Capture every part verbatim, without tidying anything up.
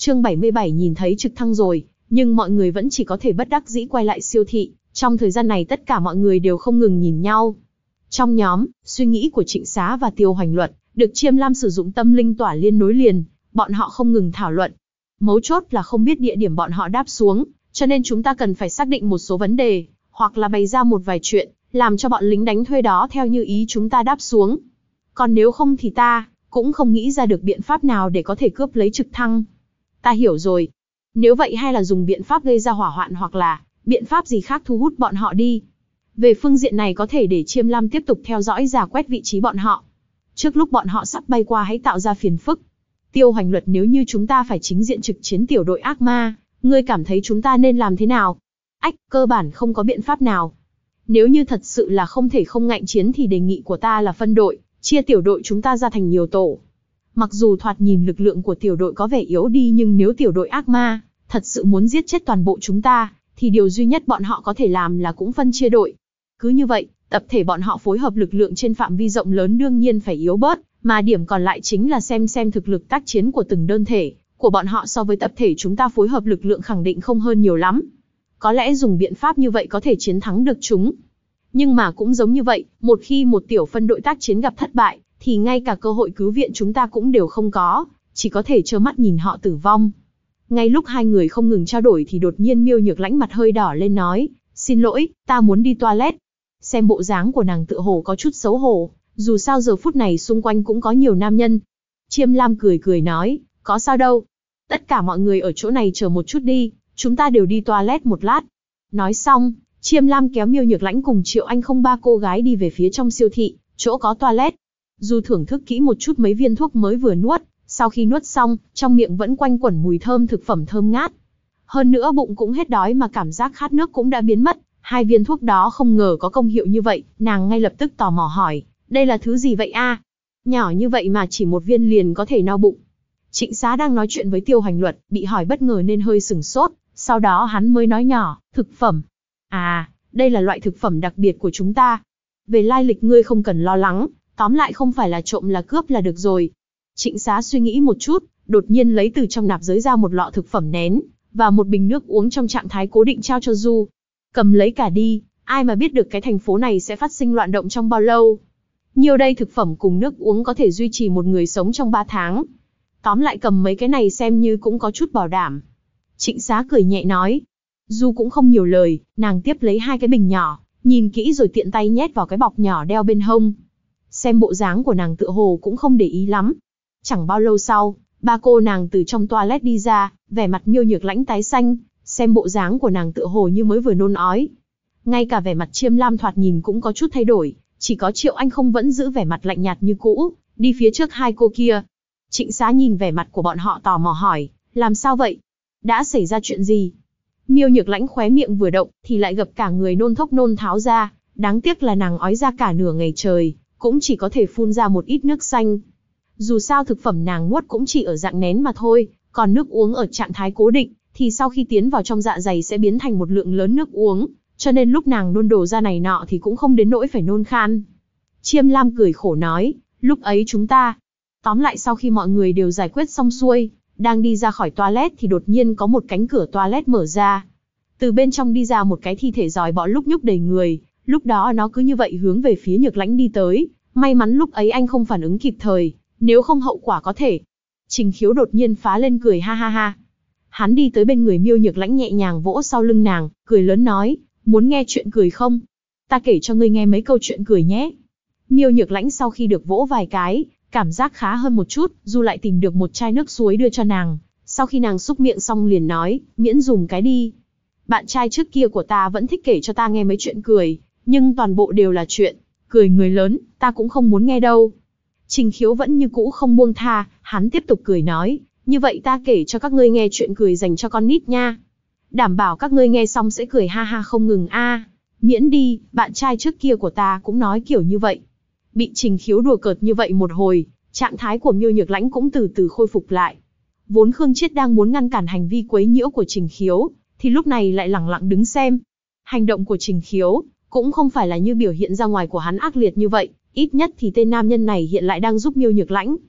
Chương bảy mươi bảy nhìn thấy trực thăng rồi, nhưng mọi người vẫn chỉ có thể bất đắc dĩ quay lại siêu thị. Trong thời gian này tất cả mọi người đều không ngừng nhìn nhau. Trong nhóm, suy nghĩ của Trịnh Xá và Tiêu Hoành Luật được Chiêm Lam sử dụng tâm linh tỏa liên nối liền, bọn họ không ngừng thảo luận. Mấu chốt là không biết địa điểm bọn họ đáp xuống, cho nên chúng ta cần phải xác định một số vấn đề, hoặc là bày ra một vài chuyện, làm cho bọn lính đánh thuê đó theo như ý chúng ta đáp xuống. Còn nếu không thì ta cũng không nghĩ ra được biện pháp nào để có thể cướp lấy trực thăng. Ta hiểu rồi. Nếu vậy hay là dùng biện pháp gây ra hỏa hoạn hoặc là biện pháp gì khác thu hút bọn họ đi. Về phương diện này có thể để Chiêm Lam tiếp tục theo dõi rà quét vị trí bọn họ. Trước lúc bọn họ sắp bay qua hãy tạo ra phiền phức. Tiêu Hoành Luật, nếu như chúng ta phải chính diện trực chiến tiểu đội ác ma, ngươi cảm thấy chúng ta nên làm thế nào? Ách, cơ bản không có biện pháp nào. Nếu như thật sự là không thể không ngạnh chiến thì đề nghị của ta là phân đội, chia tiểu đội chúng ta ra thành nhiều tổ. Mặc dù thoạt nhìn lực lượng của tiểu đội có vẻ yếu đi, nhưng nếu tiểu đội ác ma thật sự muốn giết chết toàn bộ chúng ta, thì điều duy nhất bọn họ có thể làm là cũng phân chia đội. Cứ như vậy, tập thể bọn họ phối hợp lực lượng trên phạm vi rộng lớn đương nhiên phải yếu bớt, mà điểm còn lại chính là xem xem thực lực tác chiến của từng đơn thể của bọn họ so với tập thể chúng ta phối hợp lực lượng khẳng định không hơn nhiều lắm. Có lẽ dùng biện pháp như vậy có thể chiến thắng được chúng. Nhưng mà cũng giống như vậy, một khi một tiểu phân đội tác chiến gặp thất bại, thì ngay cả cơ hội cứu viện chúng ta cũng đều không có, chỉ có thể trơ mắt nhìn họ tử vong. Ngay lúc hai người không ngừng trao đổi thì đột nhiên Miêu Nhược Lãnh mặt hơi đỏ lên nói, xin lỗi, ta muốn đi toilet. Xem bộ dáng của nàng tựa hồ có chút xấu hổ, dù sao giờ phút này xung quanh cũng có nhiều nam nhân. Chiêm Lam cười cười nói, có sao đâu. Tất cả mọi người ở chỗ này chờ một chút đi, chúng ta đều đi toilet một lát. Nói xong, Chiêm Lam kéo Miêu Nhược Lãnh cùng Triệu Anh không ba cô gái đi về phía trong siêu thị, chỗ có toilet. Du thưởng thức kỹ một chút mấy viên thuốc mới vừa nuốt, sau khi nuốt xong, trong miệng vẫn quanh quẩn mùi thơm thực phẩm thơm ngát. Hơn nữa bụng cũng hết đói mà cảm giác khát nước cũng đã biến mất. Hai viên thuốc đó không ngờ có công hiệu như vậy, nàng ngay lập tức tò mò hỏi, đây là thứ gì vậy a? Nhỏ như vậy mà chỉ một viên liền có thể no bụng. Trịnh Xá đang nói chuyện với Tiêu Hoành Luật, bị hỏi bất ngờ nên hơi sửng sốt, sau đó hắn mới nói nhỏ, thực phẩm. À, đây là loại thực phẩm đặc biệt của chúng ta. Về lai lịch ngươi không cần lo lắng, tóm lại không phải là trộm là cướp là được rồi. Trịnh Xá suy nghĩ một chút, đột nhiên lấy từ trong nạp giới ra một lọ thực phẩm nén, và một bình nước uống trong trạng thái cố định trao cho Du. Cầm lấy cả đi, ai mà biết được cái thành phố này sẽ phát sinh loạn động trong bao lâu. Nhiều đây thực phẩm cùng nước uống có thể duy trì một người sống trong ba tháng. Tóm lại cầm mấy cái này xem như cũng có chút bảo đảm. Trịnh Xá cười nhẹ nói. Du cũng không nhiều lời, nàng tiếp lấy hai cái bình nhỏ, nhìn kỹ rồi tiện tay nhét vào cái bọc nhỏ đeo bên hông. Xem bộ dáng của nàng tựa hồ cũng không để ý lắm. Chẳng bao lâu sau, ba cô nàng từ trong toilet đi ra, vẻ mặt Miêu Nhược Lãnh tái xanh, xem bộ dáng của nàng tựa hồ như mới vừa nôn ói. Ngay cả vẻ mặt Chiêm Lam thoạt nhìn cũng có chút thay đổi, chỉ có Triệu Anh không vẫn giữ vẻ mặt lạnh nhạt như cũ, đi phía trước hai cô kia. Trịnh Xá nhìn vẻ mặt của bọn họ tò mò hỏi, làm sao vậy? Đã xảy ra chuyện gì? Miêu Nhược Lãnh khóe miệng vừa động, thì lại gặp cả người nôn thốc nôn tháo ra, đáng tiếc là nàng ói ra cả nửa ngày trời, cũng chỉ có thể phun ra một ít nước xanh. Dù sao thực phẩm nàng nuốt cũng chỉ ở dạng nén mà thôi, còn nước uống ở trạng thái cố định, thì sau khi tiến vào trong dạ dày sẽ biến thành một lượng lớn nước uống, cho nên lúc nàng nôn đổ ra này nọ thì cũng không đến nỗi phải nôn khan. Chiêm Lam cười khổ nói, lúc ấy chúng ta... Tóm lại sau khi mọi người đều giải quyết xong xuôi, đang đi ra khỏi toilet thì đột nhiên có một cánh cửa toilet mở ra. Từ bên trong đi ra một cái thi thể giòi bọ lúc nhúc đầy người, lúc đó nó cứ như vậy hướng về phía Nhược Lãnh đi tới, may mắn lúc ấy anh không phản ứng kịp thời, nếu không hậu quả có thể. Trình Khiếu đột nhiên phá lên cười ha ha ha. Hắn đi tới bên người Miêu Nhược Lãnh nhẹ nhàng vỗ sau lưng nàng, cười lớn nói, muốn nghe chuyện cười không? Ta kể cho ngươi nghe mấy câu chuyện cười nhé. Miêu Nhược Lãnh sau khi được vỗ vài cái, cảm giác khá hơn một chút, Du lại tìm được một chai nước suối đưa cho nàng. Sau khi nàng xúc miệng xong liền nói, miễn dùng cái đi. Bạn trai trước kia của ta vẫn thích kể cho ta nghe mấy chuyện cười, nhưng toàn bộ đều là chuyện cười người lớn, ta cũng không muốn nghe đâu. Trình Khiếu vẫn như cũ không buông tha, hắn tiếp tục cười nói, như vậy ta kể cho các ngươi nghe chuyện cười dành cho con nít nha. Đảm bảo các ngươi nghe xong sẽ cười ha ha không ngừng a. À. Miễn đi, bạn trai trước kia của ta cũng nói kiểu như vậy. Bị Trình Khiếu đùa cợt như vậy một hồi, trạng thái của Miêu Nhược Lãnh cũng từ từ khôi phục lại. Vốn Khương Chiết đang muốn ngăn cản hành vi quấy nhiễu của Trình Khiếu, thì lúc này lại lẳng lặng đứng xem. Hành động của Trình Khiếu cũng không phải là như biểu hiện ra ngoài của hắn ác liệt như vậy, ít nhất thì tên nam nhân này hiện lại đang giúp Miêu Nhược Lãnh.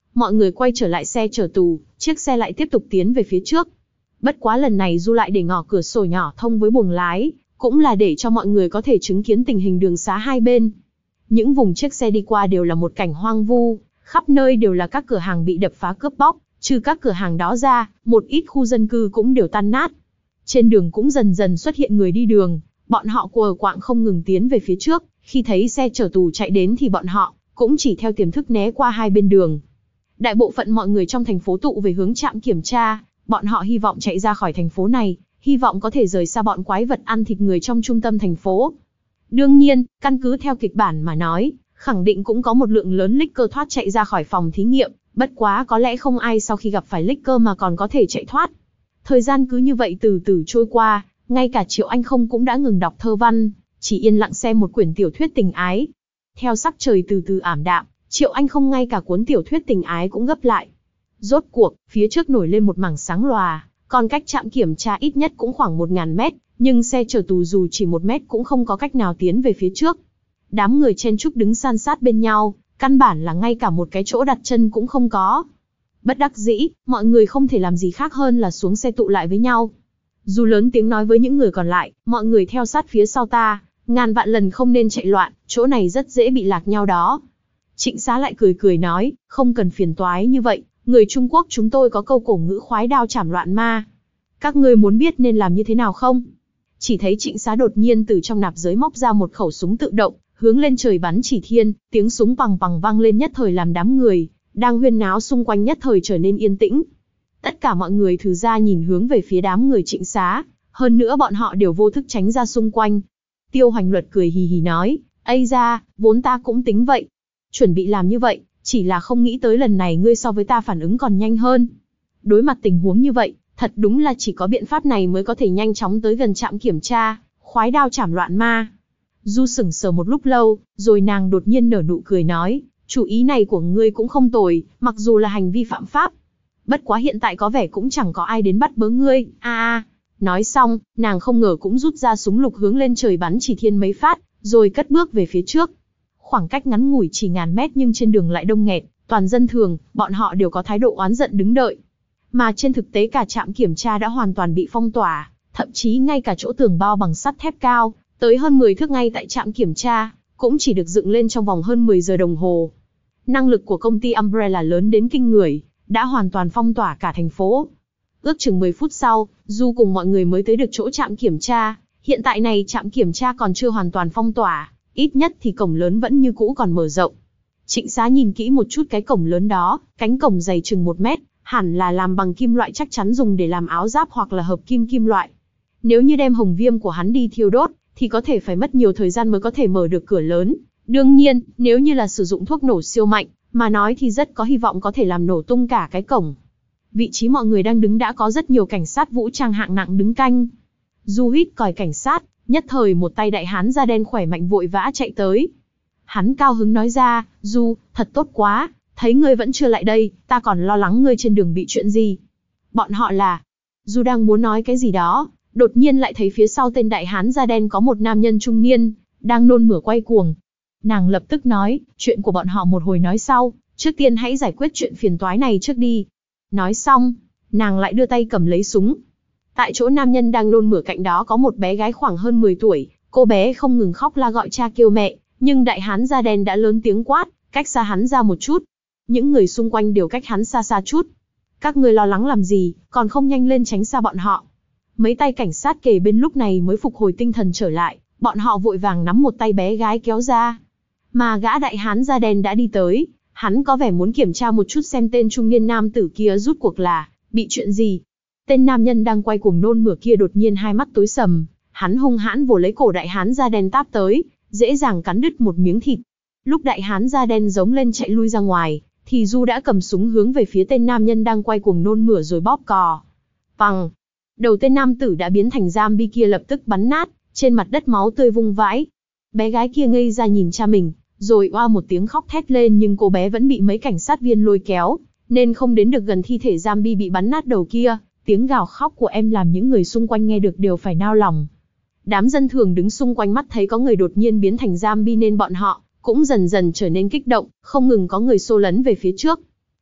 mọi người quay trở lại xe chở tù, chiếc xe lại tiếp tục tiến về phía trước. Bất quá lần này Du lại để ngỏ cửa sổ nhỏ thông với buồng lái, cũng là để cho mọi người có thể chứng kiến tình hình đường xá hai bên. Những vùng chiếc xe đi qua đều là một cảnh hoang vu, khắp nơi đều là các cửa hàng bị đập phá cướp bóc, trừ các cửa hàng đó ra, một ít khu dân cư cũng đều tan nát. Trên đường cũng dần dần xuất hiện người đi đường, bọn họ quờ quạng không ngừng tiến về phía trước, khi thấy xe chở tù chạy đến thì bọn họ cũng chỉ theo tiềm thức né qua hai bên đường. Đại bộ phận mọi người trong thành phố tụ về hướng trạm kiểm tra, bọn họ hy vọng chạy ra khỏi thành phố này, hy vọng có thể rời xa bọn quái vật ăn thịt người trong trung tâm thành phố. Đương nhiên, căn cứ theo kịch bản mà nói, khẳng định cũng có một lượng lớn Licker thoát chạy ra khỏi phòng thí nghiệm, bất quá có lẽ không ai sau khi gặp phải Licker mà còn có thể chạy thoát. Thời gian cứ như vậy từ từ trôi qua, ngay cả Triệu Anh Không cũng đã ngừng đọc thơ văn, chỉ yên lặng xem một quyển tiểu thuyết tình ái. Theo sắc trời từ từ ảm đạm, Triệu Anh Không ngay cả cuốn tiểu thuyết tình ái cũng gấp lại. Rốt cuộc, phía trước nổi lên một mảng sáng lòa, còn cách trạm kiểm tra ít nhất cũng khoảng một nghìn mét, nhưng xe chở tù dù chỉ một mét cũng không có cách nào tiến về phía trước. Đám người chen chúc đứng san sát bên nhau, căn bản là ngay cả một cái chỗ đặt chân cũng không có. Bất đắc dĩ, mọi người không thể làm gì khác hơn là xuống xe tụ lại với nhau. Dù lớn tiếng nói với những người còn lại, mọi người theo sát phía sau ta, ngàn vạn lần không nên chạy loạn, chỗ này rất dễ bị lạc nhau đó. Trịnh Xá lại cười cười nói, không cần phiền toái như vậy, người Trung Quốc chúng tôi có câu cổ ngữ khoái đao chảm loạn ma. Các ngươi muốn biết nên làm như thế nào không? Chỉ thấy Trịnh Xá đột nhiên từ trong nạp giới móc ra một khẩu súng tự động, hướng lên trời bắn chỉ thiên, tiếng súng pằng pằng vang lên nhất thời làm đám người đang huyên náo xung quanh nhất thời trở nên yên tĩnh. Tất cả mọi người thử ra nhìn hướng về phía đám người Trịnh Xá, hơn nữa bọn họ đều vô thức tránh ra xung quanh. Tiêu Hoành Luật cười hì hì nói, ây da, vốn ta cũng tính vậy. Chuẩn bị làm như vậy, chỉ là không nghĩ tới lần này ngươi so với ta phản ứng còn nhanh hơn. Đối mặt tình huống như vậy, thật đúng là chỉ có biện pháp này mới có thể nhanh chóng tới gần trạm kiểm tra, khoái đao chảm loạn ma. Du sững sờ một lúc lâu, rồi nàng đột nhiên nở nụ cười nói, chủ ý này của ngươi cũng không tồi, mặc dù là hành vi phạm pháp. Bất quá hiện tại có vẻ cũng chẳng có ai đến bắt bớ ngươi, a a. Nói xong, nàng không ngờ cũng rút ra súng lục hướng lên trời bắn chỉ thiên mấy phát, rồi cất bước về phía trước. Khoảng cách ngắn ngủi chỉ ngàn mét nhưng trên đường lại đông nghẹt, toàn dân thường, bọn họ đều có thái độ oán giận đứng đợi. Mà trên thực tế cả trạm kiểm tra đã hoàn toàn bị phong tỏa, thậm chí ngay cả chỗ tường bao bằng sắt thép cao, tới hơn mười thước ngay tại trạm kiểm tra, cũng chỉ được dựng lên trong vòng hơn mười giờ đồng hồ. Năng lực của công ty Umbrella lớn đến kinh người, đã hoàn toàn phong tỏa cả thành phố. Ước chừng mười phút sau, Du cùng mọi người mới tới được chỗ trạm kiểm tra, hiện tại này trạm kiểm tra còn chưa hoàn toàn phong tỏa, ít nhất thì cổng lớn vẫn như cũ còn mở rộng. Trịnh Xá nhìn kỹ một chút cái cổng lớn đó, cánh cổng dày chừng một mét, hẳn là làm bằng kim loại chắc chắn dùng để làm áo giáp hoặc là hợp kim kim loại. Nếu như đem hồng viêm của hắn đi thiêu đốt, thì có thể phải mất nhiều thời gian mới có thể mở được cửa lớn. Đương nhiên, nếu như là sử dụng thuốc nổ siêu mạnh, mà nói thì rất có hy vọng có thể làm nổ tung cả cái cổng. Vị trí mọi người đang đứng đã có rất nhiều cảnh sát vũ trang hạng nặng đứng canh. Du hít còi cảnh sát, nhất thời một tay đại hán da đen khỏe mạnh vội vã chạy tới. Hắn cao hứng nói ra, Du, thật tốt quá, thấy ngươi vẫn chưa lại đây, ta còn lo lắng ngươi trên đường bị chuyện gì. Bọn họ là... Du đang muốn nói cái gì đó, đột nhiên lại thấy phía sau tên đại hán da đen có một nam nhân trung niên, đang nôn mửa quay cuồng. Nàng lập tức nói, chuyện của bọn họ một hồi nói sau, trước tiên hãy giải quyết chuyện phiền toái này trước đi. Nói xong, nàng lại đưa tay cầm lấy súng. Tại chỗ nam nhân đang nôn mửa cạnh đó có một bé gái khoảng hơn mười tuổi, cô bé không ngừng khóc la gọi cha kêu mẹ, nhưng đại hán da đen đã lớn tiếng quát, cách xa hắn ra một chút. Những người xung quanh đều cách hắn xa xa chút. Các người lo lắng làm gì, còn không nhanh lên tránh xa bọn họ. Mấy tay cảnh sát kề bên lúc này mới phục hồi tinh thần trở lại, bọn họ vội vàng nắm một tay bé gái kéo ra. Mà gã đại hán da đen đã đi tới, hắn có vẻ muốn kiểm tra một chút xem tên trung niên nam tử kia rút cuộc là bị chuyện gì. Tên nam nhân đang quay cuồng nôn mửa kia đột nhiên hai mắt tối sầm, hắn hung hãn vồ lấy cổ đại hán da đen táp tới, dễ dàng cắn đứt một miếng thịt. Lúc đại hán da đen giống lên chạy lui ra ngoài, thì Du đã cầm súng hướng về phía tên nam nhân đang quay cuồng nôn mửa rồi bóp cò. Pằng! Đầu tên nam tử đã biến thành zombie kia lập tức bắn nát, trên mặt đất máu tươi vung vãi. Bé gái kia ngây ra nhìn cha mình, rồi oa một tiếng khóc thét lên nhưng cô bé vẫn bị mấy cảnh sát viên lôi kéo, nên không đến được gần thi thể zombie bị bắn nát đầu kia. Tiếng gào khóc của em làm những người xung quanh nghe được đều phải nao lòng. Đám dân thường đứng xung quanh mắt thấy có người đột nhiên biến thành zombie nên bọn họ cũng dần dần trở nên kích động, không ngừng có người xô lấn về phía trước.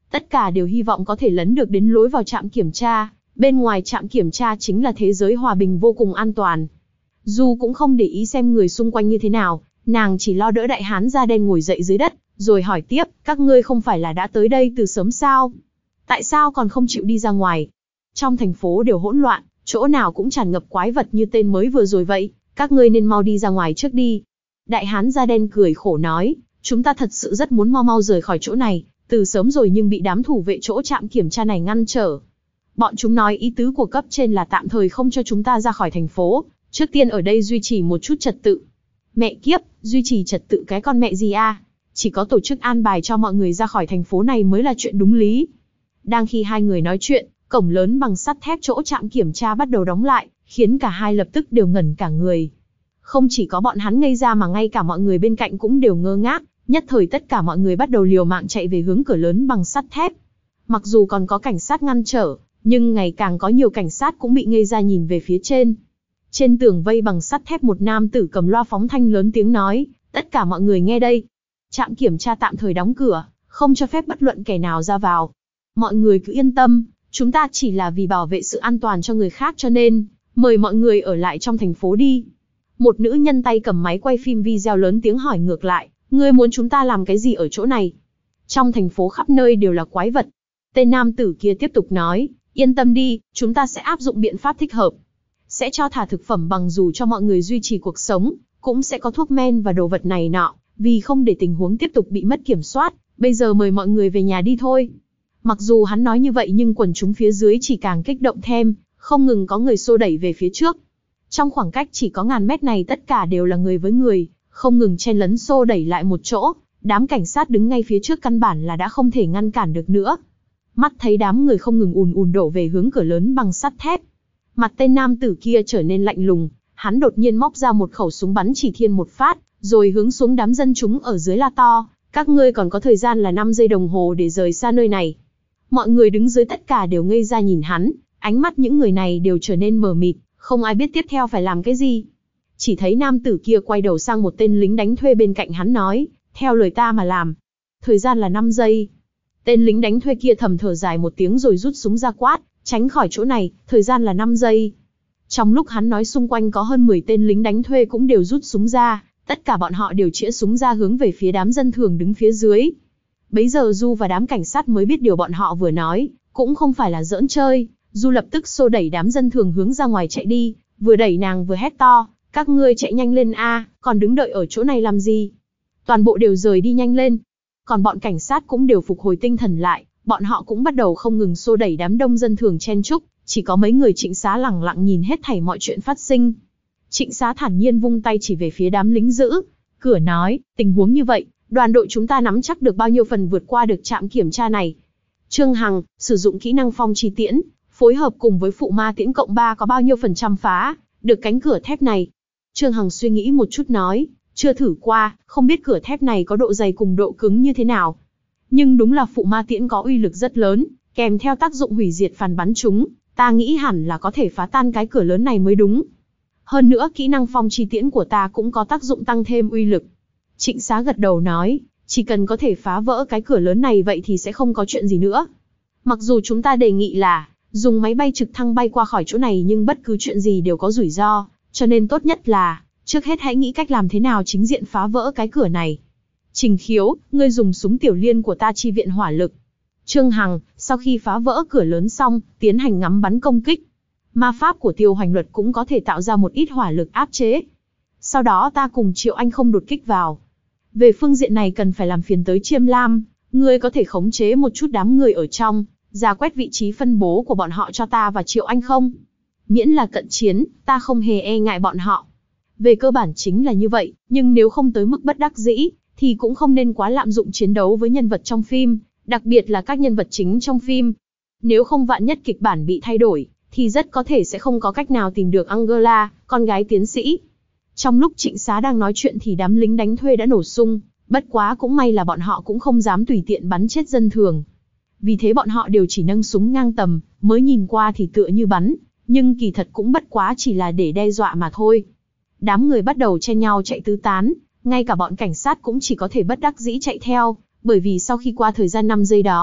Tất cả đều hy vọng có thể lấn được đến lối vào trạm kiểm tra. Bên ngoài trạm kiểm tra chính là thế giới hòa bình vô cùng an toàn. Du cũng không để ý xem người xung quanh như thế nào, nàng chỉ lo đỡ đại hán da đen ngồi dậy dưới đất, rồi hỏi tiếp, các ngươi không phải là đã tới đây từ sớm sao? Tại sao còn không chịu đi ra ngoài? Trong thành phố đều hỗn loạn, chỗ nào cũng tràn ngập quái vật như tên mới vừa rồi vậy, các ngươi nên mau đi ra ngoài trước đi. Đại hán da đen cười khổ nói, chúng ta thật sự rất muốn mau mau rời khỏi chỗ này, từ sớm rồi nhưng bị đám thủ vệ chỗ trạm kiểm tra này ngăn trở. Bọn chúng nói ý tứ của cấp trên là tạm thời không cho chúng ta ra khỏi thành phố, trước tiên ở đây duy trì một chút trật tự. Mẹ kiếp, duy trì trật tự cái con mẹ gì a? Chỉ có tổ chức an bài cho mọi người ra khỏi thành phố này mới là chuyện đúng lý. Đang khi hai người nói chuyện, cổng lớn bằng sắt thép chỗ trạm kiểm tra bắt đầu đóng lại, khiến cả hai lập tức đều ngẩn cả người. Không chỉ có bọn hắn ngây ra mà ngay cả mọi người bên cạnh cũng đều ngơ ngác, nhất thời tất cả mọi người bắt đầu liều mạng chạy về hướng cửa lớn bằng sắt thép. Mặc dù còn có cảnh sát ngăn trở, nhưng ngày càng có nhiều cảnh sát cũng bị ngây ra nhìn về phía trên. Trên tường vây bằng sắt thép một nam tử cầm loa phóng thanh lớn tiếng nói, tất cả mọi người nghe đây. Trạm kiểm tra tạm thời đóng cửa, không cho phép bất luận kẻ nào ra vào. Mọi người cứ yên tâm, chúng ta chỉ là vì bảo vệ sự an toàn cho người khác cho nên, mời mọi người ở lại trong thành phố đi. Một nữ nhân tay cầm máy quay phim video lớn tiếng hỏi ngược lại, ngươi muốn chúng ta làm cái gì ở chỗ này? Trong thành phố khắp nơi đều là quái vật. Tên nam tử kia tiếp tục nói, yên tâm đi, chúng ta sẽ áp dụng biện pháp thích hợp. Sẽ cho thả thực phẩm bằng dù cho mọi người duy trì cuộc sống, cũng sẽ có thuốc men và đồ vật này nọ, vì không để tình huống tiếp tục bị mất kiểm soát, bây giờ mời mọi người về nhà đi thôi. Mặc dù hắn nói như vậy nhưng quần chúng phía dưới chỉ càng kích động thêm, không ngừng có người xô đẩy về phía trước. Trong khoảng cách chỉ có ngàn mét này tất cả đều là người với người, không ngừng chen lấn xô đẩy lại một chỗ, đám cảnh sát đứng ngay phía trước căn bản là đã không thể ngăn cản được nữa. Mắt thấy đám người không ngừng ùn ùn đổ về hướng cửa lớn bằng sắt thép. Mặt tên nam tử kia trở nên lạnh lùng, hắn đột nhiên móc ra một khẩu súng bắn chỉ thiên một phát, rồi hướng xuống đám dân chúng ở dưới la to, các ngươi còn có thời gian là năm giây đồng hồ để rời xa nơi này. Mọi người đứng dưới tất cả đều ngây ra nhìn hắn, ánh mắt những người này đều trở nên mờ mịt, không ai biết tiếp theo phải làm cái gì. Chỉ thấy nam tử kia quay đầu sang một tên lính đánh thuê bên cạnh hắn nói, theo lời ta mà làm. Thời gian là năm giây. Tên lính đánh thuê kia thầm thở dài một tiếng rồi rút súng ra quát, tránh khỏi chỗ này, thời gian là năm giây. Trong lúc hắn nói xung quanh có hơn mười tên lính đánh thuê cũng đều rút súng ra, tất cả bọn họ đều chĩa súng ra hướng về phía đám dân thường đứng phía dưới. Bấy giờ Du và đám cảnh sát mới biết điều bọn họ vừa nói, cũng không phải là giỡn chơi. Du lập tức xô đẩy đám dân thường hướng ra ngoài chạy đi, vừa đẩy nàng vừa hét to, các ngươi chạy nhanh lên a, còn đứng đợi ở chỗ này làm gì? Toàn bộ đều rời đi nhanh lên. Còn bọn cảnh sát cũng đều phục hồi tinh thần lại, bọn họ cũng bắt đầu không ngừng xô đẩy đám đông dân thường chen chúc, chỉ có mấy người Trịnh Xá lẳng lặng nhìn hết thảy mọi chuyện phát sinh. Trịnh Xá thản nhiên vung tay chỉ về phía đám lính giữ cửa nói, tình huống như vậy, đoàn đội chúng ta nắm chắc được bao nhiêu phần vượt qua được trạm kiểm tra này. Trương Hằng, sử dụng kỹ năng phong chi tiễn, phối hợp cùng với phụ ma tiễn cộng ba có bao nhiêu phần trăm phá được cánh cửa thép này. Trương Hằng suy nghĩ một chút nói, chưa thử qua, không biết cửa thép này có độ dày cùng độ cứng như thế nào. Nhưng đúng là phụ ma tiễn có uy lực rất lớn, kèm theo tác dụng hủy diệt phản bắn chúng, ta nghĩ hẳn là có thể phá tan cái cửa lớn này mới đúng. Hơn nữa kỹ năng phong chi tiễn của ta cũng có tác dụng tăng thêm uy lực. Trịnh Xá gật đầu nói, chỉ cần có thể phá vỡ cái cửa lớn này vậy thì sẽ không có chuyện gì nữa. Mặc dù chúng ta đề nghị là dùng máy bay trực thăng bay qua khỏi chỗ này nhưng bất cứ chuyện gì đều có rủi ro, cho nên tốt nhất là, trước hết hãy nghĩ cách làm thế nào chính diện phá vỡ cái cửa này. Trình Khiếu, ngươi dùng súng tiểu liên của ta chi viện hỏa lực. Trương Hằng, sau khi phá vỡ cửa lớn xong, tiến hành ngắm bắn công kích. Ma pháp của Tiêu Hoành Luật cũng có thể tạo ra một ít hỏa lực áp chế. Sau đó ta cùng Triệu Anh không đột kích vào. Về phương diện này cần phải làm phiền tới Chiêm Lam, ngươi có thể khống chế một chút đám người ở trong, ra quét vị trí phân bố của bọn họ cho ta và Triệu Anh không? Miễn là cận chiến, ta không hề e ngại bọn họ. Về cơ bản chính là như vậy, nhưng nếu không tới mức bất đắc dĩ, thì cũng không nên quá lạm dụng chiến đấu với nhân vật trong phim, đặc biệt là các nhân vật chính trong phim. Nếu không vạn nhất kịch bản bị thay đổi, thì rất có thể sẽ không có cách nào tìm được Angela, con gái tiến sĩ. Trong lúc Trịnh Xá đang nói chuyện thì đám lính đánh thuê đã nổ sung, bất quá cũng may là bọn họ cũng không dám tùy tiện bắn chết dân thường. Vì thế bọn họ đều chỉ nâng súng ngang tầm, mới nhìn qua thì tựa như bắn, nhưng kỳ thật cũng bất quá chỉ là để đe dọa mà thôi. Đám người bắt đầu chen nhau chạy tứ tán, ngay cả bọn cảnh sát cũng chỉ có thể bất đắc dĩ chạy theo, bởi vì sau khi qua thời gian năm giây đó,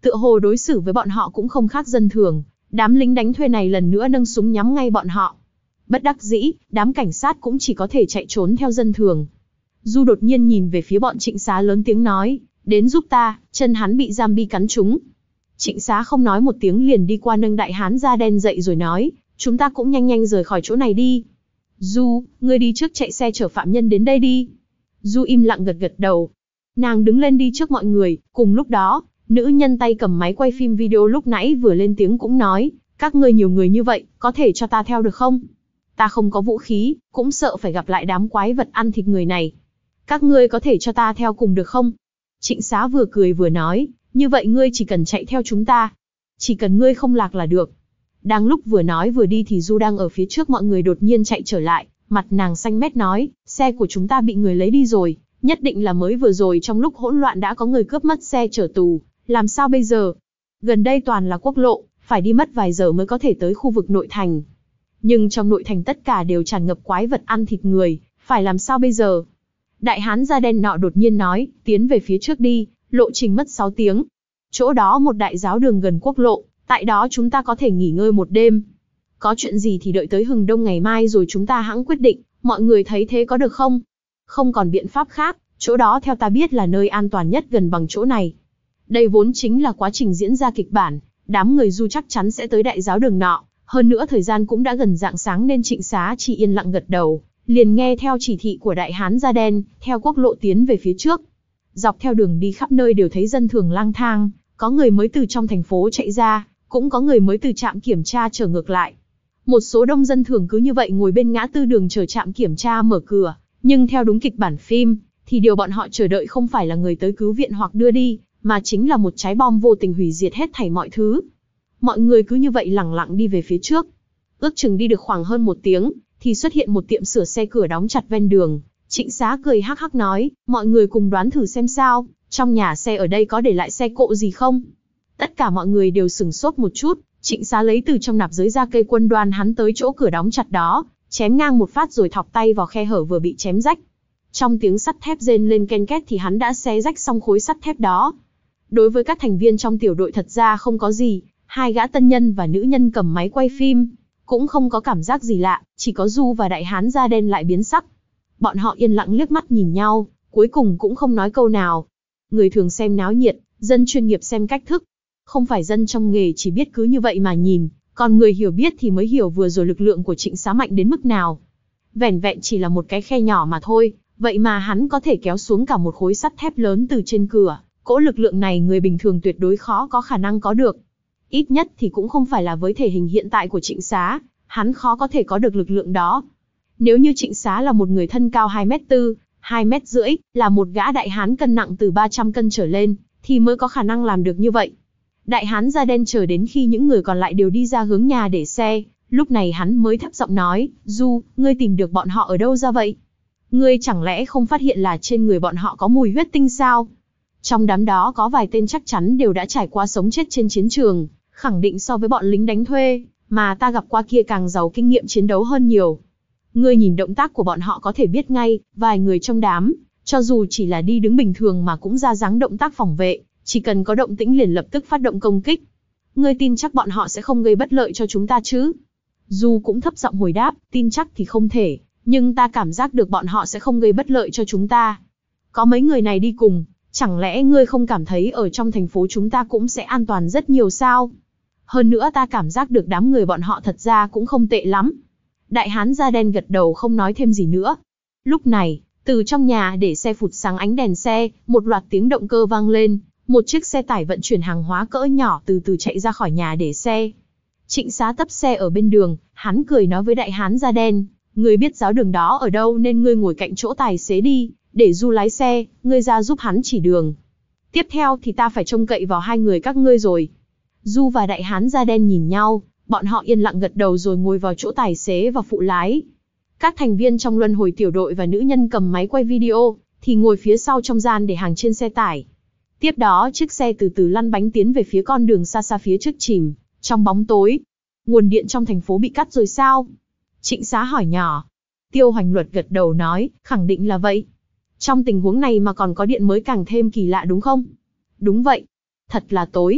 tựa hồ đối xử với bọn họ cũng không khác dân thường. Đám lính đánh thuê này lần nữa nâng súng nhắm ngay bọn họ. Bất đắc dĩ, đám cảnh sát cũng chỉ có thể chạy trốn theo dân thường. Du đột nhiên nhìn về phía bọn Trịnh Xá lớn tiếng nói, đến giúp ta, chân hắn bị giam bi cắn trúng. Trịnh Xá không nói một tiếng liền đi qua nâng đại hán da đen dậy rồi nói, chúng ta cũng nhanh nhanh rời khỏi chỗ này đi. Du, ngươi đi trước chạy xe chở phạm nhân đến đây đi. Du im lặng gật gật đầu. Nàng đứng lên đi trước mọi người, cùng lúc đó, nữ nhân tay cầm máy quay phim video lúc nãy vừa lên tiếng cũng nói, các ngươi nhiều người như vậy, có thể cho ta theo được không? Ta không có vũ khí, cũng sợ phải gặp lại đám quái vật ăn thịt người này. Các ngươi có thể cho ta theo cùng được không? Trịnh Xá vừa cười vừa nói, như vậy ngươi chỉ cần chạy theo chúng ta. Chỉ cần ngươi không lạc là được. Đang lúc vừa nói vừa đi thì Du đang ở phía trước mọi người đột nhiên chạy trở lại, mặt nàng xanh mét nói, xe của chúng ta bị người lấy đi rồi, nhất định là mới vừa rồi trong lúc hỗn loạn đã có người cướp mất xe chở tù, làm sao bây giờ? Gần đây toàn là quốc lộ, phải đi mất vài giờ mới có thể tới khu vực nội thành. Nhưng trong nội thành tất cả đều tràn ngập quái vật ăn thịt người, phải làm sao bây giờ? Đại hán da đen nọ đột nhiên nói, tiến về phía trước đi, lộ trình mất sáu tiếng. Chỗ đó một đại giáo đường gần quốc lộ, tại đó chúng ta có thể nghỉ ngơi một đêm. Có chuyện gì thì đợi tới hừng đông ngày mai rồi chúng ta hẵng quyết định, mọi người thấy thế có được không? Không còn biện pháp khác, chỗ đó theo ta biết là nơi an toàn nhất gần bằng chỗ này. Đây vốn chính là quá trình diễn ra kịch bản, đám người Du chắc chắn sẽ tới đại giáo đường nọ, hơn nữa thời gian cũng đã gần rạng sáng nên Trịnh Xá chỉ yên lặng gật đầu, liền nghe theo chỉ thị của đại hán da đen, theo quốc lộ tiến về phía trước. Dọc theo đường đi khắp nơi đều thấy dân thường lang thang, có người mới từ trong thành phố chạy ra, cũng có người mới từ trạm kiểm tra trở ngược lại. Một số đông dân thường cứ như vậy ngồi bên ngã tư đường chờ trạm kiểm tra mở cửa, nhưng theo đúng kịch bản phim, thì điều bọn họ chờ đợi không phải là người tới cứu viện hoặc đưa đi, mà chính là một trái bom vô tình hủy diệt hết thảy mọi thứ. Mọi người cứ như vậy lẳng lặng đi về phía trước. Ước chừng đi được khoảng hơn một tiếng, thì xuất hiện một tiệm sửa xe cửa đóng chặt ven đường. Trịnh Xá cười hắc hắc nói, mọi người cùng đoán thử xem sao, trong nhà xe ở đây có để lại xe cộ gì không? Tất cả mọi người đều sửng sốt một chút, Trịnh Xá lấy từ trong nạp giới ra cây quân đoan hắn tới chỗ cửa đóng chặt đó, chém ngang một phát rồi thọc tay vào khe hở vừa bị chém rách. Trong tiếng sắt thép rên lên ken két thì hắn đã xé rách xong khối sắt thép đó. Đối với các thành viên trong tiểu đội thật ra không có gì, hai gã tân nhân và nữ nhân cầm máy quay phim, cũng không có cảm giác gì lạ, chỉ có Du và đại hán da đen lại biến sắc. Bọn họ yên lặng liếc mắt nhìn nhau, cuối cùng cũng không nói câu nào. Người thường xem náo nhiệt, dân chuyên nghiệp xem cách thức. Không phải dân trong nghề chỉ biết cứ như vậy mà nhìn, còn người hiểu biết thì mới hiểu vừa rồi lực lượng của Trịnh Xá mạnh đến mức nào. Vẻn vẹn chỉ là một cái khe nhỏ mà thôi, vậy mà hắn có thể kéo xuống cả một khối sắt thép lớn từ trên cửa. Cỗ lực lượng này người bình thường tuyệt đối khó có khả năng có được. Ít nhất thì cũng không phải là với thể hình hiện tại của Trịnh Xá, hắn khó có thể có được lực lượng đó. Nếu như Trịnh Xá là một người thân cao hai mét tư, hai mét rưỡi, là một gã đại hán cân nặng từ ba trăm cân trở lên, thì mới có khả năng làm được như vậy. Đại hán da đen chờ đến khi những người còn lại đều đi ra hướng nhà để xe, lúc này hắn mới thấp giọng nói, Du, ngươi tìm được bọn họ ở đâu ra vậy? Ngươi chẳng lẽ không phát hiện là trên người bọn họ có mùi huyết tinh sao? Trong đám đó có vài tên chắc chắn đều đã trải qua sống chết trên chiến trường, khẳng định so với bọn lính đánh thuê, mà ta gặp qua kia càng giàu kinh nghiệm chiến đấu hơn nhiều. Ngươi nhìn động tác của bọn họ có thể biết ngay, vài người trong đám, cho dù chỉ là đi đứng bình thường mà cũng ra dáng động tác phòng vệ, chỉ cần có động tĩnh liền lập tức phát động công kích. Ngươi tin chắc bọn họ sẽ không gây bất lợi cho chúng ta chứ? Du cũng thấp giọng hồi đáp, tin chắc thì không thể, nhưng ta cảm giác được bọn họ sẽ không gây bất lợi cho chúng ta. Có mấy người này đi cùng, chẳng lẽ ngươi không cảm thấy ở trong thành phố chúng ta cũng sẽ an toàn rất nhiều sao? Hơn nữa ta cảm giác được đám người bọn họ thật ra cũng không tệ lắm. Đại hán da đen gật đầu không nói thêm gì nữa. Lúc này, từ trong nhà để xe phụt sáng ánh đèn xe, một loạt tiếng động cơ vang lên, một chiếc xe tải vận chuyển hàng hóa cỡ nhỏ từ từ chạy ra khỏi nhà để xe. Trịnh Xá tấp xe ở bên đường, hắn cười nói với đại hán da đen, ngươi biết giáo đường đó ở đâu nên ngươi ngồi cạnh chỗ tài xế đi, để Du lái xe, ngươi ra giúp hắn chỉ đường. Tiếp theo thì ta phải trông cậy vào hai người các ngươi rồi. Du và đại hán da đen nhìn nhau, bọn họ yên lặng gật đầu rồi ngồi vào chỗ tài xế và phụ lái. Các thành viên trong luân hồi tiểu đội và nữ nhân cầm máy quay video, thì ngồi phía sau trong gian để hàng trên xe tải. Tiếp đó chiếc xe từ từ lăn bánh tiến về phía con đường xa xa phía trước chìm, trong bóng tối. Nguồn điện trong thành phố bị cắt rồi sao? Trịnh Xá hỏi nhỏ. Tiêu Hoành Luật gật đầu nói, khẳng định là vậy. Trong tình huống này mà còn có điện mới càng thêm kỳ lạ đúng không? Đúng vậy. Thật là tối.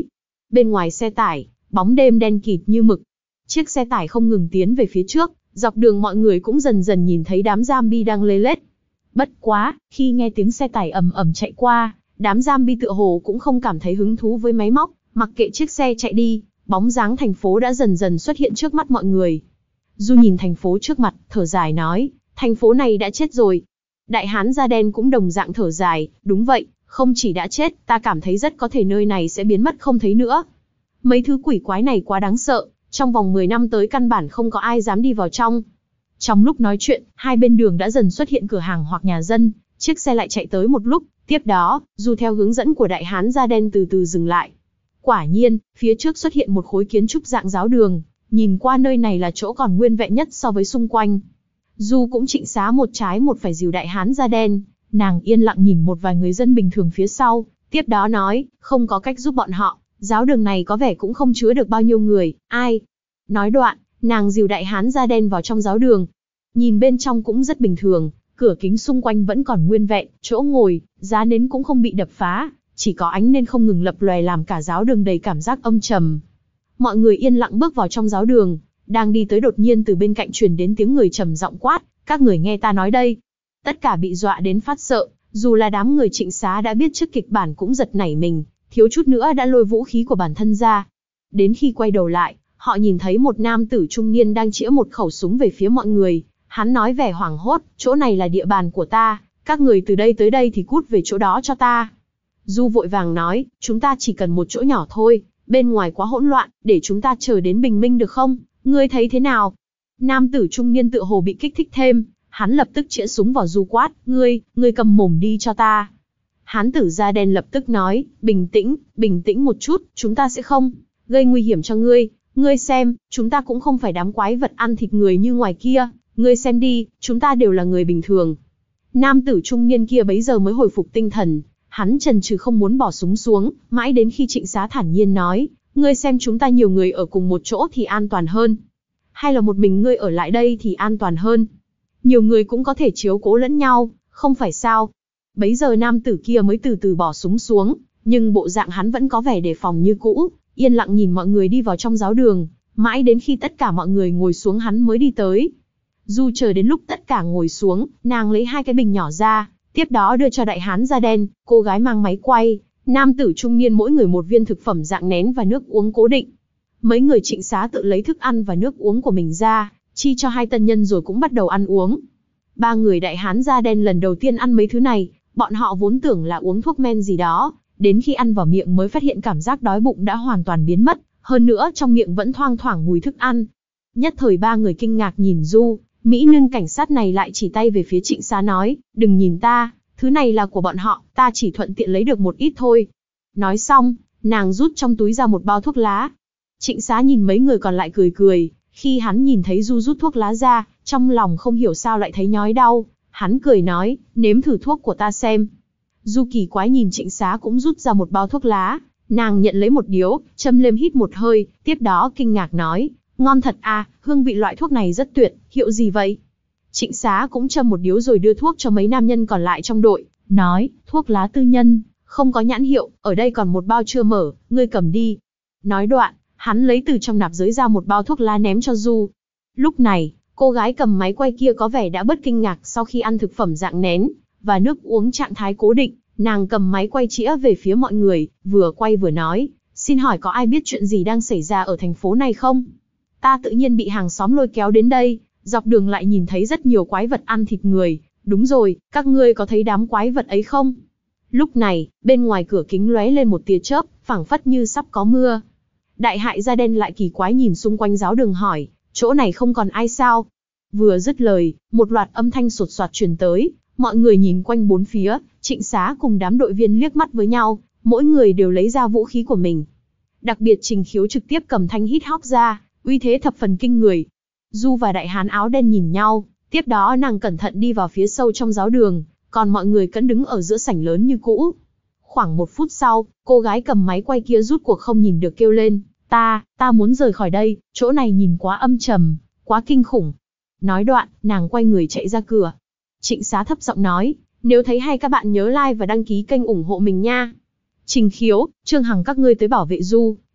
Bên ngoài xe tải, bóng đêm đen kịt như mực. Chiếc xe tải không ngừng tiến về phía trước, dọc đường mọi người cũng dần dần nhìn thấy đám zombie đang lê lết. Bất quá, khi nghe tiếng xe tải ầm ầm chạy qua, đám zombie tựa hồ cũng không cảm thấy hứng thú với máy móc, mặc kệ chiếc xe chạy đi, bóng dáng thành phố đã dần dần xuất hiện trước mắt mọi người. Du nhìn thành phố trước mặt, thở dài nói, thành phố này đã chết rồi. Đại hán da đen cũng đồng dạng thở dài, đúng vậy, không chỉ đã chết, ta cảm thấy rất có thể nơi này sẽ biến mất không thấy nữa. Mấy thứ quỷ quái này quá đáng sợ, trong vòng mười năm tới căn bản không có ai dám đi vào trong. Trong lúc nói chuyện, hai bên đường đã dần xuất hiện cửa hàng hoặc nhà dân, chiếc xe lại chạy tới một lúc, tiếp đó, Du theo hướng dẫn của đại hán da đen từ từ dừng lại. Quả nhiên, phía trước xuất hiện một khối kiến trúc dạng giáo đường, nhìn qua nơi này là chỗ còn nguyên vẹn nhất so với xung quanh. Du cũng trịnh xá một trái một phải dìu đại hán da đen, nàng yên lặng nhìn một vài người dân bình thường phía sau, tiếp đó nói, không có cách giúp bọn họ, giáo đường này có vẻ cũng không chứa được bao nhiêu người, ai. Nói đoạn, nàng dìu đại hán da đen vào trong giáo đường. Nhìn bên trong cũng rất bình thường, cửa kính xung quanh vẫn còn nguyên vẹn, chỗ ngồi, giá nến cũng không bị đập phá, chỉ có ánh nên không ngừng lập lòe làm cả giáo đường đầy cảm giác âm trầm. Mọi người yên lặng bước vào trong giáo đường, đang đi tới đột nhiên từ bên cạnh truyền đến tiếng người trầm giọng quát, các người nghe ta nói đây. Tất cả bị dọa đến phát sợ, dù là đám người trịnh xá đã biết trước kịch bản cũng giật nảy mình, thiếu chút nữa đã lôi vũ khí của bản thân ra. Đến khi quay đầu lại, họ nhìn thấy một nam tử trung niên đang chĩa một khẩu súng về phía mọi người. Hắn nói vẻ hoảng hốt, chỗ này là địa bàn của ta, các người từ đây tới đây thì cút về chỗ đó cho ta. Du vội vàng nói, chúng ta chỉ cần một chỗ nhỏ thôi, bên ngoài quá hỗn loạn, để chúng ta chờ đến bình minh được không, ngươi thấy thế nào? Nam tử trung niên tựa hồ bị kích thích thêm, hắn lập tức chĩa súng vào Du quát, ngươi, ngươi cầm mồm đi cho ta. Hán tử da đen lập tức nói, bình tĩnh, bình tĩnh một chút, chúng ta sẽ không gây nguy hiểm cho ngươi, ngươi xem, chúng ta cũng không phải đám quái vật ăn thịt người như ngoài kia. Ngươi xem đi, chúng ta đều là người bình thường. Nam tử trung niên kia bấy giờ mới hồi phục tinh thần, hắn chần chừ không muốn bỏ súng xuống, mãi đến khi trịnh xá thản nhiên nói, ngươi xem chúng ta nhiều người ở cùng một chỗ thì an toàn hơn. Hay là một mình ngươi ở lại đây thì an toàn hơn. Nhiều người cũng có thể chiếu cố lẫn nhau, không phải sao. Bấy giờ nam tử kia mới từ từ bỏ súng xuống, nhưng bộ dạng hắn vẫn có vẻ đề phòng như cũ, yên lặng nhìn mọi người đi vào trong giáo đường, mãi đến khi tất cả mọi người ngồi xuống hắn mới đi tới. Du chờ đến lúc tất cả ngồi xuống, nàng lấy hai cái bình nhỏ ra, tiếp đó đưa cho đại hán da đen, cô gái mang máy quay, nam tử trung niên mỗi người một viên thực phẩm dạng nén và nước uống cố định. Mấy người trịnh xá tự lấy thức ăn và nước uống của mình ra, chi cho hai tân nhân rồi cũng bắt đầu ăn uống. Ba người đại hán da đen lần đầu tiên ăn mấy thứ này, bọn họ vốn tưởng là uống thuốc men gì đó, đến khi ăn vào miệng mới phát hiện cảm giác đói bụng đã hoàn toàn biến mất, hơn nữa trong miệng vẫn thoang thoảng mùi thức ăn. Nhất thời ba người kinh ngạc nhìn Du. Mỹ nhân cảnh sát này lại chỉ tay về phía trịnh xá nói, đừng nhìn ta, thứ này là của bọn họ, ta chỉ thuận tiện lấy được một ít thôi. Nói xong, nàng rút trong túi ra một bao thuốc lá. Trịnh xá nhìn mấy người còn lại cười cười, khi hắn nhìn thấy Du rút thuốc lá ra, trong lòng không hiểu sao lại thấy nhói đau, hắn cười nói, nếm thử thuốc của ta xem. Du kỳ quái nhìn trịnh xá cũng rút ra một bao thuốc lá, nàng nhận lấy một điếu, châm lêm hít một hơi, tiếp đó kinh ngạc nói, ngon thật à, hương vị loại thuốc này rất tuyệt, hiệu gì vậy? Trịnh xá cũng châm một điếu rồi đưa thuốc cho mấy nam nhân còn lại trong đội, nói, thuốc lá tư nhân, không có nhãn hiệu, ở đây còn một bao chưa mở, ngươi cầm đi. Nói đoạn, hắn lấy từ trong nạp giới ra một bao thuốc lá ném cho Du. Lúc này, cô gái cầm máy quay kia có vẻ đã bớt kinh ngạc sau khi ăn thực phẩm dạng nén, và nước uống trạng thái cố định, nàng cầm máy quay chĩa về phía mọi người, vừa quay vừa nói, xin hỏi có ai biết chuyện gì đang xảy ra ở thành phố này không? Ta tự nhiên bị hàng xóm lôi kéo đến đây, dọc đường lại nhìn thấy rất nhiều quái vật ăn thịt người, đúng rồi, các ngươi có thấy đám quái vật ấy không? Lúc này, bên ngoài cửa kính lóe lên một tia chớp, phảng phất như sắp có mưa. Đại hại da đen lại kỳ quái nhìn xung quanh giáo đường hỏi, chỗ này không còn ai sao? Vừa dứt lời, một loạt âm thanh sột soạt truyền tới, mọi người nhìn quanh bốn phía, trịnh xá cùng đám đội viên liếc mắt với nhau, mỗi người đều lấy ra vũ khí của mình. Đặc biệt Trình Khiếu trực tiếp cầm thanh hít hóc ra, uy thế thập phần kinh người. Du và đại hán áo đen nhìn nhau, tiếp đó nàng cẩn thận đi vào phía sâu trong giáo đường, còn mọi người vẫn đứng ở giữa sảnh lớn như cũ. Khoảng một phút sau, cô gái cầm máy quay kia rút cuộc không nhìn được kêu lên, ta, ta muốn rời khỏi đây, chỗ này nhìn quá âm trầm, quá kinh khủng. Nói đoạn, nàng quay người chạy ra cửa. Trịnh xá thấp giọng nói, nếu thấy hay các bạn nhớ like và đăng ký kênh ủng hộ mình nha. Trình Khiếu, Trương Hằng các ngươi tới bảo vệ Du,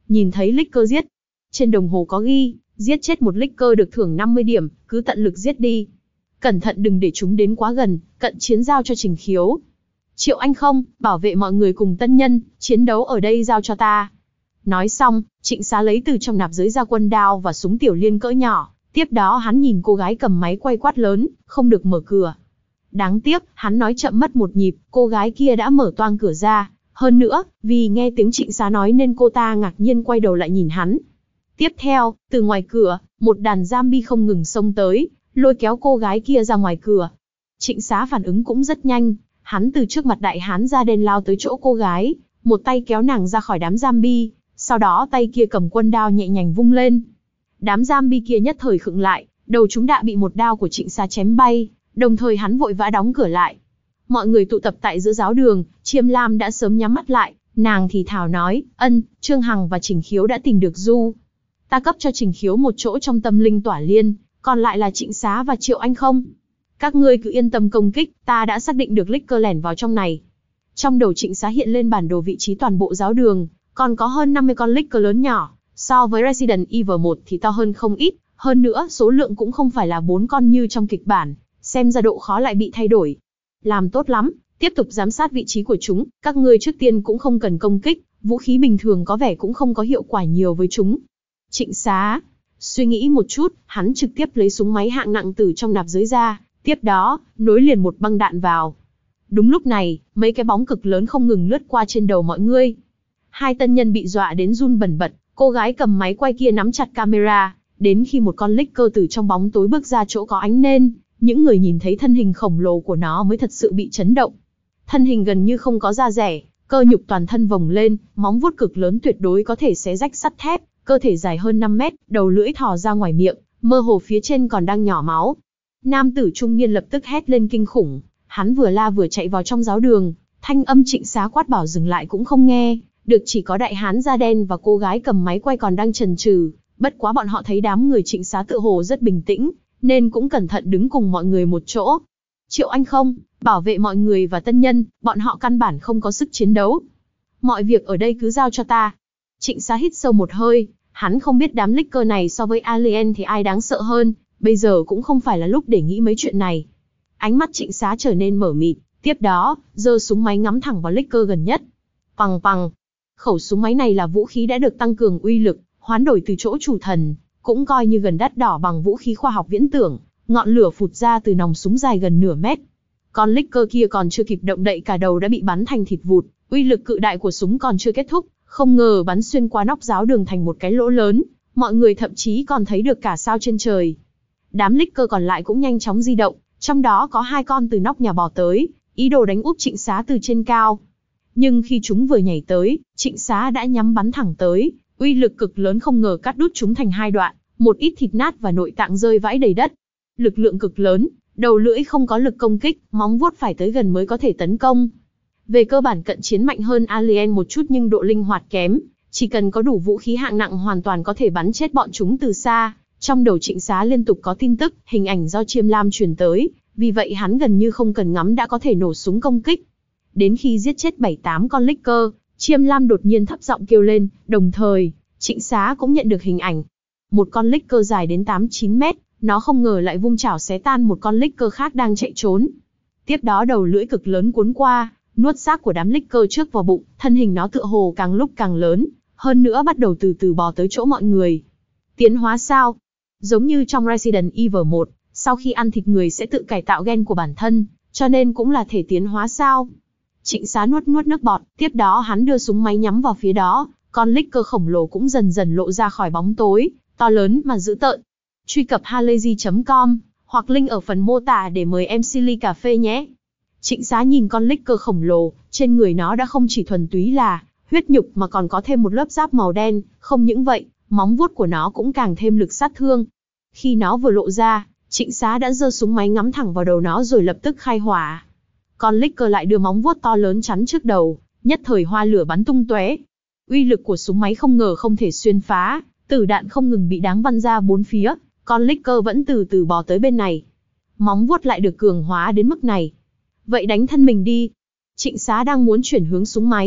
nhìn thấy Licker giết. Trên đồng hồ có ghi, giết chết một Licker được thưởng năm mươi điểm, cứ tận lực giết đi. Cẩn thận đừng để chúng đến quá gần, cận chiến giao cho Trình Khiếu. Triệu Anh không, bảo vệ mọi người cùng tân nhân, chiến đấu ở đây giao cho ta. Nói xong, Trịnh Xá lấy từ trong nạp giới ra quân đao và súng tiểu liên cỡ nhỏ. Tiếp đó hắn nhìn cô gái cầm máy quay quát lớn, không được mở cửa. Đáng tiếc, hắn nói chậm mất một nhịp, cô gái kia đã mở toang cửa ra. Hơn nữa, vì nghe tiếng Trịnh Xá nói nên cô ta ngạc nhiên quay đầu lại nhìn hắn. Tiếp theo, từ ngoài cửa, một đàn zombie không ngừng xông tới, lôi kéo cô gái kia ra ngoài cửa. Trịnh Xá phản ứng cũng rất nhanh, hắn từ trước mặt đại hán da đen lao tới chỗ cô gái, một tay kéo nàng ra khỏi đám zombie, sau đó tay kia cầm quân đao nhẹ nhàng vung lên. Đám zombie kia nhất thời khựng lại, đầu chúng đã bị một đao của Trịnh Xá chém bay, đồng thời hắn vội vã đóng cửa lại. Mọi người tụ tập tại giữa giáo đường, Chiêm Lam đã sớm nhắm mắt lại, nàng thì thào nói, ân, Trương Hằng và Trình Khiếu đã tìm được Du. Ta cấp cho Trình Khiếu một chỗ trong tâm linh tỏa liên, còn lại là Trịnh Xá và Triệu Anh không. Các ngươi cứ yên tâm công kích, ta đã xác định được Licker lẻn vào trong này. Trong đầu Trịnh Xá hiện lên bản đồ vị trí toàn bộ giáo đường, còn có hơn năm mươi con Licker lớn nhỏ, so với Resident Evil một thì to hơn không ít, hơn nữa số lượng cũng không phải là bốn con như trong kịch bản, xem ra độ khó lại bị thay đổi. Làm tốt lắm, tiếp tục giám sát vị trí của chúng, các ngươi trước tiên cũng không cần công kích, vũ khí bình thường có vẻ cũng không có hiệu quả nhiều với chúng. Trịnh Xá suy nghĩ một chút, hắn trực tiếp lấy súng máy hạng nặng từ trong nạp giới ra, tiếp đó, nối liền một băng đạn vào. Đúng lúc này, mấy cái bóng cực lớn không ngừng lướt qua trên đầu mọi người. Hai tân nhân bị dọa đến run bần bật, cô gái cầm máy quay kia nắm chặt camera, đến khi một con Licker từ trong bóng tối bước ra chỗ có ánh nến, những người nhìn thấy thân hình khổng lồ của nó mới thật sự bị chấn động. Thân hình gần như không có da rẻ, cơ nhục toàn thân vồng lên, móng vuốt cực lớn tuyệt đối có thể xé rách sắt thép, cơ thể dài hơn năm mét, đầu lưỡi thò ra ngoài miệng, mơ hồ phía trên còn đang nhỏ máu. Nam tử trung niên lập tức hét lên kinh khủng, hắn vừa la vừa chạy vào trong giáo đường, thanh âm Trịnh Xá quát bảo dừng lại cũng không nghe, được chỉ có đại hán da đen và cô gái cầm máy quay còn đang chần chừ. Bất quá bọn họ thấy đám người Trịnh Xá tựa hồ rất bình tĩnh, nên cũng cẩn thận đứng cùng mọi người một chỗ. Triệu Anh không, bảo vệ mọi người và tân nhân, bọn họ căn bản không có sức chiến đấu. Mọi việc ở đây cứ giao cho ta. Trịnh Xá hít sâu một hơi, hắn không biết đám Licker này so với Alien thì ai đáng sợ hơn, bây giờ cũng không phải là lúc để nghĩ mấy chuyện này. Ánh mắt Trịnh Xá trở nên mở mịt, tiếp đó, giơ súng máy ngắm thẳng vào Licker gần nhất. Pằng pằng. Khẩu súng máy này là vũ khí đã được tăng cường uy lực, hoán đổi từ chỗ chủ thần, cũng coi như gần đắt đỏ bằng vũ khí khoa học viễn tưởng, ngọn lửa phụt ra từ nòng súng dài gần nửa mét. Con Licker kia còn chưa kịp động đậy cả đầu đã bị bắn thành thịt vụt, uy lực cự đại của súng còn chưa kết thúc, không ngờ bắn xuyên qua nóc giáo đường thành một cái lỗ lớn, mọi người thậm chí còn thấy được cả sao trên trời. Đám Licker còn lại cũng nhanh chóng di động, trong đó có hai con từ nóc nhà bò tới, ý đồ đánh úp Trịnh Xá từ trên cao. Nhưng khi chúng vừa nhảy tới, Trịnh Xá đã nhắm bắn thẳng tới, uy lực cực lớn không ngờ cắt đút chúng thành hai đoạn, một ít thịt nát và nội tạng rơi vãi đầy đất. Lực lượng cực lớn, đầu lưỡi không có lực công kích, móng vuốt phải tới gần mới có thể tấn công. Về cơ bản cận chiến mạnh hơn Alien một chút nhưng độ linh hoạt kém, chỉ cần có đủ vũ khí hạng nặng hoàn toàn có thể bắn chết bọn chúng từ xa. Trong đầu Trịnh Xá liên tục có tin tức, hình ảnh do Chiêm Lam truyền tới, vì vậy hắn gần như không cần ngắm đã có thể nổ súng công kích. Đến khi giết chết bảy tám con Licker, Chiêm Lam đột nhiên thấp giọng kêu lên, đồng thời, Trịnh Xá cũng nhận được hình ảnh. Một con Licker dài đến tám chín mét, nó không ngờ lại vung chảo xé tan một con Licker khác đang chạy trốn. Tiếp đó đầu lưỡi cực lớn cuốn qua, nuốt xác của đám Licker trước vào bụng, thân hình nó tựa hồ càng lúc càng lớn, hơn nữa bắt đầu từ từ bò tới chỗ mọi người. Tiến hóa sao? Giống như trong Resident Evil một, sau khi ăn thịt người sẽ tự cải tạo gen của bản thân, cho nên cũng là thể tiến hóa sao? Trịnh Xá nuốt nuốt nước bọt, tiếp đó hắn đưa súng máy nhắm vào phía đó, con Licker khổng lồ cũng dần dần lộ ra khỏi bóng tối, to lớn mà dữ tợn. Truy cập halayzi chấm com, hoặc link ở phần mô tả để mời em xê ly cà phê nhé. Trịnh Xá nhìn con Licker khổng lồ, trên người nó đã không chỉ thuần túy là huyết nhục mà còn có thêm một lớp giáp màu đen, không những vậy, móng vuốt của nó cũng càng thêm lực sát thương. Khi nó vừa lộ ra, Trịnh Xá đã giơ súng máy ngắm thẳng vào đầu nó rồi lập tức khai hỏa. Con Licker lại đưa móng vuốt to lớn chắn trước đầu, nhất thời hoa lửa bắn tung tóe. Uy lực của súng máy không ngờ không thể xuyên phá, tử đạn không ngừng bị đáng văng ra bốn phía, con Licker vẫn từ từ bò tới bên này. Móng vuốt lại được cường hóa đến mức này. Vậy đánh thân mình đi. Trịnh Xá đang muốn chuyển hướng súng máy,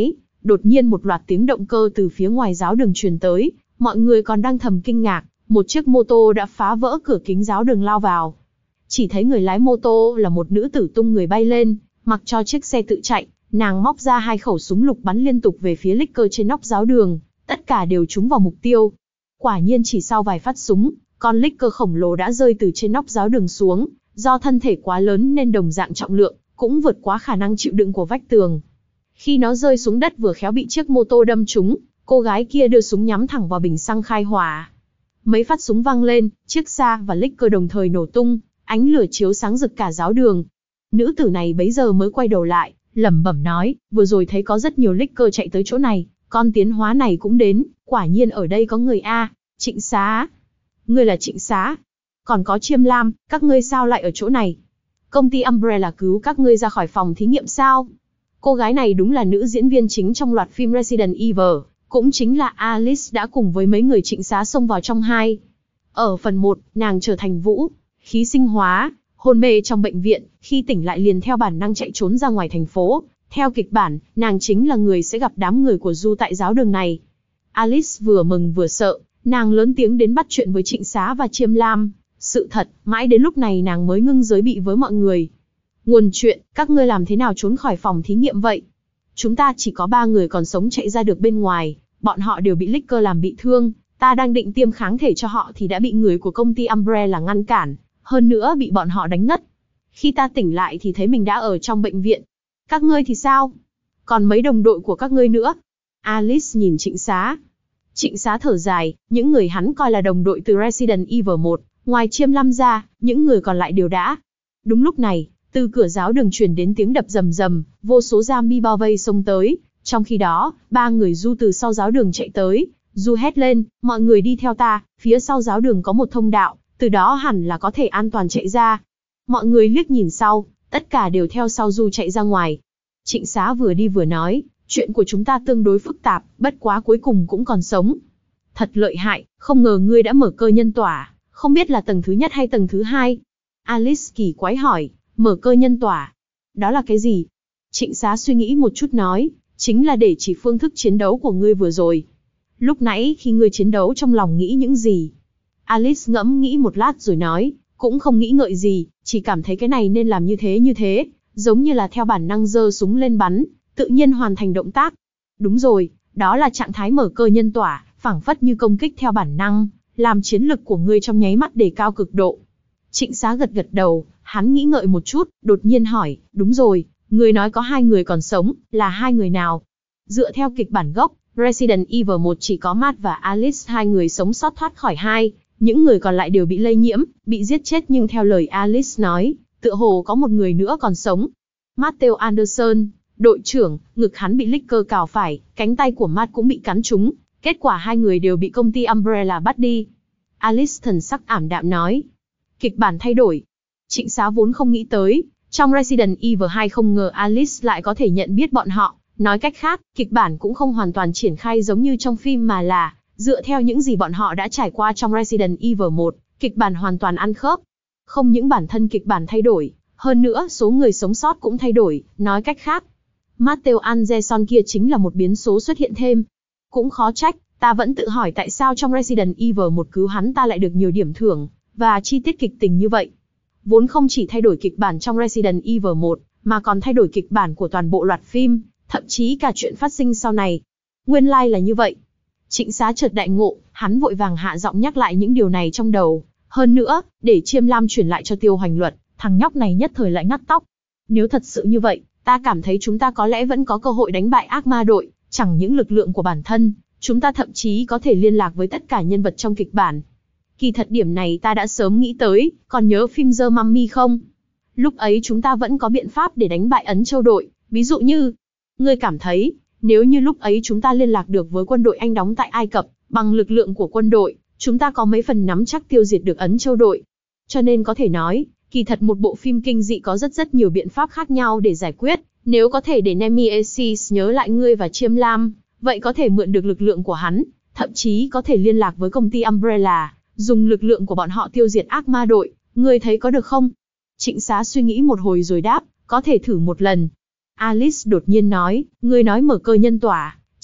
Đột nhiên một loạt tiếng động cơ từ phía ngoài giáo đường truyền tới, mọi người còn đang thầm kinh ngạc, một chiếc mô tô đã phá vỡ cửa kính giáo đường lao vào. Chỉ thấy người lái mô tô là một nữ tử tung người bay lên, mặc cho chiếc xe tự chạy, nàng móc ra hai khẩu súng lục bắn liên tục về phía Licker trên nóc giáo đường, tất cả đều trúng vào mục tiêu. Quả nhiên chỉ sau vài phát súng, con Licker khổng lồ đã rơi từ trên nóc giáo đường xuống, do thân thể quá lớn nên đồng dạng trọng lượng, cũng vượt quá khả năng chịu đựng của vách tường. Khi nó rơi xuống đất vừa khéo bị chiếc mô tô đâm trúng, cô gái kia đưa súng nhắm thẳng vào bình xăng khai hỏa. Mấy phát súng vang lên, chiếc xa và Licker đồng thời nổ tung, ánh lửa chiếu sáng rực cả giáo đường. Nữ tử này bấy giờ mới quay đầu lại, lẩm bẩm nói, vừa rồi thấy có rất nhiều Licker chạy tới chỗ này, con tiến hóa này cũng đến, quả nhiên ở đây có người a. Trịnh Xá. Ngươi là Trịnh Xá. Còn có Chiêm Lam, các ngươi sao lại ở chỗ này? Công ty Umbrella cứu các ngươi ra khỏi phòng thí nghiệm sao? Cô gái này đúng là nữ diễn viên chính trong loạt phim Resident Evil, cũng chính là Alice đã cùng với mấy người Trịnh Xá xông vào trong hai. Ở phần một, nàng trở thành vũ khí sinh hóa, hôn mê trong bệnh viện, khi tỉnh lại liền theo bản năng chạy trốn ra ngoài thành phố. Theo kịch bản, nàng chính là người sẽ gặp đám người của Du tại giáo đường này. Alice vừa mừng vừa sợ, nàng lớn tiếng đến bắt chuyện với Trịnh Xá và Chiêm Lam. Sự thật, mãi đến lúc này nàng mới ngưng giới bị với mọi người. Nguồn chuyện, các ngươi làm thế nào trốn khỏi phòng thí nghiệm vậy? Chúng ta chỉ có ba người còn sống chạy ra được bên ngoài, bọn họ đều bị Licker làm bị thương. Ta đang định tiêm kháng thể cho họ thì đã bị người của công ty Umbrella ngăn cản, hơn nữa bị bọn họ đánh ngất. Khi ta tỉnh lại thì thấy mình đã ở trong bệnh viện. Các ngươi thì sao? Còn mấy đồng đội của các ngươi nữa? Alice nhìn Trịnh Xá. Trịnh Xá thở dài, những người hắn coi là đồng đội từ Resident Evil một, ngoài Chiêm Lam ra, những người còn lại đều đã. Đúng lúc này, từ cửa giáo đường truyền đến tiếng đập rầm rầm, vô số zombie bao vây xông tới. Trong khi đó, ba người Du từ sau giáo đường chạy tới. Du hét lên, mọi người đi theo ta, phía sau giáo đường có một thông đạo, từ đó hẳn là có thể an toàn chạy ra. Mọi người liếc nhìn sau, tất cả đều theo sau Du chạy ra ngoài. Trịnh Xá vừa đi vừa nói, chuyện của chúng ta tương đối phức tạp, bất quá cuối cùng cũng còn sống. Thật lợi hại, không ngờ ngươi đã mở cơ nhân tỏa, không biết là tầng thứ nhất hay tầng thứ hai. Alice kỳ quái hỏi, mở cơ nhân tỏa. Đó là cái gì? Trịnh Xá suy nghĩ một chút nói, chính là để chỉ phương thức chiến đấu của ngươi vừa rồi. Lúc nãy khi ngươi chiến đấu trong lòng nghĩ những gì? Alice ngẫm nghĩ một lát rồi nói, cũng không nghĩ ngợi gì, chỉ cảm thấy cái này nên làm như thế như thế, giống như là theo bản năng giơ súng lên bắn, tự nhiên hoàn thành động tác. Đúng rồi, đó là trạng thái mở cơ nhân tỏa, phảng phất như công kích theo bản năng, làm chiến lực của ngươi trong nháy mắt đề cao cực độ. Trịnh Xá gật gật đầu, hắn nghĩ ngợi một chút, đột nhiên hỏi, đúng rồi, ngươi nói có hai người còn sống, là hai người nào? Dựa theo kịch bản gốc, Resident Evil một chỉ có Matt và Alice hai người sống sót thoát khỏi hai, những người còn lại đều bị lây nhiễm, bị giết chết, nhưng theo lời Alice nói, tựa hồ có một người nữa còn sống. Matthew Anderson, đội trưởng, ngực hắn bị Licker cào phải, cánh tay của Matt cũng bị cắn trúng, kết quả hai người đều bị công ty Umbrella bắt đi. Alice thần sắc ảm đạm nói, kịch bản thay đổi. Trịnh Xá vốn không nghĩ tới, trong Resident Evil hai không ngờ Alice lại có thể nhận biết bọn họ. Nói cách khác, kịch bản cũng không hoàn toàn triển khai giống như trong phim mà là dựa theo những gì bọn họ đã trải qua trong Resident Evil một, kịch bản hoàn toàn ăn khớp. Không những bản thân kịch bản thay đổi, hơn nữa số người sống sót cũng thay đổi, nói cách khác, Matthew Anderson kia chính là một biến số xuất hiện thêm. Cũng khó trách, ta vẫn tự hỏi tại sao trong Resident Evil một cứu hắn ta lại được nhiều điểm thưởng, và chi tiết kịch tình như vậy. Vốn không chỉ thay đổi kịch bản trong Resident Evil một, mà còn thay đổi kịch bản của toàn bộ loạt phim, thậm chí cả chuyện phát sinh sau này. Nguyên lai like là như vậy. Trịnh Xá chợt đại ngộ, hắn vội vàng hạ giọng nhắc lại những điều này trong đầu. Hơn nữa, để Chiêm Lam chuyển lại cho Tiêu Hoành Luật, thằng nhóc này nhất thời lại ngắt tóc. Nếu thật sự như vậy, ta cảm thấy chúng ta có lẽ vẫn có cơ hội đánh bại ác ma đội, chẳng những lực lượng của bản thân, chúng ta thậm chí có thể liên lạc với tất cả nhân vật trong kịch bản. Kỳ thật điểm này ta đã sớm nghĩ tới, còn nhớ phim The Mummy không? Lúc ấy chúng ta vẫn có biện pháp để đánh bại Ấn Châu đội, ví dụ như, ngươi cảm thấy, nếu như lúc ấy chúng ta liên lạc được với quân đội Anh đóng tại Ai Cập, bằng lực lượng của quân đội, chúng ta có mấy phần nắm chắc tiêu diệt được Ấn Châu đội. Cho nên có thể nói, kỳ thật một bộ phim kinh dị có rất rất nhiều biện pháp khác nhau để giải quyết. Nếu có thể để Nemesis nhớ lại ngươi và Chiêm Lam, vậy có thể mượn được lực lượng của hắn, thậm chí có thể liên lạc với công ty Umbrella, dùng lực lượng của bọn họ tiêu diệt ác ma đội, ngươi thấy có được không? Trịnh Xá suy nghĩ một hồi rồi đáp, có thể thử một lần. Alice đột nhiên nói, ngươi nói mở cơ nhân tỏa,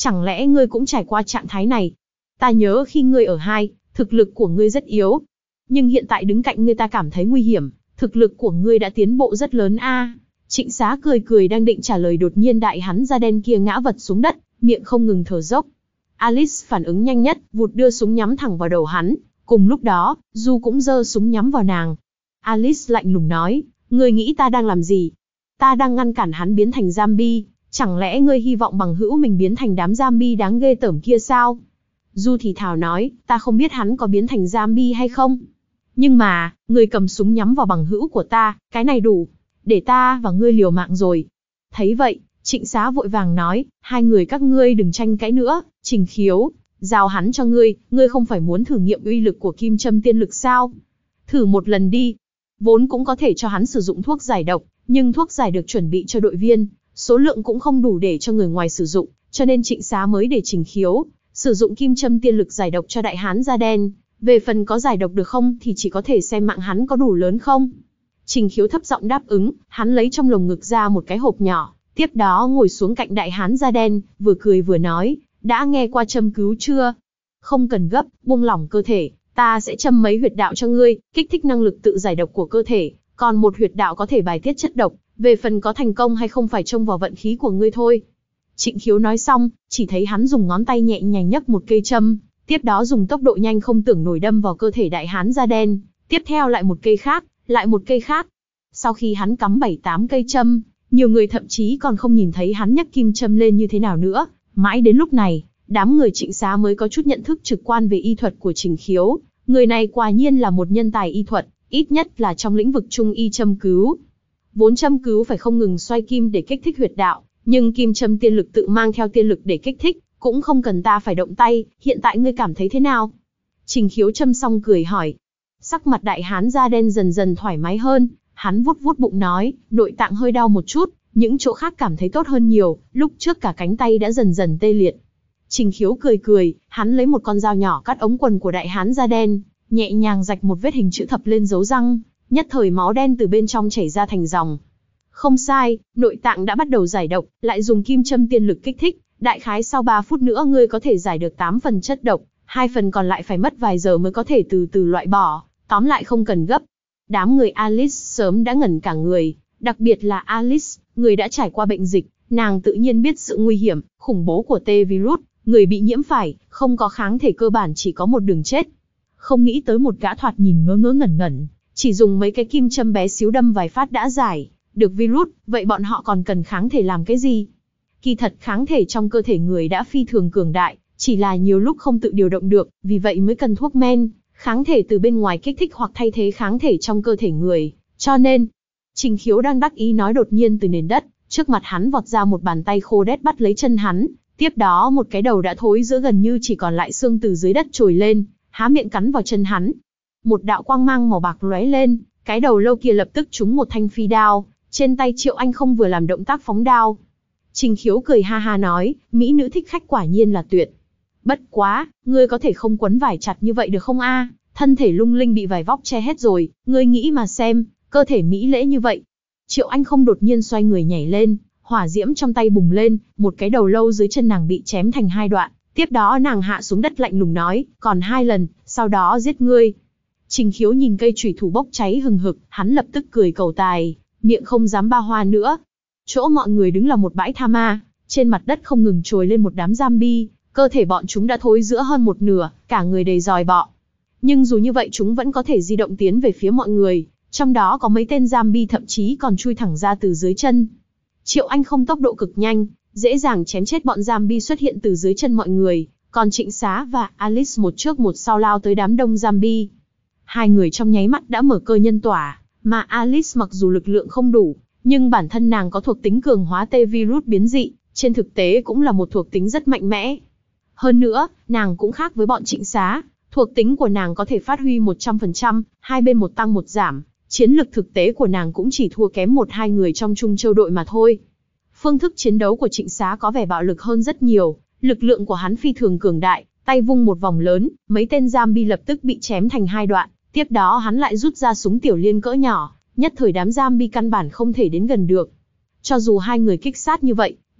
Chẳng lẽ ngươi cũng trải qua trạng thái này? Ta nhớ khi ngươi ở hai, thực lực của ngươi rất yếu. Nhưng hiện tại đứng cạnh ngươi ta cảm thấy nguy hiểm, thực lực của ngươi đã tiến bộ rất lớn a. À. Trịnh Xá cười cười đang định trả lời đột nhiên đại hán da đen kia ngã vật xuống đất, miệng không ngừng thở dốc. Alice phản ứng nhanh nhất, vụt đưa súng nhắm thẳng vào đầu hắn. Cùng lúc đó, Du cũng giơ súng nhắm vào nàng. Alice lạnh lùng nói, ngươi nghĩ ta đang làm gì? Ta đang ngăn cản hắn biến thành zombie. Chẳng lẽ ngươi hy vọng bằng hữu mình biến thành đám zombie đáng ghê tởm kia sao? Du thì thào nói, ta không biết hắn có biến thành zombie hay không. Nhưng mà, ngươi cầm súng nhắm vào bằng hữu của ta, cái này đủ. Để ta và ngươi liều mạng rồi. Thấy vậy, Trịnh Xá vội vàng nói, hai người các ngươi đừng tranh cãi nữa, Trình Khiếu, giao hắn cho ngươi, ngươi không phải muốn thử nghiệm uy lực của kim châm tiên lực sao? Thử một lần đi. Vốn cũng có thể cho hắn sử dụng thuốc giải độc, nhưng thuốc giải được chuẩn bị cho đội viên, số lượng cũng không đủ để cho người ngoài sử dụng, cho nên Trịnh Xá mới để Trình Khiếu sử dụng kim châm tiên lực giải độc cho đại hán da đen. Về phần có giải độc được không thì chỉ có thể xem mạng hắn có đủ lớn không. Trình Khiếu thấp giọng đáp ứng, hắn lấy trong lồng ngực ra một cái hộp nhỏ, tiếp đó ngồi xuống cạnh đại hán da đen, vừa cười vừa nói, đã nghe qua châm cứu chưa? Không cần gấp, buông lỏng cơ thể, ta sẽ châm mấy huyệt đạo cho ngươi, kích thích năng lực tự giải độc của cơ thể, còn một huyệt đạo có thể bài tiết chất độc, về phần có thành công hay không phải trông vào vận khí của ngươi thôi. Trịnh Khiếu nói xong, chỉ thấy hắn dùng ngón tay nhẹ nhàng nhấc một cây châm, tiếp đó dùng tốc độ nhanh không tưởng nổi đâm vào cơ thể đại hán da đen, tiếp theo lại một cây khác, lại một cây khác. Sau khi hắn cắm bảy tám cây châm, nhiều người thậm chí còn không nhìn thấy hắn nhấc kim châm lên như thế nào nữa. Mãi đến lúc này, đám người Trịnh Xá mới có chút nhận thức trực quan về y thuật của Trình Khiếu. Người này quả nhiên là một nhân tài y thuật, ít nhất là trong lĩnh vực trung y châm cứu. Vốn châm cứu phải không ngừng xoay kim để kích thích huyệt đạo, nhưng kim châm tiên lực tự mang theo tiên lực để kích thích, cũng không cần ta phải động tay, hiện tại ngươi cảm thấy thế nào? Trình Khiếu châm xong cười hỏi. Sắc mặt đại hán da đen dần dần thoải mái hơn, hắn vuốt vuốt bụng nói, nội tạng hơi đau một chút, những chỗ khác cảm thấy tốt hơn nhiều, lúc trước cả cánh tay đã dần dần tê liệt. Trình Khiếu cười cười, hắn lấy một con dao nhỏ cắt ống quần của đại hán da đen, nhẹ nhàng rạch một vết hình chữ thập lên dấu răng, nhất thời máu đen từ bên trong chảy ra thành dòng. Không sai, nội tạng đã bắt đầu giải độc, lại dùng kim châm tiên lực kích thích, đại khái sau ba phút nữa ngươi có thể giải được tám phần chất độc, hai phần còn lại phải mất vài giờ mới có thể từ từ loại bỏ, tóm lại không cần gấp. Đám người Alice sớm đã ngẩn cả người, đặc biệt là Alice, người đã trải qua bệnh dịch, nàng tự nhiên biết sự nguy hiểm, khủng bố của T-virus, người bị nhiễm phải, không có kháng thể cơ bản chỉ có một đường chết. Không nghĩ tới một gã thoạt nhìn ngớ ngớ ngẩn ngẩn, chỉ dùng mấy cái kim châm bé xíu đâm vài phát đã giải được virus, vậy bọn họ còn cần kháng thể làm cái gì? Kỳ thật kháng thể trong cơ thể người đã phi thường cường đại, chỉ là nhiều lúc không tự điều động được, vì vậy mới cần thuốc men, kháng thể từ bên ngoài kích thích hoặc thay thế kháng thể trong cơ thể người. Cho nên, Trình Khiếu đang đắc ý nói đột nhiên từ nền đất, trước mặt hắn vọt ra một bàn tay khô đét bắt lấy chân hắn, tiếp đó một cái đầu đã thối rữa gần như chỉ còn lại xương từ dưới đất trồi lên, há miệng cắn vào chân hắn. Một đạo quang mang màu bạc lóe lên, cái đầu lâu kia lập tức trúng một thanh phi đao, trên tay Triệu Anh không vừa làm động tác phóng đao. Trình Khiếu cười ha ha nói, mỹ nữ thích khách quả nhiên là tuyệt. Bất quá, ngươi có thể không quấn vải chặt như vậy được không a? Thân thể lung linh bị vải vóc che hết rồi, ngươi nghĩ mà xem, cơ thể mỹ lễ như vậy. Triệu Anh không đột nhiên xoay người nhảy lên, hỏa diễm trong tay bùng lên, một cái đầu lâu dưới chân nàng bị chém thành hai đoạn, tiếp đó nàng hạ xuống đất lạnh lùng nói, còn hai lần, sau đó giết ngươi. Trình Khiếu nhìn cây chủy thủ bốc cháy hừng hực, hắn lập tức cười cầu tài, miệng không dám ba hoa nữa. Chỗ mọi người đứng là một bãi tha ma, trên mặt đất không ngừng trồi lên một đám zombie, cơ thể bọn chúng đã thối rữa hơn một nửa, cả người đầy giòi bọ. Nhưng dù như vậy chúng vẫn có thể di động tiến về phía mọi người, trong đó có mấy tên zombie thậm chí còn chui thẳng ra từ dưới chân. Triệu Anh không tốc độ cực nhanh, dễ dàng chém chết bọn zombie xuất hiện từ dưới chân mọi người, còn Trịnh Xá và Alice một trước một sau lao tới đám đông zombie. Hai người trong nháy mắt đã mở cơ nhân tỏa, mà Alice mặc dù lực lượng không đủ, nhưng bản thân nàng có thuộc tính cường hóa T-virus biến dị, trên thực tế cũng là một thuộc tính rất mạnh mẽ. Hơn nữa, nàng cũng khác với bọn Trịnh Xá, thuộc tính của nàng có thể phát huy một trăm phần trăm, hai bên một tăng một giảm, chiến lực thực tế của nàng cũng chỉ thua kém một hai người trong Trung Châu đội mà thôi. Phương thức chiến đấu của Trịnh Xá có vẻ bạo lực hơn rất nhiều, lực lượng của hắn phi thường cường đại, tay vung một vòng lớn, mấy tên zombie lập tức bị chém thành hai đoạn, tiếp đó hắn lại rút ra súng tiểu liên cỡ nhỏ, nhất thời đám zombie căn bản không thể đến gần được. Cho dù hai người kích sát như vậy,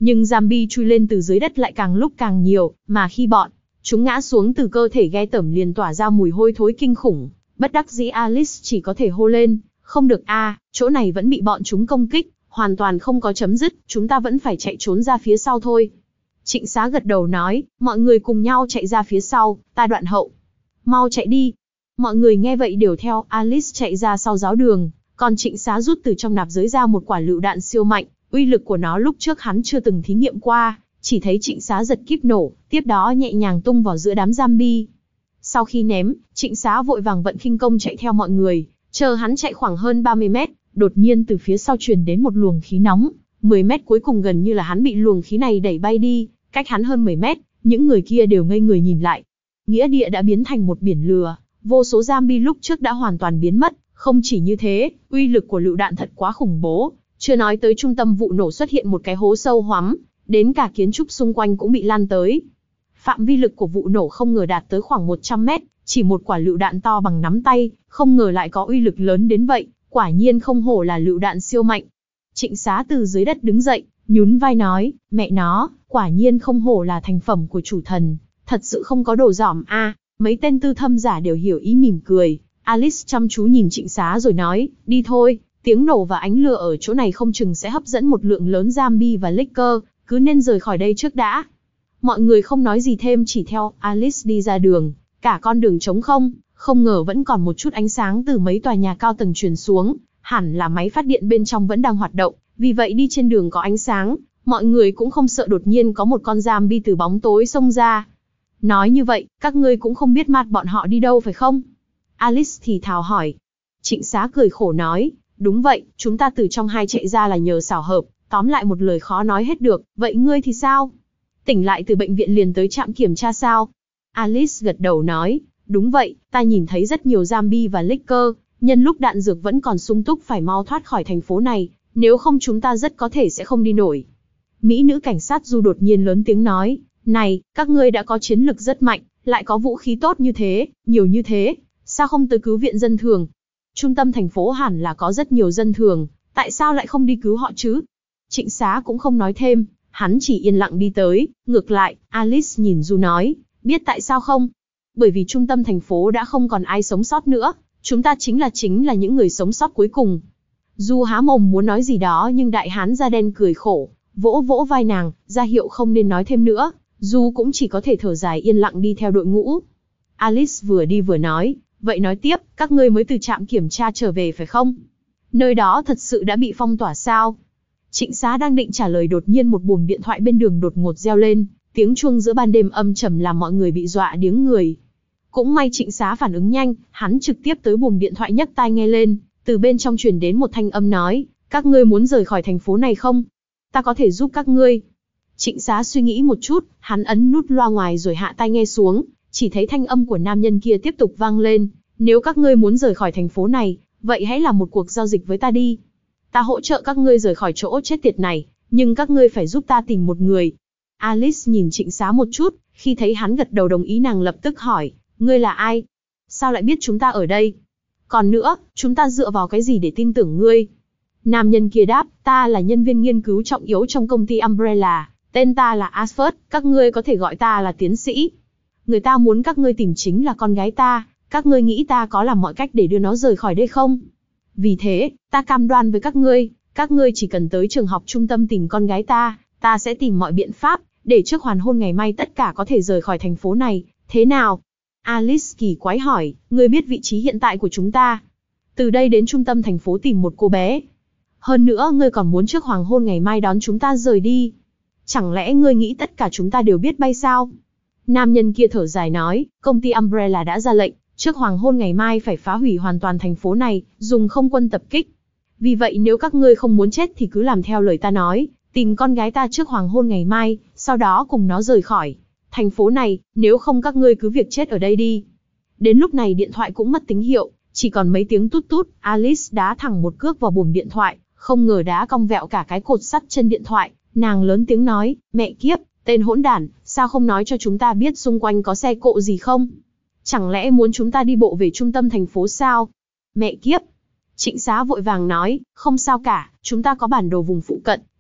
nhưng zombie chui lên từ dưới đất lại càng lúc càng nhiều, mà khi bọn chúng ngã xuống từ cơ thể ghê tởm liền tỏa ra mùi hôi thối kinh khủng. Bất đắc dĩ Alice chỉ có thể hô lên, không được a, chỗ này vẫn bị bọn chúng công kích, hoàn toàn không có chấm dứt, chúng ta vẫn phải chạy trốn ra phía sau thôi. Trịnh Xá gật đầu nói, mọi người cùng nhau chạy ra phía sau, ta đoạn hậu. Mau chạy đi. Mọi người nghe vậy đều theo Alice chạy ra sau giáo đường, còn Trịnh Xá rút từ trong nạp giới ra một quả lựu đạn siêu mạnh, uy lực của nó lúc trước hắn chưa từng thí nghiệm qua, chỉ thấy Trịnh Xá giật kíp nổ, tiếp đó nhẹ nhàng tung vào giữa đám zombie. Sau khi ném, Trịnh Xá vội vàng vận khinh công chạy theo mọi người, chờ hắn chạy khoảng hơn ba mươi mét, đột nhiên từ phía sau truyền đến một luồng khí nóng, mười mét cuối cùng gần như là hắn bị luồng khí này đẩy bay đi, cách hắn hơn mười mét, những người kia đều ngây người nhìn lại. Nghĩa địa đã biến thành một biển lửa, vô số zombie lúc trước đã hoàn toàn biến mất, không chỉ như thế, uy lực của lựu đạn thật quá khủng bố, chưa nói tới trung tâm vụ nổ xuất hiện một cái hố sâu hoắm, đến cả kiến trúc xung quanh cũng bị lan tới. Phạm vi lực của vụ nổ không ngờ đạt tới khoảng một trăm mét, chỉ một quả lựu đạn to bằng nắm tay, không ngờ lại có uy lực lớn đến vậy, quả nhiên không hổ là lựu đạn siêu mạnh. Trịnh Xá từ dưới đất đứng dậy, nhún vai nói, mẹ nó, quả nhiên không hổ là thành phẩm của chủ thần, thật sự không có đồ dỏm a. À. Mấy tên tư thâm giả đều hiểu ý mỉm cười. Alice chăm chú nhìn Trịnh Xá rồi nói, đi thôi, tiếng nổ và ánh lửa ở chỗ này không chừng sẽ hấp dẫn một lượng lớn zombie và licker, cứ nên rời khỏi đây trước đã. Mọi người không nói gì thêm, chỉ theo Alice đi ra đường, cả con đường trống không, không ngờ vẫn còn một chút ánh sáng từ mấy tòa nhà cao tầng truyền xuống, hẳn là máy phát điện bên trong vẫn đang hoạt động, vì vậy đi trên đường có ánh sáng, mọi người cũng không sợ đột nhiên có một con zombie từ bóng tối xông ra. Nói như vậy, các ngươi cũng không biết mặt bọn họ đi đâu phải không? Alice thì thào hỏi. Trịnh Xá cười khổ nói, đúng vậy, chúng ta từ trong hai chạy ra là nhờ xảo hợp, tóm lại một lời khó nói hết được, vậy ngươi thì sao? Tỉnh lại từ bệnh viện liền tới trạm kiểm tra sao? Alice gật đầu nói, đúng vậy, ta nhìn thấy rất nhiều zombie và licker, nhân lúc đạn dược vẫn còn sung túc phải mau thoát khỏi thành phố này, nếu không chúng ta rất có thể sẽ không đi nổi. Mỹ nữ cảnh sát Du đột nhiên lớn tiếng nói, này, các ngươi đã có chiến lực rất mạnh, lại có vũ khí tốt như thế, nhiều như thế, sao không tới cứu viện dân thường? Trung tâm thành phố hẳn là có rất nhiều dân thường, tại sao lại không đi cứu họ chứ? Trịnh Xá cũng không nói thêm, hắn chỉ yên lặng đi tới, ngược lại, Alice nhìn Du nói, biết tại sao không? Bởi vì trung tâm thành phố đã không còn ai sống sót nữa, chúng ta chính là chính là những người sống sót cuối cùng. Du há mồm muốn nói gì đó nhưng đại hán da đen cười khổ, vỗ vỗ vai nàng, ra hiệu không nên nói thêm nữa, Du cũng chỉ có thể thở dài yên lặng đi theo đội ngũ. Alice vừa đi vừa nói, vậy nói tiếp, các ngươi mới từ trạm kiểm tra trở về phải không? Nơi đó thật sự đã bị phong tỏa sao? Trịnh Xá đang định trả lời đột nhiên một buồng điện thoại bên đường đột ngột reo lên, tiếng chuông giữa ban đêm âm trầm làm mọi người bị dọa điếng người. Cũng may Trịnh Xá phản ứng nhanh, hắn trực tiếp tới buồng điện thoại nhấc tai nghe lên, từ bên trong truyền đến một thanh âm nói, các ngươi muốn rời khỏi thành phố này không? Ta có thể giúp các ngươi. Trịnh Xá suy nghĩ một chút, hắn ấn nút loa ngoài rồi hạ tai nghe xuống, chỉ thấy thanh âm của nam nhân kia tiếp tục vang lên, nếu các ngươi muốn rời khỏi thành phố này, vậy hãy làm một cuộc giao dịch với ta đi. Ta hỗ trợ các ngươi rời khỏi chỗ chết tiệt này, nhưng các ngươi phải giúp ta tìm một người. Alice nhìn Trịnh Xá một chút, khi thấy hắn gật đầu đồng ý nàng lập tức hỏi, ngươi là ai? Sao lại biết chúng ta ở đây? Còn nữa, chúng ta dựa vào cái gì để tin tưởng ngươi? Nam nhân kia đáp, ta là nhân viên nghiên cứu trọng yếu trong công ty Umbrella, tên ta là Ashford, các ngươi có thể gọi ta là tiến sĩ. Người ta muốn các ngươi tìm chính là con gái ta, các ngươi nghĩ ta có làm mọi cách để đưa nó rời khỏi đây không? Vì thế, ta cam đoan với các ngươi, các ngươi chỉ cần tới trường học trung tâm tìm con gái ta, ta sẽ tìm mọi biện pháp, để trước hoàn hôn ngày mai tất cả có thể rời khỏi thành phố này, thế nào? Alice kỳ quái hỏi, ngươi biết vị trí hiện tại của chúng ta? Từ đây đến trung tâm thành phố tìm một cô bé. Hơn nữa ngươi còn muốn trước hoàng hôn ngày mai đón chúng ta rời đi. Chẳng lẽ ngươi nghĩ tất cả chúng ta đều biết bay sao? Nam nhân kia thở dài nói, công ty Umbrella đã ra lệnh, trước hoàng hôn ngày mai phải phá hủy hoàn toàn thành phố này, dùng không quân tập kích. Vì vậy nếu các ngươi không muốn chết thì cứ làm theo lời ta nói, tìm con gái ta trước hoàng hôn ngày mai, sau đó cùng nó rời khỏi thành phố này, nếu không các ngươi cứ việc chết ở đây đi. Đến lúc này điện thoại cũng mất tín hiệu, chỉ còn mấy tiếng tút tút, Alice đá thẳng một cước vào buồng điện thoại, không ngờ đá cong vẹo cả cái cột sắt trên điện thoại, nàng lớn tiếng nói, mẹ kiếp, tên hỗn đản, sao không nói cho chúng ta biết xung quanh có xe cộ gì không? Chẳng lẽ muốn chúng ta đi bộ về trung tâm thành phố sao? Mẹ kiếp! Trịnh Xá vội vàng nói, không sao cả, chúng ta có bản đồ vùng phụ cận,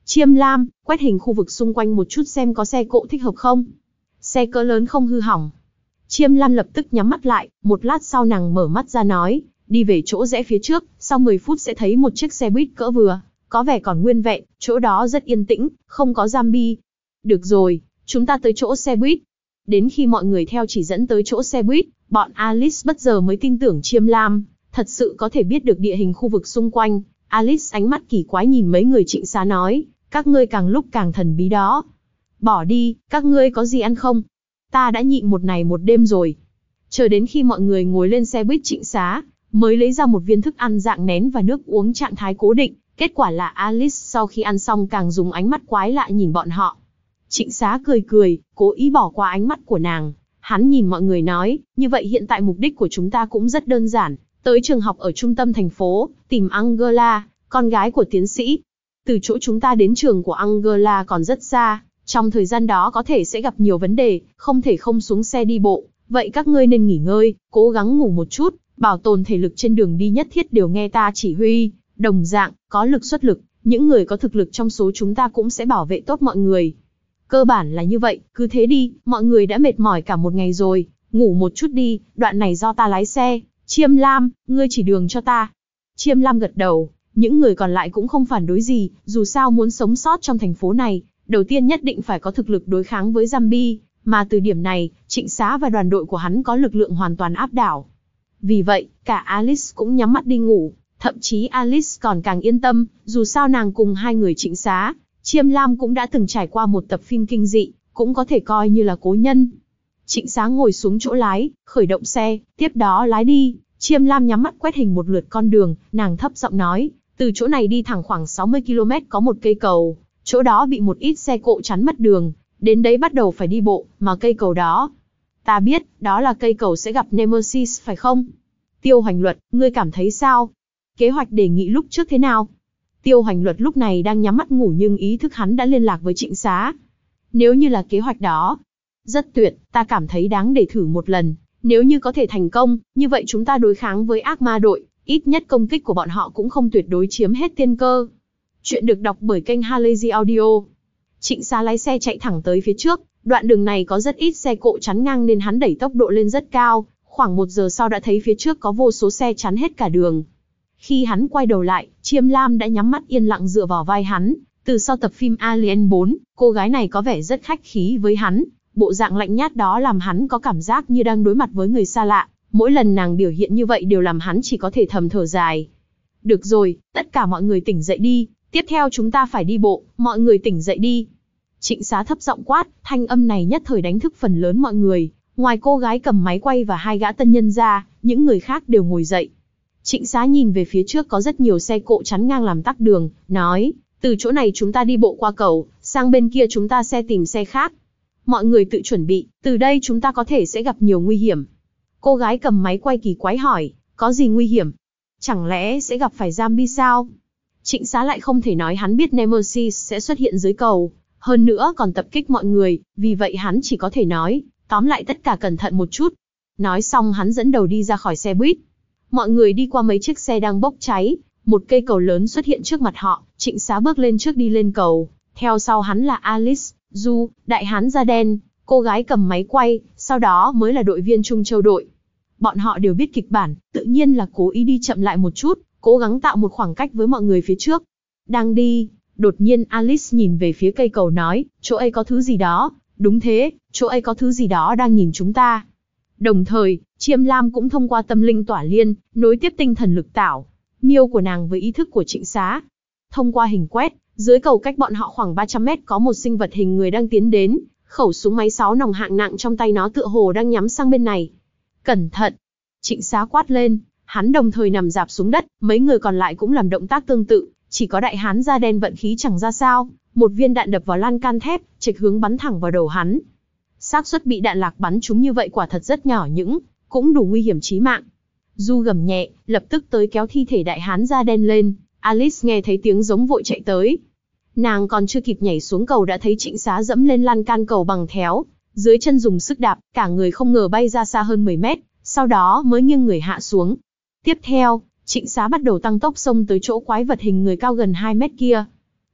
Chiêm Lam, quét hình khu vực xung quanh một chút xem có xe cộ thích hợp không. Xe cỡ lớn không hư hỏng. Chiêm Lam lập tức nhắm mắt lại, một lát sau nàng mở mắt ra nói, đi về chỗ rẽ phía trước, sau mười phút sẽ thấy một chiếc xe buýt cỡ vừa, có vẻ còn nguyên vẹn, chỗ đó rất yên tĩnh, không có zombie. Được rồi, chúng ta tới chỗ xe buýt. Đến khi mọi người theo chỉ dẫn tới chỗ xe buýt, bọn Alice bất giờ mới tin tưởng Chiêm Lam thật sự có thể biết được địa hình khu vực xung quanh. Alice ánh mắt kỳ quái nhìn mấy người Trịnh Xá nói, các ngươi càng lúc càng thần bí đó. Bỏ đi, các ngươi có gì ăn không? Ta đã nhịn một ngày một đêm rồi. Chờ đến khi mọi người ngồi lên xe buýt Trịnh Xá, mới lấy ra một viên thức ăn dạng nén và nước uống trạng thái cố định. Kết quả là Alice sau khi ăn xong càng dùng ánh mắt quái lạ nhìn bọn họ. Trịnh Xá cười cười, cố ý bỏ qua ánh mắt của nàng. Hắn nhìn mọi người nói, như vậy hiện tại mục đích của chúng ta cũng rất đơn giản. Tới trường học ở trung tâm thành phố, tìm Angela, con gái của tiến sĩ. Từ chỗ chúng ta đến trường của Angela còn rất xa, trong thời gian đó có thể sẽ gặp nhiều vấn đề, không thể không xuống xe đi bộ. Vậy các ngươi nên nghỉ ngơi, cố gắng ngủ một chút, bảo tồn thể lực trên đường đi nhất thiết đều nghe ta chỉ huy. Đồng dạng, có lực xuất lực, những người có thực lực trong số chúng ta cũng sẽ bảo vệ tốt mọi người. Cơ bản là như vậy, cứ thế đi, mọi người đã mệt mỏi cả một ngày rồi, ngủ một chút đi, đoạn này do ta lái xe. Chiêm Lam, ngươi chỉ đường cho ta. Chiêm Lam gật đầu, những người còn lại cũng không phản đối gì, dù sao muốn sống sót trong thành phố này, đầu tiên nhất định phải có thực lực đối kháng với zombie, mà từ điểm này, Trịnh Xá và đoàn đội của hắn có lực lượng hoàn toàn áp đảo. Vì vậy, cả Alice cũng nhắm mắt đi ngủ, thậm chí Alice còn càng yên tâm, dù sao nàng cùng hai người Trịnh Xá, Chiêm Lam cũng đã từng trải qua một tập phim kinh dị, cũng có thể coi như là cố nhân. Trịnh Xá ngồi xuống chỗ lái, khởi động xe, tiếp đó lái đi. Chiêm Lam nhắm mắt quét hình một lượt con đường, nàng thấp giọng nói, từ chỗ này đi thẳng khoảng sáu mươi ki lô mét có một cây cầu, chỗ đó bị một ít xe cộ chắn mất đường, đến đấy bắt đầu phải đi bộ, mà cây cầu đó. Ta biết, đó là cây cầu sẽ gặp Nemesis phải không? Tiêu Hoành Luật, ngươi cảm thấy sao? Kế hoạch đề nghị lúc trước thế nào? Tiêu Hoành Luật lúc này đang nhắm mắt ngủ nhưng ý thức hắn đã liên lạc với Trịnh Xá. Nếu như là kế hoạch đó, rất tuyệt, ta cảm thấy đáng để thử một lần. Nếu như có thể thành công, như vậy chúng ta đối kháng với ác ma đội, ít nhất công kích của bọn họ cũng không tuyệt đối chiếm hết tiên cơ. Chuyện được đọc bởi kênh Halazy Audio. Trịnh Xá lái xe chạy thẳng tới phía trước, đoạn đường này có rất ít xe cộ chắn ngang nên hắn đẩy tốc độ lên rất cao, khoảng một giờ sau đã thấy phía trước có vô số xe chắn hết cả đường. Khi hắn quay đầu lại, Chiêm Lam đã nhắm mắt yên lặng dựa vào vai hắn, từ sau tập phim Alien bốn, cô gái này có vẻ rất khách khí với hắn. Bộ dạng lạnh nhạt đó làm hắn có cảm giác như đang đối mặt với người xa lạ, mỗi lần nàng biểu hiện như vậy đều làm hắn chỉ có thể thầm thở dài. Được rồi, tất cả mọi người tỉnh dậy đi, tiếp theo chúng ta phải đi bộ, mọi người tỉnh dậy đi. Trịnh Xá thấp giọng quát, thanh âm này nhất thời đánh thức phần lớn mọi người, ngoài cô gái cầm máy quay và hai gã tân nhân ra, những người khác đều ngồi dậy. Trịnh Xá nhìn về phía trước có rất nhiều xe cộ chắn ngang làm tắc đường, nói, từ chỗ này chúng ta đi bộ qua cầu, sang bên kia chúng ta sẽ tìm xe khác. Mọi người tự chuẩn bị, từ đây chúng ta có thể sẽ gặp nhiều nguy hiểm. Cô gái cầm máy quay kỳ quái hỏi, có gì nguy hiểm? Chẳng lẽ sẽ gặp phải zombie sao? Trịnh Xá lại không thể nói hắn biết Nemesis sẽ xuất hiện dưới cầu, hơn nữa còn tập kích mọi người, vì vậy hắn chỉ có thể nói, tóm lại tất cả cẩn thận một chút. Nói xong hắn dẫn đầu đi ra khỏi xe buýt. Mọi người đi qua mấy chiếc xe đang bốc cháy, một cây cầu lớn xuất hiện trước mặt họ, Trịnh Xá bước lên trước đi lên cầu, theo sau hắn là Alice, Du, đại hán da đen, cô gái cầm máy quay, sau đó mới là đội viên Trung Châu đội. Bọn họ đều biết kịch bản, tự nhiên là cố ý đi chậm lại một chút, cố gắng tạo một khoảng cách với mọi người phía trước. Đang đi, đột nhiên Alice nhìn về phía cây cầu nói, chỗ ấy có thứ gì đó, đúng thế, chỗ ấy có thứ gì đó đang nhìn chúng ta. Đồng thời, Chiêm Lam cũng thông qua tâm linh tỏa liên, nối tiếp tinh thần lực tảo, miêu của nàng với ý thức của Trịnh Xá. Thông qua hình quét, dưới cầu cách bọn họ khoảng ba trăm mét có một sinh vật hình người đang tiến đến, khẩu súng máy sáu nòng hạng nặng trong tay nó tựa hồ đang nhắm sang bên này. Cẩn thận! Trịnh Xá quát lên, hắn đồng thời nằm rạp xuống đất, mấy người còn lại cũng làm động tác tương tự, chỉ có đại hán da đen vận khí chẳng ra sao, một viên đạn đập vào lan can thép, chệch hướng bắn thẳng vào đầu hắn. Xác suất bị đạn lạc bắn trúng như vậy quả thật rất nhỏ những, cũng đủ nguy hiểm chí mạng. Du gầm nhẹ, lập tức tới kéo thi thể đại hán da đen lên. Alice nghe thấy tiếng giống vội chạy tới. Nàng còn chưa kịp nhảy xuống cầu đã thấy Trịnh Xá dẫm lên lan can cầu bằng théo, dưới chân dùng sức đạp, cả người không ngờ bay ra xa hơn mười mét, sau đó mới nghiêng người hạ xuống. Tiếp theo, Trịnh Xá bắt đầu tăng tốc xông tới chỗ quái vật hình người cao gần hai mét kia.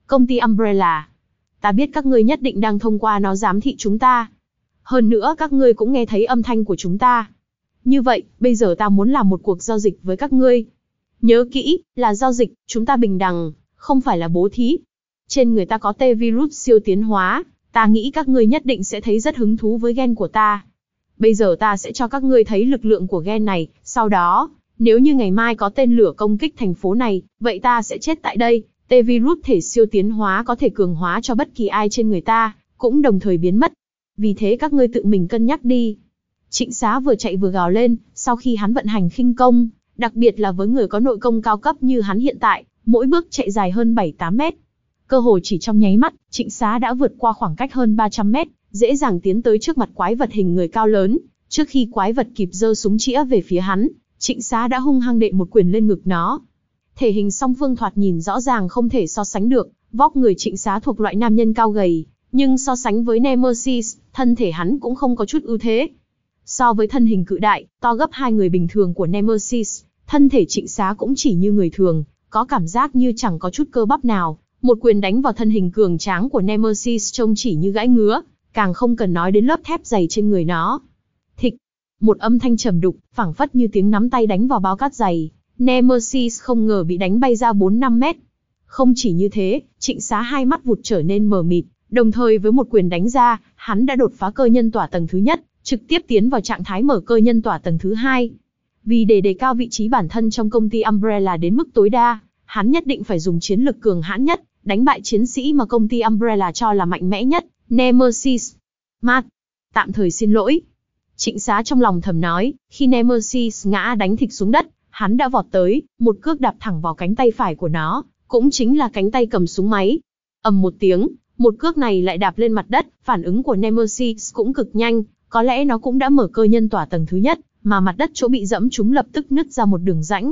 Công ty Umbrella. Ta biết các ngươi nhất định đang thông qua nó giám thị chúng ta. Hơn nữa các ngươi cũng nghe thấy âm thanh của chúng ta. Như vậy, bây giờ ta muốn làm một cuộc giao dịch với các ngươi. Nhớ kỹ, là giao dịch, chúng ta bình đẳng, không phải là bố thí. Trên người ta có T-virus siêu tiến hóa, ta nghĩ các ngươi nhất định sẽ thấy rất hứng thú với gen của ta. Bây giờ ta sẽ cho các ngươi thấy lực lượng của gen này, sau đó, nếu như ngày mai có tên lửa công kích thành phố này, vậy ta sẽ chết tại đây. T-virus thể siêu tiến hóa có thể cường hóa cho bất kỳ ai trên người ta, cũng đồng thời biến mất. Vì thế các ngươi tự mình cân nhắc đi. Trịnh Xá vừa chạy vừa gào lên, sau khi hắn vận hành khinh công, đặc biệt là với người có nội công cao cấp như hắn hiện tại, mỗi bước chạy dài hơn bảy tám mét. Cơ hồ chỉ trong nháy mắt, Trịnh Xá đã vượt qua khoảng cách hơn ba trăm mét, dễ dàng tiến tới trước mặt quái vật hình người cao lớn. Trước khi quái vật kịp giơ súng chĩa về phía hắn, Trịnh Xá đã hung hăng đệm một quyền lên ngực nó. Thể hình song phương thoạt nhìn rõ ràng không thể so sánh được, vóc người Trịnh Xá thuộc loại nam nhân cao gầy, nhưng so sánh với Nemesis, thân thể hắn cũng không có chút ưu thế. So với thân hình cự đại, to gấp hai người bình thường của Nemesis, thân thể Trịnh Xá cũng chỉ như người thường, có cảm giác như chẳng có chút cơ bắp nào. Một quyền đánh vào thân hình cường tráng của Nemesis trông chỉ như gãi ngứa, càng không cần nói đến lớp thép dày trên người nó. Thịch, một âm thanh trầm đục, phảng phất như tiếng nắm tay đánh vào bao cát dày. Nemesis không ngờ bị đánh bay ra bốn năm mét. Không chỉ như thế, Trịnh Xá hai mắt vụt trở nên mờ mịt, đồng thời với một quyền đánh ra, hắn đã đột phá cơ nhân tỏa tầng thứ nhất, trực tiếp tiến vào trạng thái mở cơ nhân tỏa tầng thứ hai. Vì để đề cao vị trí bản thân trong công ty Umbrella đến mức tối đa, hắn nhất định phải dùng chiến lực cường hãn nhất, đánh bại chiến sĩ mà công ty Umbrella cho là mạnh mẽ nhất, Nemesis. Mát, tạm thời xin lỗi. Trịnh Xá trong lòng thầm nói, khi Nemesis ngã đánh thịch xuống đất, hắn đã vọt tới, một cước đạp thẳng vào cánh tay phải của nó, cũng chính là cánh tay cầm súng máy. Ầm một tiếng, một cước này lại đạp lên mặt đất, phản ứng của Nemesis cũng cực nhanh, có lẽ nó cũng đã mở cơ nhân tỏa tầng thứ nhất, mà mặt đất chỗ bị dẫm chúng lập tức nứt ra một đường rãnh.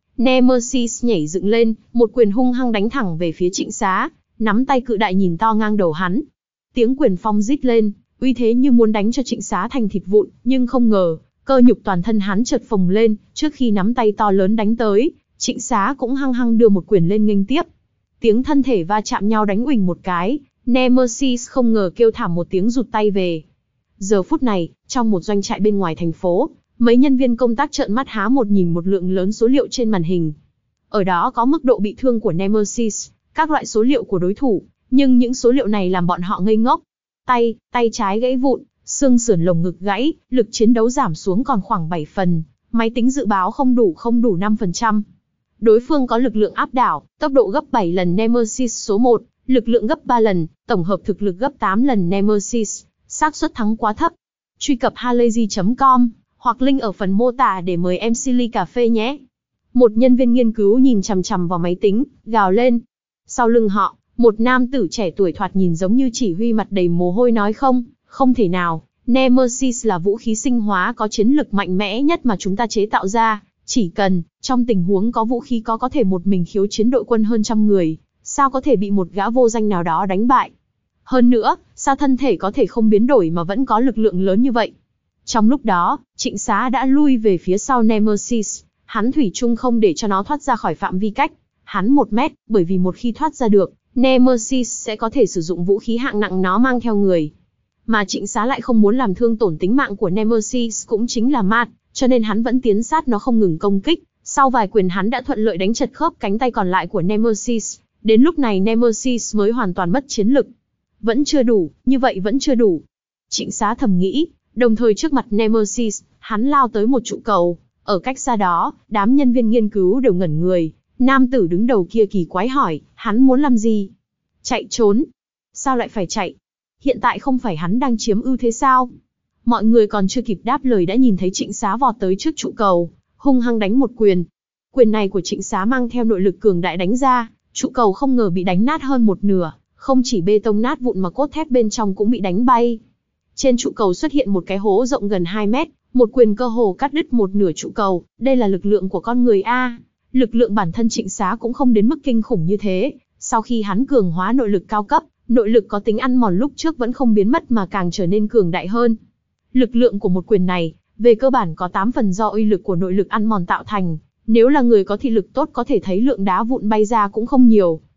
Nemesis nhảy dựng lên, một quyền hung hăng đánh thẳng về phía Trịnh Xá, nắm tay cự đại nhìn to ngang đầu hắn. Tiếng quyền phong rít lên, uy thế như muốn đánh cho Trịnh Xá thành thịt vụn, nhưng không ngờ, cơ nhục toàn thân hắn chợt phồng lên, trước khi nắm tay to lớn đánh tới, Trịnh Xá cũng hăng hăng đưa một quyền lên nghênh tiếp. Tiếng thân thể va chạm nhau đánh uỳnh một cái, Nemesis không ngờ kêu thảm một tiếng rụt tay về. Giờ phút này, trong một doanh trại bên ngoài thành phố, mấy nhân viên công tác trợn mắt há một nhìn một lượng lớn số liệu trên màn hình. Ở đó có mức độ bị thương của Nemesis, các loại số liệu của đối thủ, nhưng những số liệu này làm bọn họ ngây ngốc. Tay, tay trái gãy vụn, xương sườn lồng ngực gãy, lực chiến đấu giảm xuống còn khoảng bảy phần, máy tính dự báo không đủ không đủ năm phần trăm. Đối phương có lực lượng áp đảo, tốc độ gấp bảy lần Nemesis số một, lực lượng gấp ba lần, tổng hợp thực lực gấp tám lần Nemesis, xác suất thắng quá thấp. Truy cập halayzi chấm com hoặc link ở phần mô tả để mời em xê ly cà phê nhé. Một nhân viên nghiên cứu nhìn chằm chằm vào máy tính, gào lên. Sau lưng họ, một nam tử trẻ tuổi thoạt nhìn giống như chỉ huy mặt đầy mồ hôi nói không, không thể nào. Nemesis là vũ khí sinh hóa có chiến lực mạnh mẽ nhất mà chúng ta chế tạo ra. Chỉ cần, trong tình huống có vũ khí có có thể một mình khiếu chiến đội quân hơn trăm người, sao có thể bị một gã vô danh nào đó đánh bại? Hơn nữa, sao thân thể có thể không biến đổi mà vẫn có lực lượng lớn như vậy? Trong lúc đó, Trịnh Xá đã lui về phía sau Nemesis, hắn thủy chung không để cho nó thoát ra khỏi phạm vi cách. Hắn một mét, bởi vì một khi thoát ra được, Nemesis sẽ có thể sử dụng vũ khí hạng nặng nó mang theo người. Mà Trịnh Xá lại không muốn làm thương tổn tính mạng của Nemesis cũng chính là Matt, cho nên hắn vẫn tiến sát nó không ngừng công kích. Sau vài quyền hắn đã thuận lợi đánh chật khớp cánh tay còn lại của Nemesis. Đến lúc này Nemesis mới hoàn toàn mất chiến lực. Vẫn chưa đủ, như vậy vẫn chưa đủ. Trịnh Xá thầm nghĩ, đồng thời trước mặt Nemesis, hắn lao tới một trụ cầu. Ở cách xa đó, đám nhân viên nghiên cứu đều ngẩn người. Nam tử đứng đầu kia kỳ quái hỏi, hắn muốn làm gì? Chạy trốn. Sao lại phải chạy? Hiện tại không phải hắn đang chiếm ưu thế sao? Mọi người còn chưa kịp đáp lời đã nhìn thấy Trịnh Xá vọt tới trước trụ cầu, hung hăng đánh một quyền. Quyền này của Trịnh Xá mang theo nội lực cường đại đánh ra, trụ cầu không ngờ bị đánh nát hơn một nửa, không chỉ bê tông nát vụn mà cốt thép bên trong cũng bị đánh bay. Trên trụ cầu xuất hiện một cái hố rộng gần hai mét, một quyền cơ hồ cắt đứt một nửa trụ cầu, đây là lực lượng của con người a. Lực lượng bản thân Trịnh Xá cũng không đến mức kinh khủng như thế, sau khi hắn cường hóa nội lực cao cấp, nội lực có tính ăn mòn lúc trước vẫn không biến mất mà càng trở nên cường đại hơn. Lực lượng của một quyền này, về cơ bản có tám phần do uy lực của nội lực ăn mòn tạo thành, nếu là người có thị lực tốt có thể thấy lượng đá vụn bay ra cũng không nhiều.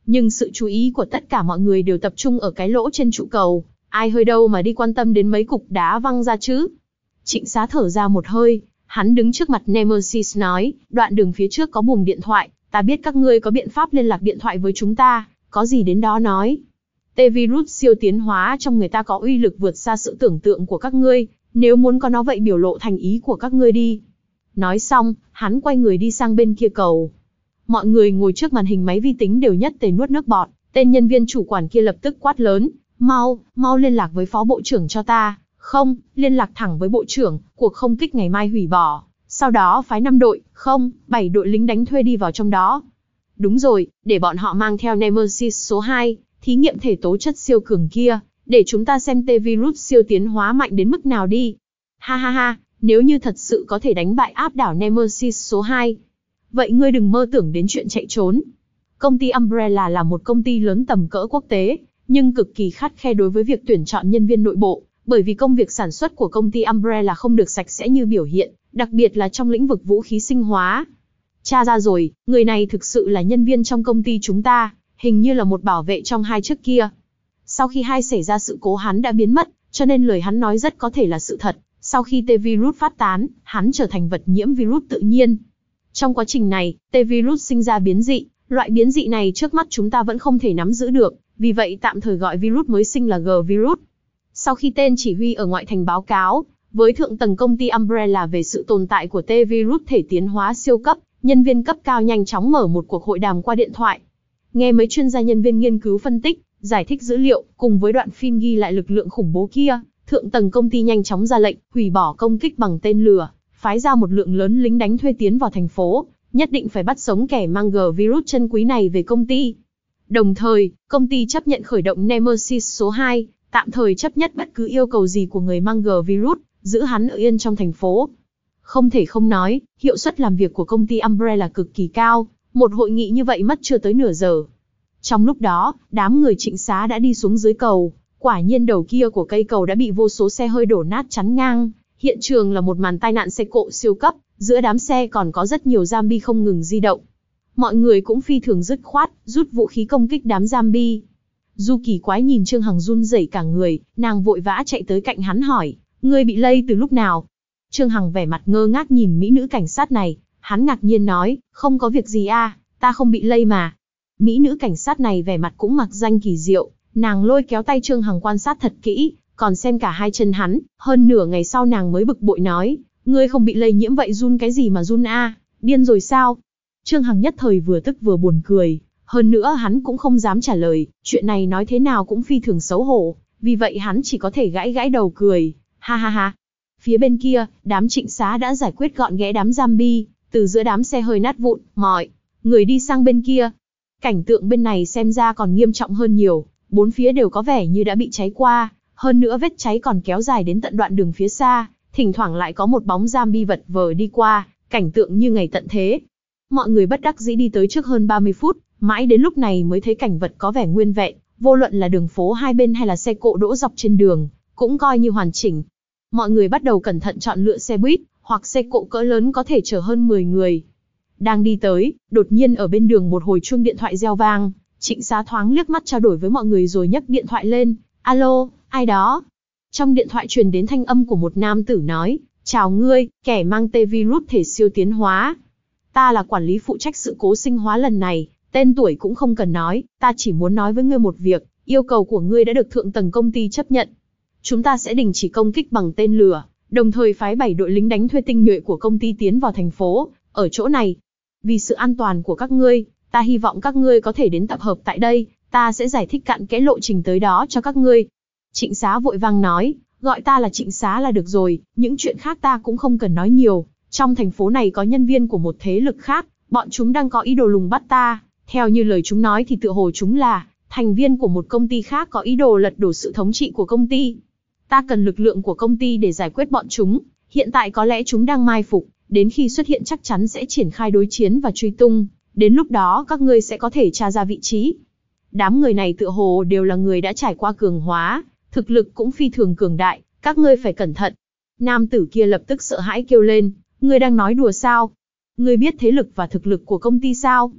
nhưng sự chú ý của tất cả mọi người đều tập trung ở cái lỗ trên trụ cầu, ai hơi đâu mà đi quan tâm đến mấy cục đá văng ra chứ. Trịnh Xá thở ra một hơi, hắn đứng trước mặt Nemesis nói, đoạn đường phía trước có buồng điện thoại, ta biết các ngươi có biện pháp liên lạc điện thoại với chúng ta, có gì đến đó nói. T-virus siêu tiến hóa trong người ta có uy lực vượt xa sự tưởng tượng của các ngươi, nếu muốn có nó vậy biểu lộ thành ý của các ngươi đi. Nói xong, hắn quay người đi sang bên kia cầu. Mọi người ngồi trước màn hình máy vi tính đều nhất tề nuốt nước bọt, tên nhân viên chủ quản kia lập tức quát lớn, mau, mau liên lạc với phó bộ trưởng cho ta, không, liên lạc thẳng với bộ trưởng, cuộc không kích ngày mai hủy bỏ, sau đó phái năm đội, không, bảy đội lính đánh thuê đi vào trong đó. Đúng rồi, để bọn họ mang theo Nemesis số hai, thí nghiệm thể tố chất siêu cường kia, để chúng ta xem T-virus siêu tiến hóa mạnh đến mức nào đi. Ha ha ha, nếu như thật sự có thể đánh bại áp đảo Nemesis số hai, vậy ngươi đừng mơ tưởng đến chuyện chạy trốn. Công ty Umbrella là một công ty lớn tầm cỡ quốc tế, nhưng cực kỳ khắt khe đối với việc tuyển chọn nhân viên nội bộ, bởi vì công việc sản xuất của công ty Umbrella không được sạch sẽ như biểu hiện, đặc biệt là trong lĩnh vực vũ khí sinh hóa. Tra ra rồi, người này thực sự là nhân viên trong công ty chúng ta, hình như là một bảo vệ trong hai trước kia. Sau khi hai xảy ra sự cố hắn đã biến mất, cho nên lời hắn nói rất có thể là sự thật. Sau khi T-virus phát tán, hắn trở thành vật nhiễm virus tự nhiên. Trong quá trình này, T-virus sinh ra biến dị, loại biến dị này trước mắt chúng ta vẫn không thể nắm giữ được, vì vậy tạm thời gọi virus mới sinh là G-virus. Sau khi tên chỉ huy ở ngoại thành báo cáo với thượng tầng công ty Umbrella về sự tồn tại của T-virus thể tiến hóa siêu cấp, nhân viên cấp cao nhanh chóng mở một cuộc hội đàm qua điện thoại. Nghe mấy chuyên gia nhân viên nghiên cứu phân tích, giải thích dữ liệu, cùng với đoạn phim ghi lại lực lượng khủng bố kia, thượng tầng công ty nhanh chóng ra lệnh, hủy bỏ công kích bằng tên lửa, phái ra một lượng lớn lính đánh thuê tiến vào thành phố, nhất định phải bắt sống kẻ mang G-virus chân quý này về công ty. Đồng thời, công ty chấp nhận khởi động Nemesis số hai, tạm thời chấp nhất bất cứ yêu cầu gì của người mang G-virus, giữ hắn ở yên trong thành phố. Không thể không nói, hiệu suất làm việc của công ty Umbrella cực kỳ cao, một hội nghị như vậy mất chưa tới nửa giờ. Trong lúc đó, đám người Trịnh Xá đã đi xuống dưới cầu, quả nhiên đầu kia của cây cầu đã bị vô số xe hơi đổ nát chắn ngang, hiện trường là một màn tai nạn xe cộ siêu cấp, giữa đám xe còn có rất nhiều zombie không ngừng di động. Mọi người cũng phi thường dứt khoát, rút vũ khí công kích đám zombie. Du Kỳ Quái nhìn Trương Hằng run rẩy cả người, nàng vội vã chạy tới cạnh hắn hỏi, ngươi bị lây từ lúc nào? Trương Hằng vẻ mặt ngơ ngác nhìn mỹ nữ cảnh sát này, hắn ngạc nhiên nói, không có việc gì a, ta không bị lây mà. Mỹ nữ cảnh sát này vẻ mặt cũng mặc danh kỳ diệu, nàng lôi kéo tay Trương Hằng quan sát thật kỹ, còn xem cả hai chân hắn, hơn nửa ngày sau nàng mới bực bội nói, ngươi không bị lây nhiễm vậy run cái gì mà run a, điên rồi sao? Trương Hằng nhất thời vừa tức vừa buồn cười, hơn nữa hắn cũng không dám trả lời, chuyện này nói thế nào cũng phi thường xấu hổ, vì vậy hắn chỉ có thể gãi gãi đầu cười, ha ha ha. Phía bên kia, đám Trịnh Xá đã giải quyết gọn ghẽ đám zombie, từ giữa đám xe hơi nát vụn, mọi người đi sang bên kia. Cảnh tượng bên này xem ra còn nghiêm trọng hơn nhiều, bốn phía đều có vẻ như đã bị cháy qua, hơn nữa vết cháy còn kéo dài đến tận đoạn đường phía xa, thỉnh thoảng lại có một bóng zombie vật vờ đi qua, cảnh tượng như ngày tận thế. Mọi người bất đắc dĩ đi tới trước hơn ba mươi phút, mãi đến lúc này mới thấy cảnh vật có vẻ nguyên vẹn, vô luận là đường phố hai bên hay là xe cộ đỗ dọc trên đường, cũng coi như hoàn chỉnh. Mọi người bắt đầu cẩn thận chọn lựa xe buýt, hoặc xe cộ cỡ lớn có thể chở hơn mười người. Đang đi tới, đột nhiên ở bên đường một hồi chuông điện thoại reo vang, Trịnh Xá thoáng liếc mắt trao đổi với mọi người rồi nhấc điện thoại lên, alo, ai đó? Trong điện thoại truyền đến thanh âm của một nam tử nói, chào ngươi, kẻ mang T-virus thể siêu tiến hóa. Ta là quản lý phụ trách sự cố sinh hóa lần này, tên tuổi cũng không cần nói, ta chỉ muốn nói với ngươi một việc, yêu cầu của ngươi đã được thượng tầng công ty chấp nhận. Chúng ta sẽ đình chỉ công kích bằng tên lửa, đồng thời phái bảy đội lính đánh thuê tinh nhuệ của công ty tiến vào thành phố, ở chỗ này. Vì sự an toàn của các ngươi, ta hy vọng các ngươi có thể đến tập hợp tại đây, ta sẽ giải thích cặn kẽ lộ trình tới đó cho các ngươi. Trịnh Xá vội vàng nói, gọi ta là Trịnh Xá là được rồi, những chuyện khác ta cũng không cần nói nhiều. Trong thành phố này có nhân viên của một thế lực khác, bọn chúng đang có ý đồ lùng bắt ta. Theo như lời chúng nói thì tựa hồ chúng là thành viên của một công ty khác có ý đồ lật đổ sự thống trị của công ty. Ta cần lực lượng của công ty để giải quyết bọn chúng, hiện tại có lẽ chúng đang mai phục, đến khi xuất hiện chắc chắn sẽ triển khai đối chiến và truy tung, đến lúc đó các ngươi sẽ có thể tra ra vị trí. Đám người này tựa hồ đều là người đã trải qua cường hóa, thực lực cũng phi thường cường đại, các ngươi phải cẩn thận. Nam tử kia lập tức sợ hãi kêu lên, ngươi đang nói đùa sao? Ngươi biết thế lực và thực lực của công ty sao?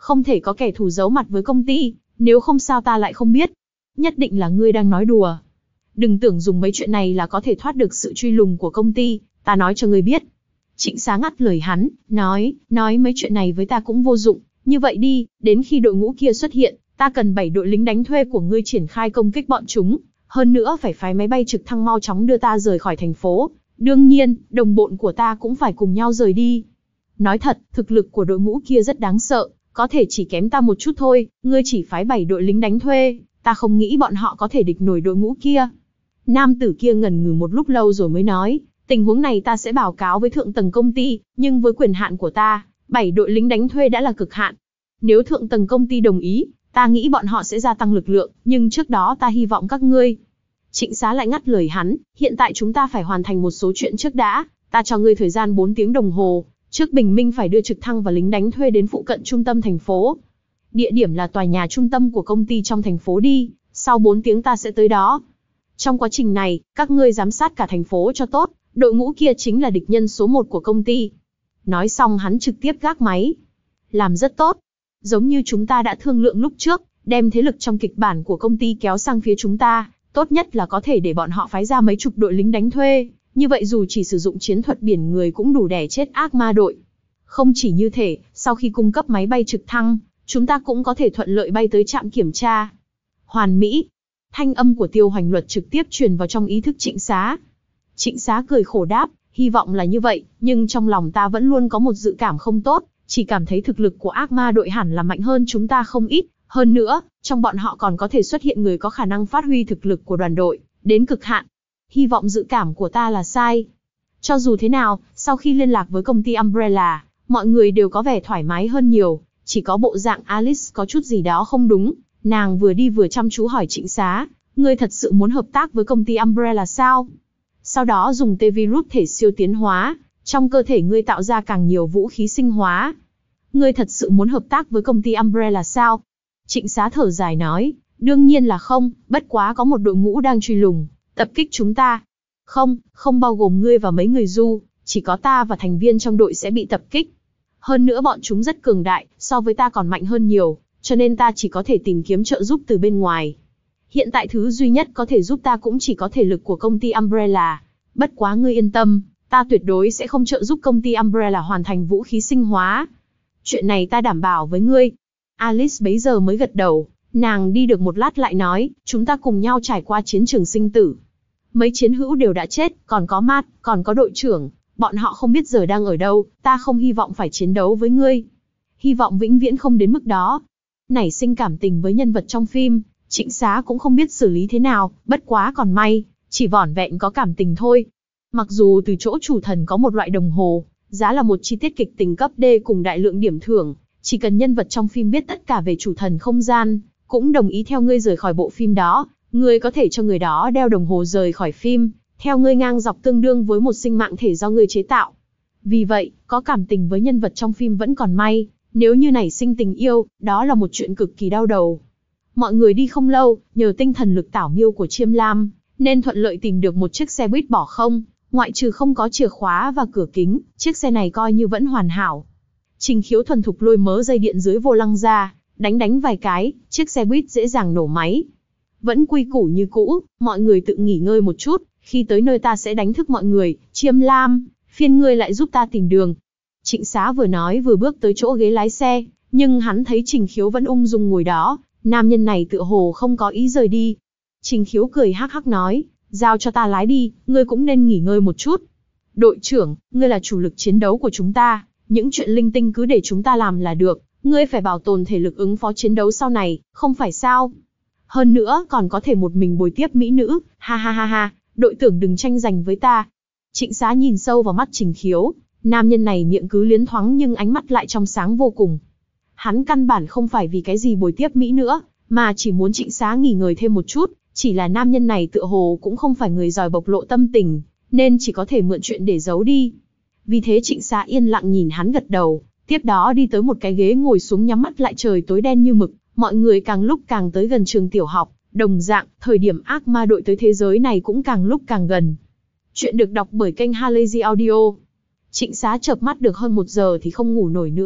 Không thể có kẻ thù giấu mặt với công ty, nếu không sao ta lại không biết. Nhất định là ngươi đang nói đùa. Đừng tưởng dùng mấy chuyện này là có thể thoát được sự truy lùng của công ty, ta nói cho ngươi biết. Trịnh Xá ngắt lời hắn, nói, nói mấy chuyện này với ta cũng vô dụng, như vậy đi, đến khi đội ngũ kia xuất hiện, ta cần bảy đội lính đánh thuê của ngươi triển khai công kích bọn chúng, hơn nữa phải phái máy bay trực thăng mau chóng đưa ta rời khỏi thành phố, đương nhiên, đồng bọn của ta cũng phải cùng nhau rời đi. Nói thật, thực lực của đội ngũ kia rất đáng sợ, có thể chỉ kém ta một chút thôi, ngươi chỉ phái bảy đội lính đánh thuê, ta không nghĩ bọn họ có thể địch nổi đội ngũ kia. Nam tử kia ngần ngừ một lúc lâu rồi mới nói, tình huống này ta sẽ báo cáo với thượng tầng công ty, nhưng với quyền hạn của ta, bảy đội lính đánh thuê đã là cực hạn. Nếu thượng tầng công ty đồng ý, ta nghĩ bọn họ sẽ gia tăng lực lượng, nhưng trước đó ta hy vọng các ngươi. Trịnh Xá lại ngắt lời hắn, hiện tại chúng ta phải hoàn thành một số chuyện trước đã, ta cho ngươi thời gian bốn tiếng đồng hồ, trước bình minh phải đưa trực thăng và lính đánh thuê đến phụ cận trung tâm thành phố. Địa điểm là tòa nhà trung tâm của công ty trong thành phố đi, sau bốn tiếng ta sẽ tới đó. Trong quá trình này, các ngươi giám sát cả thành phố cho tốt, đội ngũ kia chính là địch nhân số một của công ty. Nói xong hắn trực tiếp gác máy. Làm rất tốt. Giống như chúng ta đã thương lượng lúc trước, đem thế lực trong kịch bản của công ty kéo sang phía chúng ta, tốt nhất là có thể để bọn họ phái ra mấy chục đội lính đánh thuê, như vậy dù chỉ sử dụng chiến thuật biển người cũng đủ đè chết ác ma đội. Không chỉ như thế, sau khi cung cấp máy bay trực thăng, chúng ta cũng có thể thuận lợi bay tới trạm kiểm tra. Hoàn mỹ. Thanh âm của Tiêu Hoành Luật trực tiếp truyền vào trong ý thức Trịnh Xá. Trịnh Xá cười khổ đáp, hy vọng là như vậy, nhưng trong lòng ta vẫn luôn có một dự cảm không tốt, chỉ cảm thấy thực lực của ác ma đội hẳn là mạnh hơn chúng ta không ít, hơn nữa, trong bọn họ còn có thể xuất hiện người có khả năng phát huy thực lực của đoàn đội, đến cực hạn. Hy vọng dự cảm của ta là sai. Cho dù thế nào, sau khi liên lạc với công ty Umbrella, mọi người đều có vẻ thoải mái hơn nhiều, chỉ có bộ dạng Alice có chút gì đó không đúng, nàng vừa đi vừa chăm chú hỏi Trịnh Xá, ngươi thật sự muốn hợp tác với công ty Umbrella sao? Sau đó dùng T-virus thể siêu tiến hóa, trong cơ thể ngươi tạo ra càng nhiều vũ khí sinh hóa. Ngươi thật sự muốn hợp tác với công ty Umbrella sao? Trịnh Xá thở dài nói, đương nhiên là không, bất quá có một đội ngũ đang truy lùng, tập kích chúng ta. Không, không bao gồm ngươi và mấy người du, chỉ có ta và thành viên trong đội sẽ bị tập kích. Hơn nữa bọn chúng rất cường đại, so với ta còn mạnh hơn nhiều, cho nên ta chỉ có thể tìm kiếm trợ giúp từ bên ngoài. Hiện tại thứ duy nhất có thể giúp ta cũng chỉ có thể lực của công ty Umbrella. Bất quá ngươi yên tâm, ta tuyệt đối sẽ không trợ giúp công ty Umbrella hoàn thành vũ khí sinh hóa. Chuyện này ta đảm bảo với ngươi. Alice bấy giờ mới gật đầu, nàng đi được một lát lại nói, chúng ta cùng nhau trải qua chiến trường sinh tử. Mấy chiến hữu đều đã chết, còn có Matt, còn có đội trưởng, bọn họ không biết giờ đang ở đâu, ta không hy vọng phải chiến đấu với ngươi. Hy vọng vĩnh viễn không đến mức đó. Nảy sinh cảm tình với nhân vật trong phim, Trịnh Xá cũng không biết xử lý thế nào, bất quá còn may, chỉ vỏn vẹn có cảm tình thôi. Mặc dù từ chỗ chủ thần có một loại đồng hồ, giá là một chi tiết kịch tình cấp D cùng đại lượng điểm thưởng, chỉ cần nhân vật trong phim biết tất cả về chủ thần không gian, cũng đồng ý theo ngươi rời khỏi bộ phim đó, ngươi có thể cho người đó đeo đồng hồ rời khỏi phim, theo ngươi ngang dọc tương đương với một sinh mạng thể do ngươi chế tạo. Vì vậy, có cảm tình với nhân vật trong phim vẫn còn may, nếu như nảy sinh tình yêu, đó là một chuyện cực kỳ đau đầu. Mọi người đi không lâu, nhờ tinh thần lực tảo miêu của Chiêm Lam, nên thuận lợi tìm được một chiếc xe buýt bỏ không, ngoại trừ không có chìa khóa và cửa kính, chiếc xe này coi như vẫn hoàn hảo. Trình Khiếu thuần thục lôi mớ dây điện dưới vô lăng ra, đánh đánh vài cái, chiếc xe buýt dễ dàng nổ máy. Vẫn quy củ như cũ, mọi người tự nghỉ ngơi một chút, khi tới nơi ta sẽ đánh thức mọi người, Chiêm Lam, phiên ngươi lại giúp ta tìm đường. Trịnh Xá vừa nói vừa bước tới chỗ ghế lái xe, nhưng hắn thấy Trình Khiếu vẫn ung dung ngồi đó, nam nhân này tựa hồ không có ý rời đi. Trình Khiếu cười hắc hắc nói, giao cho ta lái đi, ngươi cũng nên nghỉ ngơi một chút. Đội trưởng, ngươi là chủ lực chiến đấu của chúng ta, những chuyện linh tinh cứ để chúng ta làm là được, ngươi phải bảo tồn thể lực ứng phó chiến đấu sau này, không phải sao? Hơn nữa còn có thể một mình bồi tiếp mỹ nữ, ha ha ha ha, đội trưởng đừng tranh giành với ta. Trịnh Xá nhìn sâu vào mắt Trình Khiếu, nam nhân này miệng cứ liến thoáng nhưng ánh mắt lại trong sáng vô cùng. Hắn căn bản không phải vì cái gì bồi tiếp mỹ nữa, mà chỉ muốn Trịnh Xá nghỉ ngơi thêm một chút, chỉ là nam nhân này tựa hồ cũng không phải người giỏi bộc lộ tâm tình, nên chỉ có thể mượn chuyện để giấu đi. Vì thế Trịnh Xá yên lặng nhìn hắn gật đầu, tiếp đó đi tới một cái ghế ngồi xuống nhắm mắt lại. Trời tối đen như mực, mọi người càng lúc càng tới gần trường tiểu học, đồng dạng, thời điểm ác ma đội tới thế giới này cũng càng lúc càng gần. Chuyện được đọc bởi kênh Halazy Audio. Trịnh Xá chợp mắt được hơn một giờ thì không ngủ nổi nữa,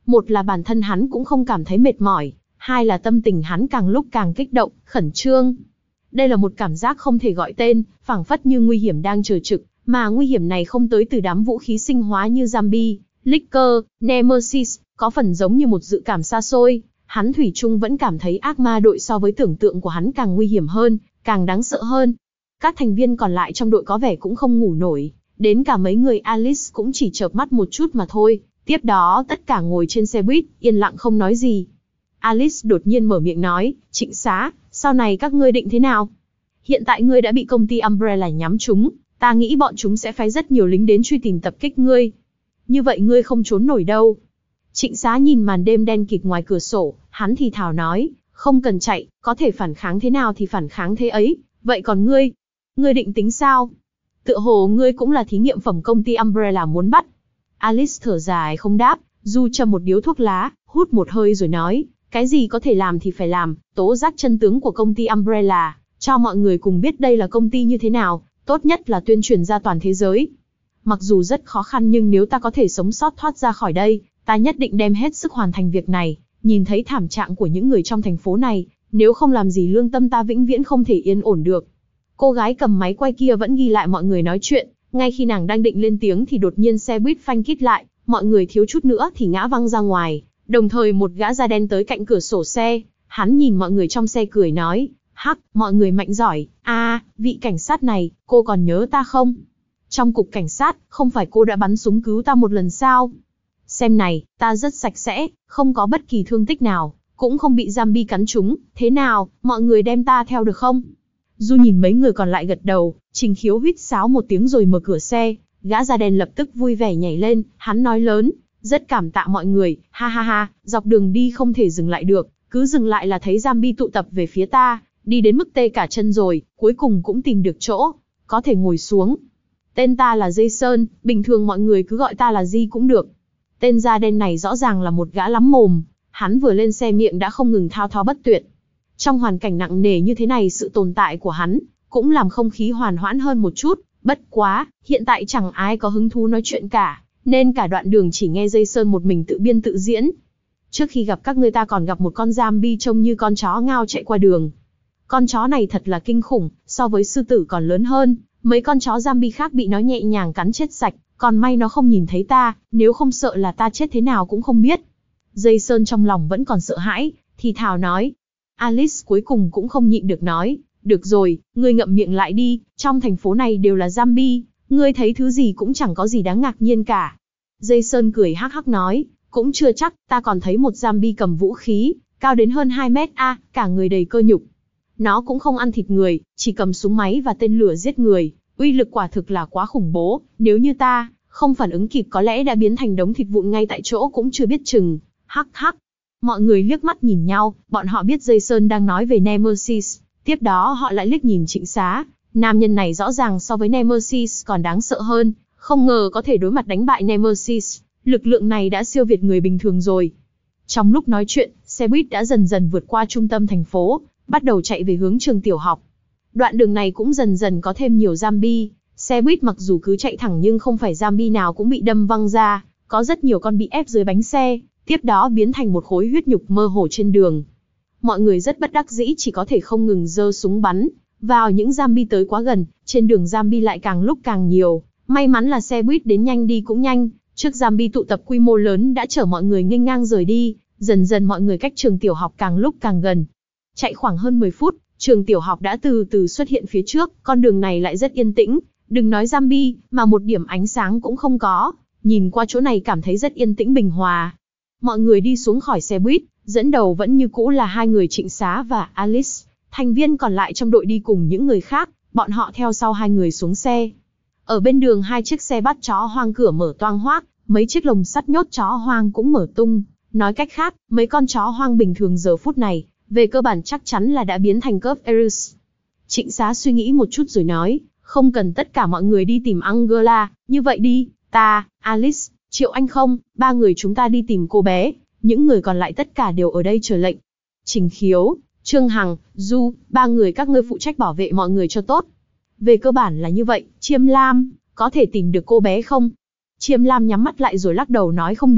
Một là bản thân hắn cũng không cảm thấy mệt mỏi, hai là tâm tình hắn càng lúc càng kích động, khẩn trương. Đây là một cảm giác không thể gọi tên, phảng phất như nguy hiểm đang chờ trực, mà nguy hiểm này không tới từ đám vũ khí sinh hóa như zombie, Licker, Nemesis, có phần giống như một dự cảm xa xôi. Hắn thủy chung vẫn cảm thấy ác ma đội so với tưởng tượng của hắn càng nguy hiểm hơn, càng đáng sợ hơn. Các thành viên còn lại trong đội có vẻ cũng không ngủ nổi, đến cả mấy người Alice cũng chỉ chợp mắt một chút mà thôi. Tiếp đó tất cả ngồi trên xe buýt, yên lặng không nói gì. Alice đột nhiên mở miệng nói, Trịnh Xá, sau này các ngươi định thế nào? Hiện tại ngươi đã bị công ty Umbrella nhắm trúng, ta nghĩ bọn chúng sẽ phái rất nhiều lính đến truy tìm tập kích ngươi. Như vậy ngươi không trốn nổi đâu. Trịnh Xá nhìn màn đêm đen kịt ngoài cửa sổ, hắn thì thào nói, không cần chạy, có thể phản kháng thế nào thì phản kháng thế ấy, vậy còn ngươi? Ngươi định tính sao? Tựa hồ ngươi cũng là thí nghiệm phẩm công ty Umbrella muốn bắt. Alice thở dài không đáp, Du châm một điếu thuốc lá, hút một hơi rồi nói, cái gì có thể làm thì phải làm, tố giác chân tướng của công ty Umbrella, cho mọi người cùng biết đây là công ty như thế nào, tốt nhất là tuyên truyền ra toàn thế giới. Mặc dù rất khó khăn nhưng nếu ta có thể sống sót thoát ra khỏi đây, ta nhất định đem hết sức hoàn thành việc này. Nhìn thấy thảm trạng của những người trong thành phố này, nếu không làm gì lương tâm ta vĩnh viễn không thể yên ổn được. Cô gái cầm máy quay kia vẫn ghi lại mọi người nói chuyện, ngay khi nàng đang định lên tiếng thì đột nhiên xe buýt phanh kít lại, mọi người thiếu chút nữa thì ngã văng ra ngoài. Đồng thời một gã da đen tới cạnh cửa sổ xe, hắn nhìn mọi người trong xe cười nói, hắc, mọi người mạnh giỏi, a, à, vị cảnh sát này, cô còn nhớ ta không? Trong cục cảnh sát, không phải cô đã bắn súng cứu ta một lần sao? Xem này, ta rất sạch sẽ, không có bất kỳ thương tích nào, cũng không bị zombie cắn trúng, thế nào, mọi người đem ta theo được không? Du nhìn mấy người còn lại gật đầu, Trình Khiếu huýt sáo một tiếng rồi mở cửa xe, gã da đen lập tức vui vẻ nhảy lên, hắn nói lớn, rất cảm tạ mọi người, ha ha ha, dọc đường đi không thể dừng lại được, cứ dừng lại là thấy zombie tụ tập về phía ta, đi đến mức tê cả chân rồi, cuối cùng cũng tìm được chỗ, có thể ngồi xuống. Tên ta là Jason, bình thường mọi người cứ gọi ta là Di cũng được. Tên da đen này rõ ràng là một gã lắm mồm, hắn vừa lên xe miệng đã không ngừng thao thao bất tuyệt. Trong hoàn cảnh nặng nề như thế này sự tồn tại của hắn cũng làm không khí hoàn hoãn hơn một chút, bất quá, hiện tại chẳng ai có hứng thú nói chuyện cả, nên cả đoạn đường chỉ nghe Jason một mình tự biên tự diễn. Trước khi gặp các ngươi ta còn gặp một con zombie trông như con chó ngao chạy qua đường. Con chó này thật là kinh khủng, so với sư tử còn lớn hơn, mấy con chó zombie khác bị nó nhẹ nhàng cắn chết sạch, còn may nó không nhìn thấy ta, nếu không sợ là ta chết thế nào cũng không biết. Jason trong lòng vẫn còn sợ hãi, thì thào nói. Alice cuối cùng cũng không nhịn được nói, được rồi, ngươi ngậm miệng lại đi, trong thành phố này đều là zombie, ngươi thấy thứ gì cũng chẳng có gì đáng ngạc nhiên cả. Jason cười hắc hắc nói, cũng chưa chắc, ta còn thấy một zombie cầm vũ khí, cao đến hơn hai mét a, cả người đầy cơ nhục. Nó cũng không ăn thịt người, chỉ cầm súng máy và tên lửa giết người, uy lực quả thực là quá khủng bố, nếu như ta không phản ứng kịp có lẽ đã biến thành đống thịt vụn ngay tại chỗ cũng chưa biết chừng. Hắc hắc. Mọi người liếc mắt nhìn nhau, bọn họ biết Jason đang nói về Nemesis, tiếp đó họ lại liếc nhìn Trịnh Xá, nam nhân này rõ ràng so với Nemesis còn đáng sợ hơn, không ngờ có thể đối mặt đánh bại Nemesis, lực lượng này đã siêu việt người bình thường rồi. Trong lúc nói chuyện, xe buýt đã dần dần vượt qua trung tâm thành phố, bắt đầu chạy về hướng trường tiểu học. Đoạn đường này cũng dần dần có thêm nhiều zombie, xe buýt mặc dù cứ chạy thẳng nhưng không phải zombie nào cũng bị đâm văng ra, có rất nhiều con bị ép dưới bánh xe, tiếp đó biến thành một khối huyết nhục mơ hồ trên đường. Mọi người rất bất đắc dĩ chỉ có thể không ngừng giơ súng bắn vào những zombie tới quá gần, trên đường zombie lại càng lúc càng nhiều, may mắn là xe buýt đến nhanh đi cũng nhanh, trước zombie tụ tập quy mô lớn đã chở mọi người nghênh ngang rời đi, dần dần mọi người cách trường tiểu học càng lúc càng gần. Chạy khoảng hơn mười phút, trường tiểu học đã từ từ xuất hiện phía trước, con đường này lại rất yên tĩnh, đừng nói zombie, mà một điểm ánh sáng cũng không có, nhìn qua chỗ này cảm thấy rất yên tĩnh bình hòa. Mọi người đi xuống khỏi xe buýt, dẫn đầu vẫn như cũ là hai người Trịnh Xá và Alice, thành viên còn lại trong đội đi cùng những người khác, bọn họ theo sau hai người xuống xe. Ở bên đường hai chiếc xe bắt chó hoang cửa mở toang hoác, mấy chiếc lồng sắt nhốt chó hoang cũng mở tung, nói cách khác, mấy con chó hoang bình thường giờ phút này, về cơ bản chắc chắn là đã biến thành cớp Eris. Trịnh Xá suy nghĩ một chút rồi nói, không cần tất cả mọi người đi tìm Angela, như vậy đi, ta, Alice, Triệu Anh không, ba người chúng ta đi tìm cô bé, những người còn lại tất cả đều ở đây chờ lệnh. Trình Khiếu, Trương Hằng, Du, ba người các ngươi phụ trách bảo vệ mọi người cho tốt. Về cơ bản là như vậy, Chiêm Lam, có thể tìm được cô bé không? Chiêm Lam nhắm mắt lại rồi lắc đầu nói không được,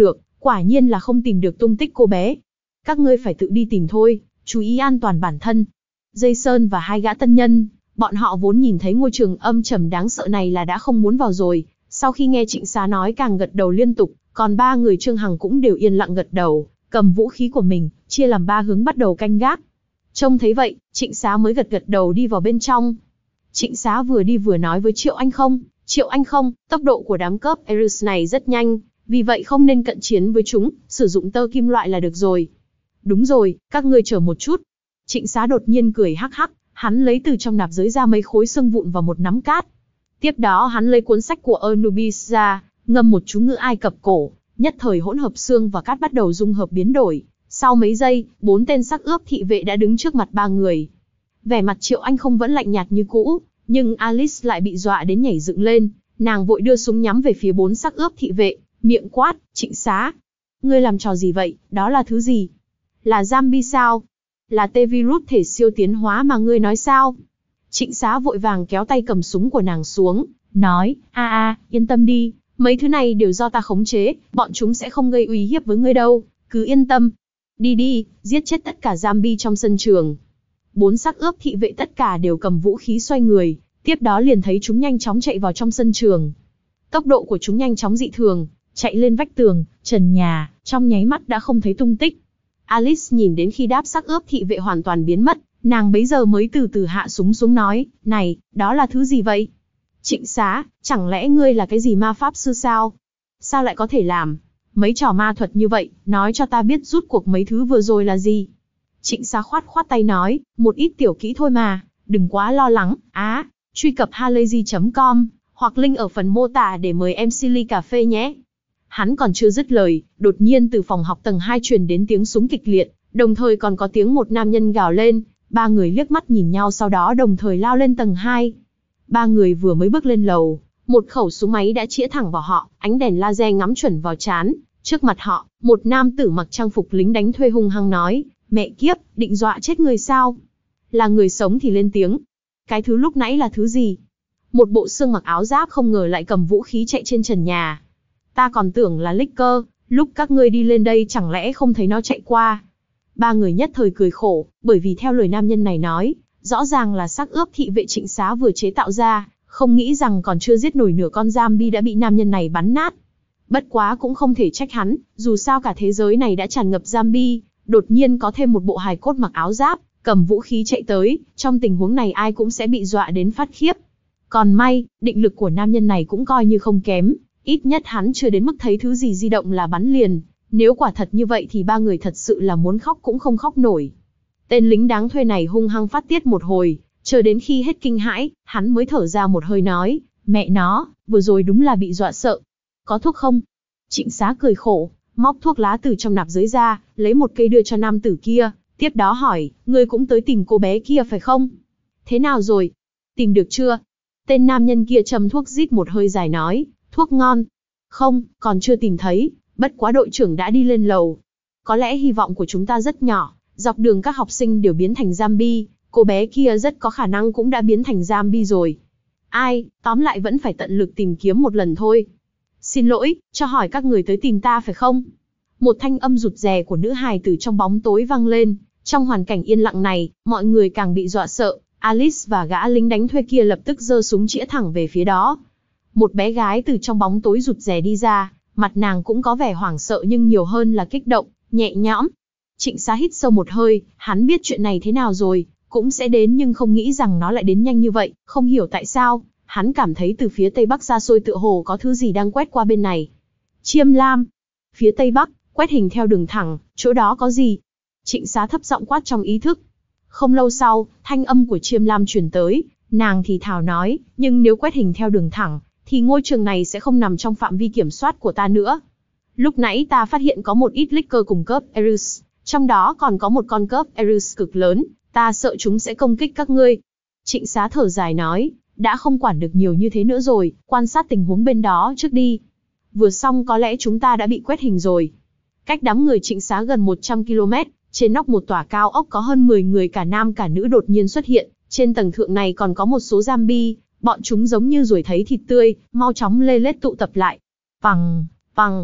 Quả nhiên là không tìm được tung tích cô bé. Các ngươi phải tự đi tìm thôi, chú ý an toàn bản thân. Jason và hai gã tân nhân, bọn họ vốn nhìn thấy ngôi trường âm trầm đáng sợ này là đã không muốn vào rồi, sau khi nghe Trịnh Xá nói càng gật đầu liên tục, còn ba người Trương Hằng cũng đều yên lặng gật đầu, cầm vũ khí của mình, chia làm ba hướng bắt đầu canh gác. Trông thấy vậy, Trịnh Xá mới gật gật đầu đi vào bên trong. Trịnh Xá vừa đi vừa nói với Triệu Anh Không, Triệu Anh Không, tốc độ của đám cướp Eris này rất nhanh, vì vậy không nên cận chiến với chúng, sử dụng tơ kim loại là được rồi. Đúng rồi, các ngươi chờ một chút. Trịnh Xá đột nhiên cười hắc hắc, hắn lấy từ trong nạp giới ra mấy khối xương vụn và một nắm cát. Tiếp đó hắn lấy cuốn sách của Anubis ra, ngâm một chú ngữ Ai Cập cổ, nhất thời hỗn hợp xương và cát bắt đầu dung hợp biến đổi. Sau mấy giây, bốn tên sắc ướp thị vệ đã đứng trước mặt ba người. Vẻ mặt Triệu Anh Không vẫn lạnh nhạt như cũ, nhưng Alice lại bị dọa đến nhảy dựng lên, nàng vội đưa súng nhắm về phía bốn sắc ướp thị vệ, miệng quát, Trịnh Xá. Ngươi làm trò gì vậy, đó là thứ gì? Là zombie sao? Là T-virus thể siêu tiến hóa mà ngươi nói sao? Trịnh Xá vội vàng kéo tay cầm súng của nàng xuống, nói, a a, yên tâm đi, mấy thứ này đều do ta khống chế, bọn chúng sẽ không gây uy hiếp với ngươi đâu, cứ yên tâm. Đi đi, giết chết tất cả zombie trong sân trường. Bốn sắc ướp thị vệ tất cả đều cầm vũ khí xoay người, tiếp đó liền thấy chúng nhanh chóng chạy vào trong sân trường. Tốc độ của chúng nhanh chóng dị thường, chạy lên vách tường, trần nhà, trong nháy mắt đã không thấy tung tích. Alice nhìn đến khi đáp sắc ướp thị vệ hoàn toàn biến mất, nàng bấy giờ mới từ từ hạ súng xuống nói, này, đó là thứ gì vậy? Trịnh Xá, chẳng lẽ ngươi là cái gì ma pháp sư sao? Sao lại có thể làm mấy trò ma thuật như vậy, nói cho ta biết rút cuộc mấy thứ vừa rồi là gì? Trịnh Xá khoát khoát tay nói, một ít tiểu kỹ thôi mà, đừng quá lo lắng, á, à, truy cập halayzi chấm com, hoặc link ở phần mô tả để mời em xê ly cà phê nhé. Hắn còn chưa dứt lời, đột nhiên từ phòng học tầng hai truyền đến tiếng súng kịch liệt, đồng thời còn có tiếng một nam nhân gào lên, ba người liếc mắt nhìn nhau sau đó đồng thời lao lên tầng hai. Ba người vừa mới bước lên lầu, một khẩu súng máy đã chĩa thẳng vào họ, ánh đèn laser ngắm chuẩn vào trán. Trước mặt họ, một nam tử mặc trang phục lính đánh thuê hung hăng nói, mẹ kiếp, định dọa chết người sao? Là người sống thì lên tiếng. Cái thứ lúc nãy là thứ gì? Một bộ xương mặc áo giáp không ngờ lại cầm vũ khí chạy trên trần nhà. Ta còn tưởng là Licker, lúc các ngươi đi lên đây chẳng lẽ không thấy nó chạy qua? Ba người nhất thời cười khổ, bởi vì theo lời nam nhân này nói, rõ ràng là xác ướp thị vệ Trịnh Xá vừa chế tạo ra, không nghĩ rằng còn chưa giết nổi nửa con zombie đã bị nam nhân này bắn nát. Bất quá cũng không thể trách hắn, dù sao cả thế giới này đã tràn ngập zombie, đột nhiên có thêm một bộ hài cốt mặc áo giáp, cầm vũ khí chạy tới, trong tình huống này ai cũng sẽ bị dọa đến phát khiếp. Còn may, định lực của nam nhân này cũng coi như không kém, ít nhất hắn chưa đến mức thấy thứ gì di động là bắn liền, nếu quả thật như vậy thì ba người thật sự là muốn khóc cũng không khóc nổi. Tên lính đáng thuê này hung hăng phát tiết một hồi, chờ đến khi hết kinh hãi, hắn mới thở ra một hơi nói, mẹ nó, vừa rồi đúng là bị dọa sợ. Có thuốc không? Trịnh Xá cười khổ, móc thuốc lá từ trong nạp giới ra, lấy một cây đưa cho nam tử kia, tiếp đó hỏi, ngươi cũng tới tìm cô bé kia phải không? Thế nào rồi? Tìm được chưa? Tên nam nhân kia châm thuốc rít một hơi dài nói, thuốc ngon. Không, còn chưa tìm thấy, bất quá đội trưởng đã đi lên lầu. Có lẽ hy vọng của chúng ta rất nhỏ, dọc đường các học sinh đều biến thành zombie, cô bé kia rất có khả năng cũng đã biến thành zombie rồi. Ai, tóm lại vẫn phải tận lực tìm kiếm một lần thôi. Xin lỗi, cho hỏi các người tới tìm ta phải không? Một thanh âm rụt rè của nữ hài từ trong bóng tối vang lên. Trong hoàn cảnh yên lặng này, mọi người càng bị dọa sợ. Alice và gã lính đánh thuê kia lập tức giơ súng chĩa thẳng về phía đó. Một bé gái từ trong bóng tối rụt rè đi ra, mặt nàng cũng có vẻ hoảng sợ nhưng nhiều hơn là kích động, nhẹ nhõm. Trịnh Xá hít sâu một hơi, hắn biết chuyện này thế nào rồi, cũng sẽ đến nhưng không nghĩ rằng nó lại đến nhanh như vậy, không hiểu tại sao, hắn cảm thấy từ phía tây bắc xa xôi tựa hồ có thứ gì đang quét qua bên này. Chiêm lam. Phía tây bắc, quét hình theo đường thẳng, chỗ đó có gì? Trịnh Xá thấp giọng quát trong ý thức. Không lâu sau, thanh âm của Chiêm lam truyền tới, nàng thì thào nói, nhưng nếu quét hình theo đường thẳng, thì ngôi trường này sẽ không nằm trong phạm vi kiểm soát của ta nữa. Lúc nãy ta phát hiện có một ít Licker cùng cấp Eris, trong đó còn có một con cấp Eris cực lớn, ta sợ chúng sẽ công kích các ngươi. Trịnh Xá thở dài nói, đã không quản được nhiều như thế nữa rồi, quan sát tình huống bên đó trước đi. Vừa xong có lẽ chúng ta đã bị quét hình rồi. Cách đám người Trịnh Xá gần một trăm ki lô mét, trên nóc một tòa cao ốc có hơn mười người cả nam cả nữ đột nhiên xuất hiện, trên tầng thượng này còn có một số zombie, bọn chúng giống như ruồi thấy thịt tươi, mau chóng lê lết tụ tập lại. Pằng, pằng.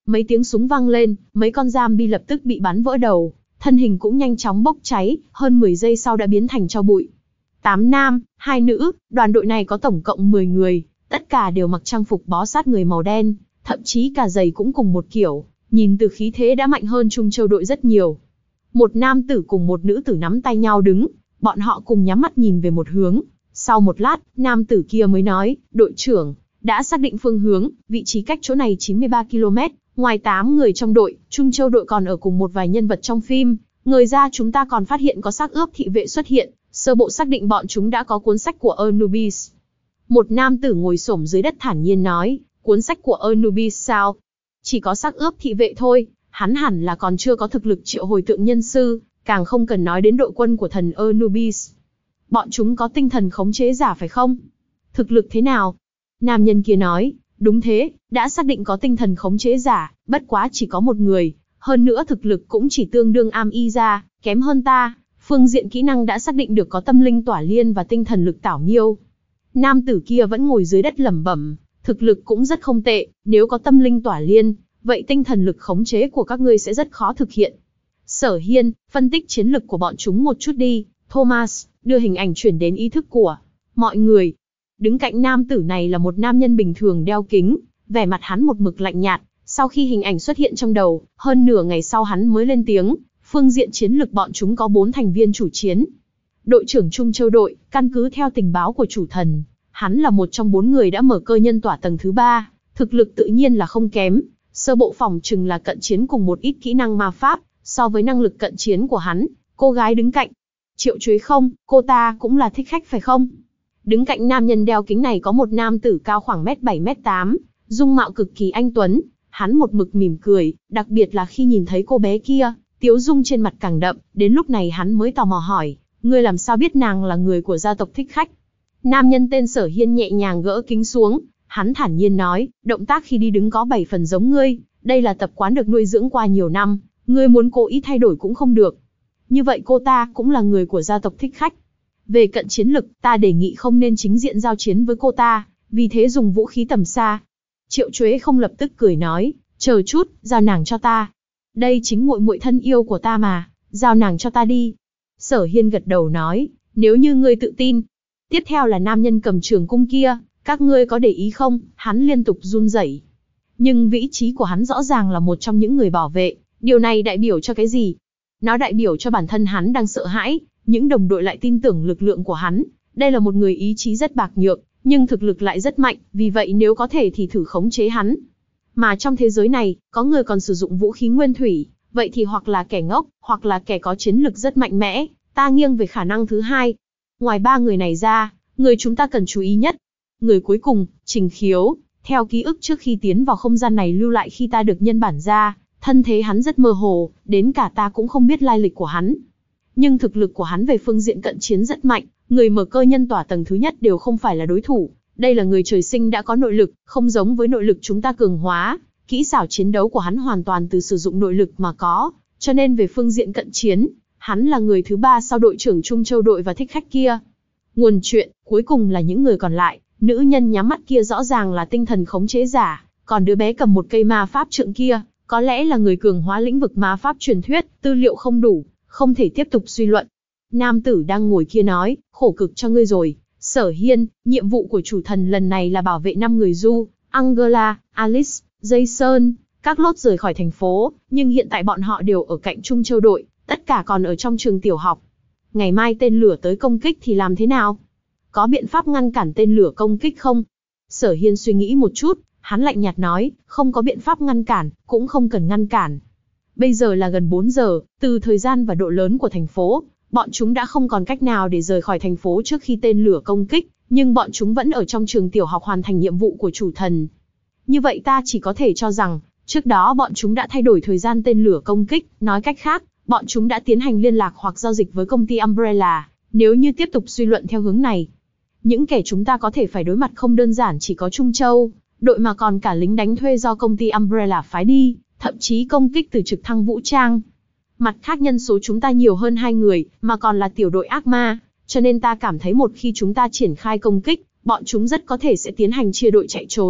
Mấy tiếng súng vang lên, mấy con zombie lập tức bị bắn vỡ đầu, thân hình cũng nhanh chóng bốc cháy, hơn mười giây sau đã biến thành tro bụi. Tám nam, hai nữ, đoàn đội này có tổng cộng mười người, tất cả đều mặc trang phục bó sát người màu đen, thậm chí cả giày cũng cùng một kiểu, nhìn từ khí thế đã mạnh hơn Trung Châu đội rất nhiều. Một nam tử cùng một nữ tử nắm tay nhau đứng, bọn họ cùng nhắm mắt nhìn về một hướng. Sau một lát, nam tử kia mới nói, đội trưởng, đã xác định phương hướng, vị trí cách chỗ này chín mươi ba ki lô mét, ngoài tám người trong đội, Trung Châu đội còn ở cùng một vài nhân vật trong phim, người ra chúng ta còn phát hiện có xác ướp thị vệ xuất hiện, sơ bộ xác định bọn chúng đã có cuốn sách của Anubis. Một nam tử ngồi xổm dưới đất thản nhiên nói, cuốn sách của Anubis sao? Chỉ có xác ướp thị vệ thôi, hắn hẳn là còn chưa có thực lực triệu hồi tượng nhân sư, càng không cần nói đến đội quân của thần Anubis. Bọn chúng có tinh thần khống chế giả phải không? Thực lực thế nào? Nam nhân kia nói, đúng thế, đã xác định có tinh thần khống chế giả, bất quá chỉ có một người, hơn nữa thực lực cũng chỉ tương đương am y ra, kém hơn ta, phương diện kỹ năng đã xác định được có tâm linh tỏa liên và tinh thần lực tảo miêu. Nam tử kia vẫn ngồi dưới đất lẩm bẩm, thực lực cũng rất không tệ, nếu có tâm linh tỏa liên, vậy tinh thần lực khống chế của các ngươi sẽ rất khó thực hiện. Sở Hiên, phân tích chiến lực của bọn chúng một chút đi. Thomas, đưa hình ảnh chuyển đến ý thức của mọi người. Đứng cạnh nam tử này là một nam nhân bình thường đeo kính, vẻ mặt hắn một mực lạnh nhạt. Sau khi hình ảnh xuất hiện trong đầu, hơn nửa ngày sau hắn mới lên tiếng, phương diện chiến lực bọn chúng có bốn thành viên chủ chiến. Đội trưởng Trung Châu đội, căn cứ theo tình báo của chủ thần, hắn là một trong bốn người đã mở cơ nhân tỏa tầng thứ ba, thực lực tự nhiên là không kém, sơ bộ phỏng chừng là cận chiến cùng một ít kỹ năng ma pháp, so với năng lực cận chiến của hắn, cô gái đứng cạnh. Triệu Chuế không, cô ta cũng là thích khách phải không? Đứng cạnh nam nhân đeo kính này có một nam tử cao khoảng mét bảy mét tám, dung mạo cực kỳ anh tuấn, hắn một mực mỉm cười, đặc biệt là khi nhìn thấy cô bé kia, tiếu dung trên mặt càng đậm, đến lúc này hắn mới tò mò hỏi, ngươi làm sao biết nàng là người của gia tộc thích khách? Nam nhân tên Sở Hiên nhẹ nhàng gỡ kính xuống, hắn thản nhiên nói, động tác khi đi đứng có bảy phần giống ngươi, đây là tập quán được nuôi dưỡng qua nhiều năm, ngươi muốn cố ý thay đổi cũng không được. Như vậy cô ta cũng là người của gia tộc thích khách. Về cận chiến lực, ta đề nghị không nên chính diện giao chiến với cô ta, vì thế dùng vũ khí tầm xa. Triệu Chuế không lập tức cười nói, chờ chút, giao nàng cho ta. Đây chính muội muội thân yêu của ta mà, giao nàng cho ta đi. Sở Hiên gật đầu nói, nếu như ngươi tự tin. Tiếp theo là nam nhân cầm trường cung kia, các ngươi có để ý không, hắn liên tục run rẩy. Nhưng vị trí của hắn rõ ràng là một trong những người bảo vệ, điều này đại biểu cho cái gì? Nó đại biểu cho bản thân hắn đang sợ hãi, những đồng đội lại tin tưởng lực lượng của hắn. Đây là một người ý chí rất bạc nhược, nhưng thực lực lại rất mạnh, vì vậy nếu có thể thì thử khống chế hắn. Mà trong thế giới này, có người còn sử dụng vũ khí nguyên thủy, vậy thì hoặc là kẻ ngốc, hoặc là kẻ có chiến lực rất mạnh mẽ, ta nghiêng về khả năng thứ hai. Ngoài ba người này ra, người chúng ta cần chú ý nhất. Người cuối cùng, Trình Khiếu, theo ký ức trước khi tiến vào không gian này lưu lại khi ta được nhân bản ra, thân thế hắn rất mơ hồ, đến cả ta cũng không biết lai lịch của hắn. Nhưng thực lực của hắn về phương diện cận chiến rất mạnh, người mở cơ nhân tỏa tầng thứ nhất đều không phải là đối thủ. Đây là người trời sinh đã có nội lực, không giống với nội lực chúng ta cường hóa. Kỹ xảo chiến đấu của hắn hoàn toàn từ sử dụng nội lực mà có, cho nên về phương diện cận chiến, hắn là người thứ ba sau đội trưởng Trung Châu đội và thích khách kia. Nguồn chuyện, cuối cùng là những người còn lại, nữ nhân nhắm mắt kia rõ ràng là tinh thần khống chế giả, còn đứa bé cầm một cây ma pháp trượng kia, có lẽ là người cường hóa lĩnh vực ma pháp truyền thuyết, tư liệu không đủ, không thể tiếp tục suy luận. Nam tử đang ngồi kia nói, khổ cực cho ngươi rồi, Sở Hiên, nhiệm vụ của chủ thần lần này là bảo vệ năm người Du, Angela, Alice, Jason, các lốt rời khỏi thành phố, nhưng hiện tại bọn họ đều ở cạnh Trung Châu đội, tất cả còn ở trong trường tiểu học. Ngày mai tên lửa tới công kích thì làm thế nào? Có biện pháp ngăn cản tên lửa công kích không? Sở Hiên suy nghĩ một chút, hắn lạnh nhạt nói, không có biện pháp ngăn cản, cũng không cần ngăn cản. Bây giờ là gần bốn giờ, từ thời gian và độ lớn của thành phố, bọn chúng đã không còn cách nào để rời khỏi thành phố trước khi tên lửa công kích, nhưng bọn chúng vẫn ở trong trường tiểu học hoàn thành nhiệm vụ của chủ thần. Như vậy ta chỉ có thể cho rằng, trước đó bọn chúng đã thay đổi thời gian tên lửa công kích, nói cách khác, bọn chúng đã tiến hành liên lạc hoặc giao dịch với công ty Umbrella. Nếu như tiếp tục suy luận theo hướng này, những kẻ chúng ta có thể phải đối mặt không đơn giản chỉ có Trung Châu đội mà còn cả lính đánh thuê do công ty Umbrella phái đi, thậm chí công kích từ trực thăng vũ trang. Mặt khác nhân số chúng ta nhiều hơn hai người, mà còn là tiểu đội ác ma, cho nên ta cảm thấy một khi chúng ta triển khai công kích, bọn chúng rất có thể sẽ tiến hành chia đội chạy trốn,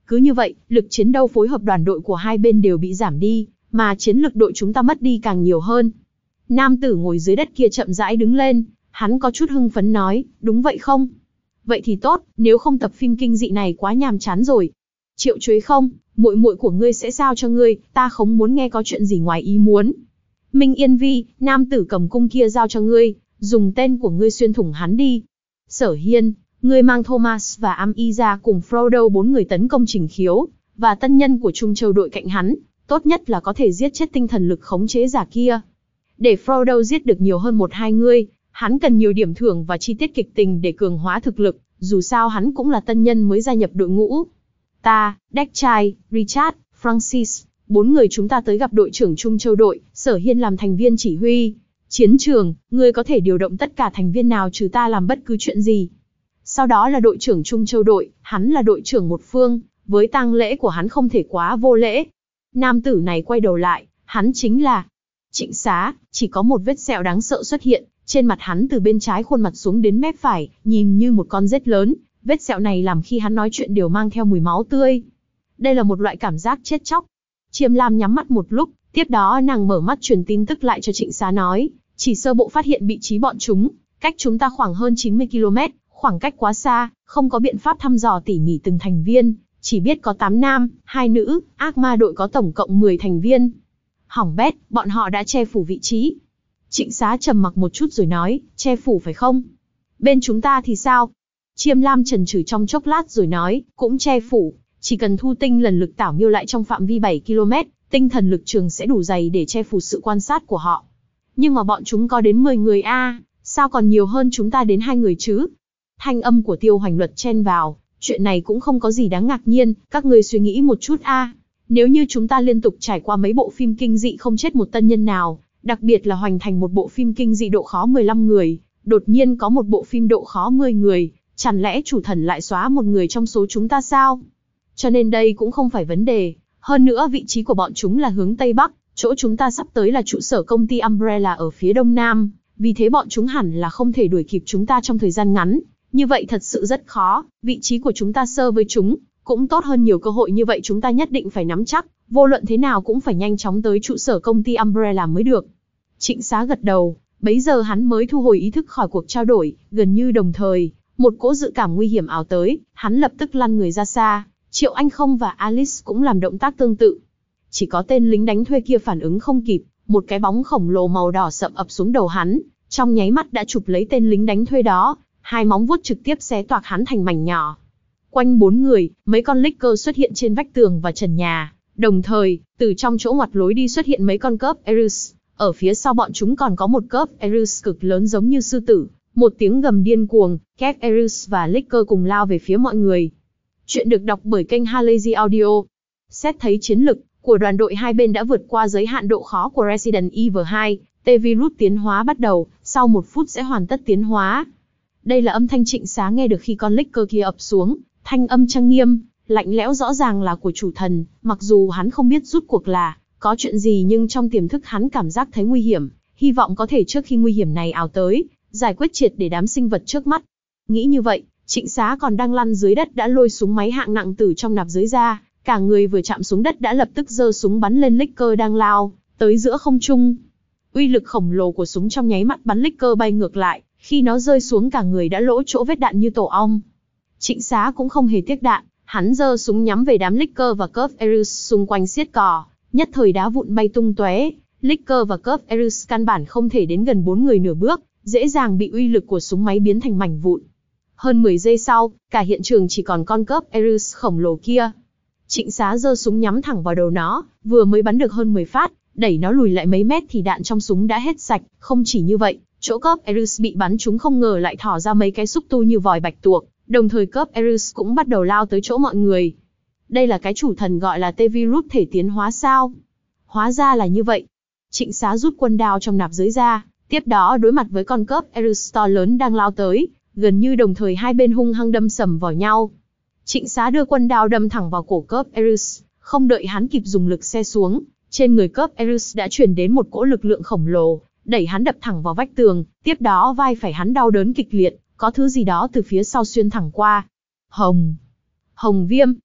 Cứ như vậy, lực chiến đấu phối hợp đoàn đội của hai bên đều bị giảm đi, mà chiến lực đội chúng ta mất đi càng nhiều hơn. Nam tử ngồi dưới đất kia chậm rãi đứng lên, hắn có chút hưng phấn nói, đúng vậy không? Vậy thì tốt, nếu không tập phim kinh dị này quá nhàm chán rồi. Triệu Chuế không, muội muội của ngươi sẽ sao cho ngươi, ta không muốn nghe có chuyện gì ngoài ý muốn. Minh Yên Vi, nam tử cầm cung kia giao cho ngươi, dùng tên của ngươi xuyên thủng hắn đi. Sở Hiên, ngươi mang Thomas và Am Y ra cùng Frodo bốn người tấn công Trình Khiếu, và tân nhân của Trung Châu đội cạnh hắn, tốt nhất là có thể giết chết tinh thần lực khống chế giả kia. Để Frodo giết được nhiều hơn một hai người, hắn cần nhiều điểm thưởng và chi tiết kịch tình để cường hóa thực lực, dù sao hắn cũng là tân nhân mới gia nhập đội ngũ. Ta, Deckchai, Richard, Francis, bốn người chúng ta tới gặp đội trưởng Trung Châu đội, Sở Hiên làm thành viên chỉ huy. Chiến trường, ngươi có thể điều động tất cả thành viên nào trừ ta làm bất cứ chuyện gì. Sau đó là đội trưởng Trung Châu đội, hắn là đội trưởng một phương, với tang lễ của hắn không thể quá vô lễ. Nam tử này quay đầu lại, hắn chính là Trịnh Xá, chỉ có một vết sẹo đáng sợ xuất hiện, trên mặt hắn từ bên trái khuôn mặt xuống đến mép phải, nhìn như một con rết lớn, vết sẹo này làm khi hắn nói chuyện đều mang theo mùi máu tươi. Đây là một loại cảm giác chết chóc. Chiêm Lam nhắm mắt một lúc, tiếp đó nàng mở mắt truyền tin tức lại cho Trịnh Xá nói, chỉ sơ bộ phát hiện vị trí bọn chúng, cách chúng ta khoảng hơn chín mươi ki lô mét, khoảng cách quá xa, không có biện pháp thăm dò tỉ mỉ từng thành viên, chỉ biết có tám nam, hai nữ, ác ma đội có tổng cộng mười thành viên. Hỏng bét, bọn họ đã che phủ vị trí. Trịnh Xá trầm mặc một chút rồi nói, che phủ phải không? Bên chúng ta thì sao? Chiêm Lam chần chừ trong chốc lát rồi nói, cũng che phủ, chỉ cần thu tinh lần lực tảo miêu lại trong phạm vi bảy ki lô mét, tinh thần lực trường sẽ đủ dày để che phủ sự quan sát của họ. Nhưng mà bọn chúng có đến mười người a, à, sao còn nhiều hơn chúng ta đến hai người chứ? Thanh âm của Tiêu Hoành Luật chen vào, chuyện này cũng không có gì đáng ngạc nhiên, các ngươi suy nghĩ một chút a. À. Nếu như chúng ta liên tục trải qua mấy bộ phim kinh dị không chết một tân nhân nào, đặc biệt là hoành thành một bộ phim kinh dị độ khó mười lăm người, đột nhiên có một bộ phim độ khó mười người, chẳng lẽ chủ thần lại xóa một người trong số chúng ta sao? Cho nên đây cũng không phải vấn đề, hơn nữa vị trí của bọn chúng là hướng Tây Bắc, chỗ chúng ta sắp tới là trụ sở công ty Umbrella ở phía Đông Nam, vì thế bọn chúng hẳn là không thể đuổi kịp chúng ta trong thời gian ngắn, như vậy thật sự rất khó, vị trí của chúng ta sơ với chúng, cũng tốt hơn nhiều cơ hội như vậy chúng ta nhất định phải nắm chắc, vô luận thế nào cũng phải nhanh chóng tới trụ sở công ty Umbrella mới được. Trịnh Xá gật đầu, bấy giờ hắn mới thu hồi ý thức khỏi cuộc trao đổi, gần như đồng thời, một cỗ dự cảm nguy hiểm ảo tới, hắn lập tức lăn người ra xa, Triệu Anh Không và Alice cũng làm động tác tương tự. Chỉ có tên lính đánh thuê kia phản ứng không kịp, một cái bóng khổng lồ màu đỏ sậm ập xuống đầu hắn, trong nháy mắt đã chụp lấy tên lính đánh thuê đó, hai móng vuốt trực tiếp xé toạc hắn thành mảnh nhỏ. Quanh bốn người, mấy con Licker xuất hiện trên vách tường và trần nhà, đồng thời, từ trong chỗ ngoặt lối đi xuất hiện mấy con Curve Erus, ở phía sau bọn chúng còn có một Curve Erus cực lớn giống như sư tử, một tiếng gầm điên cuồng, Curve Erus và Licker cùng lao về phía mọi người. Chuyện được đọc bởi kênh Halazy Audio. Xét thấy chiến lực của đoàn đội hai bên đã vượt qua giới hạn độ khó của Resident Evil hai, T-Virus tiến hóa bắt đầu, sau một phút sẽ hoàn tất tiến hóa. Đây là âm thanh Trịnh Xá nghe được khi con Licker kia ập xuống, thanh âm trang nghiêm, lạnh lẽo rõ ràng là của chủ thần, mặc dù hắn không biết rút cuộc là có chuyện gì nhưng trong tiềm thức hắn cảm giác thấy nguy hiểm, hy vọng có thể trước khi nguy hiểm này ảo tới, giải quyết triệt để đám sinh vật trước mắt. Nghĩ như vậy, Trịnh Xá còn đang lăn dưới đất đã lôi súng máy hạng nặng từ trong nạp dưới ra, cả người vừa chạm xuống đất đã lập tức giơ súng bắn lên Licker đang lao tới giữa không trung. Uy lực khổng lồ của súng trong nháy mắt bắn Licker bay ngược lại, khi nó rơi xuống cả người đã lỗ chỗ vết đạn như tổ ong. Trịnh Xá cũng không hề tiếc đạn, hắn giơ súng nhắm về đám Licker và Curve Erus xung quanh xiết cò, nhất thời đá vụn bay tung tóe. Licker và Curve Erus căn bản không thể đến gần bốn người nửa bước, dễ dàng bị uy lực của súng máy biến thành mảnh vụn. Hơn mười giây sau, cả hiện trường chỉ còn con Curve Erus khổng lồ kia. Trịnh Xá giơ súng nhắm thẳng vào đầu nó, vừa mới bắn được hơn mười phát, đẩy nó lùi lại mấy mét thì đạn trong súng đã hết sạch. Không chỉ như vậy, chỗ Curve Erus bị bắn trúng không ngờ lại thỏ ra mấy cái xúc tu như vòi bạch tuộc, đồng thời Curve Erus cũng bắt đầu lao tới chỗ mọi người. Đây là cái chủ thần gọi là T-Virus thể tiến hóa sao? Hóa ra là như vậy. Trịnh Xá rút quân đao trong nạp giới ra, tiếp đó đối mặt với con Curve Erus to lớn đang lao tới, gần như đồng thời hai bên hung hăng đâm sầm vào nhau. Trịnh Xá đưa quân đao đâm thẳng vào cổ Curve Erus, không đợi hắn kịp dùng lực xe xuống, trên người Curve Erus đã truyền đến một cỗ lực lượng khổng lồ, đẩy hắn đập thẳng vào vách tường, tiếp đó vai phải hắn đau đớn kịch liệt, có thứ gì đó từ phía sau xuyên thẳng qua. Hồng! Hồng viêm!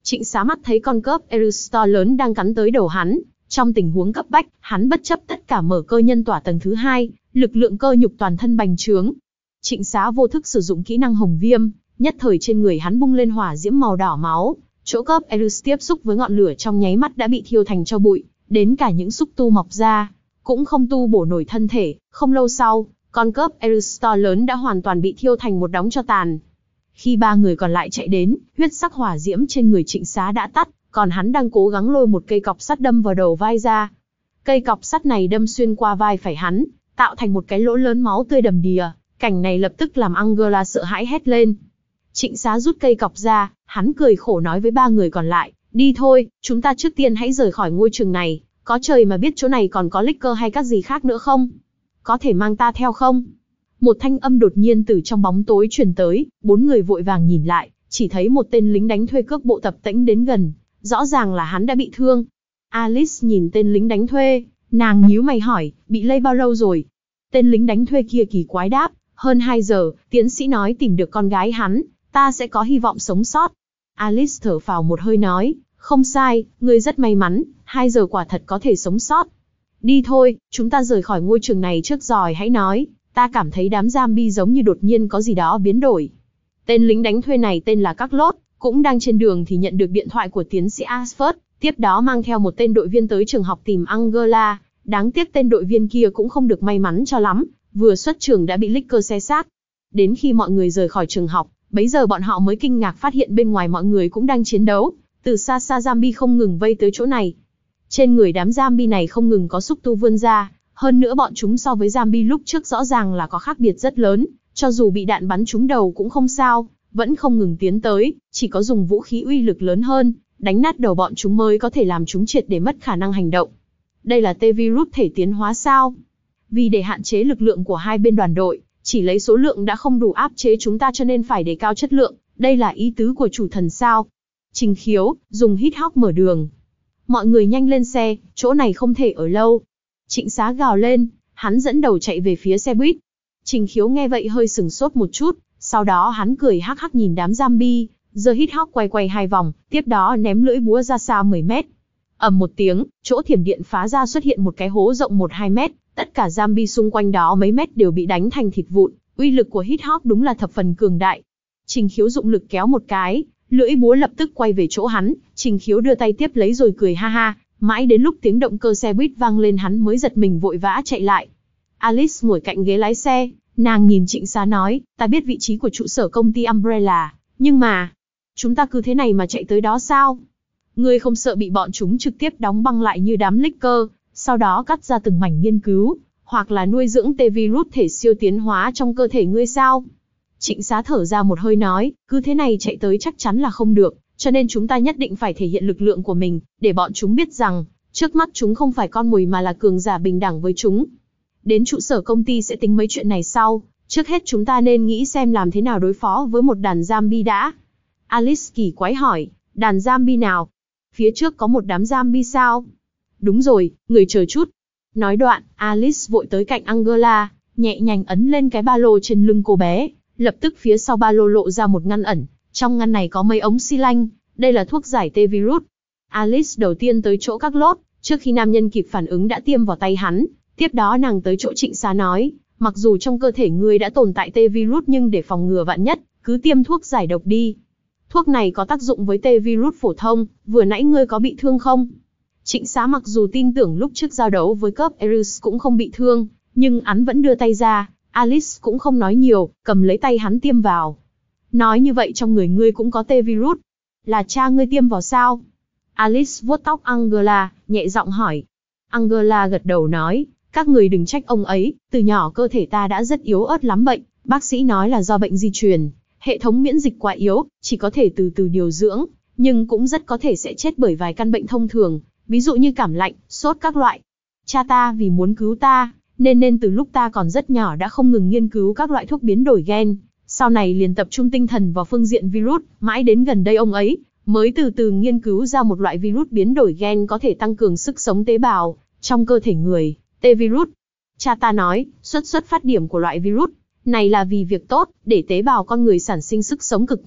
Trịnh Xá mắt thấy con cớp Erus to lớn đang cắn tới đầu hắn. Trong tình huống cấp bách, hắn bất chấp tất cả mở cơ nhân tỏa tầng thứ hai, lực lượng cơ nhục toàn thân bành trướng. Trịnh Xá vô thức sử dụng kỹ năng hồng viêm, nhất thời trên người hắn bung lên hỏa diễm màu đỏ máu. Chỗ cớp Erus tiếp xúc với ngọn lửa trong nháy mắt đã bị thiêu thành tro bụi, đến cả những xúc tu mọc ra cũng không tu bổ nổi thân thể. Không lâu sau, con cớp Erus to lớn đã hoàn toàn bị thiêu thành một đống tro tàn. Khi ba người còn lại chạy đến, huyết sắc hỏa diễm trên người Trịnh Xá đã tắt, còn hắn đang cố gắng lôi một cây cọc sắt đâm vào đầu vai ra. Cây cọc sắt này đâm xuyên qua vai phải hắn, tạo thành một cái lỗ lớn, máu tươi đầm đìa. Cảnh này lập tức làm Angela sợ hãi hét lên. Trịnh Xá rút cây cọc ra, hắn cười khổ nói với ba người còn lại, đi thôi, chúng ta trước tiên hãy rời khỏi ngôi trường này, có trời mà biết chỗ này còn có licker hay các gì khác nữa không? Có thể mang ta theo không? Một thanh âm đột nhiên từ trong bóng tối truyền tới, bốn người vội vàng nhìn lại, chỉ thấy một tên lính đánh thuê cước bộ tập tễnh đến gần, rõ ràng là hắn đã bị thương. Alice nhìn tên lính đánh thuê, nàng nhíu mày hỏi, bị lây bao lâu rồi? Tên lính đánh thuê kia kỳ quái đáp, hơn hai giờ, tiến sĩ nói tìm được con gái hắn, ta sẽ có hy vọng sống sót. Alice thở phào một hơi nói, không sai, ngươi rất may mắn, hai giờ quả thật có thể sống sót. Đi thôi, chúng ta rời khỏi ngôi trường này trước rồi hãy nói, ta cảm thấy đám zombie giống như đột nhiên có gì đó biến đổi. Tên lính đánh thuê này tên là Carlot, cũng đang trên đường thì nhận được điện thoại của tiến sĩ Ashford, tiếp đó mang theo một tên đội viên tới trường học tìm Angela. Đáng tiếc tên đội viên kia cũng không được may mắn cho lắm, vừa xuất trường đã bị licker xé xác. Đến khi mọi người rời khỏi trường học, bấy giờ bọn họ mới kinh ngạc phát hiện bên ngoài mọi người cũng đang chiến đấu. Từ xa xa zombie không ngừng vây tới chỗ này. Trên người đám zombie này không ngừng có xúc tu vươn ra, hơn nữa bọn chúng so với zombie lúc trước rõ ràng là có khác biệt rất lớn, cho dù bị đạn bắn trúng đầu cũng không sao, vẫn không ngừng tiến tới, chỉ có dùng vũ khí uy lực lớn hơn, đánh nát đầu bọn chúng mới có thể làm chúng triệt để mất khả năng hành động. Đây là T-virus thể tiến hóa sao? Vì để hạn chế lực lượng của hai bên đoàn đội, chỉ lấy số lượng đã không đủ áp chế chúng ta cho nên phải đề cao chất lượng, đây là ý tứ của chủ thần sao? Trình Khiếu, dùng hít hóc mở đường. Mọi người nhanh lên xe, chỗ này không thể ở lâu. Trịnh Xá gào lên, hắn dẫn đầu chạy về phía xe buýt. Trình Khiếu nghe vậy hơi sừng sốt một chút, sau đó hắn cười hắc hắc nhìn đám zombie, giơ hít hóc quay quay hai vòng, tiếp đó ném lưỡi búa ra xa mười mét. Ầm một tiếng, chỗ thiểm điện phá ra xuất hiện một cái hố rộng một hai mét, tất cả zombie xung quanh đó mấy mét đều bị đánh thành thịt vụn, uy lực của hít hóc đúng là thập phần cường đại. Trình Khiếu dụng lực kéo một cái, lưỡi búa lập tức quay về chỗ hắn, Trình Khiếu đưa tay tiếp lấy rồi cười ha ha, mãi đến lúc tiếng động cơ xe buýt vang lên hắn mới giật mình vội vã chạy lại. Alice ngồi cạnh ghế lái xe, nàng nhìn Trịnh Xá nói, ta biết vị trí của trụ sở công ty Umbrella, nhưng mà, chúng ta cứ thế này mà chạy tới đó sao? Ngươi không sợ bị bọn chúng trực tiếp đóng băng lại như đám licker, sau đó cắt ra từng mảnh nghiên cứu, hoặc là nuôi dưỡng T-virus thể siêu tiến hóa trong cơ thể ngươi sao? Trịnh Xá thở ra một hơi nói, cứ thế này chạy tới chắc chắn là không được, cho nên chúng ta nhất định phải thể hiện lực lượng của mình, để bọn chúng biết rằng, trước mắt chúng không phải con mồi mà là cường giả bình đẳng với chúng. Đến trụ sở công ty sẽ tính mấy chuyện này sau, trước hết chúng ta nên nghĩ xem làm thế nào đối phó với một đàn zombie đã. Alice kỳ quái hỏi, đàn zombie nào? Phía trước có một đám zombie sao? Đúng rồi, người chờ chút. Nói đoạn, Alice vội tới cạnh Angela, nhẹ nhàng ấn lên cái ba lô trên lưng cô bé. Lập tức phía sau ba lô lộ ra một ngăn ẩn, trong ngăn này có mấy ống xi lanh, đây là thuốc giải T-virus. Alice đầu tiên tới chỗ Carlot, trước khi nam nhân kịp phản ứng đã tiêm vào tay hắn, tiếp đó nàng tới chỗ Trịnh Xá nói, mặc dù trong cơ thể ngươi đã tồn tại T-virus nhưng để phòng ngừa vạn nhất, cứ tiêm thuốc giải độc đi. Thuốc này có tác dụng với T-virus phổ thông, vừa nãy ngươi có bị thương không? Trịnh Xá mặc dù tin tưởng lúc trước giao đấu với cớp Erus cũng không bị thương, nhưng hắn vẫn đưa tay ra. Alice cũng không nói nhiều, cầm lấy tay hắn tiêm vào. Nói như vậy trong người ngươi cũng có T-virus. Là cha ngươi tiêm vào sao? Alice vuốt tóc Angela, nhẹ giọng hỏi. Angela gật đầu nói, các người đừng trách ông ấy, từ nhỏ cơ thể ta đã rất yếu ớt lắm bệnh, bác sĩ nói là do bệnh di truyền, hệ thống miễn dịch quá yếu, chỉ có thể từ từ điều dưỡng, nhưng cũng rất có thể sẽ chết bởi vài căn bệnh thông thường, ví dụ như cảm lạnh, sốt các loại. Cha ta vì muốn cứu ta, nên nên từ lúc ta còn rất nhỏ đã không ngừng nghiên cứu các loại thuốc biến đổi gen, sau này liền tập trung tinh thần vào phương diện virus, mãi đến gần đây ông ấy mới từ từ nghiên cứu ra một loại virus biến đổi gen có thể tăng cường sức sống tế bào trong cơ thể người, T-virus. Cha ta nói, xuất xuất phát điểm của loại virus này là vì việc tốt, để tế bào con người sản sinh sức sống cực mạnh,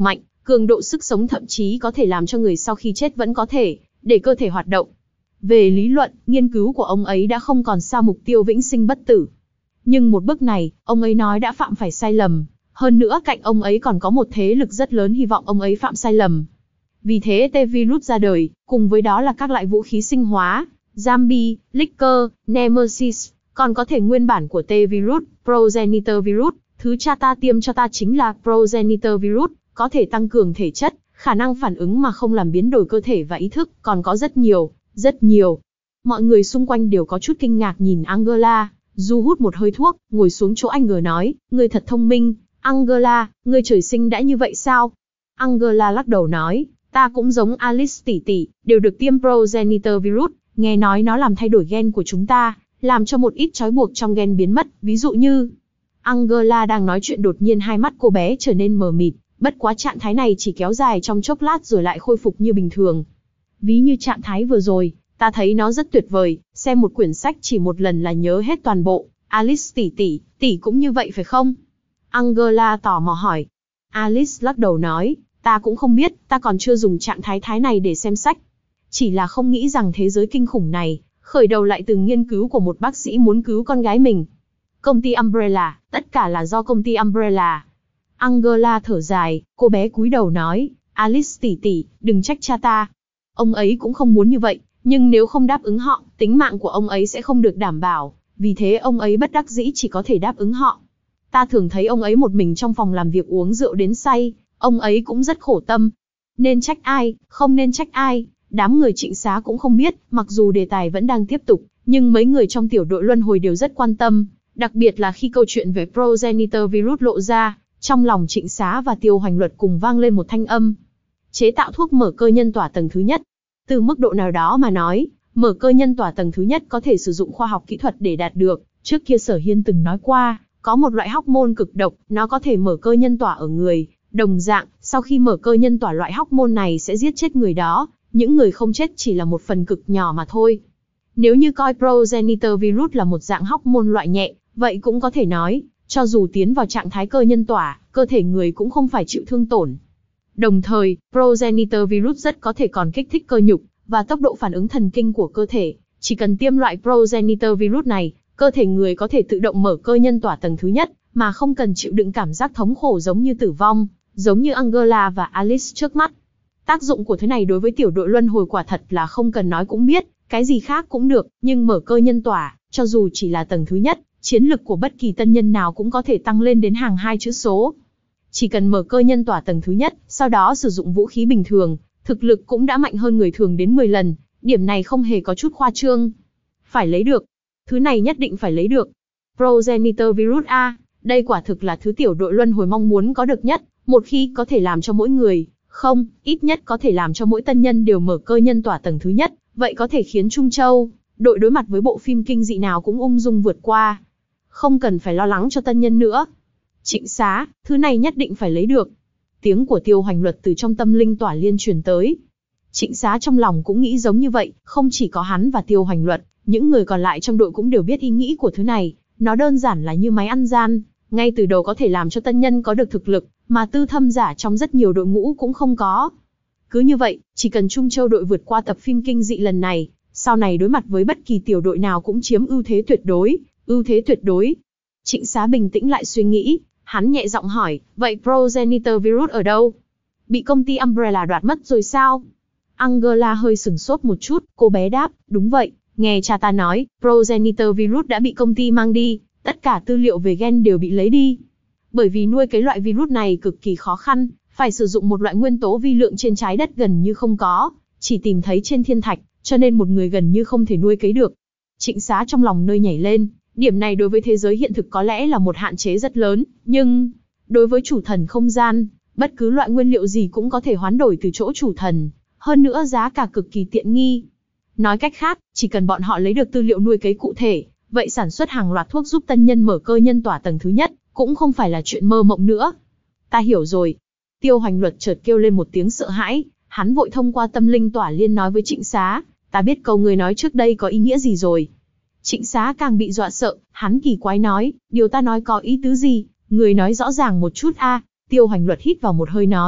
cường độ sức sống thậm chí có thể làm cho người sau khi chết vẫn có thể để cơ thể hoạt động. Về lý luận, nghiên cứu của ông ấy đã không còn xa mục tiêu vĩnh sinh bất tử. Nhưng một bước này, ông ấy nói đã phạm phải sai lầm. Hơn nữa cạnh ông ấy còn có một thế lực rất lớn hy vọng ông ấy phạm sai lầm. Vì thế T-Virus ra đời, cùng với đó là các loại vũ khí sinh hóa, Zombie, Licker, Nemesis, còn có thể nguyên bản của T-Virus, Progenitor Virus. Thứ cha ta tiêm cho ta chính là Progenitor Virus, có thể tăng cường thể chất, khả năng phản ứng mà không làm biến đổi cơ thể và ý thức, còn có rất nhiều, rất nhiều. Mọi người xung quanh đều có chút kinh ngạc nhìn Angela. Du hút một hơi thuốc, ngồi xuống chỗ anh G nói, ngươi thật thông minh. Angela, ngươi trời sinh đã như vậy sao? Angela lắc đầu nói, ta cũng giống Alice tỷ tỷ, đều được tiêm Progenitor Virus, nghe nói nó làm thay đổi gen của chúng ta, làm cho một ít trói buộc trong gen biến mất, ví dụ như... Angela đang nói chuyện đột nhiên hai mắt cô bé trở nên mờ mịt, bất quá trạng thái này chỉ kéo dài trong chốc lát rồi lại khôi phục như bình thường. Ví như trạng thái vừa rồi, ta thấy nó rất tuyệt vời, xem một quyển sách chỉ một lần là nhớ hết toàn bộ. Alice tỷ tỷ, tỷ cũng như vậy phải không? Angela tò mò hỏi. Alice lắc đầu nói, ta cũng không biết, ta còn chưa dùng trạng thái thái này để xem sách. Chỉ là không nghĩ rằng thế giới kinh khủng này, khởi đầu lại từ nghiên cứu của một bác sĩ muốn cứu con gái mình. Công ty Umbrella, tất cả là do công ty Umbrella. Angela thở dài, cô bé cúi đầu nói, Alice tỷ tỷ, đừng trách cha ta. Ông ấy cũng không muốn như vậy, nhưng nếu không đáp ứng họ, tính mạng của ông ấy sẽ không được đảm bảo, vì thế ông ấy bất đắc dĩ chỉ có thể đáp ứng họ. Ta thường thấy ông ấy một mình trong phòng làm việc uống rượu đến say, ông ấy cũng rất khổ tâm. Nên trách ai, không nên trách ai, đám người Trịnh Xá cũng không biết, mặc dù đề tài vẫn đang tiếp tục, nhưng mấy người trong tiểu đội luân hồi đều rất quan tâm, đặc biệt là khi câu chuyện về Progenitor Virus lộ ra, trong lòng Trịnh Xá và Tiêu Hoành Luật cùng vang lên một thanh âm. Chế tạo thuốc mở cơ nhân tỏa tầng thứ nhất. Từ mức độ nào đó mà nói, mở cơ nhân tỏa tầng thứ nhất có thể sử dụng khoa học kỹ thuật để đạt được. Trước kia Sở Hiên từng nói qua, có một loại hormone cực độc, nó có thể mở cơ nhân tỏa ở người. Đồng dạng, sau khi mở cơ nhân tỏa loại hormone này sẽ giết chết người đó, những người không chết chỉ là một phần cực nhỏ mà thôi. Nếu như coi Progenitor Virus là một dạng hormone loại nhẹ, vậy cũng có thể nói, cho dù tiến vào trạng thái cơ nhân tỏa, cơ thể người cũng không phải chịu thương tổn. Đồng thời, Progenitor Virus rất có thể còn kích thích cơ nhục và tốc độ phản ứng thần kinh của cơ thể. Chỉ cần tiêm loại Progenitor Virus này, cơ thể người có thể tự động mở cơ nhân tỏa tầng thứ nhất, mà không cần chịu đựng cảm giác thống khổ giống như tử vong, giống như Angela và Alice trước mắt. Tác dụng của thứ này đối với tiểu đội luân hồi quả thật là không cần nói cũng biết, cái gì khác cũng được, nhưng mở cơ nhân tỏa, cho dù chỉ là tầng thứ nhất, chiến lực của bất kỳ tân nhân nào cũng có thể tăng lên đến hàng hai chữ số. Chỉ cần mở cơ nhân tỏa tầng thứ nhất, sau đó sử dụng vũ khí bình thường, thực lực cũng đã mạnh hơn người thường đến mười lần, điểm này không hề có chút khoa trương. Phải lấy được. Thứ này nhất định phải lấy được. Progenitor Virus A, đây quả thực là thứ tiểu đội luân hồi mong muốn có được nhất, một khi có thể làm cho mỗi người, không, ít nhất có thể làm cho mỗi tân nhân đều mở cơ nhân tỏa tầng thứ nhất, vậy có thể khiến Trung Châu, đội đối mặt với bộ phim kinh dị nào cũng ung dung vượt qua. Không cần phải lo lắng cho tân nhân nữa. Trịnh Xá, thứ này nhất định phải lấy được. Tiếng của Tiêu Hoành Luật từ trong tâm linh tỏa liên truyền tới. Trịnh Xá trong lòng cũng nghĩ giống như vậy, không chỉ có hắn và Tiêu Hoành Luật, những người còn lại trong đội cũng đều biết ý nghĩ của thứ này. Nó đơn giản là như máy ăn gian, ngay từ đầu có thể làm cho tân nhân có được thực lực, mà tư thâm giả trong rất nhiều đội ngũ cũng không có. Cứ như vậy, chỉ cần Trung Châu đội vượt qua tập phim kinh dị lần này, sau này đối mặt với bất kỳ tiểu đội nào cũng chiếm ưu thế tuyệt đối, ưu thế tuyệt đối. Trịnh Xá bình tĩnh lại suy nghĩ, hắn nhẹ giọng hỏi, vậy Progenitor Virus ở đâu? Bị công ty Umbrella đoạt mất rồi sao? Angela hơi sửng sốt một chút, cô bé đáp, đúng vậy, nghe cha ta nói, Progenitor Virus đã bị công ty mang đi, tất cả tư liệu về gen đều bị lấy đi. Bởi vì nuôi cái loại virus này cực kỳ khó khăn, phải sử dụng một loại nguyên tố vi lượng trên trái đất gần như không có, chỉ tìm thấy trên thiên thạch, cho nên một người gần như không thể nuôi cấy được. Trịnh Xá trong lòng nơi nhảy lên, điểm này đối với thế giới hiện thực có lẽ là một hạn chế rất lớn, nhưng đối với chủ thần không gian, bất cứ loại nguyên liệu gì cũng có thể hoán đổi từ chỗ chủ thần, hơn nữa giá cả cực kỳ tiện nghi. Nói cách khác, chỉ cần bọn họ lấy được tư liệu nuôi cấy cụ thể, vậy sản xuất hàng loạt thuốc giúp tân nhân mở cơ nhân tỏa tầng thứ nhất, cũng không phải là chuyện mơ mộng nữa. Ta hiểu rồi. Tiêu Hoành Luật chợt kêu lên một tiếng sợ hãi, hắn vội thông qua tâm linh tỏa liên nói với Trịnh Xá, ta biết câu người nói trước đây có ý nghĩa gì rồi. Trịnh Xá càng bị dọa sợ, hắn kỳ quái nói, điều ta nói có ý tứ gì, người nói rõ ràng một chút a. Tiêu Hoành Luật hít vào một hơi nói,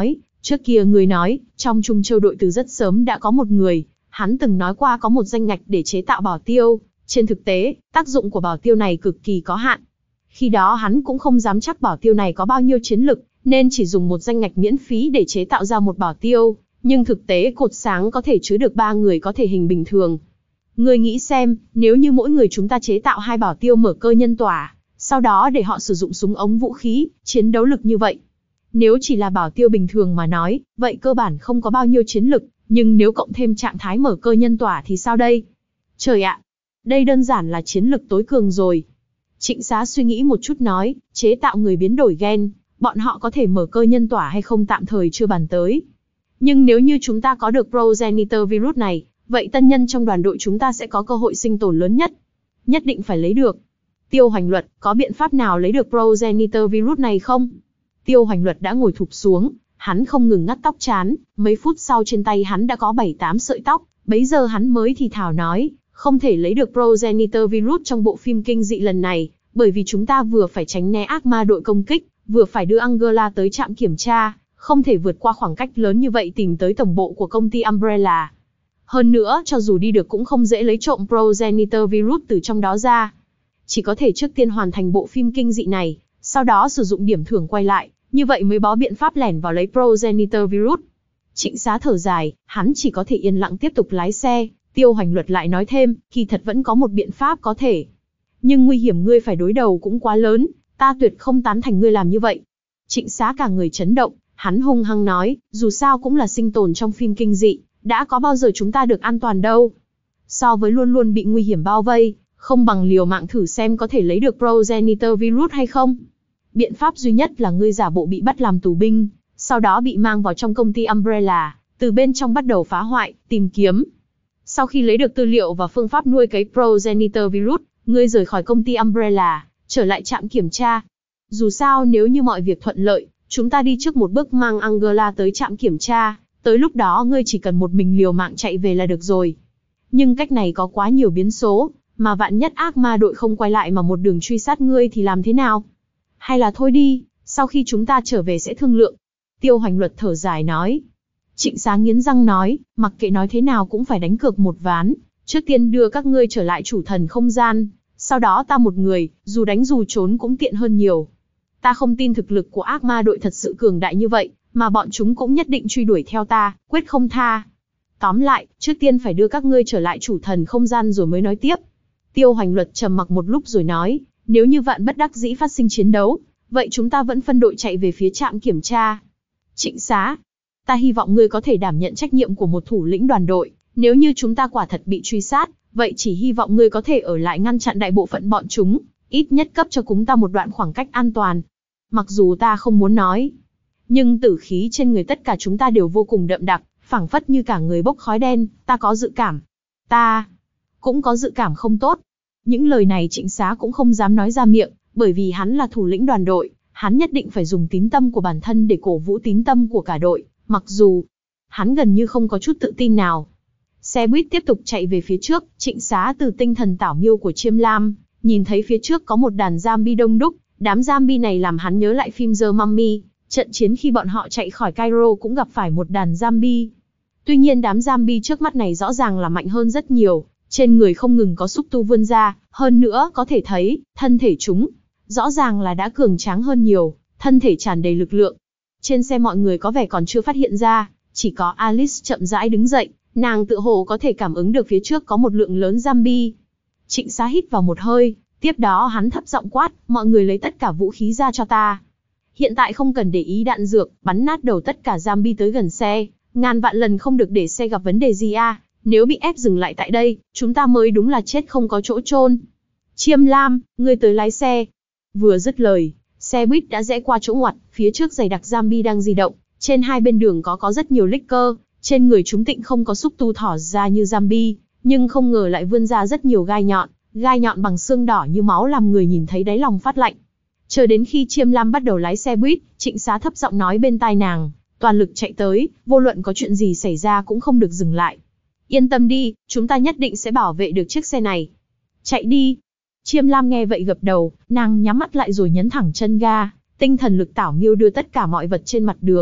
Trước kia người nói, trong Trung Châu đội từ rất sớm đã có một người, hắn từng nói qua có một danh ngạch để chế tạo bảo tiêu, trên thực tế, tác dụng của bảo tiêu này cực kỳ có hạn. Khi đó hắn cũng không dám chắc bảo tiêu này có bao nhiêu chiến lực, nên chỉ dùng một danh ngạch miễn phí để chế tạo ra một bảo tiêu, nhưng thực tế cột sáng có thể chứa được ba người có thể hình bình thường. Ngươi nghĩ xem, nếu như mỗi người chúng ta chế tạo hai bảo tiêu mở cơ nhân tỏa, sau đó để họ sử dụng súng ống vũ khí, chiến đấu lực như vậy. Nếu chỉ là bảo tiêu bình thường mà nói, vậy cơ bản không có bao nhiêu chiến lực, nhưng nếu cộng thêm trạng thái mở cơ nhân tỏa thì sao đây? Trời ạ, đây đơn giản là chiến lực tối cường rồi. Trịnh Xá suy nghĩ một chút nói, chế tạo người biến đổi gen, bọn họ có thể mở cơ nhân tỏa hay không tạm thời chưa bàn tới. Nhưng nếu như chúng ta có được progenitor virus này, vậy tân nhân trong đoàn đội chúng ta sẽ có cơ hội sinh tồn lớn nhất. Nhất định phải lấy được. Tiêu Hoành Luật, có biện pháp nào lấy được progenitor virus này không? Tiêu Hoành Luật đã ngồi thụp xuống, hắn không ngừng ngắt tóc trán, mấy phút sau trên tay hắn đã có bảy tám sợi tóc, bấy giờ hắn mới thì thào nói, không thể lấy được progenitor virus trong bộ phim kinh dị lần này, bởi vì chúng ta vừa phải tránh né ác ma đội công kích, vừa phải đưa Angela tới trạm kiểm tra, không thể vượt qua khoảng cách lớn như vậy tìm tới tổng bộ của công ty Umbrella. Hơn nữa, cho dù đi được cũng không dễ lấy trộm progenitor virus từ trong đó ra. Chỉ có thể trước tiên hoàn thành bộ phim kinh dị này, sau đó sử dụng điểm thưởng quay lại, như vậy mới có biện pháp lẻn vào lấy progenitor virus. Trịnh Xá thở dài, hắn chỉ có thể yên lặng tiếp tục lái xe. Tiêu Hoành Luật lại nói thêm, kỳ thật vẫn có một biện pháp có thể. Nhưng nguy hiểm ngươi phải đối đầu cũng quá lớn, ta tuyệt không tán thành ngươi làm như vậy. Trịnh Xá cả người chấn động, hắn hung hăng nói, dù sao cũng là sinh tồn trong phim kinh dị, đã có bao giờ chúng ta được an toàn đâu. So với luôn luôn bị nguy hiểm bao vây, không bằng liều mạng thử xem có thể lấy được progenitor virus hay không. Biện pháp duy nhất là ngươi giả bộ bị bắt làm tù binh, sau đó bị mang vào trong công ty Umbrella, từ bên trong bắt đầu phá hoại, tìm kiếm. Sau khi lấy được tư liệu và phương pháp nuôi cấy progenitor virus, ngươi rời khỏi công ty Umbrella, trở lại trạm kiểm tra. Dù sao nếu như mọi việc thuận lợi, chúng ta đi trước một bước mang Angela tới trạm kiểm tra, tới lúc đó ngươi chỉ cần một mình liều mạng chạy về là được rồi. Nhưng cách này có quá nhiều biến số, mà vạn nhất ác ma đội không quay lại mà một đường truy sát ngươi thì làm thế nào? Hay là thôi đi, sau khi chúng ta trở về sẽ thương lượng. Tiêu Hoành Luật thở dài nói. Trịnh Xá nghiến răng nói, mặc kệ nói thế nào cũng phải đánh cược một ván, trước tiên đưa các ngươi trở lại chủ thần không gian, sau đó ta một người, dù đánh dù trốn cũng tiện hơn nhiều. Ta không tin thực lực của ác ma đội thật sự cường đại như vậy, mà bọn chúng cũng nhất định truy đuổi theo ta, quyết không tha. Tóm lại, trước tiên phải đưa các ngươi trở lại chủ thần không gian rồi mới nói tiếp. Tiêu Hoành Luật trầm mặc một lúc rồi nói, nếu như vạn bất đắc dĩ phát sinh chiến đấu, vậy chúng ta vẫn phân đội chạy về phía trạm kiểm tra. Trịnh Xá, ta hy vọng ngươi có thể đảm nhận trách nhiệm của một thủ lĩnh đoàn đội, nếu như chúng ta quả thật bị truy sát, vậy chỉ hy vọng ngươi có thể ở lại ngăn chặn đại bộ phận bọn chúng, ít nhất cấp cho chúng ta một đoạn khoảng cách an toàn. Mặc dù ta không muốn nói, nhưng tử khí trên người tất cả chúng ta đều vô cùng đậm đặc, phảng phất như cả người bốc khói đen, ta có dự cảm. Ta cũng có dự cảm không tốt. Những lời này Trịnh Xá cũng không dám nói ra miệng, bởi vì hắn là thủ lĩnh đoàn đội, hắn nhất định phải dùng tín tâm của bản thân để cổ vũ tín tâm của cả đội, mặc dù hắn gần như không có chút tự tin nào. Xe buýt tiếp tục chạy về phía trước, Trịnh Xá từ tinh thần tảo miêu của Chiêm Lam, nhìn thấy phía trước có một đàn zombie đông đúc, đám zombie này làm hắn nhớ lại phim The Mummy, trận chiến khi bọn họ chạy khỏi Cairo cũng gặp phải một đàn zombie. Tuy nhiên đám zombie trước mắt này rõ ràng là mạnh hơn rất nhiều, trên người không ngừng có xúc tu vươn ra, hơn nữa có thể thấy, thân thể chúng, rõ ràng là đã cường tráng hơn nhiều, thân thể tràn đầy lực lượng. Trên xe mọi người có vẻ còn chưa phát hiện ra, chỉ có Alice chậm rãi đứng dậy, nàng tự hồ có thể cảm ứng được phía trước có một lượng lớn zombie. Trịnh Xá hít vào một hơi, tiếp đó hắn thấp giọng quát, mọi người lấy tất cả vũ khí ra cho ta. Hiện tại không cần để ý đạn dược, bắn nát đầu tất cả zombie tới gần xe, ngàn vạn lần không được để xe gặp vấn đề gì a. Nếu bị ép dừng lại tại đây, chúng ta mới đúng là chết không có chỗ chôn. Chiêm Lam, ngươi tới lái xe. Vừa dứt lời, xe buýt đã rẽ qua chỗ ngoặt, phía trước dày đặc zombie đang di động, trên hai bên đường có có rất nhiều licker, trên người chúng tịnh không có xúc tu thỏ ra như zombie, nhưng không ngờ lại vươn ra rất nhiều gai nhọn, gai nhọn bằng xương đỏ như máu làm người nhìn thấy đáy lòng phát lạnh. Chờ đến khi Chiêm Lam bắt đầu lái xe buýt, Trịnh Xá thấp giọng nói bên tai nàng, toàn lực chạy tới, vô luận có chuyện gì xảy ra cũng không được dừng lại. Yên tâm đi, chúng ta nhất định sẽ bảo vệ được chiếc xe này. Chạy đi. Chiêm Lam nghe vậy gật đầu, nàng nhắm mắt lại rồi nhấn thẳng chân ga, tinh thần lực tảo miêu đưa tất cả mọi vật trên mặt đường,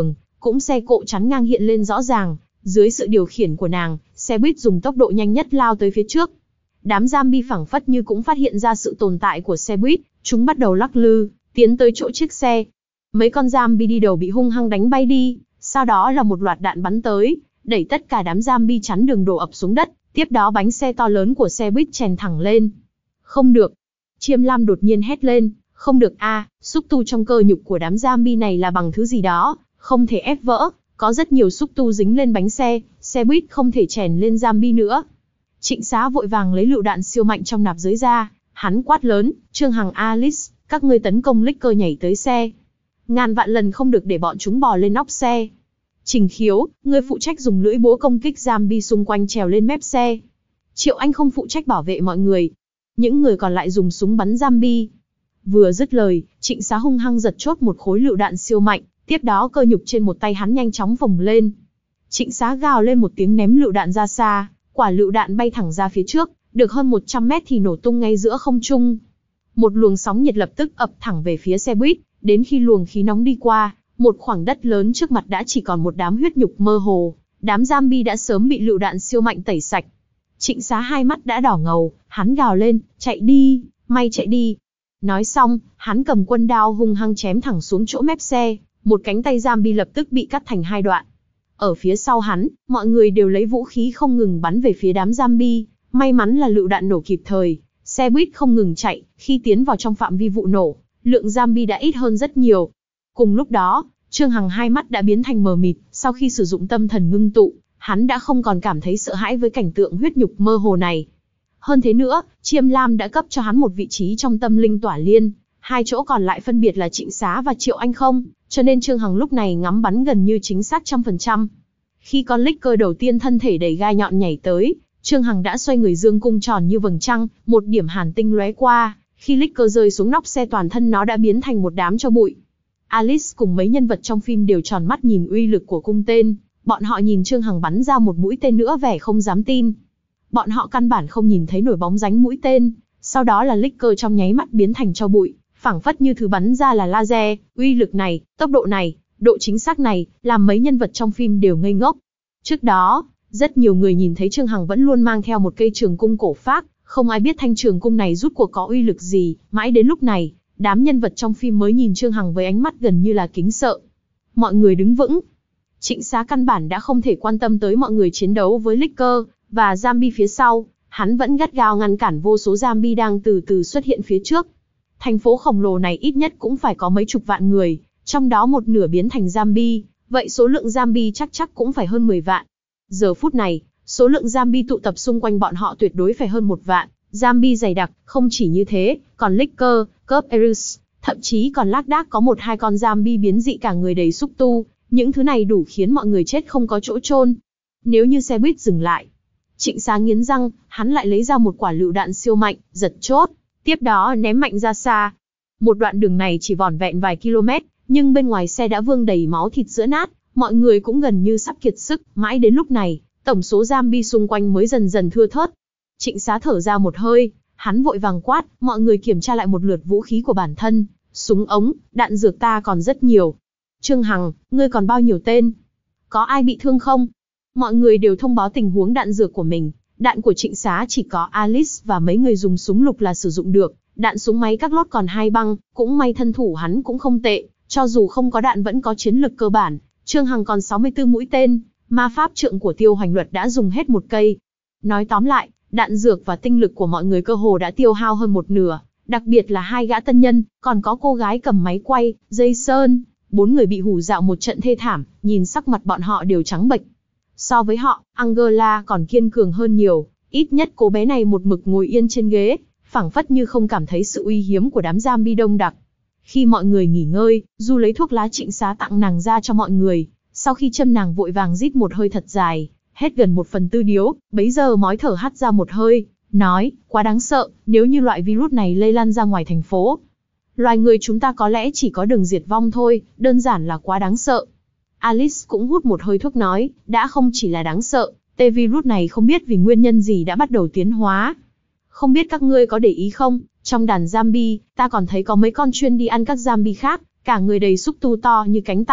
cũng xe cộ chắn ngang hiện lên rõ ràng, dưới sự điều khiển của nàng, xe buýt dùng tốc độ nhanh nhất lao tới phía trước. Đám zombie phảng phất như cũng phát hiện ra sự tồn tại của xe buýt, chúng bắt đầu lắc lư, tiến tới chỗ chiếc xe. Mấy con zombie đi đầu bị hung hăng đánh bay đi, sau đó là một loạt đạn bắn tới, đẩy tất cả đám zombie chắn đường đổ ập xuống đất, tiếp đó bánh xe to lớn của xe buýt chèn thẳng lên. Không được! Chiêm Lam đột nhiên hét lên, không được a, à, xúc tu trong cơ nhục của đám zombie này là bằng thứ gì đó, không thể ép vỡ, có rất nhiều xúc tu dính lên bánh xe, xe buýt không thể chèn lên zombie nữa. Trịnh Xá vội vàng lấy lựu đạn siêu mạnh trong nạp giới ra, hắn quát lớn, Trương Hằng, Alice, các ngươi tấn công Licker nhảy tới xe. Ngàn vạn lần không được để bọn chúng bò lên nóc xe. Trình Khiếu, ngươi phụ trách dùng lưỡi búa công kích zombie xung quanh trèo lên mép xe. Triệu Anh không phụ trách bảo vệ mọi người. Những người còn lại dùng súng bắn zombie. Vừa dứt lời, Trịnh Xá hung hăng giật chốt một khối lựu đạn siêu mạnh, tiếp đó cơ nhục trên một tay hắn nhanh chóng phồng lên. Trịnh Xá gào lên một tiếng ném lựu đạn ra xa, quả lựu đạn bay thẳng ra phía trước, được hơn một trăm mét thì nổ tung ngay giữa không trung. Một luồng sóng nhiệt lập tức ập thẳng về phía xe buýt, đến khi luồng khí nóng đi qua, một khoảng đất lớn trước mặt đã chỉ còn một đám huyết nhục mơ hồ, đám zombie đã sớm bị lựu đạn siêu mạnh tẩy sạch. Trịnh Xá hai mắt đã đỏ ngầu, hắn gào lên, chạy đi, may chạy đi. Nói xong, hắn cầm quân đao hung hăng chém thẳng xuống chỗ mép xe, một cánh tay zombie lập tức bị cắt thành hai đoạn. Ở phía sau hắn, mọi người đều lấy vũ khí không ngừng bắn về phía đám zombie, may mắn là lựu đạn nổ kịp thời, xe buýt không ngừng chạy, khi tiến vào trong phạm vi vụ nổ, lượng zombie đã ít hơn rất nhiều. Cùng lúc đó, Trương Hằng hai mắt đã biến thành mờ mịt, sau khi sử dụng tâm thần ngưng tụ, hắn đã không còn cảm thấy sợ hãi với cảnh tượng huyết nhục mơ hồ này. Hơn thế nữa, Chiêm Lam đã cấp cho hắn một vị trí trong tâm linh tỏa liên, hai chỗ còn lại phân biệt là Trịnh Xá và Triệu Anh không, cho nên Trương Hằng lúc này ngắm bắn gần như chính xác trăm phần trăm. Khi con Licker đầu tiên thân thể đầy gai nhọn nhảy tới, Trương Hằng đã xoay người dương cung tròn như vầng trăng, một điểm hàn tinh lóe qua, khi Licker rơi xuống nóc xe toàn thân nó đã biến thành một đám tro bụi. Alice cùng mấy nhân vật trong phim đều tròn mắt nhìn uy lực của cung tên, bọn họ nhìn Trương Hằng bắn ra một mũi tên nữa vẻ không dám tin. Bọn họ căn bản không nhìn thấy nổi bóng dáng mũi tên, sau đó là Licker trong nháy mắt biến thành tro bụi, phảng phất như thứ bắn ra là laser, uy lực này, tốc độ này, độ chính xác này, làm mấy nhân vật trong phim đều ngây ngốc. Trước đó, rất nhiều người nhìn thấy Trương Hằng vẫn luôn mang theo một cây trường cung cổ phác, không ai biết thanh trường cung này rút cuộc có uy lực gì, mãi đến lúc này, đám nhân vật trong phim mới nhìn Trương Hằng với ánh mắt gần như là kính sợ. Mọi người đứng vững. Trịnh Xá căn bản đã không thể quan tâm tới mọi người chiến đấu với Licker và zombie phía sau, hắn vẫn gắt gao ngăn cản vô số zombie đang từ từ xuất hiện phía trước. Thành phố khổng lồ này ít nhất cũng phải có mấy chục vạn người, trong đó một nửa biến thành zombie, vậy số lượng zombie chắc chắc cũng phải hơn mười vạn. Giờ phút này, số lượng zombie tụ tập xung quanh bọn họ tuyệt đối phải hơn một vạn, zombie dày đặc, không chỉ như thế, còn Licker, Curb Erus, thậm chí còn lác đác có một hai con zombie biến dị cả người đầy xúc tu, những thứ này đủ khiến mọi người chết không có chỗ chôn. Nếu như xe buýt dừng lại, Trịnh Xá nghiến răng, hắn lại lấy ra một quả lựu đạn siêu mạnh, giật chốt, tiếp đó ném mạnh ra xa. Một đoạn đường này chỉ vỏn vẹn vài km, nhưng bên ngoài xe đã vương đầy máu thịt giữa nát, mọi người cũng gần như sắp kiệt sức, mãi đến lúc này, tổng số zombie xung quanh mới dần dần thưa thớt. Trịnh Xá thở ra một hơi, hắn vội vàng quát, mọi người kiểm tra lại một lượt vũ khí của bản thân, súng ống, đạn dược ta còn rất nhiều. Trương Hằng, ngươi còn bao nhiêu tên? Có ai bị thương không? Mọi người đều thông báo tình huống đạn dược của mình, đạn của Trịnh Xá chỉ có Alice và mấy người dùng súng lục là sử dụng được, đạn súng máy các lốt còn hai băng, cũng may thân thủ hắn cũng không tệ, cho dù không có đạn vẫn có chiến lực cơ bản. Trương Hằng còn sáu mươi tư mũi tên, ma pháp trượng của Tiêu Hoành Luật đã dùng hết một cây. Nói tóm lại, đạn dược và tinh lực của mọi người cơ hồ đã tiêu hao hơn một nửa, đặc biệt là hai gã tân nhân, còn có cô gái cầm máy quay, dây sơn, bốn người bị hù dạo một trận thê thảm, nhìn sắc mặt bọn họ đều trắng bệch. So với họ, Angela còn kiên cường hơn nhiều, ít nhất cô bé này một mực ngồi yên trên ghế, phảng phất như không cảm thấy sự uy hiếm của đám zombie đông đặc. Khi mọi người nghỉ ngơi, Du lấy thuốc lá Trịnh Xá tặng nàng ra cho mọi người, sau khi châm nàng vội vàng rít một hơi thật dài, hết gần một phần tư điếu, bấy giờ mói thở hắt ra một hơi, nói, quá đáng sợ, nếu như loại virus này lây lan ra ngoài thành phố. Loài người chúng ta có lẽ chỉ có đường diệt vong thôi, đơn giản là quá đáng sợ. Alice cũng hút một hơi thuốc nói, đã không chỉ là đáng sợ, tê virus này không biết vì nguyên nhân gì đã bắt đầu tiến hóa. Không biết các ngươi có để ý không, trong đàn zombie, ta còn thấy có mấy con chuyên đi ăn các zombie khác, cả người đầy xúc tu to như cánh tay,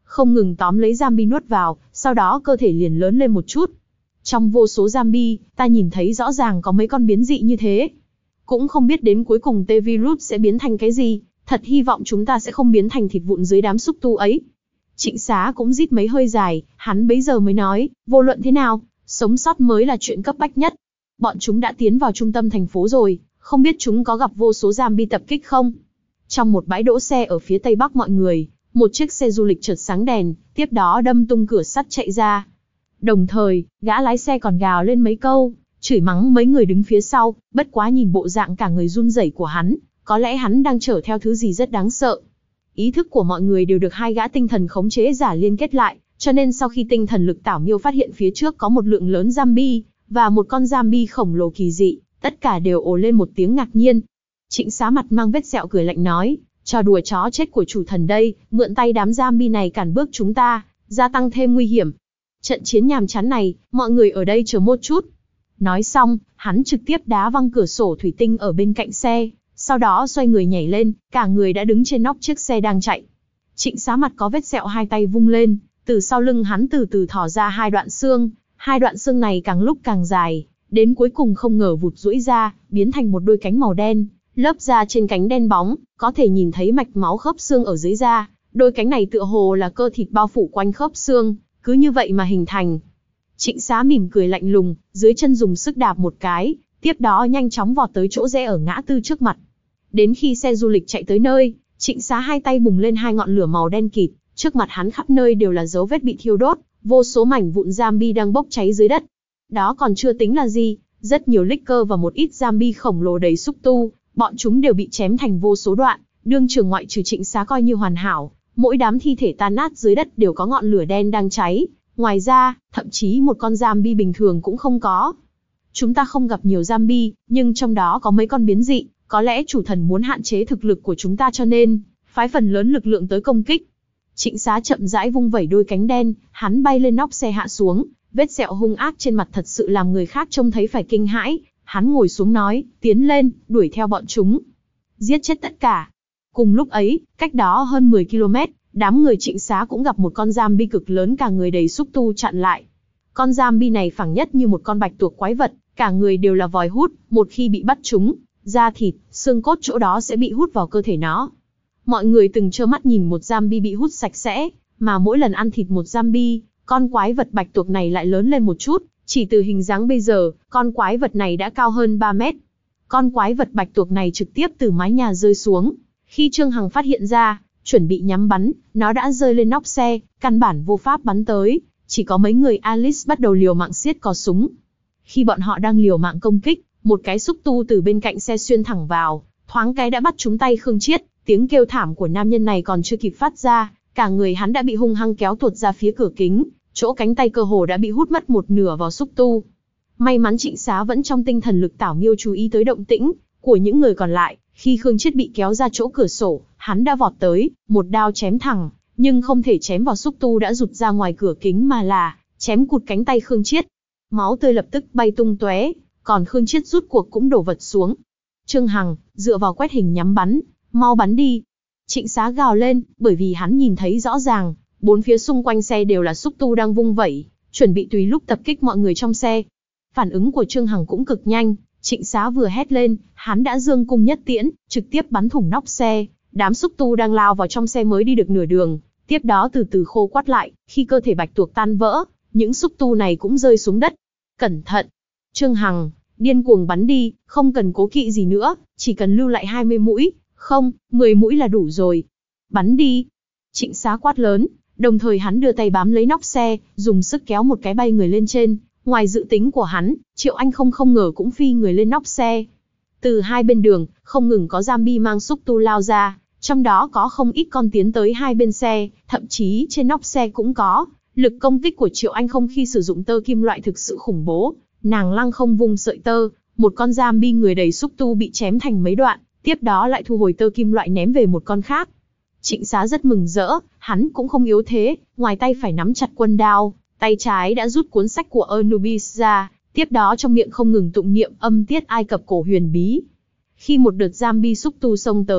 không ngừng tóm lấy zombie nuốt vào, sau đó cơ thể liền lớn lên một chút. Trong vô số zombie, ta nhìn thấy rõ ràng có mấy con biến dị như thế. Cũng không biết đến cuối cùng T-Virus sẽ biến thành cái gì, thật hy vọng chúng ta sẽ không biến thành thịt vụn dưới đám xúc tu ấy. Trịnh Xá cũng rít mấy hơi dài, hắn bấy giờ mới nói, vô luận thế nào, sống sót mới là chuyện cấp bách nhất. Bọn chúng đã tiến vào trung tâm thành phố rồi, không biết chúng có gặp vô số zombie tập kích không? Trong một bãi đỗ xe ở phía tây bắc mọi người, một chiếc xe du lịch chợt sáng đèn, tiếp đó đâm tung cửa sắt chạy ra. Đồng thời, gã lái xe còn gào lên mấy câu, chửi mắng mấy người đứng phía sau, bất quá nhìn bộ dạng cả người run rẩy của hắn, có lẽ hắn đang chở theo thứ gì rất đáng sợ. Ý thức của mọi người đều được hai gã tinh thần khống chế giả liên kết lại, cho nên sau khi tinh thần lực tảo miêu phát hiện phía trước có một lượng lớn zombie, và một con zombie khổng lồ kỳ dị, tất cả đều ồ lên một tiếng ngạc nhiên. Trịnh Xá mặt mang vết sẹo cười lạnh nói, trò đùa chó chết của chủ thần đây, mượn tay đám zombie này cản bước chúng ta, gia tăng thêm nguy hiểm. Trận chiến nhàm chán này, mọi người ở đây chờ một chút. Nói xong, hắn trực tiếp đá văng cửa sổ thủy tinh ở bên cạnh xe, sau đó xoay người nhảy lên, cả người đã đứng trên nóc chiếc xe đang chạy. Trịnh Xá mặt có vết sẹo hai tay vung lên, từ sau lưng hắn từ từ thò ra hai đoạn xương, hai đoạn xương này càng lúc càng dài, đến cuối cùng không ngờ vụt duỗi ra, biến thành một đôi cánh màu đen, lớp da trên cánh đen bóng, có thể nhìn thấy mạch máu khớp xương ở dưới da, đôi cánh này tựa hồ là cơ thịt bao phủ quanh khớp xương, cứ như vậy mà hình thành. Trịnh Xá mỉm cười lạnh lùng, dưới chân dùng sức đạp một cái, tiếp đó nhanh chóng vọt tới chỗ rẽ ở ngã tư trước mặt. Đến khi xe du lịch chạy tới nơi, Trịnh Xá hai tay bùng lên hai ngọn lửa màu đen kịt, trước mặt hắn khắp nơi đều là dấu vết bị thiêu đốt, vô số mảnh vụn zombie đang bốc cháy dưới đất. Đó còn chưa tính là gì, rất nhiều licker và một ít zombie khổng lồ đầy xúc tu, bọn chúng đều bị chém thành vô số đoạn, đương trường ngoại trừ Trịnh Xá coi như hoàn hảo, mỗi đám thi thể tan nát dưới đất đều có ngọn lửa đen đang cháy, ngoài ra, thậm chí một con zombie bình thường cũng không có. Chúng ta không gặp nhiều zombie, nhưng trong đó có mấy con biến dị, có lẽ chủ thần muốn hạn chế thực lực của chúng ta cho nên phái phần lớn lực lượng tới công kích. Trịnh Xá chậm rãi vung vẩy đôi cánh đen, hắn bay lên nóc xe hạ xuống, vết sẹo hung ác trên mặt thật sự làm người khác trông thấy phải kinh hãi. Hắn ngồi xuống nói, tiến lên, đuổi theo bọn chúng, giết chết tất cả. Cùng lúc ấy, cách đó hơn mười ki lô mét, đám người Trịnh Xá cũng gặp một con zombie cực lớn cả người đầy xúc tu chặn lại. Con zombie này phảng nhất như một con bạch tuộc quái vật, cả người đều là vòi hút, một khi bị bắt chúng, da thịt, xương cốt chỗ đó sẽ bị hút vào cơ thể nó. Mọi người từng trơ mắt nhìn một zombie bị hút sạch sẽ, mà mỗi lần ăn thịt một zombie, con quái vật bạch tuộc này lại lớn lên một chút, chỉ từ hình dáng bây giờ, con quái vật này đã cao hơn ba mét. Con quái vật bạch tuộc này trực tiếp từ mái nhà rơi xuống. Khi Trương Hằng phát hiện ra, chuẩn bị nhắm bắn, nó đã rơi lên nóc xe, căn bản vô pháp bắn tới, chỉ có mấy người Alice bắt đầu liều mạng siết cò súng. Khi bọn họ đang liều mạng công kích, một cái xúc tu từ bên cạnh xe xuyên thẳng vào, thoáng cái đã bắt trúng tay Khương Chiết, tiếng kêu thảm của nam nhân này còn chưa kịp phát ra, cả người hắn đã bị hung hăng kéo tuột ra phía cửa kính, chỗ cánh tay cơ hồ đã bị hút mất một nửa vào xúc tu. May mắn Trịnh Xá vẫn trong tinh thần lực tảo miêu chú ý tới động tĩnh của những người còn lại, khi Khương Chiết bị kéo ra chỗ cửa sổ, hắn đã vọt tới, một đao chém thẳng, nhưng không thể chém vào xúc tu đã rụt ra ngoài cửa kính mà là chém cụt cánh tay Khương Chiết. Máu tươi lập tức bay tung tóe, còn Khương Chiết rút cuộc cũng đổ vật xuống. Trương Hằng, dựa vào quét hình nhắm bắn, mau bắn đi. Trịnh Xá gào lên, bởi vì hắn nhìn thấy rõ ràng, bốn phía xung quanh xe đều là xúc tu đang vung vẩy, chuẩn bị tùy lúc tập kích mọi người trong xe. Phản ứng của Trương Hằng cũng cực nhanh, Trịnh Xá vừa hét lên, hắn đã dương cung nhất tiễn, trực tiếp bắn thủng nóc xe, đám xúc tu đang lao vào trong xe mới đi được nửa đường, tiếp đó từ từ khô quắt lại, khi cơ thể bạch tuộc tan vỡ, những xúc tu này cũng rơi xuống đất. Cẩn thận! Trương Hằng, điên cuồng bắn đi, không cần cố kỵ gì nữa, chỉ cần lưu lại hai mươi mũi, không, mười mũi là đủ rồi. Bắn đi! Trịnh Xá quát lớn, đồng thời hắn đưa tay bám lấy nóc xe, dùng sức kéo một cái bay người lên trên. Ngoài dự tính của hắn, Triệu Anh không không ngờ cũng phi người lên nóc xe. Từ hai bên đường, không ngừng có zombie mang xúc tu lao ra, trong đó có không ít con tiến tới hai bên xe, thậm chí trên nóc xe cũng có. Lực công kích của Triệu Anh không khi sử dụng tơ kim loại thực sự khủng bố, nàng lăng không vung sợi tơ, một con zombie người đầy xúc tu bị chém thành mấy đoạn, tiếp đó lại thu hồi tơ kim loại ném về một con khác. Trịnh Xá rất mừng rỡ, hắn cũng không yếu thế, ngoài tay phải nắm chặt quân đao, tay trái đã rút cuốn sách của Anubis ra, tiếp đó trong miệng không ngừng tụng niệm âm tiết Ai Cập cổ huyền bí. Khi một đợt zombie xúc tu xông tới,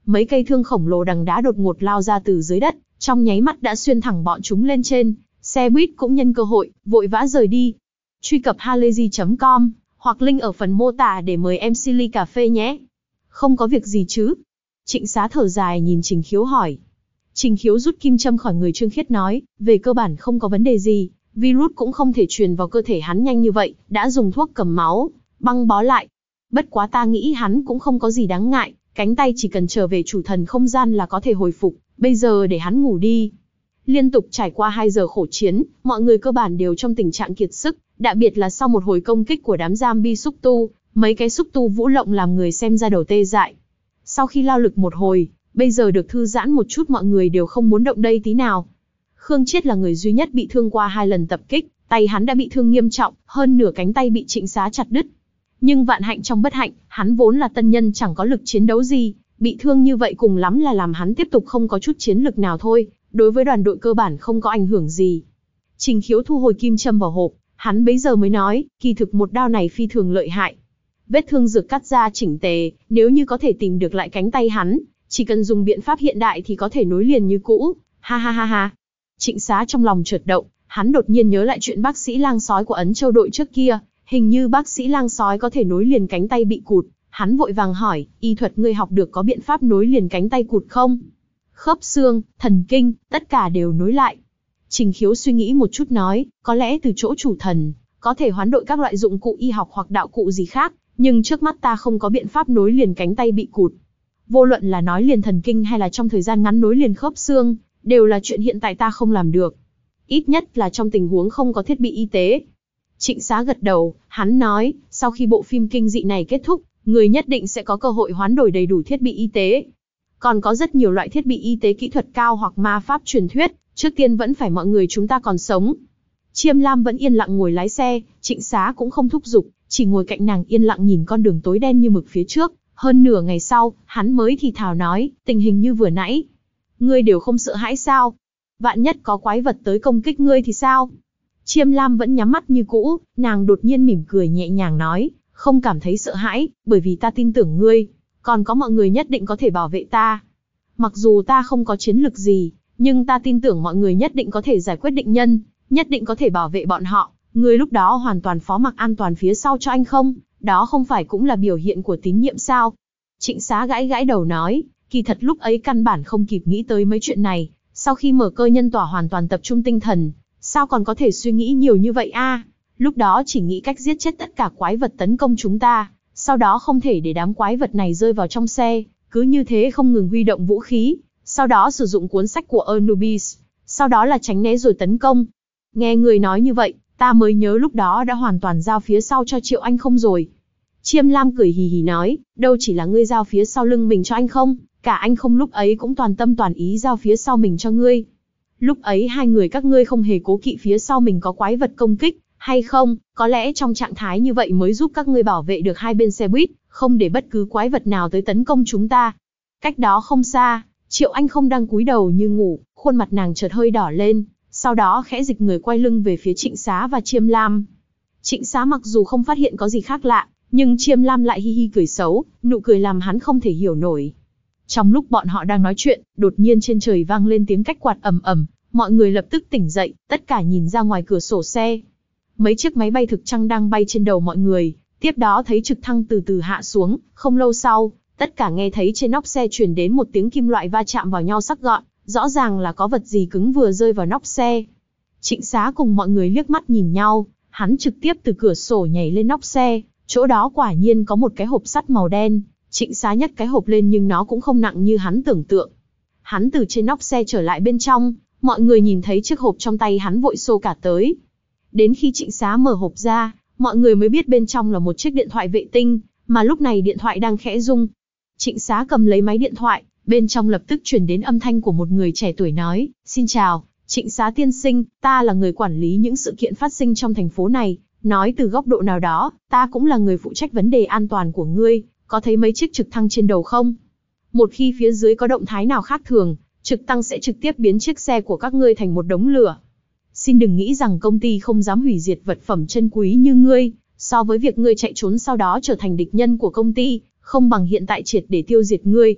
mấy cây thương khổng lồ đằng đá đột ngột lao ra từ dưới đất, trong nháy mắt đã xuyên thẳng bọn chúng lên trên. Xe buýt cũng nhân cơ hội, vội vã rời đi. Truy cập halayzi chấm com hoặc link ở phần mô tả để mời em xê ly cà phê nhé. Không có việc gì chứ? Trịnh Xá thở dài nhìn Trình Khiếu hỏi. Trình Khiếu rút kim châm khỏi người Trương Khiết nói, về cơ bản không có vấn đề gì, virus cũng không thể truyền vào cơ thể hắn nhanh như vậy, đã dùng thuốc cầm máu, băng bó lại. Bất quá ta nghĩ hắn cũng không có gì đáng ngại, cánh tay chỉ cần trở về chủ thần không gian là có thể hồi phục, bây giờ để hắn ngủ đi. Liên tục trải qua hai giờ khổ chiến, mọi người cơ bản đều trong tình trạng kiệt sức, đặc biệt là sau một hồi công kích của đám zombie xúc tu, mấy cái xúc tu vũ lộng làm người xem ra đầu tê dại. Sau khi lao lực một hồi, bây giờ được thư giãn một chút mọi người đều không muốn động đây tí nào. Khương Chiết là người duy nhất bị thương qua hai lần tập kích, tay hắn đã bị thương nghiêm trọng, hơn nửa cánh tay bị Trịnh Xá chặt đứt. Nhưng vạn hạnh trong bất hạnh, hắn vốn là tân nhân chẳng có lực chiến đấu gì, bị thương như vậy cùng lắm là làm hắn tiếp tục không có chút chiến lực nào thôi, đối với đoàn đội cơ bản không có ảnh hưởng gì. Trình Khiếu thu hồi kim châm vào hộp, hắn bấy giờ mới nói, kỳ thực một đao này phi thường lợi hại. Vết thương dược cắt ra chỉnh tề, nếu như có thể tìm được lại cánh tay hắn, chỉ cần dùng biện pháp hiện đại thì có thể nối liền như cũ. Ha ha ha ha. Trịnh Xá trong lòng chợt động, hắn đột nhiên nhớ lại chuyện bác sĩ lang sói của Ấn Châu đội trước kia, hình như bác sĩ lang sói có thể nối liền cánh tay bị cụt. Hắn vội vàng hỏi, y thuật ngươi học được có biện pháp nối liền cánh tay cụt không? Khớp xương, thần kinh, tất cả đều nối lại. Trình Khiếu suy nghĩ một chút nói, có lẽ từ chỗ chủ thần, có thể hoán đổi các loại dụng cụ y học hoặc đạo cụ gì khác, nhưng trước mắt ta không có biện pháp nối liền cánh tay bị cụt. Vô luận là nói liền thần kinh hay là trong thời gian ngắn nối liền khớp xương, đều là chuyện hiện tại ta không làm được. Ít nhất là trong tình huống không có thiết bị y tế. Trịnh Xá gật đầu, hắn nói, sau khi bộ phim kinh dị này kết thúc, người nhất định sẽ có cơ hội hoán đổi đầy đủ thiết bị y tế. Còn có rất nhiều loại thiết bị y tế kỹ thuật cao hoặc ma pháp truyền thuyết, trước tiên vẫn phải mọi người chúng ta còn sống. Chiêm Lam vẫn yên lặng ngồi lái xe, Trịnh Xá cũng không thúc giục, chỉ ngồi cạnh nàng yên lặng nhìn con đường tối đen như mực phía trước. Hơn nửa ngày sau, hắn mới thì thào nói, tình hình như vừa nãy. Ngươi đều không sợ hãi sao? Vạn nhất có quái vật tới công kích ngươi thì sao? Chiêm Lam vẫn nhắm mắt như cũ, nàng đột nhiên mỉm cười nhẹ nhàng nói, không cảm thấy sợ hãi, bởi vì ta tin tưởng ngươi, còn có mọi người nhất định có thể bảo vệ ta. Mặc dù ta không có chiến lực gì, nhưng ta tin tưởng mọi người nhất định có thể giải quyết định nhân, nhất định có thể bảo vệ bọn họ. Ngươi lúc đó hoàn toàn phó mặc an toàn phía sau cho anh không? Đó không phải cũng là biểu hiện của tín nhiệm sao? Trịnh Xá gãi gãi đầu nói, kỳ thật lúc ấy căn bản không kịp nghĩ tới mấy chuyện này, sau khi mở cơ nhân tỏa hoàn toàn tập trung tinh thần, sao còn có thể suy nghĩ nhiều như vậy a? À? Lúc đó chỉ nghĩ cách giết chết tất cả quái vật tấn công chúng ta, sau đó không thể để đám quái vật này rơi vào trong xe, cứ như thế không ngừng huy động vũ khí, sau đó sử dụng cuốn sách của Anubis, sau đó là tránh né rồi tấn công. Nghe người nói như vậy, ta mới nhớ lúc đó đã hoàn toàn giao phía sau cho Triệu Anh không rồi. Chiêm Lam cười hì hì nói, đâu chỉ là ngươi giao phía sau lưng mình cho anh không, cả anh không lúc ấy cũng toàn tâm toàn ý giao phía sau mình cho ngươi. Lúc ấy hai người các ngươi không hề cố kỵ phía sau mình có quái vật công kích, hay không, có lẽ trong trạng thái như vậy mới giúp các ngươi bảo vệ được hai bên xe buýt, không để bất cứ quái vật nào tới tấn công chúng ta. Cách đó không xa, Triệu Anh không đang cúi đầu như ngủ, khuôn mặt nàng chợt hơi đỏ lên, sau đó khẽ dịch người quay lưng về phía Trịnh Xá và Chiêm Lam. Trịnh Xá mặc dù không phát hiện có gì khác lạ, nhưng Chiêm Lam lại hi hi cười xấu, nụ cười làm hắn không thể hiểu nổi. Trong lúc bọn họ đang nói chuyện, đột nhiên trên trời vang lên tiếng cách quạt ầm ầm, mọi người lập tức tỉnh dậy, tất cả nhìn ra ngoài cửa sổ xe. Mấy chiếc máy bay thực trang đang bay trên đầu mọi người, tiếp đó thấy trực thăng từ từ hạ xuống, không lâu sau, tất cả nghe thấy trên nóc xe truyền đến một tiếng kim loại va chạm vào nhau sắc gọn, rõ ràng là có vật gì cứng vừa rơi vào nóc xe. Trịnh Xá cùng mọi người liếc mắt nhìn nhau, hắn trực tiếp từ cửa sổ nhảy lên nóc xe, chỗ đó quả nhiên có một cái hộp sắt màu đen. Trịnh Xá nhấc cái hộp lên nhưng nó cũng không nặng như hắn tưởng tượng. Hắn từ trên nóc xe trở lại bên trong, mọi người nhìn thấy chiếc hộp trong tay hắn vội xô cả tới. Đến khi Trịnh Xá mở hộp ra, mọi người mới biết bên trong là một chiếc điện thoại vệ tinh, mà lúc này điện thoại đang khẽ rung. Trịnh Xá cầm lấy máy điện thoại, bên trong lập tức truyền đến âm thanh của một người trẻ tuổi nói, xin chào, Trịnh Xá tiên sinh, ta là người quản lý những sự kiện phát sinh trong thành phố này, nói từ góc độ nào đó, ta cũng là người phụ trách vấn đề an toàn của ngươi, có thấy mấy chiếc trực thăng trên đầu không? Một khi phía dưới có động thái nào khác thường, trực thăng sẽ trực tiếp biến chiếc xe của các ngươi thành một đống lửa. Xin đừng nghĩ rằng công ty không dám hủy diệt vật phẩm chân quý như ngươi, so với việc ngươi chạy trốn sau đó trở thành địch nhân của công ty, không bằng hiện tại triệt để tiêu diệt ngươi.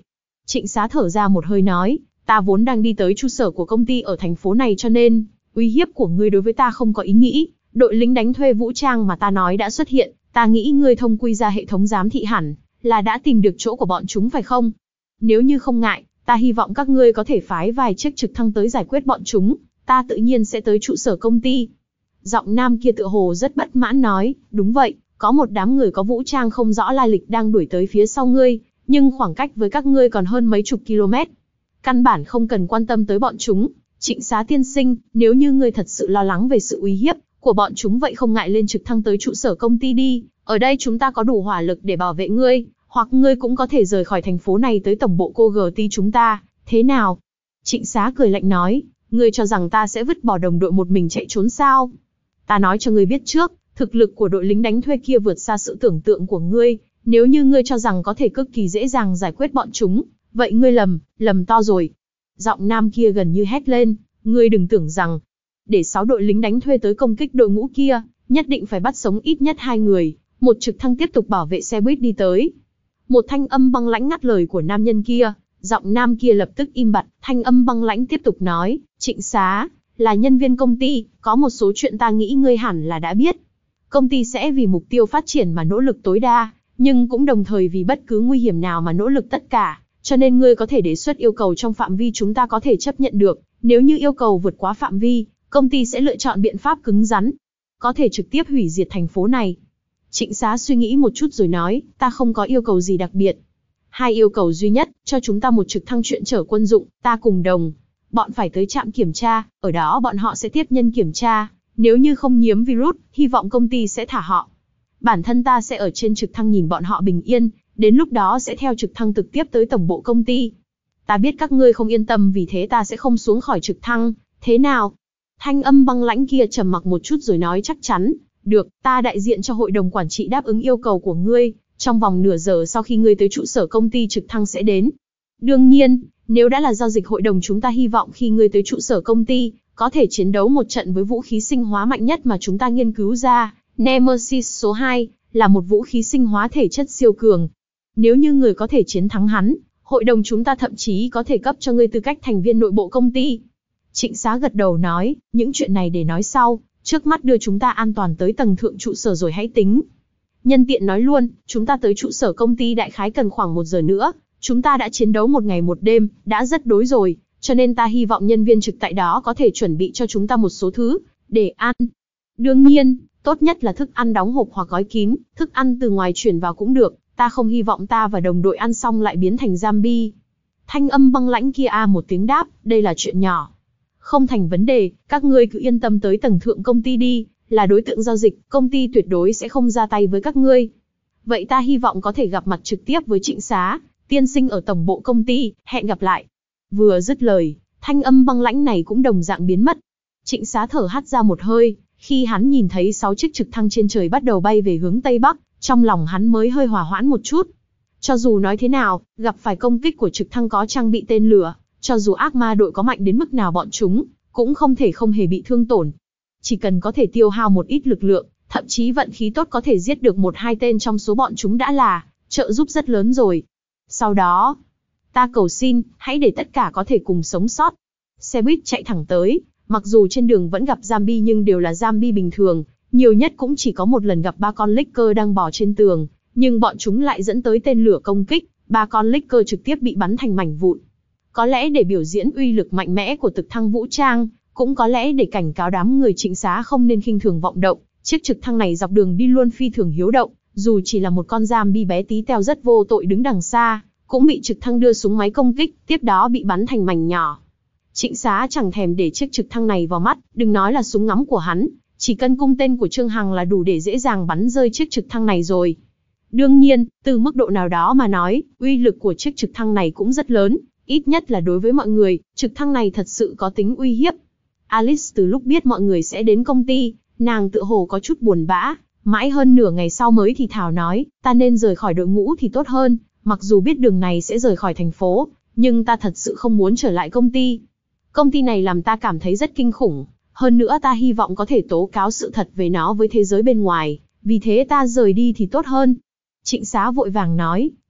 Trịnh Xá thở ra một hơi nói, ta vốn đang đi tới trụ sở của công ty ở thành phố này cho nên, uy hiếp của ngươi đối với ta không có ý nghĩ. Đội lính đánh thuê vũ trang mà ta nói đã xuất hiện, ta nghĩ ngươi thông quy ra hệ thống giám thị hẳn là đã tìm được chỗ của bọn chúng phải không? Nếu như không ngại, ta hy vọng các ngươi có thể phái vài chiếc trực thăng tới giải quyết bọn chúng, ta tự nhiên sẽ tới trụ sở công ty. Giọng nam kia tựa hồ rất bất mãn nói, đúng vậy, có một đám người có vũ trang không rõ lai lịch đang đuổi tới phía sau ngươi, nhưng khoảng cách với các ngươi còn hơn mấy chục km. Căn bản không cần quan tâm tới bọn chúng. Trịnh Xá tiên sinh, nếu như ngươi thật sự lo lắng về sự uy hiếp của bọn chúng vậy không ngại lên trực thăng tới trụ sở công ty đi, ở đây chúng ta có đủ hỏa lực để bảo vệ ngươi, hoặc ngươi cũng có thể rời khỏi thành phố này tới tổng bộ cô giê tê chúng ta, thế nào? Trịnh Xá cười lạnh nói, ngươi cho rằng ta sẽ vứt bỏ đồng đội một mình chạy trốn sao? Ta nói cho ngươi biết trước, thực lực của đội lính đánh thuê kia vượt xa sự tưởng tượng của ngươi, nếu như ngươi cho rằng có thể cực kỳ dễ dàng giải quyết bọn chúng, vậy ngươi lầm, lầm to rồi. Giọng nam kia gần như hét lên, ngươi đừng tưởng rằng, để sáu đội lính đánh thuê tới công kích đội ngũ kia, nhất định phải bắt sống ít nhất hai người, một trực thăng tiếp tục bảo vệ xe buýt đi tới. Một thanh âm băng lãnh ngắt lời của nam nhân kia, giọng nam kia lập tức im bặt, thanh âm băng lãnh tiếp tục nói, Trịnh Xá, là nhân viên công ty, có một số chuyện ta nghĩ ngươi hẳn là đã biết. Công ty sẽ vì mục tiêu phát triển mà nỗ lực tối đa, nhưng cũng đồng thời vì bất cứ nguy hiểm nào mà nỗ lực tất cả, cho nên ngươi có thể đề xuất yêu cầu trong phạm vi chúng ta có thể chấp nhận được, nếu như yêu cầu vượt quá phạm vi, công ty sẽ lựa chọn biện pháp cứng rắn, có thể trực tiếp hủy diệt thành phố này. Trịnh Xá suy nghĩ một chút rồi nói, ta không có yêu cầu gì đặc biệt. Hai yêu cầu duy nhất, cho chúng ta một trực thăng chuyên chở quân dụng, ta cùng đồng. Bọn phải tới trạm kiểm tra, ở đó bọn họ sẽ tiếp nhân kiểm tra, nếu như không nhiễm virus, hy vọng công ty sẽ thả họ. Bản thân ta sẽ ở trên trực thăng nhìn bọn họ bình yên, đến lúc đó sẽ theo trực thăng trực tiếp tới tổng bộ công ty. Ta biết các ngươi không yên tâm vì thế ta sẽ không xuống khỏi trực thăng, thế nào? Thanh âm băng lãnh kia trầm mặc một chút rồi nói chắc chắn, được, ta đại diện cho hội đồng quản trị đáp ứng yêu cầu của ngươi, trong vòng nửa giờ sau khi ngươi tới trụ sở công ty trực thăng sẽ đến. Đương nhiên, nếu đã là giao dịch hội đồng chúng ta hy vọng khi ngươi tới trụ sở công ty, có thể chiến đấu một trận với vũ khí sinh hóa mạnh nhất mà chúng ta nghiên cứu ra, Nemesis số hai, là một vũ khí sinh hóa thể chất siêu cường. Nếu như ngươi có thể chiến thắng hắn, hội đồng chúng ta thậm chí có thể cấp cho ngươi tư cách thành viên nội bộ công ty. Trịnh Xá gật đầu nói, những chuyện này để nói sau, trước mắt đưa chúng ta an toàn tới tầng thượng trụ sở rồi hãy tính. Nhân tiện nói luôn, chúng ta tới trụ sở công ty đại khái cần khoảng một giờ nữa, chúng ta đã chiến đấu một ngày một đêm, đã rất đối rồi, cho nên ta hy vọng nhân viên trực tại đó có thể chuẩn bị cho chúng ta một số thứ, để ăn. Đương nhiên, tốt nhất là thức ăn đóng hộp hoặc gói kín, thức ăn từ ngoài chuyển vào cũng được, ta không hy vọng ta và đồng đội ăn xong lại biến thành zombie. Thanh âm băng lãnh kia a một tiếng đáp, đây là chuyện nhỏ. Không thành vấn đề, các ngươi cứ yên tâm tới tầng thượng công ty đi, là đối tượng giao dịch, công ty tuyệt đối sẽ không ra tay với các ngươi. Vậy ta hy vọng có thể gặp mặt trực tiếp với Trịnh Xá, tiên sinh ở tổng bộ công ty, hẹn gặp lại. Vừa dứt lời, thanh âm băng lãnh này cũng đồng dạng biến mất. Trịnh Xá thở hắt ra một hơi, khi hắn nhìn thấy sáu chiếc trực thăng trên trời bắt đầu bay về hướng Tây Bắc, trong lòng hắn mới hơi hòa hoãn một chút. Cho dù nói thế nào, gặp phải công kích của trực thăng có trang bị tên lửa, cho dù ác ma đội có mạnh đến mức nào bọn chúng, cũng không thể không hề bị thương tổn. Chỉ cần có thể tiêu hao một ít lực lượng, thậm chí vận khí tốt có thể giết được một hai tên trong số bọn chúng đã là trợ giúp rất lớn rồi. Sau đó, ta cầu xin, hãy để tất cả có thể cùng sống sót. Xe buýt chạy thẳng tới, mặc dù trên đường vẫn gặp zombie nhưng đều là zombie bình thường, nhiều nhất cũng chỉ có một lần gặp ba con Licker đang bò trên tường, nhưng bọn chúng lại dẫn tới tên lửa công kích, ba con Licker trực tiếp bị bắn thành mảnh vụn. Có lẽ để biểu diễn uy lực mạnh mẽ của trực thăng vũ trang, cũng có lẽ để cảnh cáo đám người Trịnh Xá không nên khinh thường vọng động, chiếc trực thăng này dọc đường đi luôn phi thường hiếu động, dù chỉ là một con zombie bé tí teo rất vô tội đứng đằng xa, cũng bị trực thăng đưa súng máy công kích, tiếp đó bị bắn thành mảnh nhỏ. Trịnh Xá chẳng thèm để chiếc trực thăng này vào mắt, đừng nói là súng ngắm của hắn, chỉ cần cung tên của Trương Hằng là đủ để dễ dàng bắn rơi chiếc trực thăng này rồi. Đương nhiên, từ mức độ nào đó mà nói, uy lực của chiếc trực thăng này cũng rất lớn, ít nhất là đối với mọi người, trực thăng này thật sự có tính uy hiếp. Alice từ lúc biết mọi người sẽ đến công ty, nàng tự hồ có chút buồn bã, mãi hơn nửa ngày sau mới thì thào nói, ta nên rời khỏi đội ngũ thì tốt hơn, mặc dù biết đường này sẽ rời khỏi thành phố, nhưng ta thật sự không muốn trở lại công ty. Công ty này làm ta cảm thấy rất kinh khủng, hơn nữa ta hy vọng có thể tố cáo sự thật về nó với thế giới bên ngoài, vì thế ta rời đi thì tốt hơn. Trịnh Xá vội vàng nói,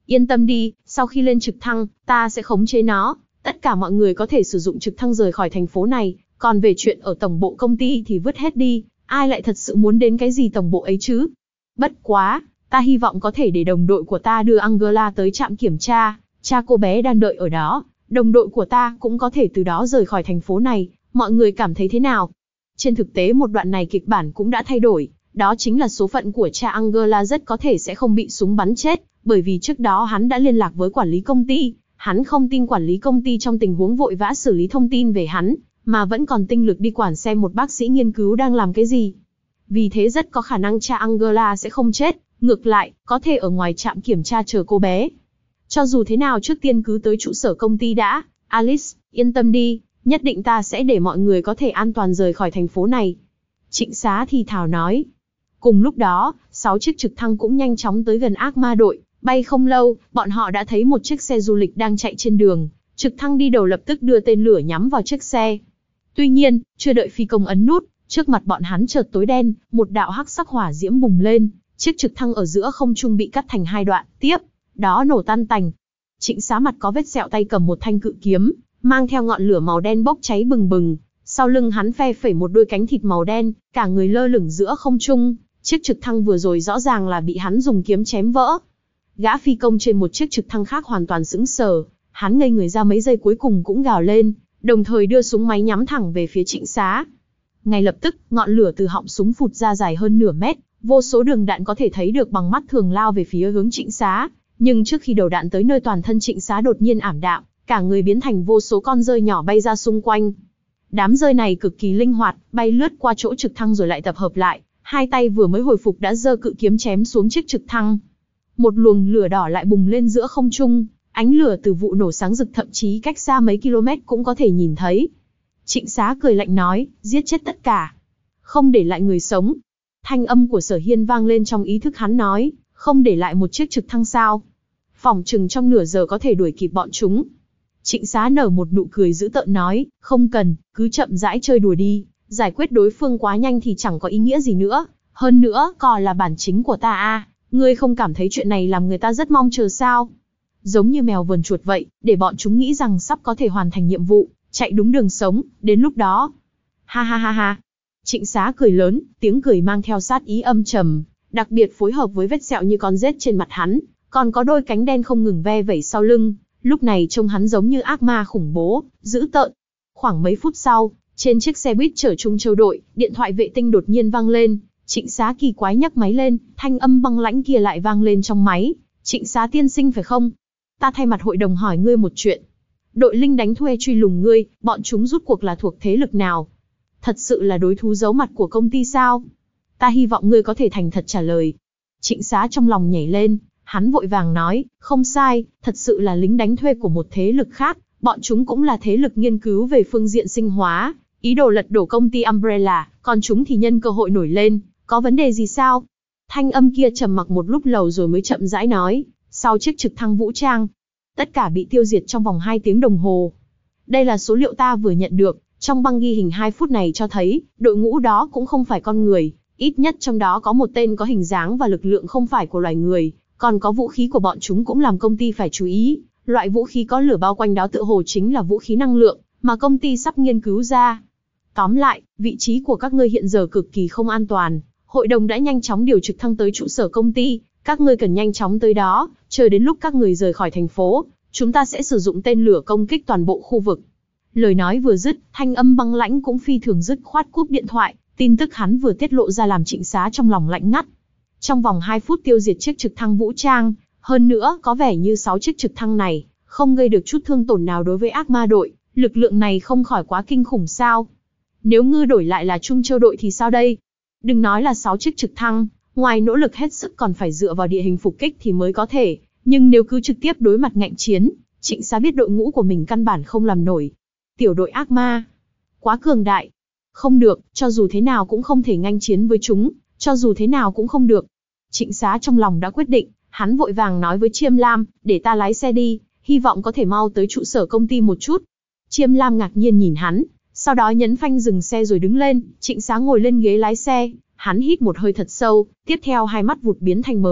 Yên tâm đi, sau khi lên trực thăng, ta sẽ khống chế nó. Tất cả mọi người có thể sử dụng trực thăng rời khỏi thành phố này, còn về chuyện ở tổng bộ công ty thì vứt hết đi, ai lại thật sự muốn đến cái gì tổng bộ ấy chứ? Bất quá, ta hy vọng có thể để đồng đội của ta đưa Angela tới trạm kiểm tra, cha cô bé đang đợi ở đó, đồng đội của ta cũng có thể từ đó rời khỏi thành phố này, mọi người cảm thấy thế nào? Trên thực tế một đoạn này kịch bản cũng đã thay đổi, đó chính là số phận của cha Angela rất có thể sẽ không bị súng bắn chết, bởi vì trước đó hắn đã liên lạc với quản lý công ty, hắn không tin quản lý công ty trong tình huống vội vã xử lý thông tin về hắn, mà vẫn còn tinh lực đi quản xem một bác sĩ nghiên cứu đang làm cái gì. Vì thế rất có khả năng cha Angela sẽ không chết, ngược lại, có thể ở ngoài trạm kiểm tra chờ cô bé. Cho dù thế nào trước tiên cứ tới trụ sở công ty đã, Alice, yên tâm đi, nhất định ta sẽ để mọi người có thể an toàn rời khỏi thành phố này. Trịnh Xá thì thào nói. Cùng lúc đó, sáu chiếc trực thăng cũng nhanh chóng tới gần ác ma đội, bay không lâu, bọn họ đã thấy một chiếc xe du lịch đang chạy trên đường, trực thăng đi đầu lập tức đưa tên lửa nhắm vào chiếc xe. Tuy nhiên, chưa đợi phi công ấn nút, trước mặt bọn hắn chợt tối đen, một đạo hắc sắc hỏa diễm bùng lên, chiếc trực thăng ở giữa không trung bị cắt thành hai đoạn, tiếp đó nổ tan tành. Trịnh Xá mặt có vết sẹo tay cầm một thanh cự kiếm, mang theo ngọn lửa màu đen bốc cháy bừng bừng, sau lưng hắn phe phẩy một đôi cánh thịt màu đen, cả người lơ lửng giữa không trung, chiếc trực thăng vừa rồi rõ ràng là bị hắn dùng kiếm chém vỡ. Gã phi công trên một chiếc trực thăng khác hoàn toàn sững sờ, hắn ngây người ra mấy giây cuối cùng cũng gào lên, đồng thời đưa súng máy nhắm thẳng về phía Trịnh Xá. Ngay lập tức, ngọn lửa từ họng súng phụt ra dài hơn nửa mét, vô số đường đạn có thể thấy được bằng mắt thường lao về phía hướng Trịnh Xá, nhưng trước khi đầu đạn tới nơi toàn thân Trịnh Xá đột nhiên ảm đạm, cả người biến thành vô số con rơi nhỏ bay ra xung quanh. Đám rơi này cực kỳ linh hoạt, bay lướt qua chỗ trực thăng rồi lại tập hợp lại, hai tay vừa mới hồi phục đã giơ cự kiếm chém xuống chiếc trực thăng. Một luồng lửa đỏ lại bùng lên giữa không trung, ánh lửa từ vụ nổ sáng rực thậm chí cách xa mấy km cũng có thể nhìn thấy. Trịnh Xá cười lạnh nói, giết chết tất cả, không để lại người sống. Thanh âm của Sở Hiên vang lên trong ý thức hắn nói, không để lại một chiếc trực thăng sao? Phỏng chừng trong nửa giờ có thể đuổi kịp bọn chúng. Trịnh Xá nở một nụ cười dữ tợn nói, không cần, cứ chậm rãi chơi đùa đi, giải quyết đối phương quá nhanh thì chẳng có ý nghĩa gì nữa. Hơn nữa, còn là bản chính của ta a, ngươi không cảm thấy chuyện này làm người ta rất mong chờ sao? Giống như mèo vờn chuột vậy, để bọn chúng nghĩ rằng sắp có thể hoàn thành nhiệm vụ, chạy đúng đường sống, đến lúc đó. Ha ha ha ha. Trịnh Xá cười lớn, tiếng cười mang theo sát ý âm trầm, đặc biệt phối hợp với vết sẹo như con rết trên mặt hắn, còn có đôi cánh đen không ngừng ve vẩy sau lưng, lúc này trông hắn giống như ác ma khủng bố, dữ tợn. Khoảng mấy phút sau, trên chiếc xe buýt chở Trung Châu đội, điện thoại vệ tinh đột nhiên vang lên, Trịnh Xá kỳ quái nhấc máy lên, thanh âm băng lãnh kia lại vang lên trong máy. Trịnh Xá tiên sinh phải không? Ta thay mặt hội đồng hỏi ngươi một chuyện. Đội lính đánh thuê truy lùng ngươi, bọn chúng rút cuộc là thuộc thế lực nào? Thật sự là đối thú giấu mặt của công ty sao? Ta hy vọng ngươi có thể thành thật trả lời. Trịnh Xá trong lòng nhảy lên, hắn vội vàng nói, không sai, thật sự là lính đánh thuê của một thế lực khác, bọn chúng cũng là thế lực nghiên cứu về phương diện sinh hóa, ý đồ lật đổ công ty Umbrella, còn chúng thì nhân cơ hội nổi lên, có vấn đề gì sao? Thanh âm kia trầm mặc một lúc lâu rồi mới chậm rãi nói, sau chiếc trực thăng vũ trang, tất cả bị tiêu diệt trong vòng hai tiếng đồng hồ. Đây là số liệu ta vừa nhận được, trong băng ghi hình hai phút này cho thấy, đội ngũ đó cũng không phải con người, ít nhất trong đó có một tên có hình dáng và lực lượng không phải của loài người, còn có vũ khí của bọn chúng cũng làm công ty phải chú ý, loại vũ khí có lửa bao quanh đó tự hồ chính là vũ khí năng lượng, mà công ty sắp nghiên cứu ra. Tóm lại, vị trí của các ngươi hiện giờ cực kỳ không an toàn, hội đồng đã nhanh chóng điều trực thăng tới trụ sở công ty, các ngươi cần nhanh chóng tới đó, chờ đến lúc các người rời khỏi thành phố, chúng ta sẽ sử dụng tên lửa công kích toàn bộ khu vực. Lời nói vừa dứt, thanh âm băng lãnh cũng phi thường dứt khoát cúp điện thoại, tin tức hắn vừa tiết lộ ra làm Trịnh Xá trong lòng lạnh ngắt. Trong vòng hai phút tiêu diệt chiếc trực thăng vũ trang, hơn nữa có vẻ như sáu chiếc trực thăng này không gây được chút thương tổn nào đối với ác ma đội, lực lượng này không khỏi quá kinh khủng sao? Nếu ngư đổi lại là Trung Châu đội thì sao đây? Đừng nói là sáu chiếc trực thăng, ngoài nỗ lực hết sức còn phải dựa vào địa hình phục kích thì mới có thể, nhưng nếu cứ trực tiếp đối mặt ngạnh chiến, Trịnh Xá biết đội ngũ của mình căn bản không làm nổi. Tiểu đội ác ma, quá cường đại. Không được, cho dù thế nào cũng không thể nghênh chiến với chúng, cho dù thế nào cũng không được. Trịnh Xá trong lòng đã quyết định, hắn vội vàng nói với Chiêm Lam, để ta lái xe đi, hy vọng có thể mau tới trụ sở công ty một chút. Chiêm Lam ngạc nhiên nhìn hắn, sau đó nhấn phanh dừng xe rồi đứng lên, Trịnh Xá ngồi lên ghế lái xe, hắn hít một hơi thật sâu, tiếp theo hai mắt vụt biến thành mờ mịt,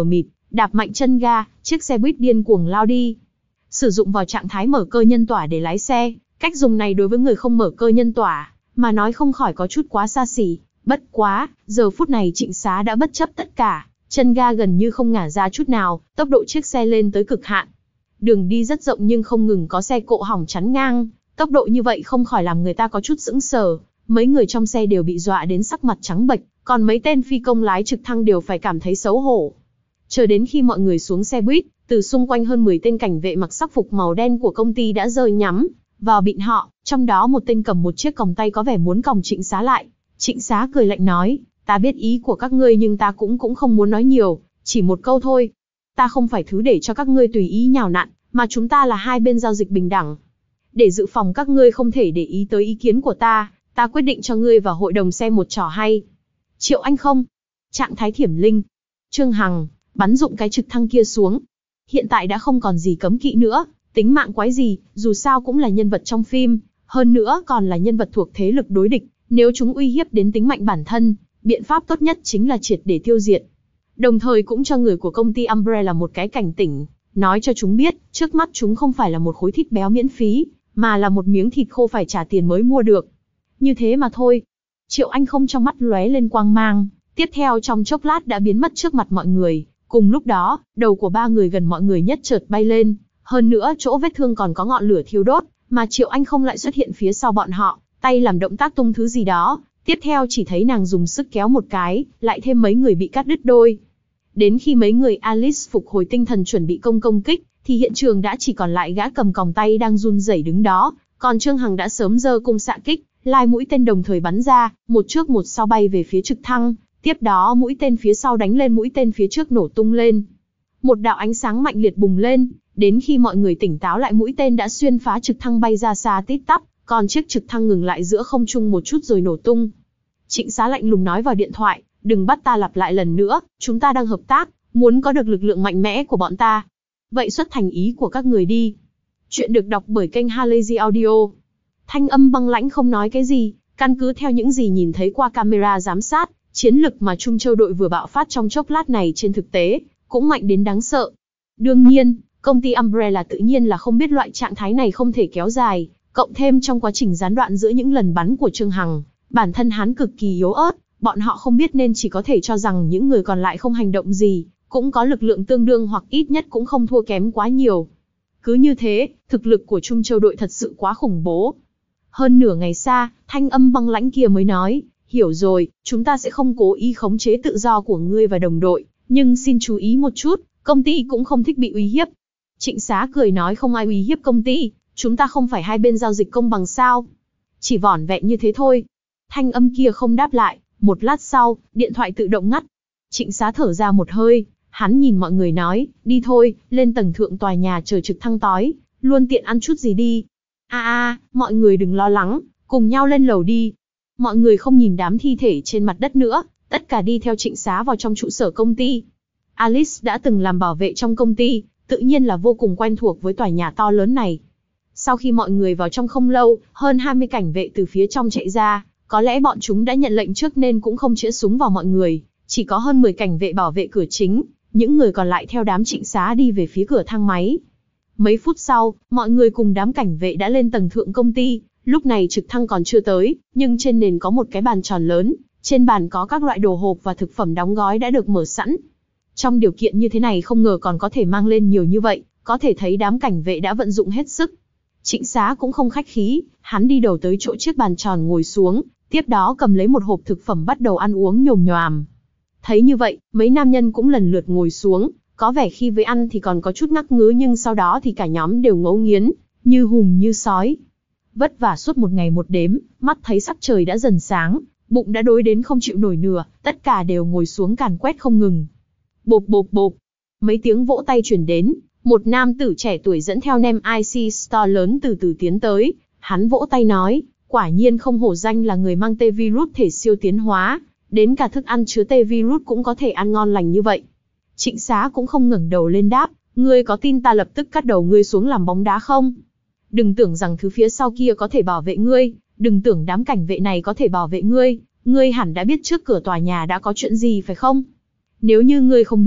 đạp mạnh chân ga, chiếc xe buýt điên cuồng lao đi. Sử dụng vào trạng thái mở cơ nhân tỏa để lái xe, cách dùng này đối với người không mở cơ nhân tỏa, mà nói không khỏi có chút quá xa xỉ. Bất quá, giờ phút này Trịnh Xá đã bất chấp tất cả, chân ga gần như không ngả ra chút nào, tốc độ chiếc xe lên tới cực hạn. Đường đi rất rộng nhưng không ngừng có xe cộ hỏng chắn ngang, tốc độ như vậy không khỏi làm người ta có chút sững sờ. Mấy người trong xe đều bị dọa đến sắc mặt trắng bệch, còn mấy tên phi công lái trực thăng đều phải cảm thấy xấu hổ. Chờ đến khi mọi người xuống xe buýt, từ xung quanh hơn mười tên cảnh vệ mặc sắc phục màu đen của công ty đã rơi nhắm vào bịn họ, trong đó một tên cầm một chiếc còng tay có vẻ muốn còng Trịnh Xá lại. Trịnh Xá cười lạnh nói, ta biết ý của các ngươi nhưng ta cũng cũng không muốn nói nhiều, chỉ một câu thôi. Ta không phải thứ để cho các ngươi tùy ý nhào nặn, mà chúng ta là hai bên giao dịch bình đẳng. Để dự phòng các ngươi không thể để ý tới ý kiến của ta, ta quyết định cho ngươi và hội đồng xem một trò hay. Triệu Anh không? Trạng thái thiểm linh. Trương Hằng, bắn dụng cái trực thăng kia xuống. Hiện tại đã không còn gì cấm kỵ nữa, tính mạng quái gì, dù sao cũng là nhân vật trong phim, hơn nữa còn là nhân vật thuộc thế lực đối địch, nếu chúng uy hiếp đến tính mạnh bản thân, biện pháp tốt nhất chính là triệt để tiêu diệt. Đồng thời cũng cho người của công ty Umbrella một cái cảnh tỉnh, nói cho chúng biết, trước mắt chúng không phải là một khối thịt béo miễn phí, mà là một miếng thịt khô phải trả tiền mới mua được. Như thế mà thôi. Triệu Anh không trong mắt lóe lên quang mang, tiếp theo trong chốc lát đã biến mất trước mặt mọi người. Cùng lúc đó, đầu của ba người gần mọi người nhất chợt bay lên, hơn nữa chỗ vết thương còn có ngọn lửa thiêu đốt, mà Triệu Anh không lại xuất hiện phía sau bọn họ, tay làm động tác tung thứ gì đó, tiếp theo chỉ thấy nàng dùng sức kéo một cái, lại thêm mấy người bị cắt đứt đôi. Đến khi mấy người Alice phục hồi tinh thần chuẩn bị công công kích, thì hiện trường đã chỉ còn lại gã cầm còng tay đang run rẩy đứng đó, còn Trương Hằng đã sớm giơ cung xạ kích, lai mũi tên đồng thời bắn ra, một trước một sau bay về phía trực thăng, tiếp đó mũi tên phía sau đánh lên mũi tên phía trước nổ tung lên. Một đạo ánh sáng mạnh liệt bùng lên, đến khi mọi người tỉnh táo lại mũi tên đã xuyên phá trực thăng bay ra xa tít tắp, còn chiếc trực thăng ngừng lại giữa không trung một chút rồi nổ tung. Trịnh Xá lạnh lùng nói vào điện thoại, đừng bắt ta lặp lại lần nữa, chúng ta đang hợp tác, muốn có được lực lượng mạnh mẽ của bọn ta. Vậy xuất thành ý của các người đi. Chuyện được đọc bởi kênh Halazy Audio. Thanh âm băng lãnh không nói cái gì, căn cứ theo những gì nhìn thấy qua camera giám sát, chiến lực mà Trung Châu đội vừa bạo phát trong chốc lát này trên thực tế, cũng mạnh đến đáng sợ. Đương nhiên, công ty Umbrella tự nhiên là không biết loại trạng thái này không thể kéo dài, cộng thêm trong quá trình gián đoạn giữa những lần bắn của Trương Hằng, bản thân hắn cực kỳ yếu ớt, bọn họ không biết nên chỉ có thể cho rằng những người còn lại không hành động gì, cũng có lực lượng tương đương hoặc ít nhất cũng không thua kém quá nhiều. Cứ như thế, thực lực của Trung Châu đội thật sự quá khủng bố. Hơn nửa ngày xa, thanh âm băng lãnh kia mới nói, hiểu rồi, chúng ta sẽ không cố ý khống chế tự do của ngươi và đồng đội, nhưng xin chú ý một chút, công ty cũng không thích bị uy hiếp. Trịnh Xá cười nói không ai uy hiếp công ty, chúng ta không phải hai bên giao dịch công bằng sao? Chỉ vỏn vẹn như thế thôi. Thanh âm kia không đáp lại, một lát sau, điện thoại tự động ngắt. Trịnh Xá thở ra một hơi, hắn nhìn mọi người nói, đi thôi, lên tầng thượng tòa nhà chờ trực thăng tói, luôn tiện ăn chút gì đi. A a, mọi người đừng lo lắng, cùng nhau lên lầu đi. Mọi người không nhìn đám thi thể trên mặt đất nữa, tất cả đi theo Trịnh Xá vào trong trụ sở công ty. Alice đã từng làm bảo vệ trong công ty, tự nhiên là vô cùng quen thuộc với tòa nhà to lớn này. Sau khi mọi người vào trong không lâu, hơn hai mươi cảnh vệ từ phía trong chạy ra, có lẽ bọn chúng đã nhận lệnh trước nên cũng không chĩa súng vào mọi người, chỉ có hơn mười cảnh vệ bảo vệ cửa chính, những người còn lại theo đám Trịnh Xá đi về phía cửa thang máy. Mấy phút sau, mọi người cùng đám cảnh vệ đã lên tầng thượng công ty, lúc này trực thăng còn chưa tới, nhưng trên nền có một cái bàn tròn lớn, trên bàn có các loại đồ hộp và thực phẩm đóng gói đã được mở sẵn. Trong điều kiện như thế này không ngờ còn có thể mang lên nhiều như vậy, có thể thấy đám cảnh vệ đã vận dụng hết sức. Trịnh Xá cũng không khách khí, hắn đi đầu tới chỗ chiếc bàn tròn ngồi xuống, tiếp đó cầm lấy một hộp thực phẩm bắt đầu ăn uống nhồm nhoàm. Thấy như vậy, mấy nam nhân cũng lần lượt ngồi xuống, có vẻ khi với ăn thì còn có chút ngắc ngứ nhưng sau đó thì cả nhóm đều ngấu nghiến, như hùm như sói. Vất vả suốt một ngày một đêm, mắt thấy sắc trời đã dần sáng, bụng đã đói đến không chịu nổi nữa, tất cả đều ngồi xuống càn quét không ngừng. Bộp bộp bộp, mấy tiếng vỗ tay truyền đến, một nam tử trẻ tuổi dẫn theo nem i xê store lớn từ từ tiến tới, hắn vỗ tay nói, quả nhiên không hổ danh là người mang tê virus thể siêu tiến hóa, đến cả thức ăn chứa tê virus cũng có thể ăn ngon lành như vậy. Trịnh Xá cũng không ngẩng đầu lên đáp, ngươi có tin ta lập tức cắt đầu ngươi xuống làm bóng đá không? Đừng tưởng rằng thứ phía sau kia có thể bảo vệ ngươi, đừng tưởng đám cảnh vệ này có thể bảo vệ ngươi, ngươi hẳn đã biết trước cửa tòa nhà đã có chuyện gì phải không? Nếu như ngươi không biết,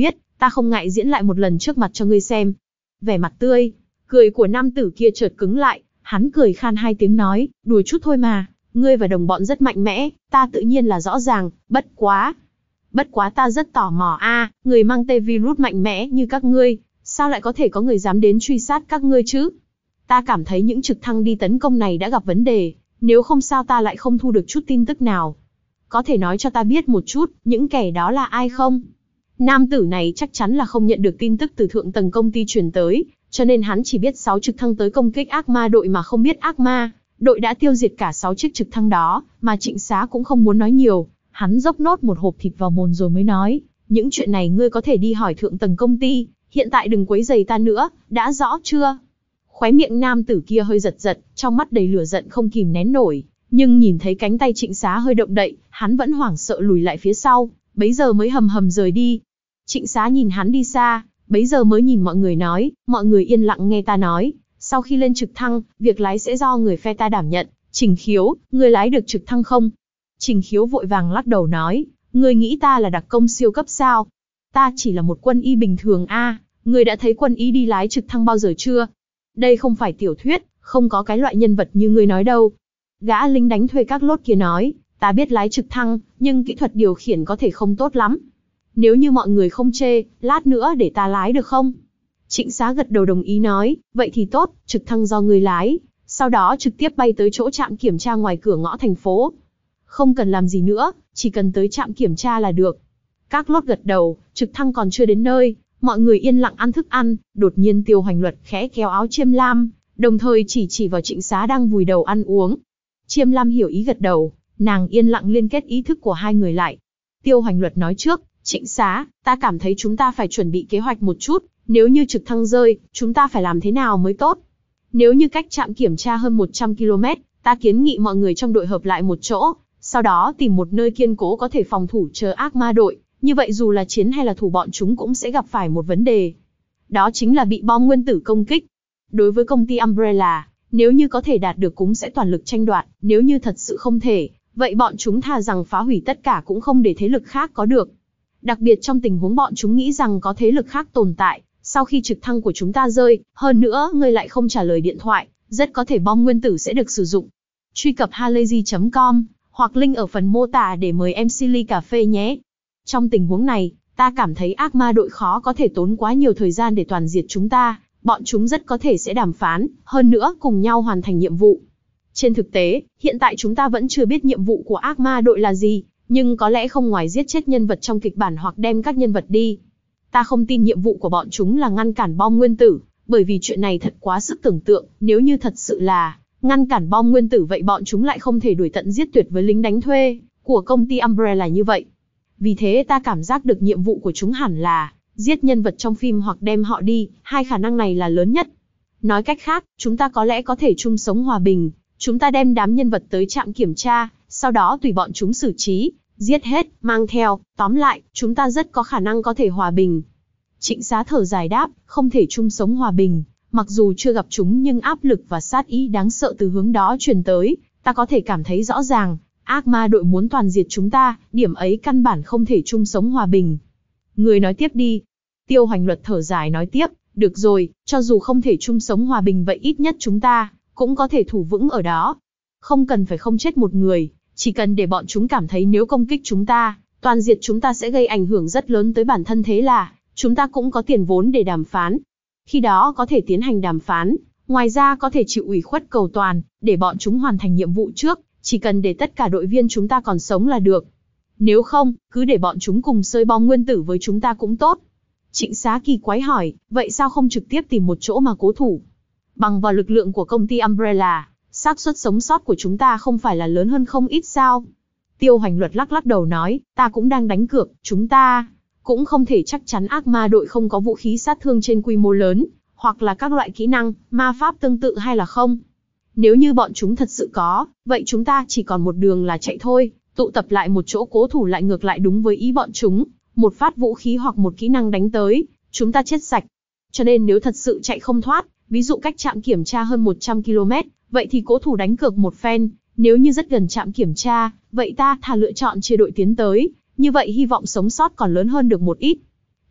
Ta không ngại diễn lại một lần trước mặt cho ngươi xem. Vẻ mặt tươi, cười của nam tử kia chợt cứng lại, hắn cười khan hai tiếng nói, đùa chút thôi mà, ngươi và đồng bọn rất mạnh mẽ, ta tự nhiên là rõ ràng, bất quá. Bất quá ta rất tò mò a, người mang tê virus mạnh mẽ như các ngươi, sao lại có thể có người dám đến truy sát các ngươi chứ? Ta cảm thấy những trực thăng đi tấn công này đã gặp vấn đề, nếu không sao ta lại không thu được chút tin tức nào. Có thể nói cho ta biết một chút, những kẻ đó là ai không? Nam tử này chắc chắn là không nhận được tin tức từ thượng tầng công ty truyền tới, cho nên hắn chỉ biết sáu trực thăng tới công kích ác ma đội mà không biết ác ma đội đã tiêu diệt cả sáu chiếc trực thăng đó, mà Trịnh Xá cũng không muốn nói nhiều, hắn dốc nốt một hộp thịt vào mồm rồi mới nói, những chuyện này ngươi có thể đi hỏi thượng tầng công ty, hiện tại đừng quấy rầy ta nữa, đã rõ chưa? Khóe miệng nam tử kia hơi giật giật, trong mắt đầy lửa giận không kìm nén nổi, nhưng nhìn thấy cánh tay Trịnh Xá hơi động đậy, hắn vẫn hoảng sợ lùi lại phía sau, bấy giờ mới hầm hầm rời đi. Trịnh Xá nhìn hắn đi xa, bấy giờ mới nhìn mọi người nói, mọi người yên lặng nghe ta nói, sau khi lên trực thăng, việc lái sẽ do người phe ta đảm nhận. Trình Khiếu, ngươi lái được trực thăng không? Trình Khiếu vội vàng lắc đầu nói, ngươi nghĩ ta là đặc công siêu cấp sao? Ta chỉ là một quân y bình thường a, à, ngươi đã thấy quân y đi lái trực thăng bao giờ chưa? Đây không phải tiểu thuyết, không có cái loại nhân vật như ngươi nói đâu. Gã lính đánh thuê các lốt kia nói, ta biết lái trực thăng, nhưng kỹ thuật điều khiển có thể không tốt lắm. Nếu như mọi người không chê, lát nữa để ta lái được không? Trịnh Xá gật đầu đồng ý nói, vậy thì tốt, trực thăng do ngươi lái, sau đó trực tiếp bay tới chỗ trạm kiểm tra ngoài cửa ngõ thành phố. Không cần làm gì nữa, chỉ cần tới trạm kiểm tra là được. Các lốt gật đầu, trực thăng còn chưa đến nơi, mọi người yên lặng ăn thức ăn, đột nhiên Tiêu Hoành Luật khẽ kéo áo Chiêm Lam, đồng thời chỉ chỉ vào Trịnh Xá đang vùi đầu ăn uống. Chiêm Lam hiểu ý gật đầu, nàng yên lặng liên kết ý thức của hai người lại. Tiêu Hoành Luật nói trước, Trịnh Xá, ta cảm thấy chúng ta phải chuẩn bị kế hoạch một chút, nếu như trực thăng rơi, chúng ta phải làm thế nào mới tốt? Nếu như cách trạm kiểm tra hơn một trăm ki lô mét, ta kiến nghị mọi người trong đội hợp lại một chỗ, sau đó tìm một nơi kiên cố có thể phòng thủ chờ ác ma đội, như vậy dù là chiến hay là thủ bọn chúng cũng sẽ gặp phải một vấn đề. Đó chính là bị bom nguyên tử công kích. Đối với công ty Umbrella, nếu như có thể đạt được cũng sẽ toàn lực tranh đoạt, nếu như thật sự không thể, vậy bọn chúng thà rằng phá hủy tất cả cũng không để thế lực khác có được. Đặc biệt trong tình huống bọn chúng nghĩ rằng có thế lực khác tồn tại, sau khi trực thăng của chúng ta rơi, hơn nữa ngươi lại không trả lời điện thoại, rất có thể bom nguyên tử sẽ được sử dụng. Truy cập halayzi chấm com, hoặc link ở phần mô tả để mời em xê ly cà phê nhé. Trong tình huống này, ta cảm thấy ác ma đội khó có thể tốn quá nhiều thời gian để toàn diệt chúng ta, bọn chúng rất có thể sẽ đàm phán, hơn nữa cùng nhau hoàn thành nhiệm vụ. Trên thực tế, hiện tại chúng ta vẫn chưa biết nhiệm vụ của ác ma đội là gì, nhưng có lẽ không ngoài giết chết nhân vật trong kịch bản hoặc đem các nhân vật đi. Ta không tin nhiệm vụ của bọn chúng là ngăn cản bom nguyên tử, bởi vì chuyện này thật quá sức tưởng tượng, nếu như thật sự là ngăn cản bom nguyên tử vậy bọn chúng lại không thể đuổi tận giết tuyệt với lính đánh thuê của công ty Umbrella như vậy. Vì thế ta cảm giác được nhiệm vụ của chúng hẳn là giết nhân vật trong phim hoặc đem họ đi, hai khả năng này là lớn nhất. Nói cách khác, chúng ta có lẽ có thể chung sống hòa bình, chúng ta đem đám nhân vật tới trạm kiểm tra, sau đó tùy bọn chúng xử trí, giết hết, mang theo, tóm lại, chúng ta rất có khả năng có thể hòa bình. Trịnh Xá thở dài đáp, không thể chung sống hòa bình, mặc dù chưa gặp chúng nhưng áp lực và sát ý đáng sợ từ hướng đó truyền tới, ta có thể cảm thấy rõ ràng, ác ma đội muốn toàn diệt chúng ta, điểm ấy căn bản không thể chung sống hòa bình. Người nói tiếp đi. Tiêu Hoành Luật thở dài nói tiếp, được rồi, cho dù không thể chung sống hòa bình vậy ít nhất chúng ta cũng có thể thủ vững ở đó. Không cần phải không chết một người, chỉ cần để bọn chúng cảm thấy nếu công kích chúng ta, toàn diệt chúng ta sẽ gây ảnh hưởng rất lớn tới bản thân, thế là chúng ta cũng có tiền vốn để đàm phán. Khi đó có thể tiến hành đàm phán, ngoài ra có thể chịu ủy khuất cầu toàn, để bọn chúng hoàn thành nhiệm vụ trước, chỉ cần để tất cả đội viên chúng ta còn sống là được. Nếu không, cứ để bọn chúng cùng sơi bom nguyên tử với chúng ta cũng tốt. Trịnh Xá kỳ quái hỏi, vậy sao không trực tiếp tìm một chỗ mà cố thủ? Bằng vào lực lượng của công ty Umbrella, xác suất sống sót của chúng ta không phải là lớn hơn không ít sao? Tiêu Hoành Luật lắc lắc đầu nói, ta cũng đang đánh cược, chúng ta cũng không thể chắc chắn ác ma đội không có vũ khí sát thương trên quy mô lớn, hoặc là các loại kỹ năng, ma pháp tương tự hay là không. Nếu như bọn chúng thật sự có, vậy chúng ta chỉ còn một đường là chạy thôi, tụ tập lại một chỗ cố thủ lại ngược lại đúng với ý bọn chúng, một phát vũ khí hoặc một kỹ năng đánh tới, chúng ta chết sạch. Cho nên nếu thật sự chạy không thoát, ví dụ cách trạm kiểm tra hơn một trăm ki lô mét, vậy thì cố thủ đánh cược một phen, nếu như rất gần trạm kiểm tra, vậy ta thà lựa chọn chia đội tiến tới, như vậy hy vọng sống sót còn lớn hơn được một ít.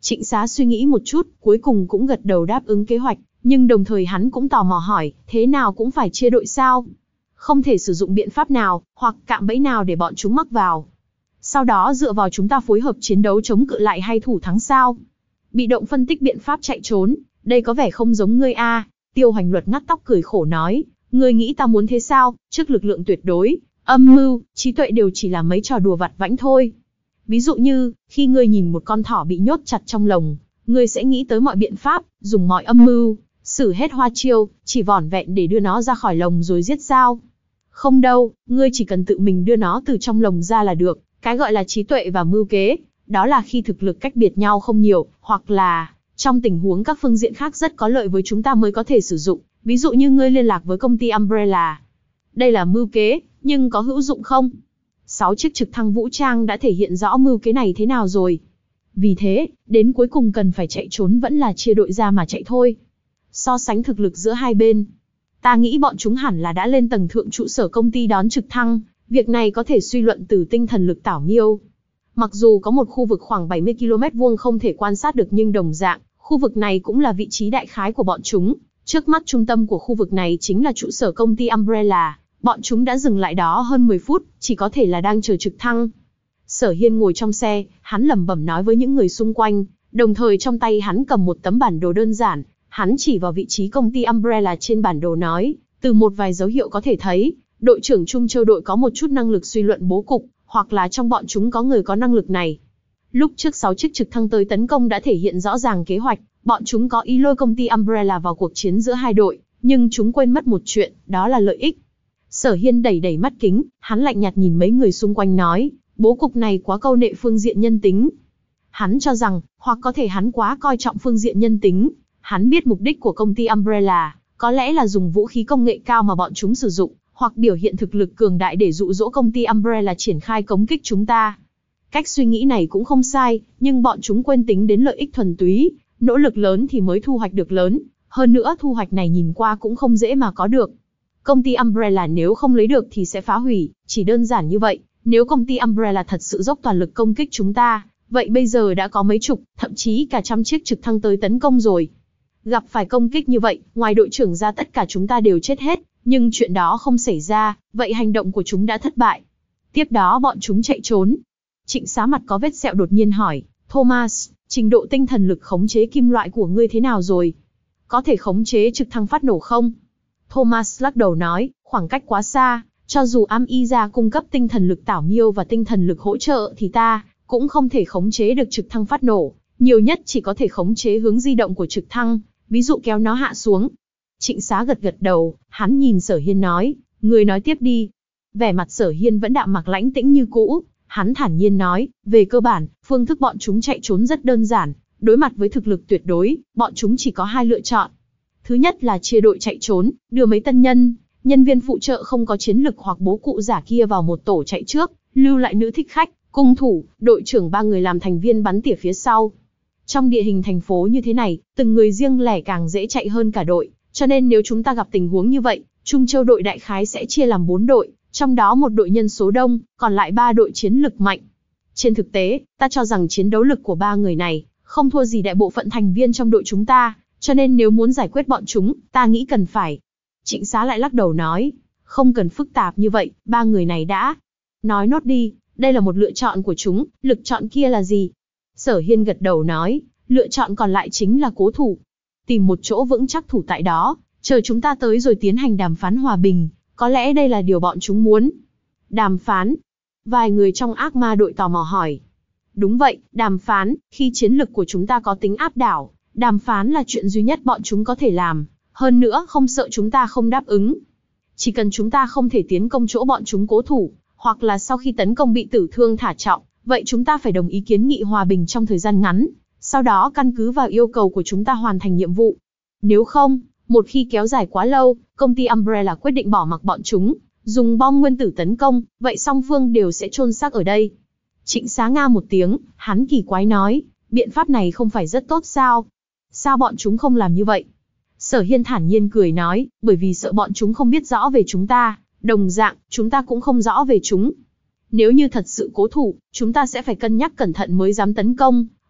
Trịnh Xá suy nghĩ một chút, cuối cùng cũng gật đầu đáp ứng kế hoạch, nhưng đồng thời hắn cũng tò mò hỏi, thế nào cũng phải chia đội sao? Không thể sử dụng biện pháp nào, hoặc cạm bẫy nào để bọn chúng mắc vào. Sau đó dựa vào chúng ta phối hợp chiến đấu chống cự lại hay thủ thắng sao? Bị động phân tích biện pháp chạy trốn, đây có vẻ không giống ngươi a. Tiêu Hoành Luật ngắt tóc cười khổ nói, ngươi nghĩ ta muốn thế sao? Trước lực lượng tuyệt đối, âm mưu, trí tuệ đều chỉ là mấy trò đùa vặt vãnh thôi. Ví dụ như, khi ngươi nhìn một con thỏ bị nhốt chặt trong lồng, ngươi sẽ nghĩ tới mọi biện pháp, dùng mọi âm mưu, sử hết hoa chiêu, chỉ vỏn vẹn để đưa nó ra khỏi lồng rồi giết sao? Không đâu, ngươi chỉ cần tự mình đưa nó từ trong lồng ra là được. Cái gọi là trí tuệ và mưu kế, đó là khi thực lực cách biệt nhau không nhiều, hoặc là trong tình huống các phương diện khác rất có lợi với chúng ta mới có thể sử dụng. Ví dụ như ngươi liên lạc với công ty Umbrella. Đây là mưu kế, nhưng có hữu dụng không? Sáu chiếc trực thăng vũ trang đã thể hiện rõ mưu kế này thế nào rồi. Vì thế, đến cuối cùng cần phải chạy trốn vẫn là chia đội ra mà chạy thôi. So sánh thực lực giữa hai bên, ta nghĩ bọn chúng hẳn là đã lên tầng thượng trụ sở công ty đón trực thăng. Việc này có thể suy luận từ tinh thần lực tảo miêu. Mặc dù có một khu vực khoảng bảy mươi ki lô mét vuông không thể quan sát được nhưng đồng dạng, khu vực này cũng là vị trí đại khái của bọn chúng. Trước mắt trung tâm của khu vực này chính là trụ sở công ty Umbrella. Bọn chúng đã dừng lại đó hơn mười phút, chỉ có thể là đang chờ trực thăng. Sở Hiên ngồi trong xe, hắn lẩm bẩm nói với những người xung quanh, đồng thời trong tay hắn cầm một tấm bản đồ đơn giản. Hắn chỉ vào vị trí công ty Umbrella trên bản đồ nói, từ một vài dấu hiệu có thể thấy, đội trưởng Trung Châu đội có một chút năng lực suy luận bố cục, hoặc là trong bọn chúng có người có năng lực này. Lúc trước sáu chiếc trực thăng tới tấn công đã thể hiện rõ ràng kế hoạch, bọn chúng có ý lôi công ty Umbrella vào cuộc chiến giữa hai đội, nhưng chúng quên mất một chuyện, đó là lợi ích. Sở Hiên đẩy đẩy mắt kính, hắn lạnh nhạt nhìn mấy người xung quanh nói, bố cục này quá câu nệ phương diện nhân tính. Hắn cho rằng, hoặc có thể hắn quá coi trọng phương diện nhân tính, hắn biết mục đích của công ty Umbrella, có lẽ là dùng vũ khí công nghệ cao mà bọn chúng sử dụng, hoặc biểu hiện thực lực cường đại để dụ dỗ công ty Umbrella triển khai công kích chúng ta. Cách suy nghĩ này cũng không sai, nhưng bọn chúng quên tính đến lợi ích thuần túy, nỗ lực lớn thì mới thu hoạch được lớn, hơn nữa thu hoạch này nhìn qua cũng không dễ mà có được. Công ty Umbrella nếu không lấy được thì sẽ phá hủy, chỉ đơn giản như vậy. Nếu công ty Umbrella thật sự dốc toàn lực công kích chúng ta, vậy bây giờ đã có mấy chục, thậm chí cả trăm chiếc trực thăng tới tấn công rồi. Gặp phải công kích như vậy, ngoài đội trưởng ra tất cả chúng ta đều chết hết, nhưng chuyện đó không xảy ra, vậy hành động của chúng đã thất bại. Tiếp đó bọn chúng chạy trốn. Trịnh Xá mặt có vết sẹo đột nhiên hỏi, Thomas, trình độ tinh thần lực khống chế kim loại của ngươi thế nào rồi? Có thể khống chế trực thăng phát nổ không? Thomas lắc đầu nói, khoảng cách quá xa, cho dù Am Y ra cung cấp tinh thần lực tảo miêu và tinh thần lực hỗ trợ thì ta cũng không thể khống chế được trực thăng phát nổ, nhiều nhất chỉ có thể khống chế hướng di động của trực thăng, ví dụ kéo nó hạ xuống. Trịnh Xá gật gật đầu, hắn nhìn Sở Hiên nói, người nói tiếp đi. Vẻ mặt Sở Hiên vẫn đạm mạc lãnh tĩnh như cũ, hắn thản nhiên nói, về cơ bản, phương thức bọn chúng chạy trốn rất đơn giản, đối mặt với thực lực tuyệt đối, bọn chúng chỉ có hai lựa chọn. Thứ nhất là chia đội chạy trốn, đưa mấy tân nhân, nhân viên phụ trợ không có chiến lực hoặc bố cụ giả kia vào một tổ chạy trước, lưu lại nữ thích khách, cung thủ, đội trưởng ba người làm thành viên bắn tỉa phía sau. Trong địa hình thành phố như thế này, từng người riêng lẻ càng dễ chạy hơn cả đội, cho nên nếu chúng ta gặp tình huống như vậy, Trung Châu đội đại khái sẽ chia làm bốn đội, trong đó một đội nhân số đông, còn lại ba đội chiến lực mạnh. Trên thực tế, ta cho rằng chiến đấu lực của ba người này không thua gì đại bộ phận thành viên trong đội chúng ta, cho nên nếu muốn giải quyết bọn chúng, ta nghĩ cần phải. Trịnh Xá lại lắc đầu nói, không cần phức tạp như vậy, ba người này đã. Nói nốt đi, đây là một lựa chọn của chúng, lực chọn kia là gì? Sở Hiên gật đầu nói, lựa chọn còn lại chính là cố thủ. Tìm một chỗ vững chắc thủ tại đó, chờ chúng ta tới rồi tiến hành đàm phán hòa bình, có lẽ đây là điều bọn chúng muốn. Đàm phán? Vài người trong ác ma đội tò mò hỏi. Đúng vậy, đàm phán, khi chiến lực của chúng ta có tính áp đảo, đàm phán là chuyện duy nhất bọn chúng có thể làm, hơn nữa không sợ chúng ta không đáp ứng. Chỉ cần chúng ta không thể tiến công chỗ bọn chúng cố thủ, hoặc là sau khi tấn công bị tử thương thả trọng, vậy chúng ta phải đồng ý kiến nghị hòa bình trong thời gian ngắn, sau đó căn cứ vào yêu cầu của chúng ta hoàn thành nhiệm vụ. Nếu không, một khi kéo dài quá lâu, công ty Umbrella quyết định bỏ mặc bọn chúng, dùng bom nguyên tử tấn công, vậy song phương đều sẽ chôn xác ở đây. Trịnh Xá nga một tiếng, hắn kỳ quái nói, biện pháp này không phải rất tốt sao? Sao bọn chúng không làm như vậy? Sở Hiên thản nhiên cười nói, bởi vì sợ bọn chúng không biết rõ về chúng ta, đồng dạng, chúng ta cũng không rõ về chúng. Nếu như thật sự cố thủ, chúng ta sẽ phải cân nhắc cẩn thận mới dám tấn công,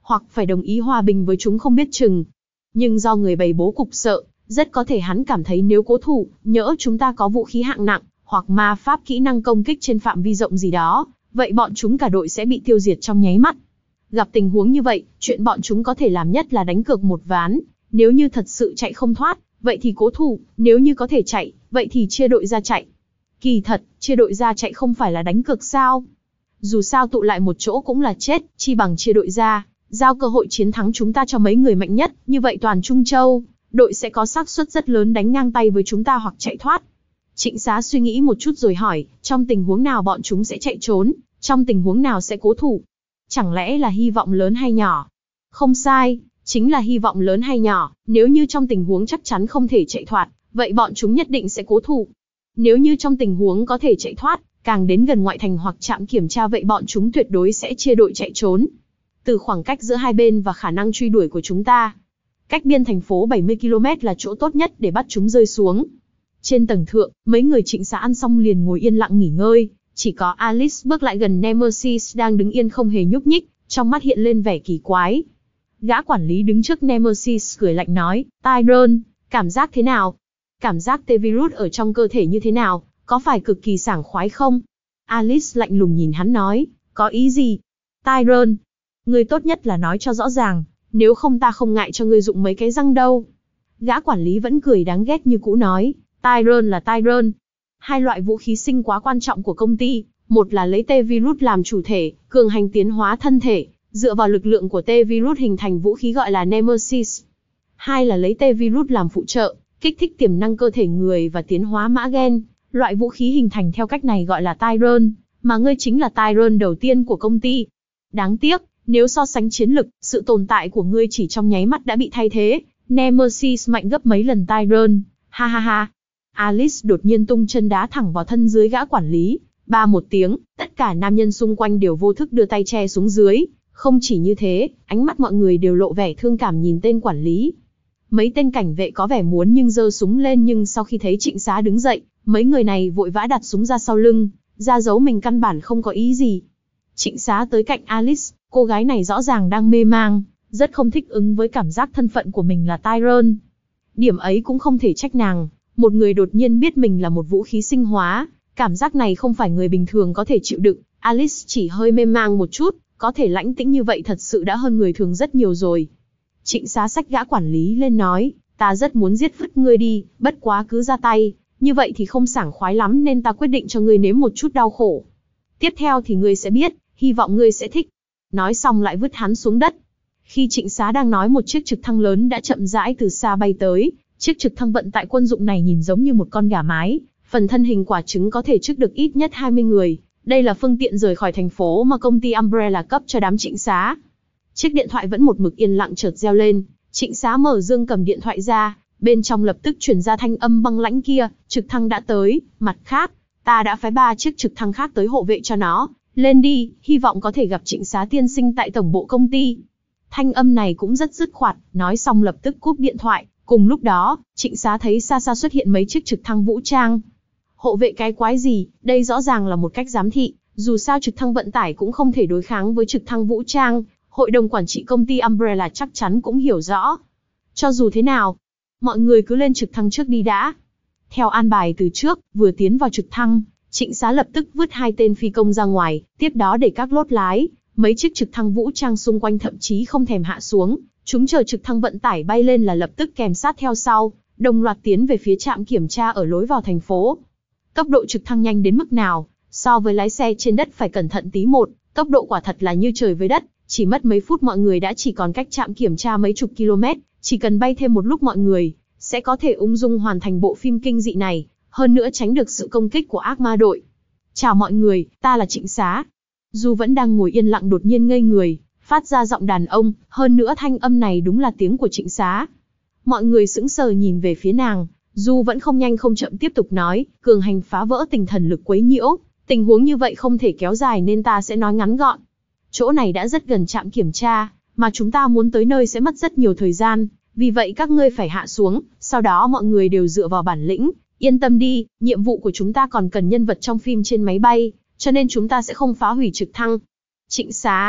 hoặc phải đồng ý hòa bình với chúng không biết chừng. Nhưng do người bày bố cục sợ, rất có thể hắn cảm thấy nếu cố thủ, nhỡ chúng ta có vũ khí hạng nặng, hoặc ma pháp kỹ năng công kích trên phạm vi rộng gì đó, vậy bọn chúng cả đội sẽ bị tiêu diệt trong nháy mắt. Gặp tình huống như vậy, chuyện bọn chúng có thể làm nhất là đánh cược một ván, nếu như thật sự chạy không thoát, vậy thì cố thủ, nếu như có thể chạy, vậy thì chia đội ra chạy. Kỳ thật, chia đội ra chạy không phải là đánh cược sao? Dù sao tụ lại một chỗ cũng là chết, chi bằng chia đội ra, giao cơ hội chiến thắng chúng ta cho mấy người mạnh nhất, như vậy toàn Trung Châu, đội sẽ có xác suất rất lớn đánh ngang tay với chúng ta hoặc chạy thoát. Trịnh Xá suy nghĩ một chút rồi hỏi, trong tình huống nào bọn chúng sẽ chạy trốn, trong tình huống nào sẽ cố thủ? Chẳng lẽ là hy vọng lớn hay nhỏ? Không sai, chính là hy vọng lớn hay nhỏ, nếu như trong tình huống chắc chắn không thể chạy thoát, vậy bọn chúng nhất định sẽ cố thủ. Nếu như trong tình huống có thể chạy thoát, càng đến gần ngoại thành hoặc trạm kiểm tra vậy bọn chúng tuyệt đối sẽ chia đội chạy trốn. Từ khoảng cách giữa hai bên và khả năng truy đuổi của chúng ta, cách biên thành phố bảy mươi ki lô mét là chỗ tốt nhất để bắt chúng rơi xuống. Trên tầng thượng, mấy người Trịnh Xá ăn xong liền ngồi yên lặng nghỉ ngơi, chỉ có Alice bước lại gần Nemesis đang đứng yên không hề nhúc nhích, trong mắt hiện lên vẻ kỳ quái. Gã quản lý đứng trước Nemesis cười lạnh nói, Tyrone, cảm giác thế nào? Cảm giác T-virus ở trong cơ thể như thế nào, có phải cực kỳ sảng khoái không? Alice lạnh lùng nhìn hắn nói, có ý gì? Tyrone, ngươi tốt nhất là nói cho rõ ràng, nếu không ta không ngại cho ngươi dụng mấy cái răng đâu. Gã quản lý vẫn cười đáng ghét như cũ nói, Tyrone là Tyrone. Hai loại vũ khí sinh quá quan trọng của công ty, một là lấy T-virus làm chủ thể, cường hành tiến hóa thân thể, dựa vào lực lượng của T-virus hình thành vũ khí gọi là Nemesis. Hai là lấy T-virus làm phụ trợ, kích thích tiềm năng cơ thể người và tiến hóa mã gen. Loại vũ khí hình thành theo cách này gọi là Tyrone, mà ngươi chính là Tyrone đầu tiên của công ty. Đáng tiếc, nếu so sánh chiến lực, sự tồn tại của ngươi chỉ trong nháy mắt đã bị thay thế. Nemesis mạnh gấp mấy lần Tyrone, ha ha ha. Alice đột nhiên tung chân đá thẳng vào thân dưới gã quản lý. Ba một tiếng, tất cả nam nhân xung quanh đều vô thức đưa tay che xuống dưới. Không chỉ như thế, ánh mắt mọi người đều lộ vẻ thương cảm nhìn tên quản lý. Mấy tên cảnh vệ có vẻ muốn nhưng giơ súng lên, nhưng sau khi thấy Trịnh Xá đứng dậy, mấy người này vội vã đặt súng ra sau lưng, ra dấu mình căn bản không có ý gì. Trịnh Xá tới cạnh Alice, cô gái này rõ ràng đang mê mang, rất không thích ứng với cảm giác thân phận của mình là Tyrone. Điểm ấy cũng không thể trách nàng, một người đột nhiên biết mình là một vũ khí sinh hóa, cảm giác này không phải người bình thường có thể chịu đựng. Alice chỉ hơi mê mang một chút, có thể lãnh tĩnh như vậy thật sự đã hơn người thường rất nhiều rồi. Trịnh Xá xách gã quản lý lên nói, ta rất muốn giết vứt ngươi đi, bất quá cứ ra tay, như vậy thì không sảng khoái lắm nên ta quyết định cho ngươi nếm một chút đau khổ. Tiếp theo thì ngươi sẽ biết, hy vọng ngươi sẽ thích. Nói xong lại vứt hắn xuống đất. Khi Trịnh Xá đang nói, một chiếc trực thăng lớn đã chậm rãi từ xa bay tới. Chiếc trực thăng vận tải quân dụng này nhìn giống như một con gà mái, phần thân hình quả trứng có thể chứa được ít nhất hai mươi người. Đây là phương tiện rời khỏi thành phố mà công ty Umbrella cấp cho đám Trịnh Xá. Chiếc điện thoại vẫn một mực yên lặng chợt reo lên, Trịnh Xá mở dương cầm điện thoại ra, bên trong lập tức truyền ra thanh âm băng lãnh kia, trực thăng đã tới, mặt khác, ta đã phái ba chiếc trực thăng khác tới hộ vệ cho nó, lên đi, hy vọng có thể gặp Trịnh Xá tiên sinh tại tổng bộ công ty. Thanh âm này cũng rất dứt khoát, nói xong lập tức cúp điện thoại, cùng lúc đó, Trịnh Xá thấy xa xa xuất hiện mấy chiếc trực thăng vũ trang. Hộ vệ cái quái gì, đây rõ ràng là một cách giám thị, dù sao trực thăng vận tải cũng không thể đối kháng với trực thăng vũ trang. Hội đồng quản trị công ty Umbrella chắc chắn cũng hiểu rõ. Cho dù thế nào, mọi người cứ lên trực thăng trước đi đã. Theo an bài từ trước, vừa tiến vào trực thăng, Trịnh Xá lập tức vứt hai tên phi công ra ngoài, tiếp đó để các lốt lái. Mấy chiếc trực thăng vũ trang xung quanh thậm chí không thèm hạ xuống, chúng chờ trực thăng vận tải bay lên là lập tức kèm sát theo sau, đồng loạt tiến về phía trạm kiểm tra ở lối vào thành phố. Tốc độ trực thăng nhanh đến mức nào, so với lái xe trên đất phải cẩn thận tí một, tốc độ quả thật là như trời với đất. Chỉ mất mấy phút mọi người đã chỉ còn cách trạm kiểm tra mấy chục km, chỉ cần bay thêm một lúc mọi người sẽ có thể ung dung hoàn thành bộ phim kinh dị này, hơn nữa tránh được sự công kích của ác ma đội. Chào mọi người, ta là Trịnh Xá. Du vẫn đang ngồi yên lặng đột nhiên ngây người, phát ra giọng đàn ông, hơn nữa thanh âm này đúng là tiếng của Trịnh Xá. Mọi người sững sờ nhìn về phía nàng, Du vẫn không nhanh không chậm tiếp tục nói, cường hành phá vỡ tinh thần lực quấy nhiễu, tình huống như vậy không thể kéo dài nên ta sẽ nói ngắn gọn. Chỗ này đã rất gần trạm kiểm tra, mà chúng ta muốn tới nơi sẽ mất rất nhiều thời gian, vì vậy các ngươi phải hạ xuống, sau đó mọi người đều dựa vào bản lĩnh, yên tâm đi, nhiệm vụ của chúng ta còn cần nhân vật trong phim trên máy bay, cho nên chúng ta sẽ không phá hủy trực thăng. Trịnh Xá,